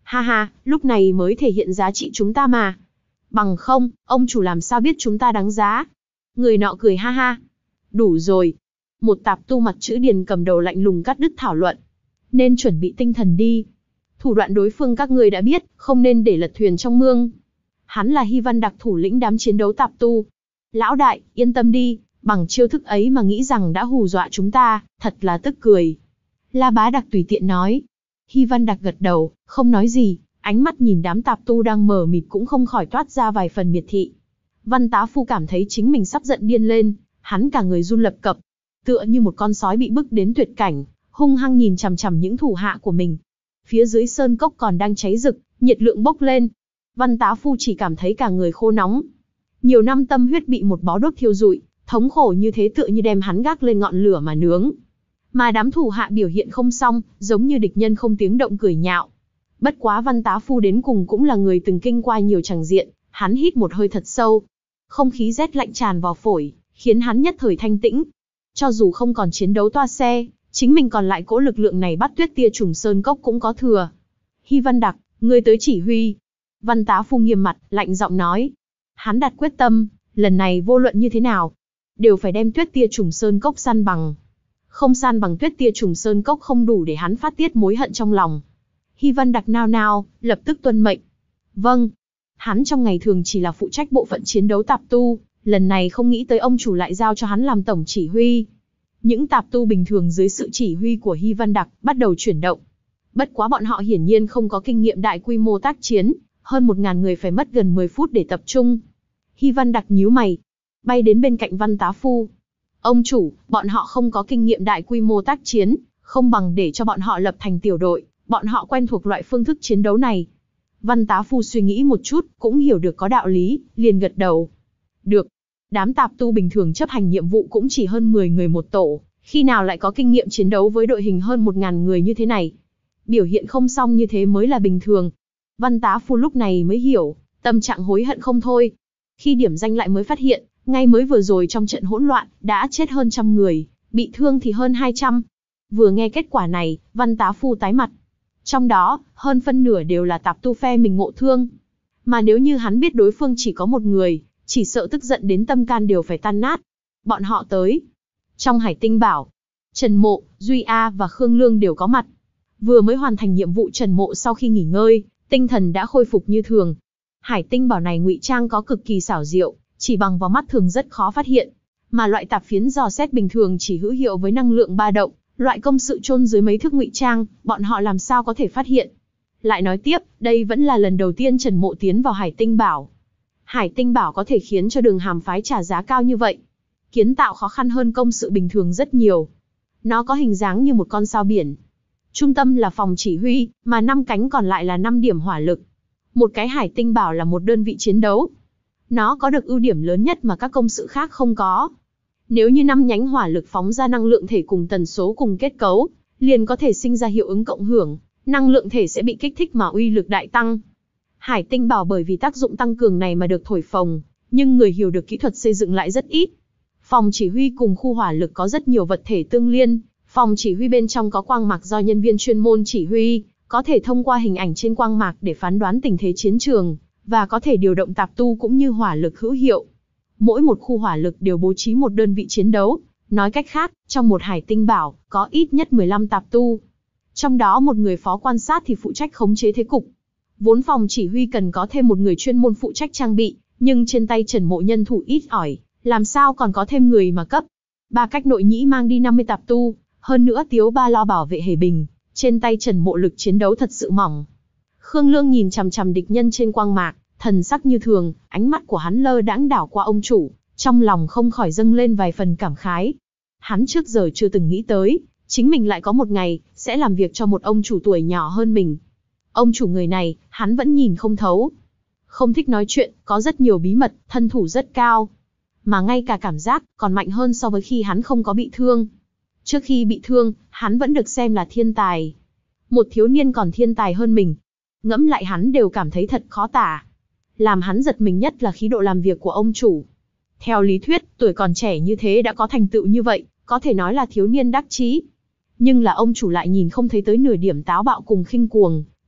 Ha ha, lúc này mới thể hiện giá trị chúng ta mà. Bằng không, ông chủ làm sao biết chúng ta đáng giá? Người nọ cười ha ha. Đủ rồi. Một tạp tu mặt chữ điền cầm đầu lạnh lùng cắt đứt thảo luận. Nên chuẩn bị tinh thần đi. Thủ đoạn đối phương các ngươi đã biết, không nên để lật thuyền trong mương. Hắn là Hy Văn Đặc, thủ lĩnh đám chiến đấu tạp tu. Lão đại, yên tâm đi, bằng chiêu thức ấy mà nghĩ rằng đã hù dọa chúng ta, thật là tức cười. La Bá Đặc tùy tiện nói. Hy Văn Đặc gật đầu, không nói gì, ánh mắt nhìn đám tạp tu đang mờ mịt cũng không khỏi toát ra vài phần miệt thị. Văn Tá Phu cảm thấy chính mình sắp giận điên lên, hắn cả người run lập cập, tựa như một con sói bị bức đến tuyệt cảnh, hung hăng nhìn chằm chằm những thủ hạ của mình. Phía dưới sơn cốc còn đang cháy rực, nhiệt lượng bốc lên. Văn Tá Phu chỉ cảm thấy cả người khô nóng. Nhiều năm tâm huyết bị một bó đốt thiêu rụi, thống khổ như thế tựa như đem hắn gác lên ngọn lửa mà nướng. Mà đám thủ hạ biểu hiện không xong, giống như địch nhân không tiếng động cười nhạo. Bất quá Văn Tá Phu đến cùng cũng là người từng kinh qua nhiều tràng diện, hắn hít một hơi thật sâu. Không khí rét lạnh tràn vào phổi, khiến hắn nhất thời thanh tĩnh. Cho dù không còn chiến đấu toa xe, chính mình còn lại cỗ lực lượng này bắt Tuyết Tia trùng sơn cốc cũng có thừa. Hy Văn Đặc, ngươi tới chỉ huy. Văn Tá Phu nghiêm mặt, lạnh giọng nói. Hắn đặt quyết tâm, lần này vô luận như thế nào, đều phải đem Tuyết Tia trùng sơn cốc san bằng. Không san bằng Tuyết Tia trùng sơn cốc không đủ để hắn phát tiết mối hận trong lòng. Hy Văn Đặc nao nao, lập tức tuân mệnh. Vâng. Hắn trong ngày thường chỉ là phụ trách bộ phận chiến đấu tạp tu, lần này không nghĩ tới ông chủ lại giao cho hắn làm tổng chỉ huy. Những tạp tu bình thường dưới sự chỉ huy của Hy Văn Đặc bắt đầu chuyển động. Bất quá bọn họ hiển nhiên không có kinh nghiệm đại quy mô tác chiến, hơn một ngàn người phải mất gần mười phút để tập trung. Hy Văn Đặc nhíu mày, bay đến bên cạnh Văn Tá Phu. Ông chủ, bọn họ không có kinh nghiệm đại quy mô tác chiến, không bằng để cho bọn họ lập thành tiểu đội, bọn họ quen thuộc loại phương thức chiến đấu này. Văn Tá Phu suy nghĩ một chút, cũng hiểu được có đạo lý, liền gật đầu. Được. Đám tạp tu bình thường chấp hành nhiệm vụ cũng chỉ hơn mười người một tổ, khi nào lại có kinh nghiệm chiến đấu với đội hình hơn một ngàn người như thế này. Biểu hiện không xong như thế mới là bình thường. Văn Tá Phu lúc này mới hiểu, tâm trạng hối hận không thôi. Khi điểm danh lại mới phát hiện, ngay mới vừa rồi trong trận hỗn loạn, đã chết hơn trăm người, bị thương thì hơn hai trăm. Vừa nghe kết quả này, Văn Tá Phu tái mặt. Trong đó, hơn phân nửa đều là tạp tu phe mình ngộ thương. Mà nếu như hắn biết đối phương chỉ có một người, chỉ sợ tức giận đến tâm can đều phải tan nát. Bọn họ tới. Trong Hải Tinh Bảo, Trần Mộ, Duy A và Khương Lương đều có mặt. Vừa mới hoàn thành nhiệm vụ, Trần Mộ sau khi nghỉ ngơi, tinh thần đã khôi phục như thường. Hải Tinh Bảo này ngụy trang có cực kỳ xảo diệu, chỉ bằng vào mắt thường rất khó phát hiện. Mà loại tạp phiến dò xét bình thường chỉ hữu hiệu với năng lượng ba động, loại công sự chôn dưới mấy thước ngụy trang, bọn họ làm sao có thể phát hiện. Lại nói tiếp, đây vẫn là lần đầu tiên Trần Mộ tiến vào Hải Tinh Bảo. Hải Tinh Bảo có thể khiến cho Đường Hàm phái trả giá cao như vậy. Kiến tạo khó khăn hơn công sự bình thường rất nhiều. Nó có hình dáng như một con sao biển. Trung tâm là phòng chỉ huy, mà năm cánh còn lại là năm điểm hỏa lực. Một cái Hải Tinh Bảo là một đơn vị chiến đấu. Nó có được ưu điểm lớn nhất mà các công sự khác không có. Nếu như năm nhánh hỏa lực phóng ra năng lượng thể cùng tần số cùng kết cấu, liền có thể sinh ra hiệu ứng cộng hưởng, năng lượng thể sẽ bị kích thích mà uy lực đại tăng. Hải Tinh Bảo bởi vì tác dụng tăng cường này mà được thổi phồng, nhưng người hiểu được kỹ thuật xây dựng lại rất ít. Phòng chỉ huy cùng khu hỏa lực có rất nhiều vật thể tương liên, phòng chỉ huy bên trong có quang mạc do nhân viên chuyên môn chỉ huy, có thể thông qua hình ảnh trên quang mạc để phán đoán tình thế chiến trường, và có thể điều động tạp tu cũng như hỏa lực hữu hiệu. Mỗi một khu hỏa lực đều bố trí một đơn vị chiến đấu, nói cách khác, trong một Hải Tinh Bảo, có ít nhất mười lăm tạp tu. Trong đó một người phó quan sát thì phụ trách khống chế thế cục. Vốn phòng chỉ huy cần có thêm một người chuyên môn phụ trách trang bị, nhưng trên tay Trần Mộ nhân thủ ít ỏi, làm sao còn có thêm người mà cấp. Ba cách nội nhĩ mang đi năm mươi tạp tu, hơn nữa Tiếu Ba lo bảo vệ Hề Bình, trên tay Trần Mộ lực chiến đấu thật sự mỏng. Khương Lương nhìn chằm chằm địch nhân trên quang mạc, thần sắc như thường, ánh mắt của hắn lơ đãng đảo qua ông chủ, trong lòng không khỏi dâng lên vài phần cảm khái. Hắn trước giờ chưa từng nghĩ tới, chính mình lại có một ngày, sẽ làm việc cho một ông chủ tuổi nhỏ hơn mình. Ông chủ người này, hắn vẫn nhìn không thấu. Không thích nói chuyện, có rất nhiều bí mật, thân thủ rất cao. Mà ngay cả cảm giác, còn mạnh hơn so với khi hắn không có bị thương. Trước khi bị thương, hắn vẫn được xem là thiên tài. Một thiếu niên còn thiên tài hơn mình. Ngẫm lại hắn đều cảm thấy thật khó tả. Làm hắn giật mình nhất là khí độ làm việc của ông chủ. Theo lý thuyết, tuổi còn trẻ như thế đã có thành tựu như vậy, có thể nói là thiếu niên đắc chí. Nhưng là ông chủ lại nhìn không thấy tới nửa điểm táo bạo cùng khinh cuồng,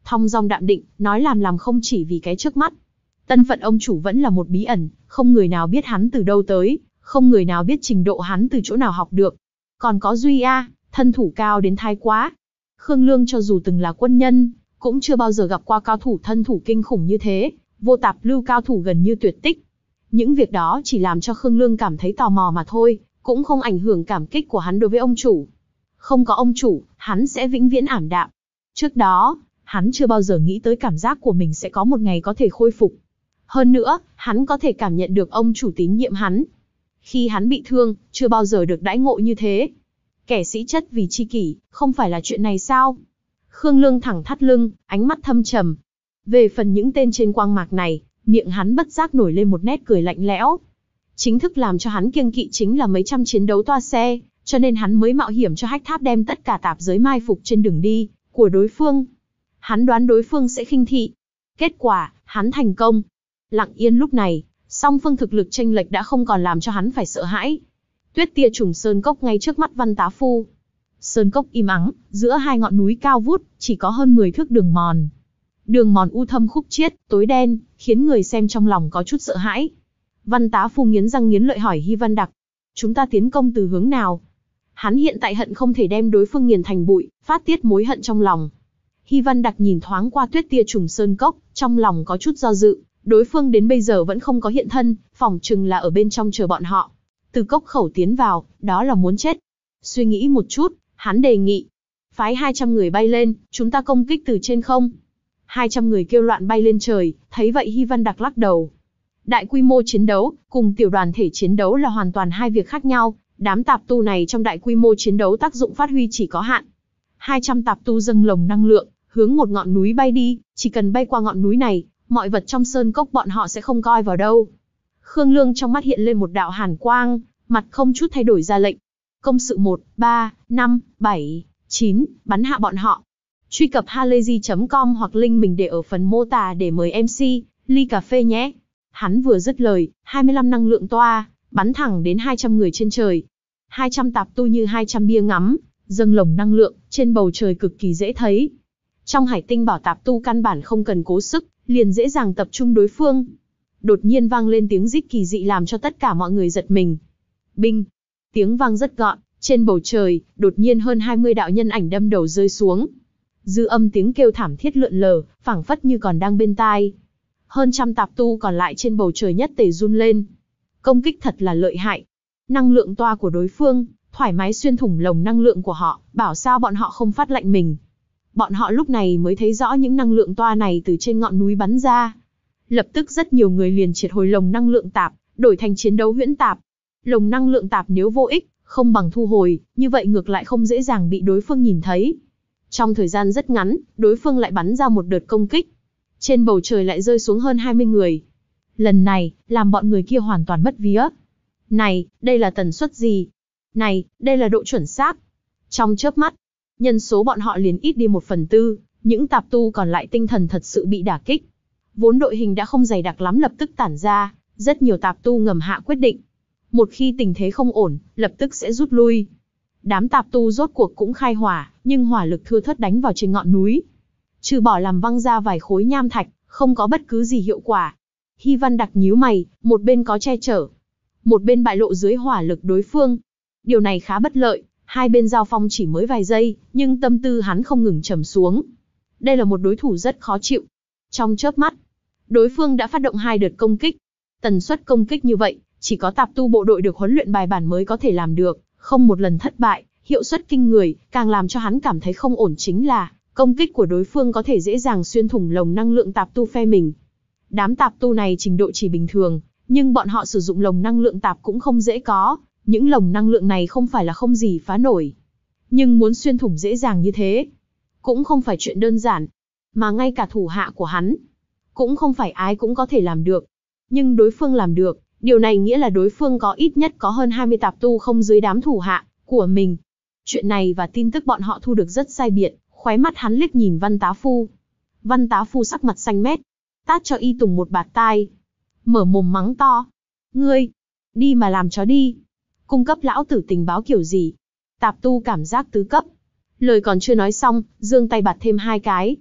thong dong đạm định, nói làm làm không chỉ vì cái trước mắt. Thân phận ông chủ vẫn là một bí ẩn, không người nào biết hắn từ đâu tới, không người nào biết trình độ hắn từ chỗ nào học được. Còn có Duy A, thân thủ cao đến thái quá. Khương Lương cho dù từng là quân nhân, cũng chưa bao giờ gặp qua cao thủ thân thủ kinh khủng như thế, vô tạp lưu cao thủ gần như tuyệt tích. Những việc đó chỉ làm cho Khương Lương cảm thấy tò mò mà thôi, cũng không ảnh hưởng cảm kích của hắn đối với ông chủ. Không có ông chủ, hắn sẽ vĩnh viễn ảm đạm. Trước đó, hắn chưa bao giờ nghĩ tới cảm giác của mình sẽ có một ngày có thể khôi phục. Hơn nữa, hắn có thể cảm nhận được ông chủ tín nhiệm hắn. Khi hắn bị thương, chưa bao giờ được đãi ngộ như thế. Kẻ sĩ chất vì chi kỷ, không phải là chuyện này sao? Khương Lương thẳng thắt lưng, ánh mắt thâm trầm. Về phần những tên trên quang mạc này, miệng hắn bất giác nổi lên một nét cười lạnh lẽo. Chính thức làm cho hắn kiêng kỵ chính là mấy trăm chiến đấu toa xe, cho nên hắn mới mạo hiểm cho Hách Tháp đem tất cả tạp giới mai phục trên đường đi của đối phương. Hắn đoán đối phương sẽ khinh thị. Kết quả, hắn thành công. Lặng yên lúc này, song phương thực lực chênh lệch đã không còn làm cho hắn phải sợ hãi. Tuyết tia trùng sơn cốc ngay trước mắt Văn Tá Phu. Sơn cốc im ắng, giữa hai ngọn núi cao vút, chỉ có hơn mười thước đường mòn. Đường mòn u thâm khúc chiết, tối đen, khiến người xem trong lòng có chút sợ hãi. Văn Tá Phu nghiến răng nghiến lợi hỏi Hy Văn Đặc. Chúng ta tiến công từ hướng nào? Hắn hiện tại hận không thể đem đối phương nghiền thành bụi, phát tiết mối hận trong lòng. Hy Văn Đặc nhìn thoáng qua tuyết tia trùng sơn cốc, trong lòng có chút do dự. Đối phương đến bây giờ vẫn không có hiện thân, phỏng chừng là ở bên trong chờ bọn họ. Từ cốc khẩu tiến vào, đó là muốn chết. Suy nghĩ một chút, hắn đề nghị. Phái hai trăm người bay lên, chúng ta công kích từ trên không. hai trăm người kêu loạn bay lên trời, thấy vậy Hy Văn Đặc lắc đầu. Đại quy mô chiến đấu, cùng tiểu đoàn thể chiến đấu là hoàn toàn hai việc khác nhau. Đám tạp tu này trong đại quy mô chiến đấu tác dụng phát huy chỉ có hạn. hai trăm tạp tu dâng lồng năng lượng, hướng một ngọn núi bay đi, chỉ cần bay qua ngọn núi này, mọi vật trong sơn cốc bọn họ sẽ không coi vào đâu. Khương Lương trong mắt hiện lên một đạo hàn quang, mặt không chút thay đổi ra lệnh. Công sự một, ba, năm, bảy, chín, bắn hạ bọn họ. Truy cập halayzi chấm com hoặc link mình để ở phần mô tả để mời em xê, ly cà phê nhé. Hắn vừa dứt lời, hai mươi lăm năng lượng toa, bắn thẳng đến hai trăm người trên trời. hai trăm tạp tu như hai trăm bia ngắm, dâng lồng năng lượng, trên bầu trời cực kỳ dễ thấy. Trong hải tinh bảo tạp tu căn bản không cần cố sức, liền dễ dàng tập trung đối phương. Đột nhiên vang lên tiếng rít kỳ dị làm cho tất cả mọi người giật mình. Binh! Tiếng vang rất gọn, trên bầu trời, đột nhiên hơn hai mươi đạo nhân ảnh đâm đầu rơi xuống. Dư âm tiếng kêu thảm thiết lượn lờ, phảng phất như còn đang bên tai. Hơn trăm tạp tu còn lại trên bầu trời nhất tề run lên. Công kích thật là lợi hại. Năng lượng toa của đối phương, thoải mái xuyên thủng lồng năng lượng của họ, bảo sao bọn họ không phát lạnh mình. Bọn họ lúc này mới thấy rõ những năng lượng toa này từ trên ngọn núi bắn ra. Lập tức rất nhiều người liền triệt hồi lồng năng lượng tạp, đổi thành chiến đấu huyễn tạp. Lồng năng lượng tạp nếu vô ích, không bằng thu hồi, như vậy ngược lại không dễ dàng bị đối phương nhìn thấy. Trong thời gian rất ngắn, đối phương lại bắn ra một đợt công kích. Trên bầu trời lại rơi xuống hơn hai mươi người. Lần này, làm bọn người kia hoàn toàn mất vía. Này, đây là tần suất gì? Này, đây là độ chuẩn xác. Trong chớp mắt, nhân số bọn họ liền ít đi một phần tư, những tạp tu còn lại tinh thần thật sự bị đả kích. Vốn đội hình đã không dày đặc lắm lập tức tản ra, rất nhiều tạp tu ngầm hạ quyết định. Một khi tình thế không ổn, lập tức sẽ rút lui. Đám tạp tu rốt cuộc cũng khai hỏa, nhưng hỏa lực thưa thớt đánh vào trên ngọn núi. Trừ bỏ làm văng ra vài khối nham thạch, không có bất cứ gì hiệu quả. Hy Văn Đặc nhíu mày, một bên có che chở, một bên bại lộ dưới hỏa lực đối phương. Điều này khá bất lợi, hai bên giao phong chỉ mới vài giây, nhưng tâm tư hắn không ngừng trầm xuống. Đây là một đối thủ rất khó chịu. Trong chớp mắt, đối phương đã phát động hai đợt công kích. Tần suất công kích như vậy, chỉ có tạp tu bộ đội được huấn luyện bài bản mới có thể làm được, không một lần thất bại, hiệu suất kinh người, càng làm cho hắn cảm thấy không ổn chính là, công kích của đối phương có thể dễ dàng xuyên thủng lồng năng lượng tạp tu phe mình. Đám tạp tu này trình độ chỉ bình thường, nhưng bọn họ sử dụng lồng năng lượng tạp cũng không dễ có, những lồng năng lượng này không phải là không gì phá nổi. Nhưng muốn xuyên thủng dễ dàng như thế, cũng không phải chuyện đơn giản, mà ngay cả thủ hạ của hắn, cũng không phải ai cũng có thể làm được. Nhưng đối phương làm được, điều này nghĩa là đối phương có ít nhất có hơn hai mươi tạp tu không dưới đám thủ hạ của mình. Chuyện này và tin tức bọn họ thu được rất sai biệt, khóe mắt hắn liếc nhìn Văn Tá Phu. Văn Tá Phu sắc mặt xanh mét, tát cho Y Tùng một bạt tai. Mở mồm mắng to. Ngươi, đi mà làm chó đi. Cung cấp lão tử tình báo kiểu gì? Tạp tu cảm giác tứ cấp. Lời còn chưa nói xong, giương tay bạt thêm hai cái.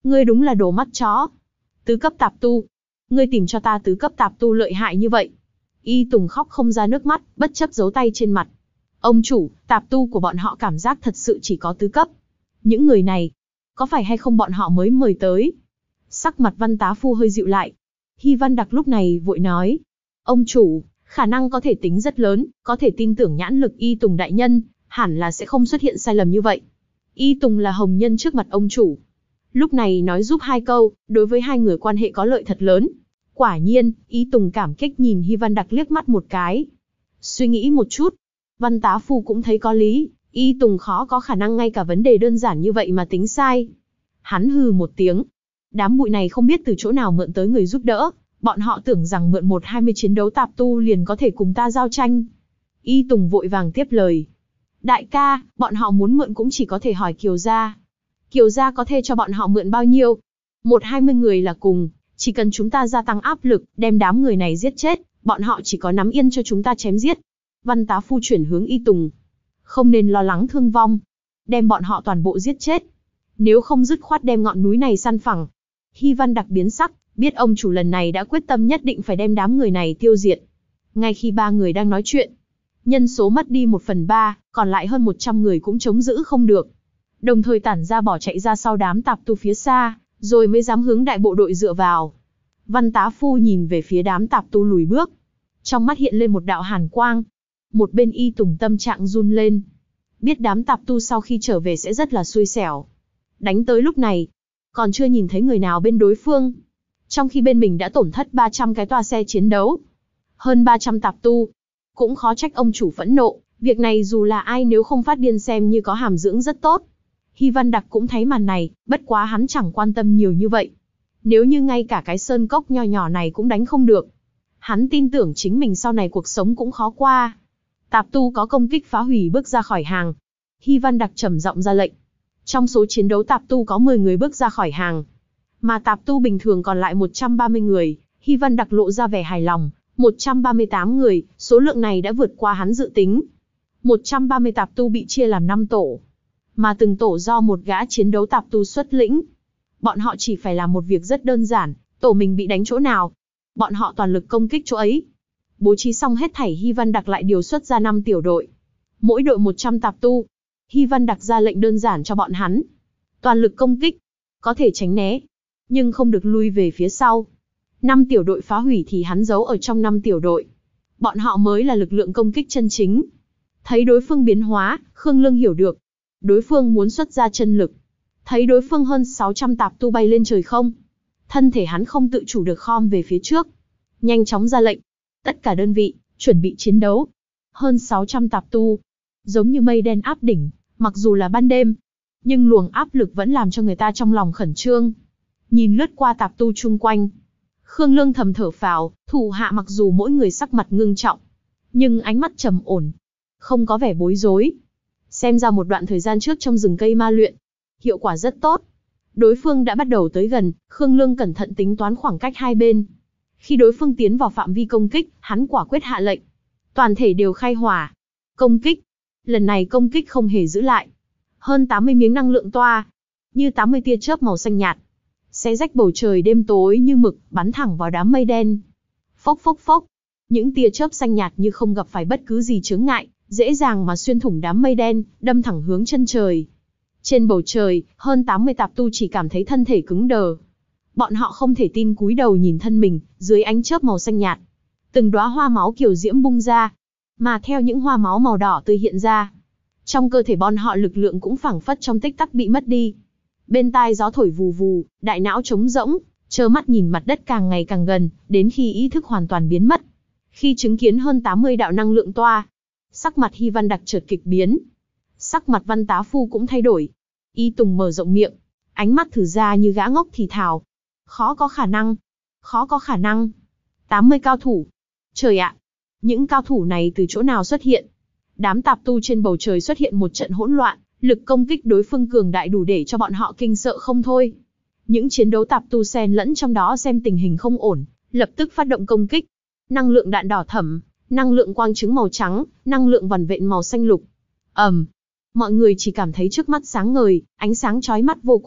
Ngươi đúng là đồ mắt chó. Tứ cấp tạp tu. Ngươi tìm cho ta tứ cấp tạp tu lợi hại như vậy. Y Tùng khóc không ra nước mắt, bất chấp giấu tay trên mặt. Ông chủ, tạp tu của bọn họ cảm giác thật sự chỉ có tứ cấp. Những người này, có phải hay không bọn họ mới mời tới? Sắc mặt Văn Tá Phu hơi dịu lại. Hy Văn Đặc lúc này vội nói. Ông chủ, khả năng có thể tính rất lớn, có thể tin tưởng nhãn lực Y Tùng đại nhân, hẳn là sẽ không xuất hiện sai lầm như vậy. Y Tùng là hồng nhân trước mặt ông chủ. Lúc này nói giúp hai câu, đối với hai người quan hệ có lợi thật lớn. Quả nhiên, Y Tùng cảm kích nhìn Hy Văn Đặc liếc mắt một cái. Suy nghĩ một chút, Văn Tá Phu cũng thấy có lý, Y Tùng khó có khả năng ngay cả vấn đề đơn giản như vậy mà tính sai. Hắn hừ một tiếng. Đám bụi này không biết từ chỗ nào mượn tới người giúp đỡ, bọn họ tưởng rằng mượn một hai mươi chiến đấu tạp tu liền có thể cùng ta giao tranh. Y Tùng vội vàng tiếp lời. Đại ca, bọn họ muốn mượn cũng chỉ có thể hỏi Kiều gia. Kiều gia có thể cho bọn họ mượn bao nhiêu? Một hai mươi người là cùng, chỉ cần chúng ta gia tăng áp lực, đem đám người này giết chết, bọn họ chỉ có nắm yên cho chúng ta chém giết. Văn Tá Phu chuyển hướng Y Tùng. Không nên lo lắng thương vong. Đem bọn họ toàn bộ giết chết. Nếu không dứt khoát đem ngọn núi này săn phẳng. Hy Văn Đặc biến sắc, biết ông chủ lần này đã quyết tâm nhất định phải đem đám người này tiêu diệt. Ngay khi ba người đang nói chuyện, nhân số mất đi một phần ba, còn lại hơn một trăm người cũng chống giữ không được. Đồng thời tản ra bỏ chạy ra sau đám tạp tu phía xa, rồi mới dám hướng đại bộ đội dựa vào. Văn Tá Phu nhìn về phía đám tạp tu lùi bước. Trong mắt hiện lên một đạo hàn quang. Một bên Y Tùng tâm trạng run lên. Biết đám tạp tu sau khi trở về sẽ rất là xui xẻo. Đánh tới lúc này, còn chưa nhìn thấy người nào bên đối phương. Trong khi bên mình đã tổn thất ba trăm cái toa xe chiến đấu. Hơn ba trăm tạp tu. Cũng khó trách ông chủ phẫn nộ. Việc này dù là ai nếu không phát điên xem như có hàm dưỡng rất tốt. Hy Văn Đặc cũng thấy màn này, bất quá hắn chẳng quan tâm nhiều như vậy. Nếu như ngay cả cái sơn cốc nho nhỏ này cũng đánh không được, hắn tin tưởng chính mình sau này cuộc sống cũng khó qua. Tạp tu có công kích phá hủy bước ra khỏi hàng. Hy Văn Đặc trầm giọng ra lệnh. Trong số chiến đấu tạp tu có mười người bước ra khỏi hàng, mà tạp tu bình thường còn lại một trăm ba mươi người. Hy Văn Đặc lộ ra vẻ hài lòng. một trăm ba mươi tám người, số lượng này đã vượt qua hắn dự tính. một trăm ba mươi tạp tu bị chia làm năm tổ, mà từng tổ do một gã chiến đấu tạp tu xuất lĩnh. Bọn họ chỉ phải làm một việc rất đơn giản, tổ mình bị đánh chỗ nào, bọn họ toàn lực công kích chỗ ấy. Bố trí xong hết thảy, Hy Văn Đặc lại điều xuất ra năm tiểu đội. Mỗi đội một trăm tạp tu. Hy Văn Đặc ra lệnh đơn giản cho bọn hắn. Toàn lực công kích, có thể tránh né, nhưng không được lui về phía sau. Năm tiểu đội phá hủy thì hắn giấu ở trong năm tiểu đội. Bọn họ mới là lực lượng công kích chân chính. Thấy đối phương biến hóa, Khương Lương hiểu được. Đối phương muốn xuất ra chân lực. Thấy đối phương hơn sáu trăm tạp tu bay lên trời không. Thân thể hắn không tự chủ được khom về phía trước. Nhanh chóng ra lệnh. Tất cả đơn vị, chuẩn bị chiến đấu. Hơn sáu trăm tạp tu. Giống như mây đen áp đỉnh, mặc dù là ban đêm. Nhưng luồng áp lực vẫn làm cho người ta trong lòng khẩn trương. Nhìn lướt qua tạp tu chung quanh. Khương Lương thầm thở phào, thủ hạ mặc dù mỗi người sắc mặt ngưng trọng. Nhưng ánh mắt trầm ổn. Không có vẻ bối rối. Xem ra một đoạn thời gian trước trong rừng cây ma luyện, hiệu quả rất tốt. Đối phương đã bắt đầu tới gần, Khương Lương cẩn thận tính toán khoảng cách hai bên. Khi đối phương tiến vào phạm vi công kích, hắn quả quyết hạ lệnh. Toàn thể đều khai hỏa. Công kích. Lần này công kích không hề giữ lại. Hơn tám mươi miếng năng lượng toa. Như tám mươi tia chớp màu xanh nhạt. Xé rách bầu trời đêm tối như mực, bắn thẳng vào đám mây đen. Phốc phốc phốc. Những tia chớp xanh nhạt như không gặp phải bất cứ gì chướng ngại, dễ dàng mà xuyên thủng đám mây đen, đâm thẳng hướng chân trời. Trên bầu trời, hơn tám mươi tạp tu chỉ cảm thấy thân thể cứng đờ. Bọn họ không thể tin cúi đầu nhìn thân mình, dưới ánh chớp màu xanh nhạt. Từng đóa hoa máu kiều diễm bung ra, mà theo những hoa máu màu đỏ tươi hiện ra, trong cơ thể bọn họ lực lượng cũng phảng phất trong tích tắc bị mất đi. Bên tai gió thổi vù vù, đại não trống rỗng, trơ mắt nhìn mặt đất càng ngày càng gần, đến khi ý thức hoàn toàn biến mất. Khi chứng kiến hơn tám mươi đạo năng lượng toa, sắc mặt Hy Văn Đặc chợt kịch biến. Sắc mặt Văn Tá Phu cũng thay đổi. Y Tùng mở rộng miệng, ánh mắt thử ra như gã ngốc thì thào. Khó có khả năng. Khó có khả năng. tám mươi cao thủ. Trời ạ! Những cao thủ này từ chỗ nào xuất hiện? Đám tạp tu trên bầu trời xuất hiện một trận hỗn loạn, lực công kích đối phương cường đại đủ để cho bọn họ kinh sợ không thôi. Những chiến đấu tạp tu xen lẫn trong đó xem tình hình không ổn, lập tức phát động công kích. Năng lượng đạn đỏ thẫm, năng lượng quang trứng màu trắng, năng lượng vằn vện màu xanh lục. Ầm, um, mọi người chỉ cảm thấy trước mắt sáng ngời, ánh sáng chói mắt vô cùng,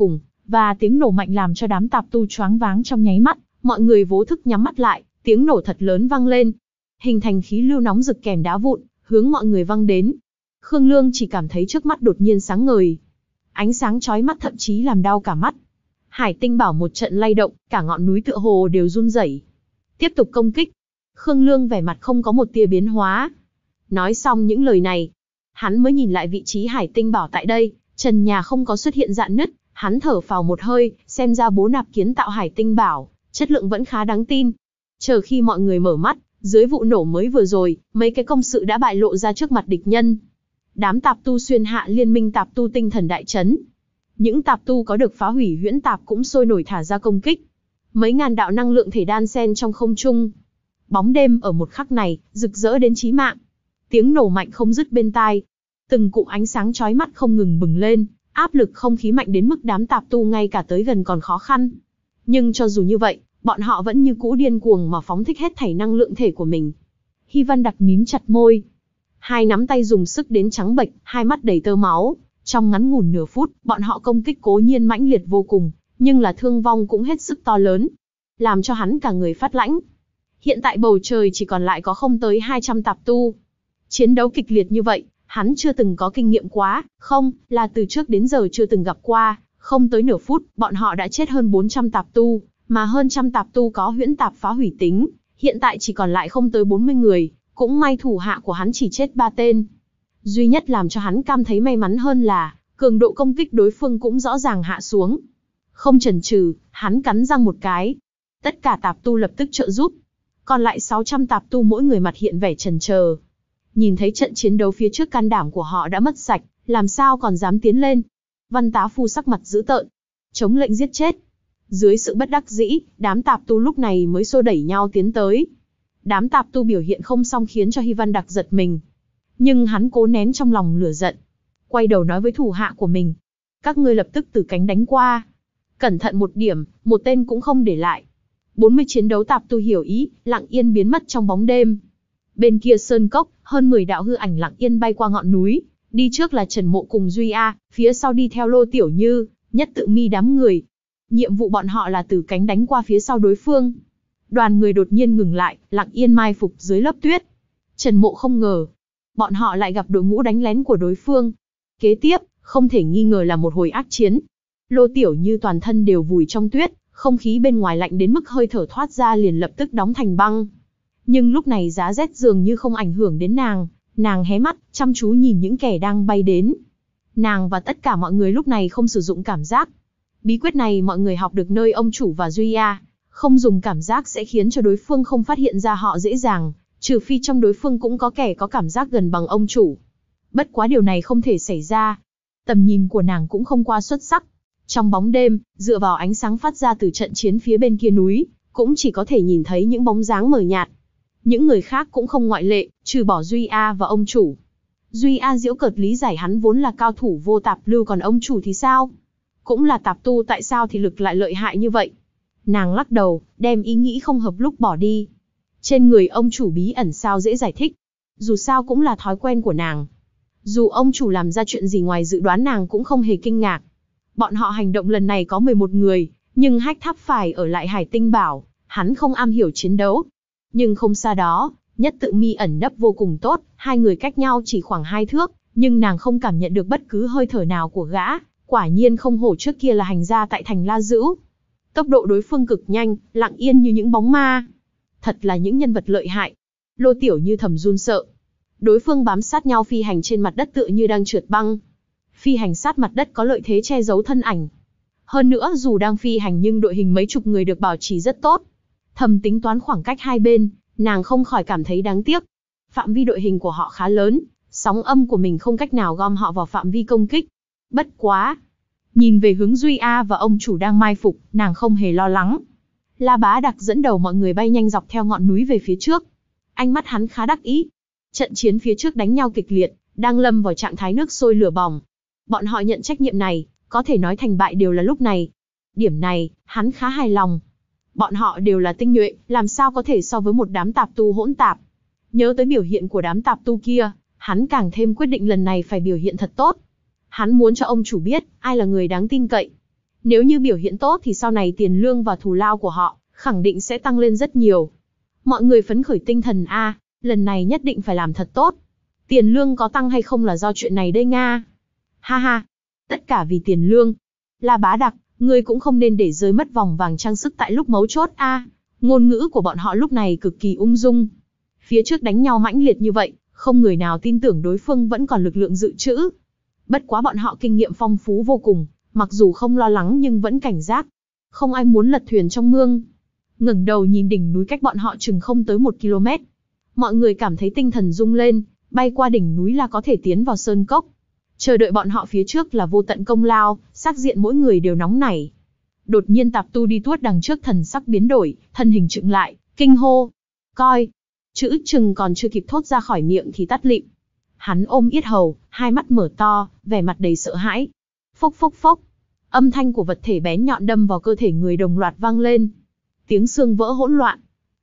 và tiếng nổ mạnh làm cho đám tạp tu choáng váng trong nháy mắt, mọi người vô thức nhắm mắt lại, tiếng nổ thật lớn vang lên, hình thành khí lưu nóng rực kèm đá vụn, hướng mọi người văng đến. Khương Lương chỉ cảm thấy trước mắt đột nhiên sáng ngời. Ánh sáng chói mắt thậm chí làm đau cả mắt. Hải Tinh Bảo một trận lay động, cả ngọn núi tựa hồ đều run rẩy. Tiếp tục công kích. Khương Lương vẻ mặt không có một tia biến hóa. Nói xong những lời này, hắn mới nhìn lại vị trí Hải Tinh Bảo tại đây, trần nhà không có xuất hiện rạn nứt, hắn thở phào một hơi, xem ra bố nạp kiến tạo Hải Tinh Bảo, chất lượng vẫn khá đáng tin. Chờ khi mọi người mở mắt, dưới vụ nổ mới vừa rồi, mấy cái công sự đã bại lộ ra trước mặt địch nhân. Đám tạp tu xuyên hạ liên minh tạp tu tinh thần đại chấn. Những tạp tu có được phá hủy huyễn tạp cũng sôi nổi thả ra công kích. Mấy ngàn đạo năng lượng thể đan xen trong không trung. Bóng đêm ở một khắc này, rực rỡ đến chí mạng. Tiếng nổ mạnh không dứt bên tai. Từng cụm ánh sáng chói mắt không ngừng bừng lên, áp lực không khí mạnh đến mức đám tạp tu ngay cả tới gần còn khó khăn. Nhưng cho dù như vậy, bọn họ vẫn như cũ điên cuồng mà phóng thích hết thảy năng lượng thể của mình. Hy Văn Đặc mím chặt môi. Hai nắm tay dùng sức đến trắng bệch, hai mắt đầy tơ máu. Trong ngắn ngủn nửa phút, bọn họ công kích cố nhiên mãnh liệt vô cùng, nhưng là thương vong cũng hết sức to lớn, làm cho hắn cả người phát lãnh. Hiện tại bầu trời chỉ còn lại có không tới hai trăm tạp tu. Chiến đấu kịch liệt như vậy, hắn chưa từng có kinh nghiệm quá, không, là từ trước đến giờ chưa từng gặp qua. Không tới nửa phút, bọn họ đã chết hơn bốn trăm tạp tu, mà hơn trăm tạp tu có huyễn tạp phá hủy tính. Hiện tại chỉ còn lại không tới bốn mươi người, cũng may thủ hạ của hắn chỉ chết ba tên. Duy nhất làm cho hắn cảm thấy may mắn hơn là, cường độ công kích đối phương cũng rõ ràng hạ xuống. Không chần chừ, hắn cắn răng một cái. Tất cả tạp tu lập tức trợ giúp. Còn lại sáu trăm tạp tu mỗi người mặt hiện vẻ chần chờ. Nhìn thấy trận chiến đấu phía trước can đảm của họ đã mất sạch, làm sao còn dám tiến lên. Văn Tá Phu sắc mặt dữ tợn, chống lệnh giết chết. Dưới sự bất đắc dĩ, đám tạp tu lúc này mới xô đẩy nhau tiến tới. Đám tạp tu biểu hiện không xong khiến cho Hy Văn Đặc giật mình. Nhưng hắn cố nén trong lòng lửa giận. Quay đầu nói với thủ hạ của mình. Các ngươi lập tức từ cánh đánh qua. Cẩn thận một điểm, một tên cũng không để lại. bốn mươi chiến đấu tạp tu hiểu ý, lặng yên biến mất trong bóng đêm. Bên kia sơn cốc, hơn mười đạo hư ảnh lặng yên bay qua ngọn núi. Đi trước là Trần Mộ cùng Duy A, phía sau đi theo Lô Tiểu Như, Nhất Tự Mi đám người. Nhiệm vụ bọn họ là từ cánh đánh qua phía sau đối phương. Đoàn người đột nhiên ngừng lại, lặng yên mai phục dưới lớp tuyết. Trần Mộ không ngờ, bọn họ lại gặp đội ngũ đánh lén của đối phương. Kế tiếp, không thể nghi ngờ là một hồi ác chiến. Lô Tiểu Như toàn thân đều vùi trong tuyết, không khí bên ngoài lạnh đến mức hơi thở thoát ra liền lập tức đóng thành băng. Nhưng lúc này giá rét dường như không ảnh hưởng đến nàng, nàng hé mắt, chăm chú nhìn những kẻ đang bay đến. Nàng và tất cả mọi người lúc này không sử dụng cảm giác. Bí quyết này mọi người học được nơi ông chủ và Duy A, không dùng cảm giác sẽ khiến cho đối phương không phát hiện ra họ dễ dàng, trừ phi trong đối phương cũng có kẻ có cảm giác gần bằng ông chủ. Bất quá điều này không thể xảy ra. Tầm nhìn của nàng cũng không qua xuất sắc. Trong bóng đêm, dựa vào ánh sáng phát ra từ trận chiến phía bên kia núi, cũng chỉ có thể nhìn thấy những bóng dáng mờ nhạt. Những người khác cũng không ngoại lệ, trừ bỏ Duy A và ông chủ. Duy A giễu cợt lý giải hắn vốn là cao thủ vô tạp lưu, còn ông chủ thì sao? Cũng là tạp tu, tại sao thì lực lại lợi hại như vậy? Nàng lắc đầu, đem ý nghĩ không hợp lúc bỏ đi. Trên người ông chủ bí ẩn sao dễ giải thích. Dù sao cũng là thói quen của nàng. Dù ông chủ làm ra chuyện gì ngoài dự đoán nàng cũng không hề kinh ngạc. Bọn họ hành động lần này có mười một người, nhưng Hách Tháp phải ở lại Hải Tinh Bảo, hắn không am hiểu chiến đấu. Nhưng không xa đó, Nhất Tự Mi ẩn nấp vô cùng tốt, hai người cách nhau chỉ khoảng hai thước, nhưng nàng không cảm nhận được bất cứ hơi thở nào của gã, quả nhiên không hổ trước kia là hành gia tại thành La Dữ. Tốc độ đối phương cực nhanh, lặng yên như những bóng ma. Thật là những nhân vật lợi hại. Lô Tiểu Như thầm run sợ. Đối phương bám sát nhau phi hành trên mặt đất tựa như đang trượt băng. Phi hành sát mặt đất có lợi thế che giấu thân ảnh. Hơn nữa dù đang phi hành nhưng đội hình mấy chục người được bảo trì rất tốt. Thầm tính toán khoảng cách hai bên, nàng không khỏi cảm thấy đáng tiếc. Phạm vi đội hình của họ khá lớn, sóng âm của mình không cách nào gom họ vào phạm vi công kích. Bất quá. Nhìn về hướng Duy A và ông chủ đang mai phục, nàng không hề lo lắng. La Bá Đặc dẫn đầu mọi người bay nhanh dọc theo ngọn núi về phía trước. Ánh mắt hắn khá đắc ý. Trận chiến phía trước đánh nhau kịch liệt, đang lâm vào trạng thái nước sôi lửa bỏng. Bọn họ nhận trách nhiệm này, có thể nói thành bại đều là lúc này. Điểm này, hắn khá hài lòng. Bọn họ đều là tinh nhuệ, làm sao có thể so với một đám tạp tu hỗn tạp. Nhớ tới biểu hiện của đám tạp tu kia, hắn càng thêm quyết định lần này phải biểu hiện thật tốt. Hắn muốn cho ông chủ biết, ai là người đáng tin cậy. Nếu như biểu hiện tốt thì sau này tiền lương và thù lao của họ khẳng định sẽ tăng lên rất nhiều. Mọi người phấn khởi tinh thần a, lần này nhất định phải làm thật tốt. Tiền lương có tăng hay không là do chuyện này đây Nga. Ha ha, tất cả vì tiền lương. La Bá Đặc, ngươi cũng không nên để rơi mất vòng vàng trang sức tại lúc mấu chốt a. Ngôn ngữ của bọn họ lúc này cực kỳ ung dung. Phía trước đánh nhau mãnh liệt như vậy, không người nào tin tưởng đối phương vẫn còn lực lượng dự trữ. Bất quá bọn họ kinh nghiệm phong phú vô cùng, mặc dù không lo lắng nhưng vẫn cảnh giác. Không ai muốn lật thuyền trong mương. Ngẩng đầu nhìn đỉnh núi cách bọn họ chừng không tới một ki lô mét. Mọi người cảm thấy tinh thần rung lên, bay qua đỉnh núi là có thể tiến vào sơn cốc. Chờ đợi bọn họ phía trước là vô tận công lao, sắc diện mỗi người đều nóng nảy. Đột nhiên Tạp Tu đi tuốt đằng trước thần sắc biến đổi, thân hình chững lại, kinh hô. Coi! Chữ chừng còn chưa kịp thốt ra khỏi miệng thì tắt lịm. Hắn ôm yết hầu, hai mắt mở to, vẻ mặt đầy sợ hãi. Phốc phốc phốc. Âm thanh của vật thể bén nhọn đâm vào cơ thể người đồng loạt vang lên. Tiếng xương vỡ hỗn loạn.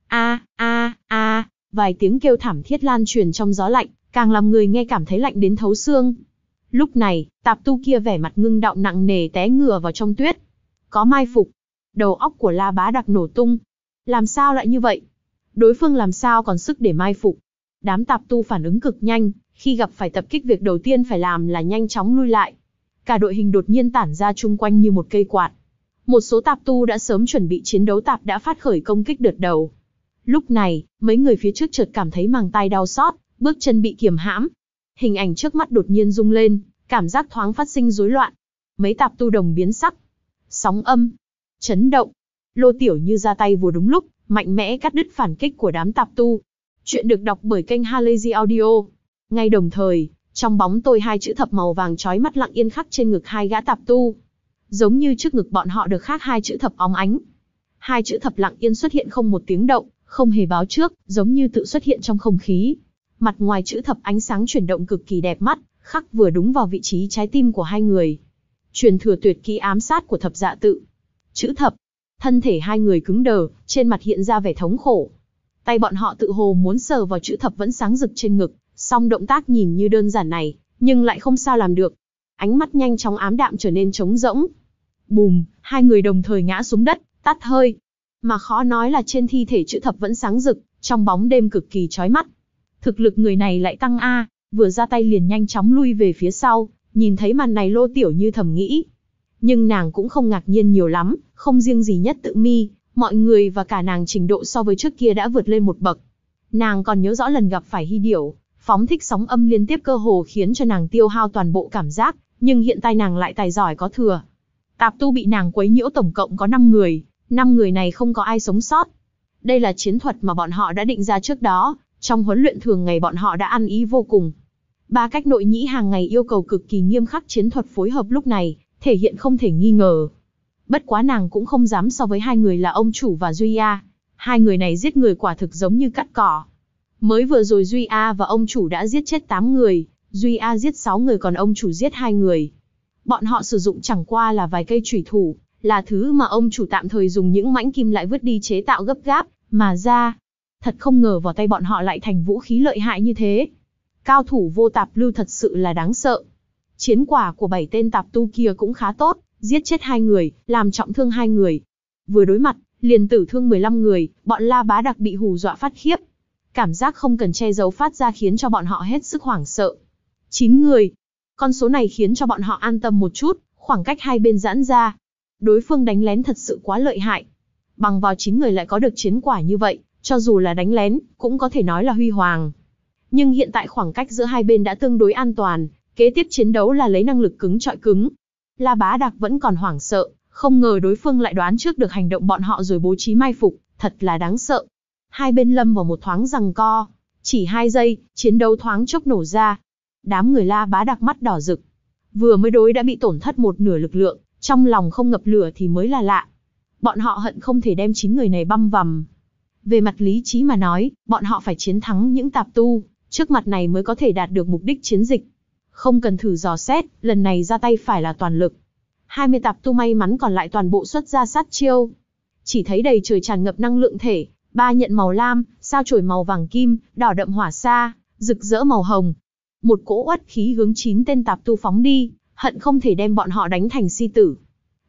A a a, vài tiếng kêu thảm thiết lan truyền trong gió lạnh, càng làm người nghe cảm thấy lạnh đến thấu xương. Lúc này, Tạp Tu kia vẻ mặt ngưng đọng nặng nề té ngửa vào trong tuyết. Có mai phục. Đầu óc của La Bá Đặc nổ tung. Làm sao lại như vậy? Đối phương làm sao còn sức để mai phục? Đám Tạp Tu phản ứng cực nhanh, khi gặp phải tập kích việc đầu tiên phải làm là nhanh chóng lui lại. Cả đội hình đột nhiên tản ra chung quanh như một cây quạt. Một số Tạp Tu đã sớm chuẩn bị chiến đấu tạp đã phát khởi công kích đợt đầu. Lúc này, mấy người phía trước chợt cảm thấy màng tai đau xót, bước chân bị kiềm hãm. Hình ảnh trước mắt đột nhiên rung lên, cảm giác thoáng phát sinh rối loạn. Mấy Tạp Tu đồng biến sắc. Sóng âm, chấn động. Lô Tiểu Như ra tay vừa đúng lúc, mạnh mẽ cắt đứt phản kích của đám Tạp Tu. Chuyện được đọc bởi kênh Halazy Audio. Ngay đồng thời, trong bóng tối hai chữ thập màu vàng chói mắt lặng yên khắc trên ngực hai gã Tạp Tu. Giống như trước ngực bọn họ được khắc hai chữ thập óng ánh. Hai chữ thập lặng yên xuất hiện không một tiếng động, không hề báo trước, giống như tự xuất hiện trong không khí. Mặt ngoài chữ thập ánh sáng chuyển động cực kỳ đẹp mắt, khắc vừa đúng vào vị trí trái tim của hai người. Truyền thừa tuyệt kỹ ám sát của thập dạ tự. Chữ thập. Thân thể hai người cứng đờ, trên mặt hiện ra vẻ thống khổ. Tay bọn họ tự hồ muốn sờ vào chữ thập vẫn sáng rực trên ngực, song động tác nhìn như đơn giản này, nhưng lại không sao làm được. Ánh mắt nhanh chóng ám đạm trở nên trống rỗng. Bùm, hai người đồng thời ngã xuống đất, tắt hơi. Mà khó nói là trên thi thể chữ thập vẫn sáng rực, trong bóng đêm cực kỳ chói mắt. Thực lực người này lại tăng a, vừa ra tay liền nhanh chóng lui về phía sau, nhìn thấy màn này Lô Tiểu Như thầm nghĩ. Nhưng nàng cũng không ngạc nhiên nhiều lắm, không riêng gì Nhất Tự Mi, mọi người và cả nàng trình độ so với trước kia đã vượt lên một bậc. Nàng còn nhớ rõ lần gặp phải Hy Điểu, phóng thích sóng âm liên tiếp cơ hồ khiến cho nàng tiêu hao toàn bộ cảm giác, nhưng hiện tại nàng lại tài giỏi có thừa. Tạp Tu bị nàng quấy nhiễu tổng cộng có năm người, năm người này không có ai sống sót. Đây là chiến thuật mà bọn họ đã định ra trước đó, trong huấn luyện thường ngày bọn họ đã ăn ý vô cùng. Ba cách nội nhĩ hàng ngày yêu cầu cực kỳ nghiêm khắc chiến thuật phối hợp lúc này, thể hiện không thể nghi ngờ. Bất quá nàng cũng không dám so với hai người là ông chủ và Duy A. Hai người này giết người quả thực giống như cắt cỏ. Mới vừa rồi Duy A và ông chủ đã giết chết tám người, Duy A giết sáu người còn ông chủ giết hai người. Bọn họ sử dụng chẳng qua là vài cây chủy thủ, là thứ mà ông chủ tạm thời dùng những mãnh kim lại vứt đi chế tạo gấp gáp, mà ra. Thật không ngờ vào tay bọn họ lại thành vũ khí lợi hại như thế. Cao thủ vô tạp lưu thật sự là đáng sợ. Chiến quả của bảy tên Tạp Tu kia cũng khá tốt, giết chết hai người, làm trọng thương hai người. Vừa đối mặt, liền tử thương mười lăm người, bọn La Bá Đặc bị hù dọa phát khiếp. Cảm giác không cần che giấu phát ra khiến cho bọn họ hết sức hoảng sợ. chín người. Con số này khiến cho bọn họ an tâm một chút, khoảng cách hai bên giãn ra. Đối phương đánh lén thật sự quá lợi hại. Bằng vào chín người lại có được chiến quả như vậy, cho dù là đánh lén, cũng có thể nói là huy hoàng. Nhưng hiện tại khoảng cách giữa hai bên đã tương đối an toàn, kế tiếp chiến đấu là lấy năng lực cứng chọi cứng. La Bá Đặc vẫn còn hoảng sợ, không ngờ đối phương lại đoán trước được hành động bọn họ rồi bố trí mai phục, thật là đáng sợ. Hai bên lâm vào một thoáng giằng co, chỉ hai giây, chiến đấu thoáng chốc nổ ra. Đám người La Bá Đặc mắt đỏ rực, vừa mới đối đã bị tổn thất một nửa lực lượng, trong lòng không ngập lửa thì mới là lạ. Bọn họ hận không thể đem chín người này băm vằm. Về mặt lý trí mà nói, bọn họ phải chiến thắng những Tạp Tu, trước mặt này mới có thể đạt được mục đích chiến dịch. Không cần thử dò xét, lần này ra tay phải là toàn lực. hai mươi Tạp Tu may mắn còn lại toàn bộ xuất ra sát chiêu. Chỉ thấy đầy trời tràn ngập năng lượng thể, ba nhận màu lam, sao chổi màu vàng kim, đỏ đậm hỏa sa, rực rỡ màu hồng. Một cỗ uất khí hướng chín tên Tạp Tu phóng đi, hận không thể đem bọn họ đánh thành si tử.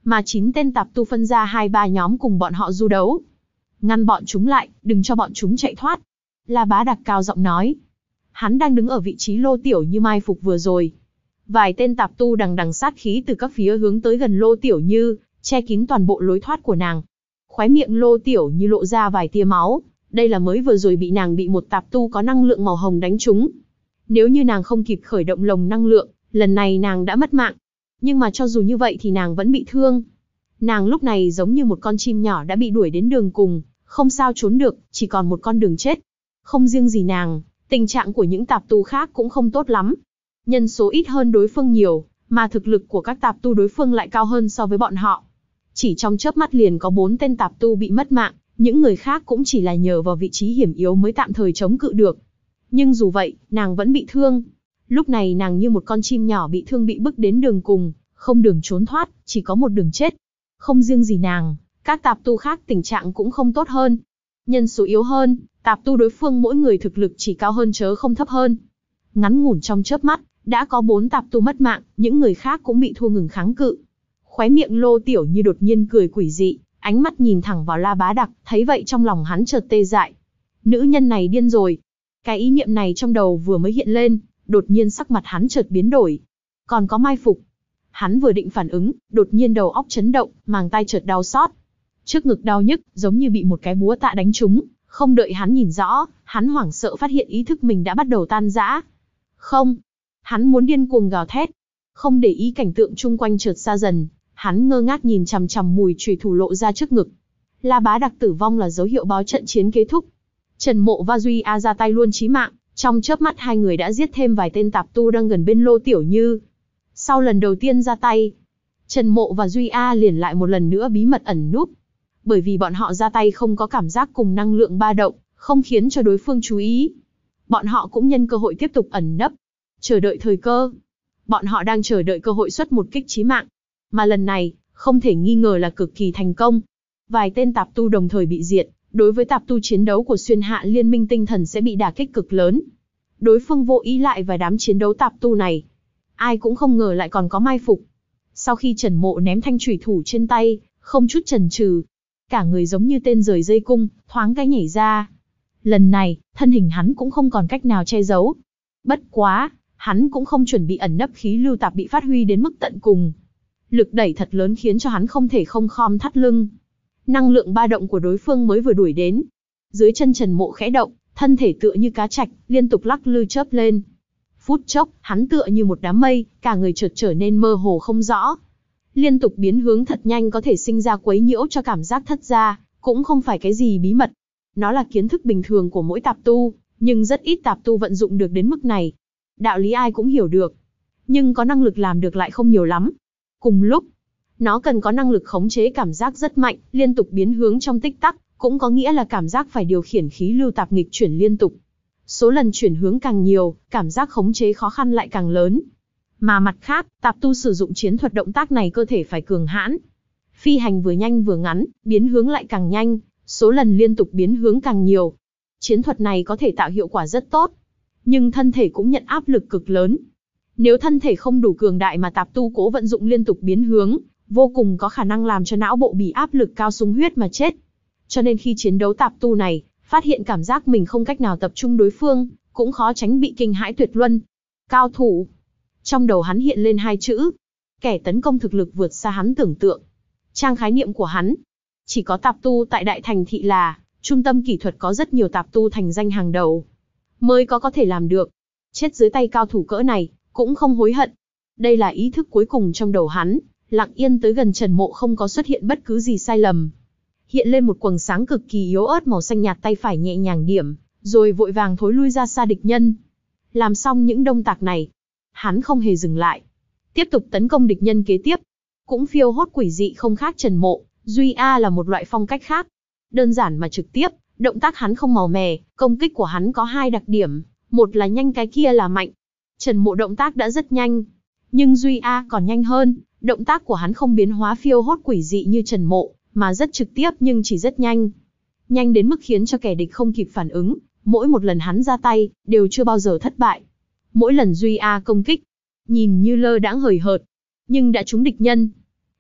mà chín tên tạp tu phân ra hai ba nhóm cùng bọn họ du đấu. Ngăn bọn chúng lại, đừng cho bọn chúng chạy thoát. La Bá Đặc cao giọng nói. Hắn đang đứng ở vị trí Lô Tiểu Như mai phục vừa rồi. Vài tên tạp tu đằng đằng sát khí từ các phía hướng tới gần Lô Tiểu Như, che kín toàn bộ lối thoát của nàng. Khóe miệng Lô Tiểu Như lộ ra vài tia máu, đây là mới vừa rồi bị nàng bị một tạp tu có năng lượng màu hồng đánh trúng. Nếu như nàng không kịp khởi động lồng năng lượng, lần này nàng đã mất mạng. Nhưng mà cho dù như vậy thì nàng vẫn bị thương. Nàng lúc này giống như một con chim nhỏ đã bị đuổi đến đường cùng, không sao trốn được, chỉ còn một con đường chết. Không riêng gì nàng, tình trạng của những tạp tu khác cũng không tốt lắm. Nhân số ít hơn đối phương nhiều, mà thực lực của các tạp tu đối phương lại cao hơn so với bọn họ. Chỉ trong chớp mắt liền có bốn tên tạp tu bị mất mạng, những người khác cũng chỉ là nhờ vào vị trí hiểm yếu mới tạm thời chống cự được. Nhưng dù vậy, nàng vẫn bị thương. Lúc này nàng như một con chim nhỏ bị thương bị bức đến đường cùng, không đường trốn thoát, chỉ có một đường chết. Không riêng gì nàng, các tạp tu khác tình trạng cũng không tốt hơn. Nhân số yếu hơn, tạp tu đối phương mỗi người thực lực chỉ cao hơn chớ không thấp hơn. Ngắn ngủn trong chớp mắt, đã có bốn tạp tu mất mạng, những người khác cũng bị thua ngừng kháng cự. Khóe miệng Lô Tiểu Như đột nhiên cười quỷ dị, ánh mắt nhìn thẳng vào La Bá Đặc, thấy vậy trong lòng hắn chợt tê dại. Nữ nhân này điên rồi. Cái ý niệm này trong đầu vừa mới hiện lên, đột nhiên sắc mặt hắn chợt biến đổi. Còn có mai phục. Hắn vừa định phản ứng, đột nhiên đầu óc chấn động, màng tai chợt đau xót. Trước ngực đau nhức, giống như bị một cái búa tạ đánh trúng, không đợi hắn nhìn rõ, hắn hoảng sợ phát hiện ý thức mình đã bắt đầu tan rã. Không, hắn muốn điên cuồng gào thét, không để ý cảnh tượng chung quanh chợt xa dần, hắn ngơ ngác nhìn chằm chằm mùi chùy thủ lộ ra trước ngực. La Bá Đặc tử vong là dấu hiệu báo trận chiến kết thúc. Trần Mộ và Duy A ra tay luôn chí mạng, trong chớp mắt hai người đã giết thêm vài tên tạp tu đang gần bên Lô Tiểu Như. Sau lần đầu tiên ra tay, Trần Mộ và Duy A liền lại một lần nữa bí mật ẩn núp. Bởi vì bọn họ ra tay không có cảm giác cùng năng lượng ba động, không khiến cho đối phương chú ý. Bọn họ cũng nhân cơ hội tiếp tục ẩn nấp, chờ đợi thời cơ. Bọn họ đang chờ đợi cơ hội xuất một kích chí mạng. Mà lần này, không thể nghi ngờ là cực kỳ thành công. Vài tên tạp tu đồng thời bị diệt, đối với tạp tu chiến đấu của xuyên hạ liên minh tinh thần sẽ bị đả kích cực lớn. Đối phương vô ý lại vài đám chiến đấu tạp tu này. Ai cũng không ngờ lại còn có mai phục. Sau khi Trần Mộ ném thanh chủy thủ trên tay, không chút chần chừ, cả người giống như tên rời dây cung, thoáng cái nhảy ra. Lần này, thân hình hắn cũng không còn cách nào che giấu. Bất quá, hắn cũng không chuẩn bị ẩn nấp khí lưu tạp bị phát huy đến mức tận cùng. Lực đẩy thật lớn khiến cho hắn không thể không khom thắt lưng. Năng lượng ba động của đối phương mới vừa đuổi đến. Dưới chân Trần Mộ khẽ động, thân thể tựa như cá trạch, liên tục lắc lư chớp lên. Phút chốc, hắn tựa như một đám mây, cả người chợt trở nên mơ hồ không rõ. Liên tục biến hướng thật nhanh có thể sinh ra quấy nhiễu cho cảm giác thất gia, cũng không phải cái gì bí mật. Nó là kiến thức bình thường của mỗi tạp tu, nhưng rất ít tạp tu vận dụng được đến mức này. Đạo lý ai cũng hiểu được, nhưng có năng lực làm được lại không nhiều lắm. Cùng lúc, nó cần có năng lực khống chế cảm giác rất mạnh, liên tục biến hướng trong tích tắc, cũng có nghĩa là cảm giác phải điều khiển khí lưu tạp nghịch chuyển liên tục. Số lần chuyển hướng càng nhiều, cảm giác khống chế khó khăn lại càng lớn. Mà mặt khác, tạp tu sử dụng chiến thuật động tác này cơ thể phải cường hãn. Phi hành vừa nhanh vừa ngắn, biến hướng lại càng nhanh, số lần liên tục biến hướng càng nhiều. Chiến thuật này có thể tạo hiệu quả rất tốt, nhưng thân thể cũng nhận áp lực cực lớn. Nếu thân thể không đủ cường đại mà tạp tu cố vận dụng liên tục biến hướng, vô cùng có khả năng làm cho não bộ bị áp lực cao sung huyết mà chết. Cho nên khi chiến đấu tạp tu này, phát hiện cảm giác mình không cách nào tập trung đối phương, cũng khó tránh bị kinh hãi tuyệt luân. Cao thủ. Trong đầu hắn hiện lên hai chữ. Kẻ tấn công thực lực vượt xa hắn tưởng tượng. Trang khái niệm của hắn. Chỉ có tạp tu tại đại thành thị là, trung tâm kỹ thuật có rất nhiều tạp tu thành danh hàng đầu, mới có có thể làm được. Chết dưới tay cao thủ cỡ này, cũng không hối hận. Đây là ý thức cuối cùng trong đầu hắn, lặng yên tới gần Trần Mộ không có xuất hiện bất cứ gì sai lầm. Hiện lên một quầng sáng cực kỳ yếu ớt màu xanh nhạt, tay phải nhẹ nhàng điểm, rồi vội vàng thối lui ra xa địch nhân. Làm xong những động tác này, hắn không hề dừng lại, tiếp tục tấn công địch nhân kế tiếp. Cũng phiêu hốt quỷ dị không khác Trần Mộ, Duy A là một loại phong cách khác. Đơn giản mà trực tiếp, động tác hắn không màu mè, công kích của hắn có hai đặc điểm, một là nhanh, cái kia là mạnh. Trần Mộ động tác đã rất nhanh, nhưng Duy A còn nhanh hơn, động tác của hắn không biến hóa phiêu hốt quỷ dị như Trần Mộ, mà rất trực tiếp nhưng chỉ rất nhanh. Nhanh đến mức khiến cho kẻ địch không kịp phản ứng, mỗi một lần hắn ra tay, đều chưa bao giờ thất bại. Mỗi lần Duy A công kích, nhìn như lơ đãng hời hợt, nhưng đã trúng địch nhân.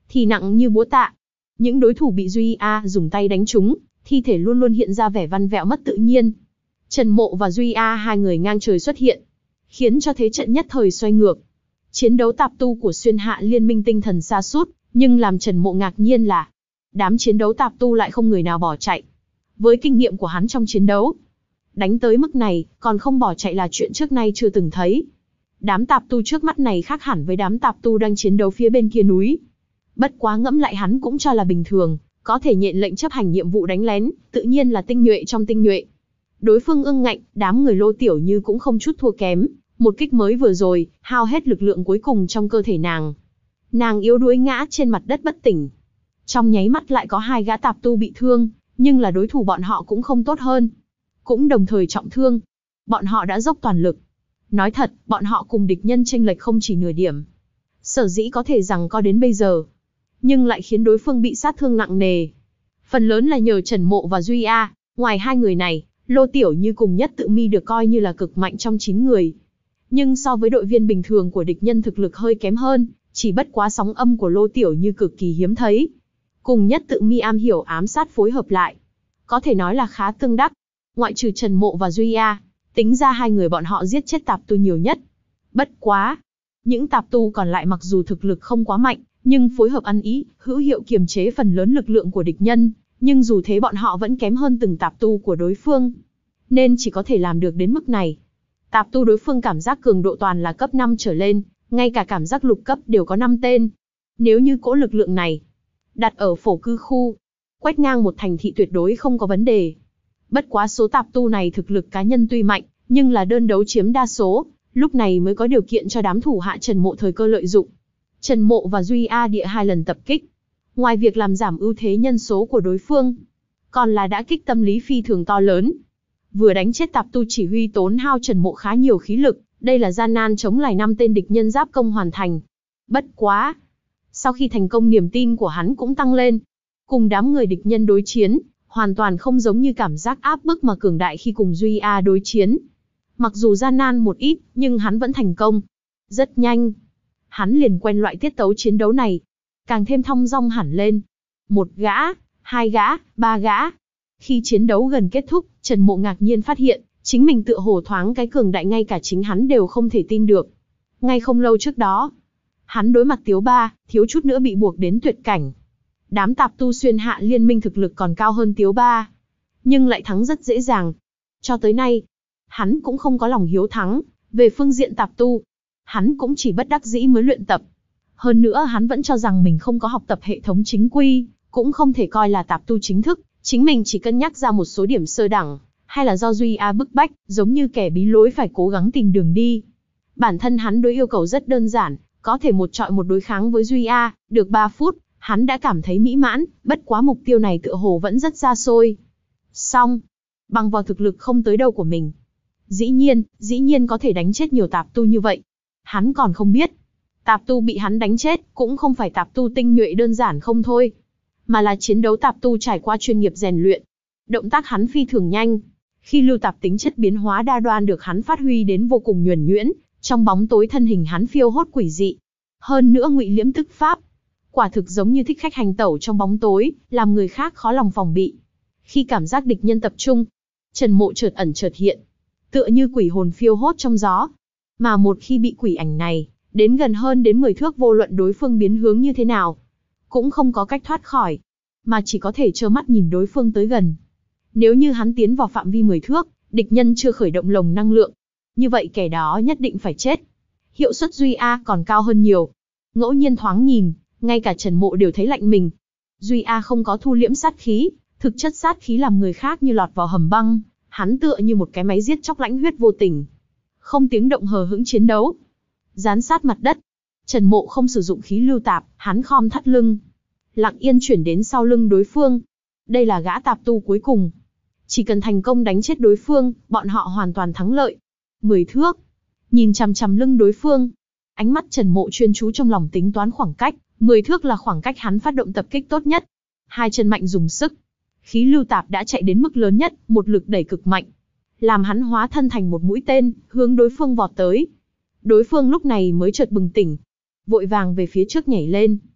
thì nặng như búa tạ. Những đối thủ bị Duy A dùng tay đánh trúng, thi thể luôn luôn hiện ra vẻ văn vẹo mất tự nhiên. Trần Mộ và Duy A hai người ngang trời xuất hiện, khiến cho thế trận nhất thời xoay ngược. Chiến đấu tạp tu của Xuyên Hạ Liên Minh tinh thần sa sút, nhưng làm Trần Mộ ngạc nhiên là đám chiến đấu tạp tu lại không người nào bỏ chạy. Với kinh nghiệm của hắn trong chiến đấu, đánh tới mức này, còn không bỏ chạy là chuyện trước nay chưa từng thấy. Đám tạp tu trước mắt này khác hẳn với đám tạp tu đang chiến đấu phía bên kia núi. Bất quá ngẫm lại hắn cũng cho là bình thường, có thể nhận lệnh chấp hành nhiệm vụ đánh lén, tự nhiên là tinh nhuệ trong tinh nhuệ. Đối phương ương ngạnh, đám người Lô Tiểu Như cũng không chút thua kém. Một kích mới vừa rồi, hao hết lực lượng cuối cùng trong cơ thể nàng. Nàng yếu đuối ngã trên mặt đất bất tỉnh. Trong nháy mắt lại có hai gã tạp tu bị thương, nhưng là đối thủ bọn họ cũng không tốt hơn. Cũng đồng thời trọng thương. Bọn họ đã dốc toàn lực. Nói thật, bọn họ cùng địch nhân chênh lệch không chỉ nửa điểm. Sở dĩ có thể rằng có đến bây giờ, nhưng lại khiến đối phương bị sát thương nặng nề. Phần lớn là nhờ Trần Mộ và Duy A, ngoài hai người này, Lô Tiểu Như cùng Nhất Tự Mi được coi như là cực mạnh trong chín người. Nhưng so với đội viên bình thường của địch nhân thực lực hơi kém hơn, chỉ bất quá sóng âm của Lô Tiểu Như cực kỳ hiếm thấy. Cùng Nhất Tự Mi am hiểu ám sát phối hợp lại, có thể nói là khá tương đắc. Ngoại trừ Trần Mộ và Duy A, tính ra hai người bọn họ giết chết tạp tu nhiều nhất. Bất quá, những tạp tu còn lại mặc dù thực lực không quá mạnh, nhưng phối hợp ăn ý, hữu hiệu kiềm chế phần lớn lực lượng của địch nhân, nhưng dù thế bọn họ vẫn kém hơn từng tạp tu của đối phương, nên chỉ có thể làm được đến mức này. Tạp tu đối phương cảm giác cường độ toàn là cấp năm trở lên, ngay cả cảm giác lục cấp đều có năm tên. Nếu như cỗ lực lượng này đặt ở phổ cư khu, quét ngang một thành thị tuyệt đối không có vấn đề. Bất quá số tạp tu này thực lực cá nhân tuy mạnh, nhưng là đơn đấu chiếm đa số, lúc này mới có điều kiện cho đám thủ hạ Trần Mộ thời cơ lợi dụng. Trần Mộ và Duy A địa hai lần tập kích, ngoài việc làm giảm ưu thế nhân số của đối phương, còn là đã kích tâm lý phi thường to lớn. Vừa đánh chết tạp tu chỉ huy tốn hao Trần Mộ khá nhiều khí lực, đây là gian nan chống lại năm tên địch nhân giáp công hoàn thành. Bất quá, sau khi thành công niềm tin của hắn cũng tăng lên. Cùng đám người địch nhân đối chiến, hoàn toàn không giống như cảm giác áp bức mà cường đại khi cùng Duy A đối chiến. Mặc dù gian nan một ít, nhưng hắn vẫn thành công. Rất nhanh, hắn liền quen loại tiết tấu chiến đấu này, càng thêm thong dong hẳn lên. Một gã, hai gã, ba gã. Khi chiến đấu gần kết thúc, Trần Mộ ngạc nhiên phát hiện, chính mình tựa hồ thoáng cái cường đại ngay cả chính hắn đều không thể tin được. Ngay không lâu trước đó, hắn đối mặt Tiếu Ba, thiếu chút nữa bị buộc đến tuyệt cảnh. Đám tạp tu Xuyên Hạ Liên Minh thực lực còn cao hơn Tiếu Ba, nhưng lại thắng rất dễ dàng. Cho tới nay, hắn cũng không có lòng hiếu thắng. Về phương diện tạp tu, hắn cũng chỉ bất đắc dĩ mới luyện tập. Hơn nữa hắn vẫn cho rằng mình không có học tập hệ thống chính quy, cũng không thể coi là tạp tu chính thức. Chính mình chỉ cân nhắc ra một số điểm sơ đẳng, hay là do Duy A bức bách, giống như kẻ bí lối phải cố gắng tìm đường đi. Bản thân hắn đối yêu cầu rất đơn giản, có thể một trọi một đối kháng với Duy A, được ba phút, hắn đã cảm thấy mỹ mãn, bất quá mục tiêu này tựa hồ vẫn rất xa xôi. Xong, bằng vào thực lực không tới đâu của mình, dĩ nhiên, dĩ nhiên có thể đánh chết nhiều tạp tu như vậy. Hắn còn không biết, tạp tu bị hắn đánh chết, cũng không phải tạp tu tinh nhuệ đơn giản không thôi, mà là chiến đấu tạp tu trải qua chuyên nghiệp rèn luyện. Động tác hắn phi thường nhanh, khi lưu tạp tính chất biến hóa đa đoan được hắn phát huy đến vô cùng nhuần nhuyễn, trong bóng tối thân hình hắn phiêu hốt quỷ dị. Hơn nữa ngụy liễm tức pháp, quả thực giống như thích khách hành tẩu trong bóng tối, làm người khác khó lòng phòng bị. Khi cảm giác địch nhân tập trung, Trần Mộ chợt ẩn chợt hiện, tựa như quỷ hồn phiêu hốt trong gió. Mà một khi bị quỷ ảnh này đến gần hơn đến mười thước, vô luận đối phương biến hướng như thế nào, cũng không có cách thoát khỏi, mà chỉ có thể trơ mắt nhìn đối phương tới gần. Nếu như hắn tiến vào phạm vi mười thước, địch nhân chưa khởi động lồng năng lượng, như vậy kẻ đó nhất định phải chết. Hiệu suất Duy A còn cao hơn nhiều. Ngẫu nhiên thoáng nhìn, ngay cả Trần Mộ đều thấy lạnh mình. Duy A không có thu liễm sát khí, thực chất sát khí làm người khác như lọt vào hầm băng, hắn tựa như một cái máy giết chóc lãnh huyết vô tình, không tiếng động hờ hững chiến đấu. Dán sát mặt đất, Trần Mộ không sử dụng khí lưu tạp, hắn khom thắt lưng, lặng yên chuyển đến sau lưng đối phương. Đây là gã tạp tu cuối cùng. Chỉ cần thành công đánh chết đối phương, bọn họ hoàn toàn thắng lợi. Mười thước, nhìn chằm chằm lưng đối phương. Ánh mắt Trần Mộ chuyên chú trong lòng tính toán khoảng cách. Mười thước là khoảng cách hắn phát động tập kích tốt nhất. Hai chân mạnh dùng sức. Khí lưu tạp đã chạy đến mức lớn nhất, một lực đẩy cực mạnh, làm hắn hóa thân thành một mũi tên, hướng đối phương vọt tới. Đối phương lúc này mới chợt bừng tỉnh, vội vàng về phía trước nhảy lên.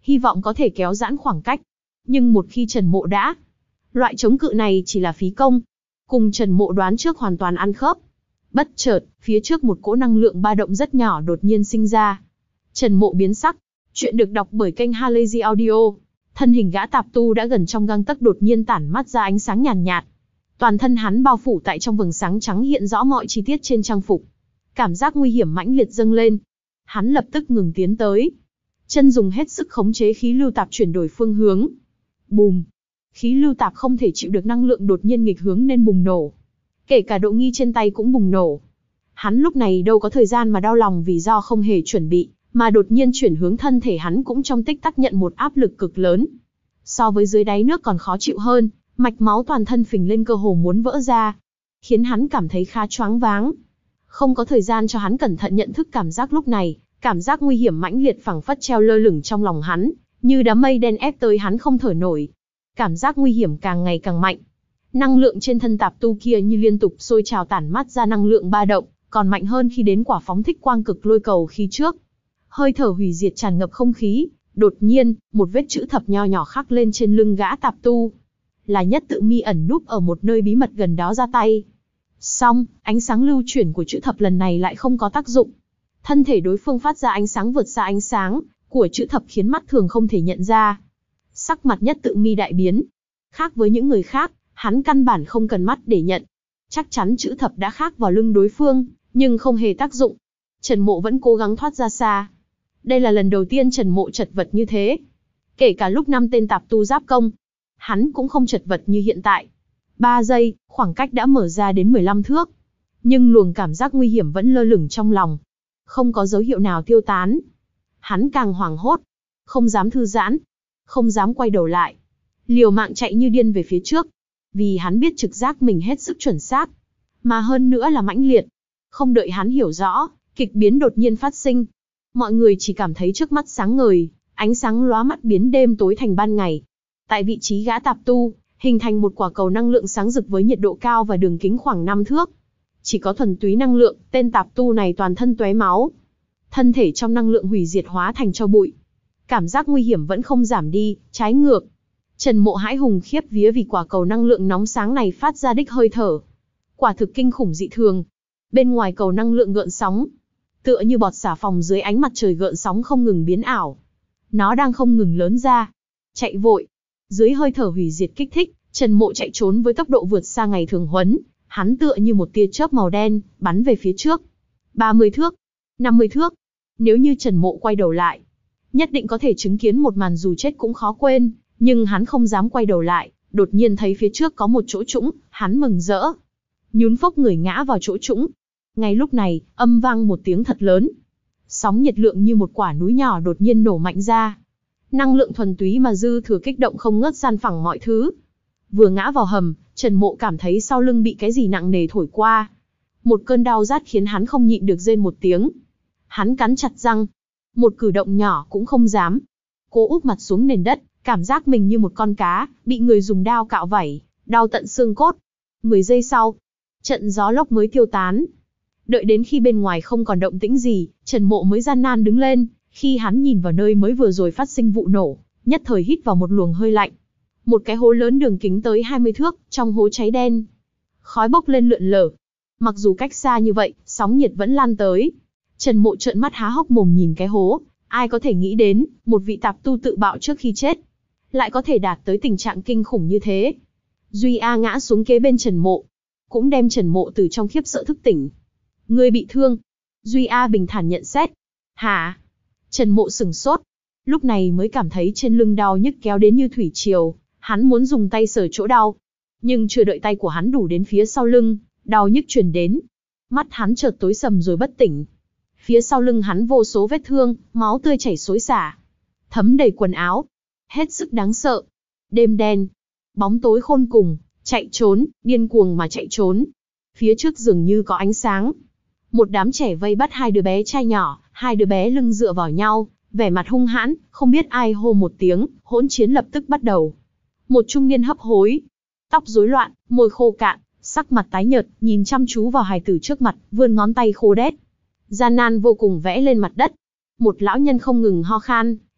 hy vọng có thể kéo giãn khoảng cách. Nhưng một khi Trần Mộ đã, loại chống cự này chỉ là phí công. Cùng Trần Mộ đoán trước hoàn toàn ăn khớp. Bất chợt, phía trước một cỗ năng lượng ba động rất nhỏ đột nhiên sinh ra. Trần Mộ biến sắc. Chuyện được đọc bởi kênh Halazy Audio. Thân hình gã tạp tu đã gần trong gang tấc đột nhiên tản mắt ra ánh sáng nhàn nhạt, nhạt. Toàn thân hắn bao phủ tại trong vầng sáng trắng hiện rõ mọi chi tiết trên trang phục. Cảm giác nguy hiểm mãnh liệt dâng lên. Hắn lập tức ngừng tiến tới. Chân dùng hết sức khống chế khí lưu tạp chuyển đổi phương hướng. Bùm! Khí lưu tạp không thể chịu được năng lượng đột nhiên nghịch hướng nên bùng nổ. Kể cả độ nghi trên tay cũng bùng nổ. Hắn lúc này đâu có thời gian mà đau lòng vì do không hề chuẩn bị, mà đột nhiên chuyển hướng thân thể hắn cũng trong tích tắc nhận một áp lực cực lớn. So với dưới đáy nước còn khó chịu hơn, mạch máu toàn thân phình lên cơ hồ muốn vỡ ra. Khiến hắn cảm thấy khá choáng váng. Không có thời gian cho hắn cẩn thận nhận thức cảm giác lúc này, cảm giác nguy hiểm mãnh liệt phảng phất treo lơ lửng trong lòng hắn, như đám mây đen ép tới hắn không thở nổi. Cảm giác nguy hiểm càng ngày càng mạnh. Năng lượng trên thân tạp tu kia như liên tục sôi trào tản mát ra năng lượng ba động, còn mạnh hơn khi đến quả phóng thích quang cực lôi cầu khi trước. Hơi thở hủy diệt tràn ngập không khí, đột nhiên, một vết chữ thập nho nhỏ khắc lên trên lưng gã tạp tu. Là Nhất Tự Mi ẩn núp ở một nơi bí mật gần đó ra tay. Song, ánh sáng lưu chuyển của chữ thập lần này lại không có tác dụng. Thân thể đối phương phát ra ánh sáng vượt xa ánh sáng của chữ thập khiến mắt thường không thể nhận ra. Sắc mặt Nhất Tự Mi đại biến. Khác với những người khác, hắn căn bản không cần mắt để nhận. Chắc chắn chữ thập đã khắc vào lưng đối phương, nhưng không hề tác dụng. Trần Mộ vẫn cố gắng thoát ra xa. Đây là lần đầu tiên Trần Mộ chật vật như thế. Kể cả lúc năm tên tạp tu giáp công, hắn cũng không chật vật như hiện tại. Ba giây, khoảng cách đã mở ra đến mười lăm thước. Nhưng luồng cảm giác nguy hiểm vẫn lơ lửng trong lòng. Không có dấu hiệu nào tiêu tán. Hắn càng hoảng hốt. Không dám thư giãn. Không dám quay đầu lại. Liều mạng chạy như điên về phía trước. Vì hắn biết trực giác mình hết sức chuẩn xác. Mà hơn nữa là mãnh liệt. Không đợi hắn hiểu rõ, kịch biến đột nhiên phát sinh. Mọi người chỉ cảm thấy trước mắt sáng ngời, ánh sáng lóa mắt biến đêm tối thành ban ngày. Tại vị trí gã tạp tu, hình thành một quả cầu năng lượng sáng rực với nhiệt độ cao và đường kính khoảng năm thước. Chỉ có thuần túy năng lượng, tên tạp tu này toàn thân tóe máu. Thân thể trong năng lượng hủy diệt hóa thành tro bụi. Cảm giác nguy hiểm vẫn không giảm đi, trái ngược. Trần Mộ hãi hùng khiếp vía vì quả cầu năng lượng nóng sáng này phát ra đích hơi thở. Quả thực kinh khủng dị thường. Bên ngoài cầu năng lượng gợn sóng. Tựa như bọt xà phòng dưới ánh mặt trời gợn sóng không ngừng biến ảo. Nó đang không ngừng lớn ra. Chạy vội. Dưới hơi thở hủy diệt kích thích, Trần Mộ chạy trốn với tốc độ vượt xa ngày thường huấn. Hắn tựa như một tia chớp màu đen, bắn về phía trước. ba mươi thước. năm mươi thước. Nếu như Trần Mộ quay đầu lại, nhất định có thể chứng kiến một màn dù chết cũng khó quên. Nhưng hắn không dám quay đầu lại, đột nhiên thấy phía trước có một chỗ trũng, hắn mừng rỡ. Nhún phốc người ngã vào chỗ trũng. Ngay lúc này, âm vang một tiếng thật lớn. Sóng nhiệt lượng như một quả núi nhỏ đột nhiên nổ mạnh ra. Năng lượng thuần túy mà dư thừa kích động không ngớt san phẳng mọi thứ. Vừa ngã vào hầm, Trần Mộ cảm thấy sau lưng bị cái gì nặng nề thổi qua. Một cơn đau rát khiến hắn không nhịn được rên một tiếng. Hắn cắn chặt răng. Một cử động nhỏ cũng không dám. Cố úp mặt xuống nền đất, cảm giác mình như một con cá, bị người dùng đao cạo vảy, đau tận xương cốt. mười giây sau, trận gió lốc mới tiêu tán. Đợi đến khi bên ngoài không còn động tĩnh gì, Trần Mộ mới gian nan đứng lên. Khi hắn nhìn vào nơi mới vừa rồi phát sinh vụ nổ, nhất thời hít vào một luồng hơi lạnh. Một cái hố lớn đường kính tới hai mươi thước, trong hố cháy đen. Khói bốc lên lượn lờ. Mặc dù cách xa như vậy, sóng nhiệt vẫn lan tới. Trần Mộ trợn mắt há hốc mồm nhìn cái hố. Ai có thể nghĩ đến, một vị tạp tu tự bạo trước khi chết, lại có thể đạt tới tình trạng kinh khủng như thế. Duy A ngã xuống kế bên Trần Mộ, cũng đem Trần Mộ từ trong khiếp sợ thức tỉnh. Ngươi bị thương. Duy A bình thản nhận xét. Hả? Trần Mộ sửng sốt. Lúc này mới cảm thấy trên lưng đau nhức kéo đến như thủy triều. Hắn muốn dùng tay sờ chỗ đau. Nhưng chưa đợi tay của hắn đủ đến phía sau lưng, đau nhức truyền đến. Mắt hắn chợt tối sầm rồi bất tỉnh. Phía sau lưng hắn vô số vết thương, máu tươi chảy xối xả, thấm đầy quần áo. Hết sức đáng sợ. Đêm đen, bóng tối khôn cùng, chạy trốn, điên cuồng mà chạy trốn. Phía trước dường như có ánh sáng. Một đám trẻ vây bắt hai đứa bé trai nhỏ, hai đứa bé lưng dựa vào nhau, vẻ mặt hung hãn, không biết ai hô một tiếng, hỗn chiến lập tức bắt đầu. Một trung niên hấp hối, tóc rối loạn, môi khô cạn, sắc mặt tái nhợt, nhìn chăm chú vào hài tử trước mặt, vươn ngón tay khô đét, gian nan vô cùng vẽ lên mặt đất. Một lão nhân không ngừng ho khan,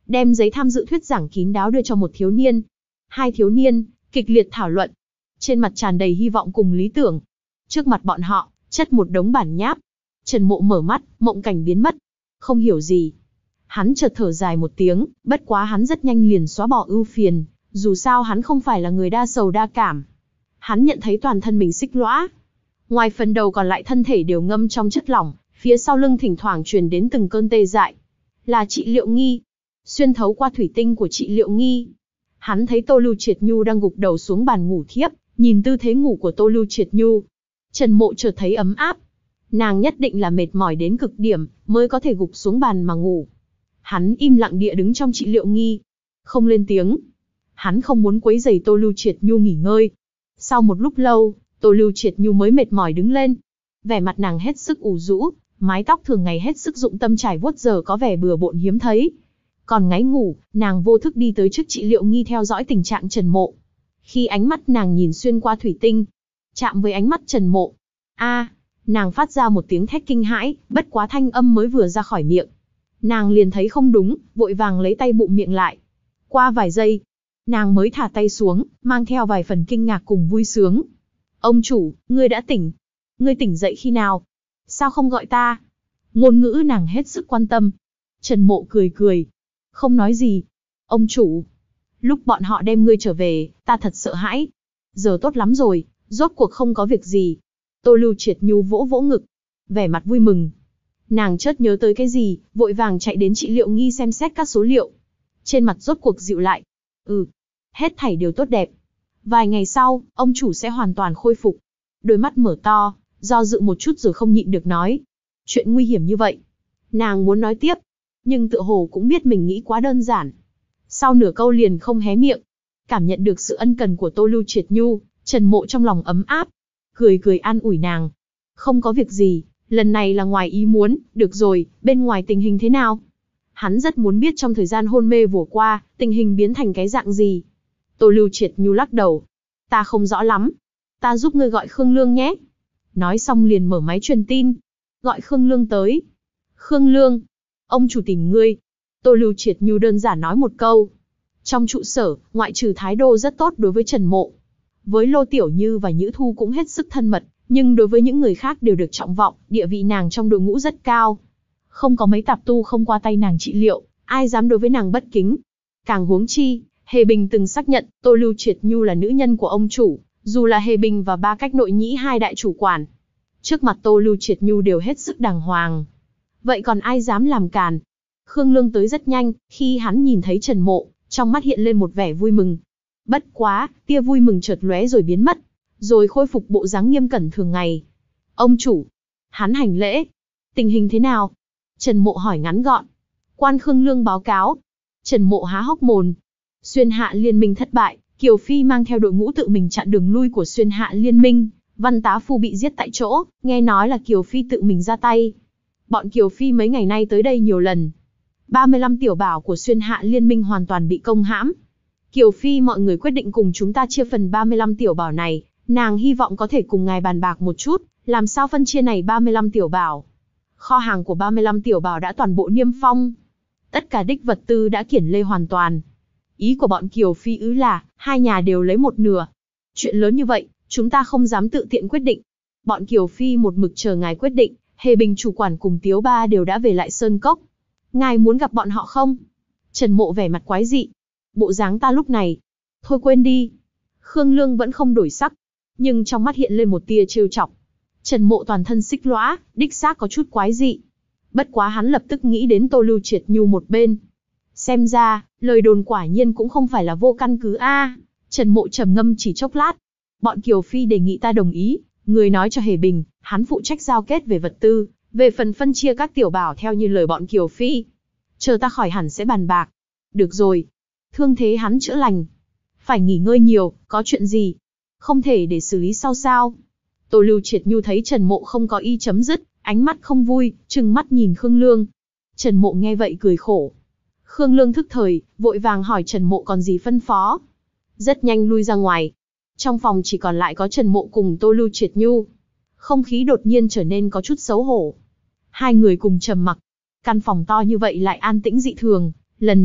đem giấy tham dự thuyết giảng kín đáo đưa cho một thiếu niên. Hai thiếu niên, kịch liệt thảo luận. Trên mặt tràn đầy hy vọng cùng lý tưởng. Trước mặt bọn họ, chất một đống bản nháp. Trần Mộ mở mắt, mộng cảnh biến mất. Không hiểu gì. Hắn chợt thở dài một tiếng, bất quá hắn rất nhanh liền xóa bỏ ưu phiền. Dù sao hắn không phải là người đa sầu đa cảm. Hắn nhận thấy toàn thân mình xích lõa. Ngoài phần đầu còn lại thân thể đều ngâm trong chất lỏng, phía sau lưng thỉnh thoảng truyền đến từng cơn tê dại. Là Trị Liệu Nghi. Xuyên thấu qua thủy tinh của Trị Liệu Nghi, hắn thấy Tô Lưu Triệt Nhu đang gục đầu xuống bàn ngủ thiếp, nhìn tư thế ngủ của Tô Lưu Triệt Nhu. Trần Mộ chợt thấy ấm áp. Nàng nhất định là mệt mỏi đến cực điểm, mới có thể gục xuống bàn mà ngủ. Hắn im lặng địa đứng trong Trị Liệu Nghi, không lên tiếng. Hắn không muốn quấy rầy Tô Lưu Triệt Nhu nghỉ ngơi. Sau một lúc lâu, Tô Lưu Triệt Nhu mới mệt mỏi đứng lên. Vẻ mặt nàng hết sức ủ rũ, mái tóc thường ngày hết sức dụng tâm trải vuốt giờ có vẻ bừa bộn hiếm thấy. Còn ngáy ngủ, nàng vô thức đi tới trước Trị Liệu Nghi theo dõi tình trạng Trần Mộ. Khi ánh mắt nàng nhìn xuyên qua thủy tinh, chạm với ánh mắt Trần Mộ. A, nàng phát ra một tiếng thét kinh hãi, bất quá thanh âm mới vừa ra khỏi miệng. Nàng liền thấy không đúng, vội vàng lấy tay bụm miệng lại. Qua vài giây, nàng mới thả tay xuống, mang theo vài phần kinh ngạc cùng vui sướng. Ông chủ, ngươi đã tỉnh. Ngươi tỉnh dậy khi nào? Sao không gọi ta? Ngôn ngữ nàng hết sức quan tâm. Trần Mộ cười cười, không nói gì. Ông chủ, lúc bọn họ đem ngươi trở về, ta thật sợ hãi. Giờ tốt lắm rồi, rốt cuộc không có việc gì. Tô Lưu Triệt Nhu vỗ vỗ ngực, vẻ mặt vui mừng. Nàng chợt nhớ tới cái gì, vội vàng chạy đến Trị Liệu Nghi xem xét các số liệu. Trên mặt rốt cuộc dịu lại. Ừ, hết thảy đều tốt đẹp. Vài ngày sau, ông chủ sẽ hoàn toàn khôi phục. Đôi mắt mở to, do dự một chút rồi không nhịn được nói. Chuyện nguy hiểm như vậy. Nàng muốn nói tiếp, nhưng tựa hồ cũng biết mình nghĩ quá đơn giản. Sau nửa câu liền không hé miệng. Cảm nhận được sự ân cần của Tô Lưu Triệt Nhu, Trần Mộ trong lòng ấm áp. Cười cười an ủi nàng. Không có việc gì, lần này là ngoài ý muốn, được rồi, bên ngoài tình hình thế nào? Hắn rất muốn biết trong thời gian hôn mê vừa qua, tình hình biến thành cái dạng gì. Tô Lưu Triệt Nhu lắc đầu. Ta không rõ lắm. Ta giúp ngươi gọi Khương Lương nhé. Nói xong liền mở máy truyền tin. Gọi Khương Lương tới. Khương Lương, ông chủ tìm ngươi. Tô Lưu Triệt Nhu đơn giản nói một câu. Trong trụ sở, ngoại trừ thái độ rất tốt đối với Trần Mộ, với Lô Tiểu Như và Nhữ Thu cũng hết sức thân mật, nhưng đối với những người khác đều được trọng vọng, địa vị nàng trong đội ngũ rất cao. Không có mấy tạp tu không qua tay nàng trị liệu, ai dám đối với nàng bất kính. Càng huống chi, Hề Bình từng xác nhận Tô Lưu Triệt Nhu là nữ nhân của ông chủ, dù là Hề Bình và Ba Cách Nội Nhĩ hai đại chủ quản. Trước mặt Tô Lưu Triệt Nhu đều hết sức đàng hoàng. Vậy còn ai dám làm càn? Khương Lương tới rất nhanh, khi hắn nhìn thấy Trần Mộ, trong mắt hiện lên một vẻ vui mừng. Bất quá, tia vui mừng chợt lóe rồi biến mất, rồi khôi phục bộ dáng nghiêm cẩn thường ngày. Ông chủ. Hắn hành lễ. Tình hình thế nào? Trần Mộ hỏi ngắn gọn. Quan Khương Lương báo cáo. Trần Mộ há hốc mồm. Xuyên Hạ Liên Minh thất bại, Kiều Phi mang theo đội ngũ tự mình chặn đường lui của Xuyên Hạ Liên Minh, Văn Tá Phu bị giết tại chỗ, nghe nói là Kiều Phi tự mình ra tay. Bọn Kiều Phi mấy ngày nay tới đây nhiều lần. ba mươi lăm tiểu bảo của Xuyên Hạ Liên Minh hoàn toàn bị công hãm. Kiều Phi mọi người quyết định cùng chúng ta chia phần ba mươi lăm tiểu bảo này, nàng hy vọng có thể cùng ngài bàn bạc một chút, làm sao phân chia này ba mươi lăm tiểu bảo. Kho hàng của ba mươi lăm tiểu bảo đã toàn bộ niêm phong. Tất cả đích vật tư đã kiểm lê hoàn toàn. Ý của bọn Kiều Phi ứ là, hai nhà đều lấy một nửa. Chuyện lớn như vậy, chúng ta không dám tự tiện quyết định. Bọn Kiều Phi một mực chờ ngài quyết định, Hề Bình chủ quản cùng Tiếu Ba đều đã về lại Sơn Cốc. Ngài muốn gặp bọn họ không? Trần Mộ vẻ mặt quái dị. Bộ dáng ta lúc này. Thôi quên đi. Khương Lương vẫn không đổi sắc, nhưng trong mắt hiện lên một tia trêu chọc. Trần Mộ toàn thân xích lõa, đích xác có chút quái dị. Bất quá hắn lập tức nghĩ đến Tô Lưu Triệt Nhu một bên. Xem ra, lời đồn quả nhiên cũng không phải là vô căn cứ a. Trần Mộ trầm ngâm chỉ chốc lát. Bọn Kiều Phi đề nghị ta đồng ý, người nói cho Hề Bình, hắn phụ trách giao kết về vật tư, về phần phân chia các tiểu bảo theo như lời bọn Kiều Phi. Chờ ta khỏi hẳn sẽ bàn bạc. Được rồi. Thương thế hắn chữa lành. Phải nghỉ ngơi nhiều, có chuyện gì? Không thể để xử lý sau sao? Tô Lưu Triệt Nhu thấy Trần Mộ không có ý chấm dứt, ánh mắt không vui, trừng mắt nhìn Khương Lương. Trần Mộ nghe vậy cười khổ. Khương Lương thức thời, vội vàng hỏi Trần Mộ còn gì phân phó. Rất nhanh lui ra ngoài. Trong phòng chỉ còn lại có Trần Mộ cùng Tô Lưu Triệt Nhu. Không khí đột nhiên trở nên có chút xấu hổ. Hai người cùng trầm mặc. Căn phòng to như vậy lại an tĩnh dị thường. Lần này,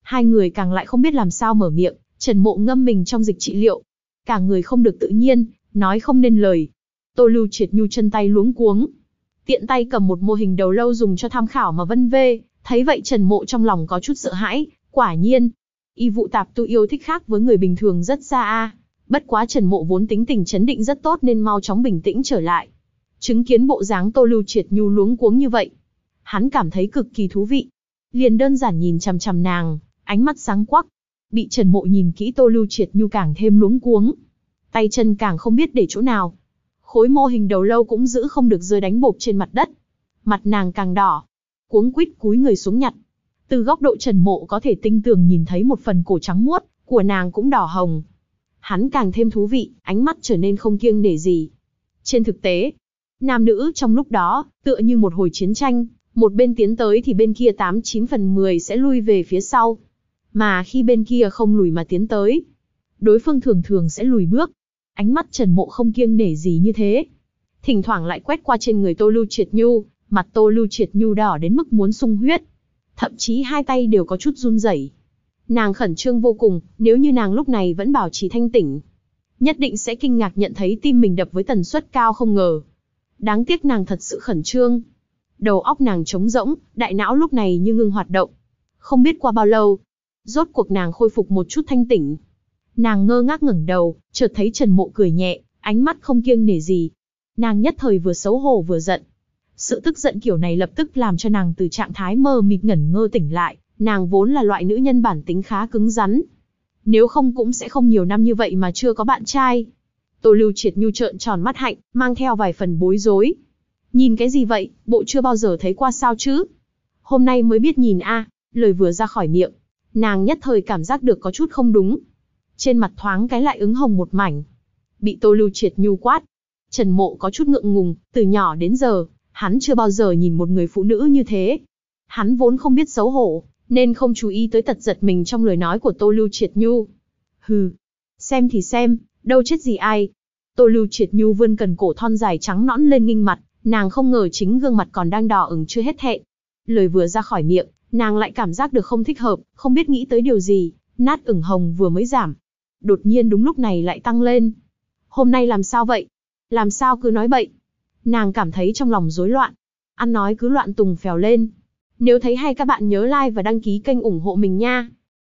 Hai người càng lại không biết làm sao mở miệng, Trần Mộ ngâm mình trong dịch trị liệu. Cả người không được tự nhiên, nói không nên lời. Tô Lưu Triệt Nhu chân tay luống cuống. Tiện tay cầm một mô hình đầu lâu dùng cho tham khảo mà vân vê, thấy vậy Trần Mộ trong lòng có chút sợ hãi, quả nhiên. Y vụ tạp tu yêu thích khác với người bình thường rất xa a. Bất quá Trần Mộ vốn tính tình chấn định rất tốt nên mau chóng bình tĩnh trở lại. Chứng kiến bộ dáng Tô Lưu Triệt Nhu luống cuống như vậy, hắn cảm thấy cực kỳ thú vị. Liền đơn giản nhìn chằm chằm nàng, ánh mắt sáng quắc. Bị Trần Mộ nhìn kỹ Tô Lưu Triệt Nhu càng thêm luống cuống. Tay chân càng không biết để chỗ nào. Khối mô hình đầu lâu cũng giữ không được rơi đánh bộp trên mặt đất. Mặt nàng càng đỏ. Cuống quýt cúi người xuống nhặt. Từ góc độ Trần Mộ có thể tinh tường nhìn thấy một phần cổ trắng muốt của nàng cũng đỏ hồng. Hắn càng thêm thú vị, ánh mắt trở nên không kiêng nể gì. Trên thực tế, nam nữ trong lúc đó, tựa như một hồi chiến tranh, một bên tiến tới thì bên kia tám chín phần mười sẽ lui về phía sau. Mà khi bên kia không lùi mà tiến tới, đối phương thường thường sẽ lùi bước. Ánh mắt Trần Mộ không kiêng nể gì như thế. Thỉnh thoảng lại quét qua trên người Tô Lưu Triệt Nhu, mặt Tô Lưu Triệt Nhu đỏ đến mức muốn sung huyết. Thậm chí hai tay đều có chút run rẩy. Nàng khẩn trương vô cùng, nếu như nàng lúc này vẫn bảo trì thanh tỉnh, nhất định sẽ kinh ngạc nhận thấy tim mình đập với tần suất cao không ngờ. Đáng tiếc nàng thật sự khẩn trương. Đầu óc nàng trống rỗng, đại não lúc này như ngưng hoạt động. Không biết qua bao lâu, rốt cuộc nàng khôi phục một chút thanh tỉnh. Nàng ngơ ngác ngẩng đầu, chợt thấy Trần Mộ cười nhẹ, ánh mắt không kiêng nể gì. Nàng nhất thời vừa xấu hổ vừa giận. Sự tức giận kiểu này lập tức làm cho nàng từ trạng thái mơ mịt ngẩn ngơ tỉnh lại. Nàng vốn là loại nữ nhân bản tính khá cứng rắn. Nếu không cũng sẽ không nhiều năm như vậy mà chưa có bạn trai. Tô Lưu Triệt Nhu trợn tròn mắt hạnh, mang theo vài phần bối rối. Nhìn cái gì vậy, bộ chưa bao giờ thấy qua sao chứ? Hôm nay mới biết nhìn a. Lời vừa ra khỏi miệng, nàng nhất thời cảm giác được có chút không đúng. Trên mặt thoáng cái lại ửng hồng một mảnh. Bị Tô Lưu Triệt Nhu quát. Trần Mộ có chút ngượng ngùng, từ nhỏ đến giờ, hắn chưa bao giờ nhìn một người phụ nữ như thế. Hắn vốn không biết xấu hổ, nên không chú ý tới tật giật mình trong lời nói của Tô Lưu Triệt Nhu. Hừ, xem thì xem, đâu chết gì ai. Tô Lưu Triệt Nhu vươn cần cổ thon dài trắng nõn lên nghinh mặt, nàng không ngờ chính gương mặt còn đang đỏ ửng chưa hết thẹn. Lời vừa ra khỏi miệng, nàng lại cảm giác được không thích hợp, không biết nghĩ tới điều gì, nát ửng hồng vừa mới giảm. Đột nhiên đúng lúc này lại tăng lên. Hôm nay làm sao vậy? Làm sao cứ nói bậy? Nàng cảm thấy trong lòng rối loạn. Ăn nói cứ loạn tùng phèo lên. Nếu thấy hay các bạn nhớ like và đăng ký kênh ủng hộ mình nha.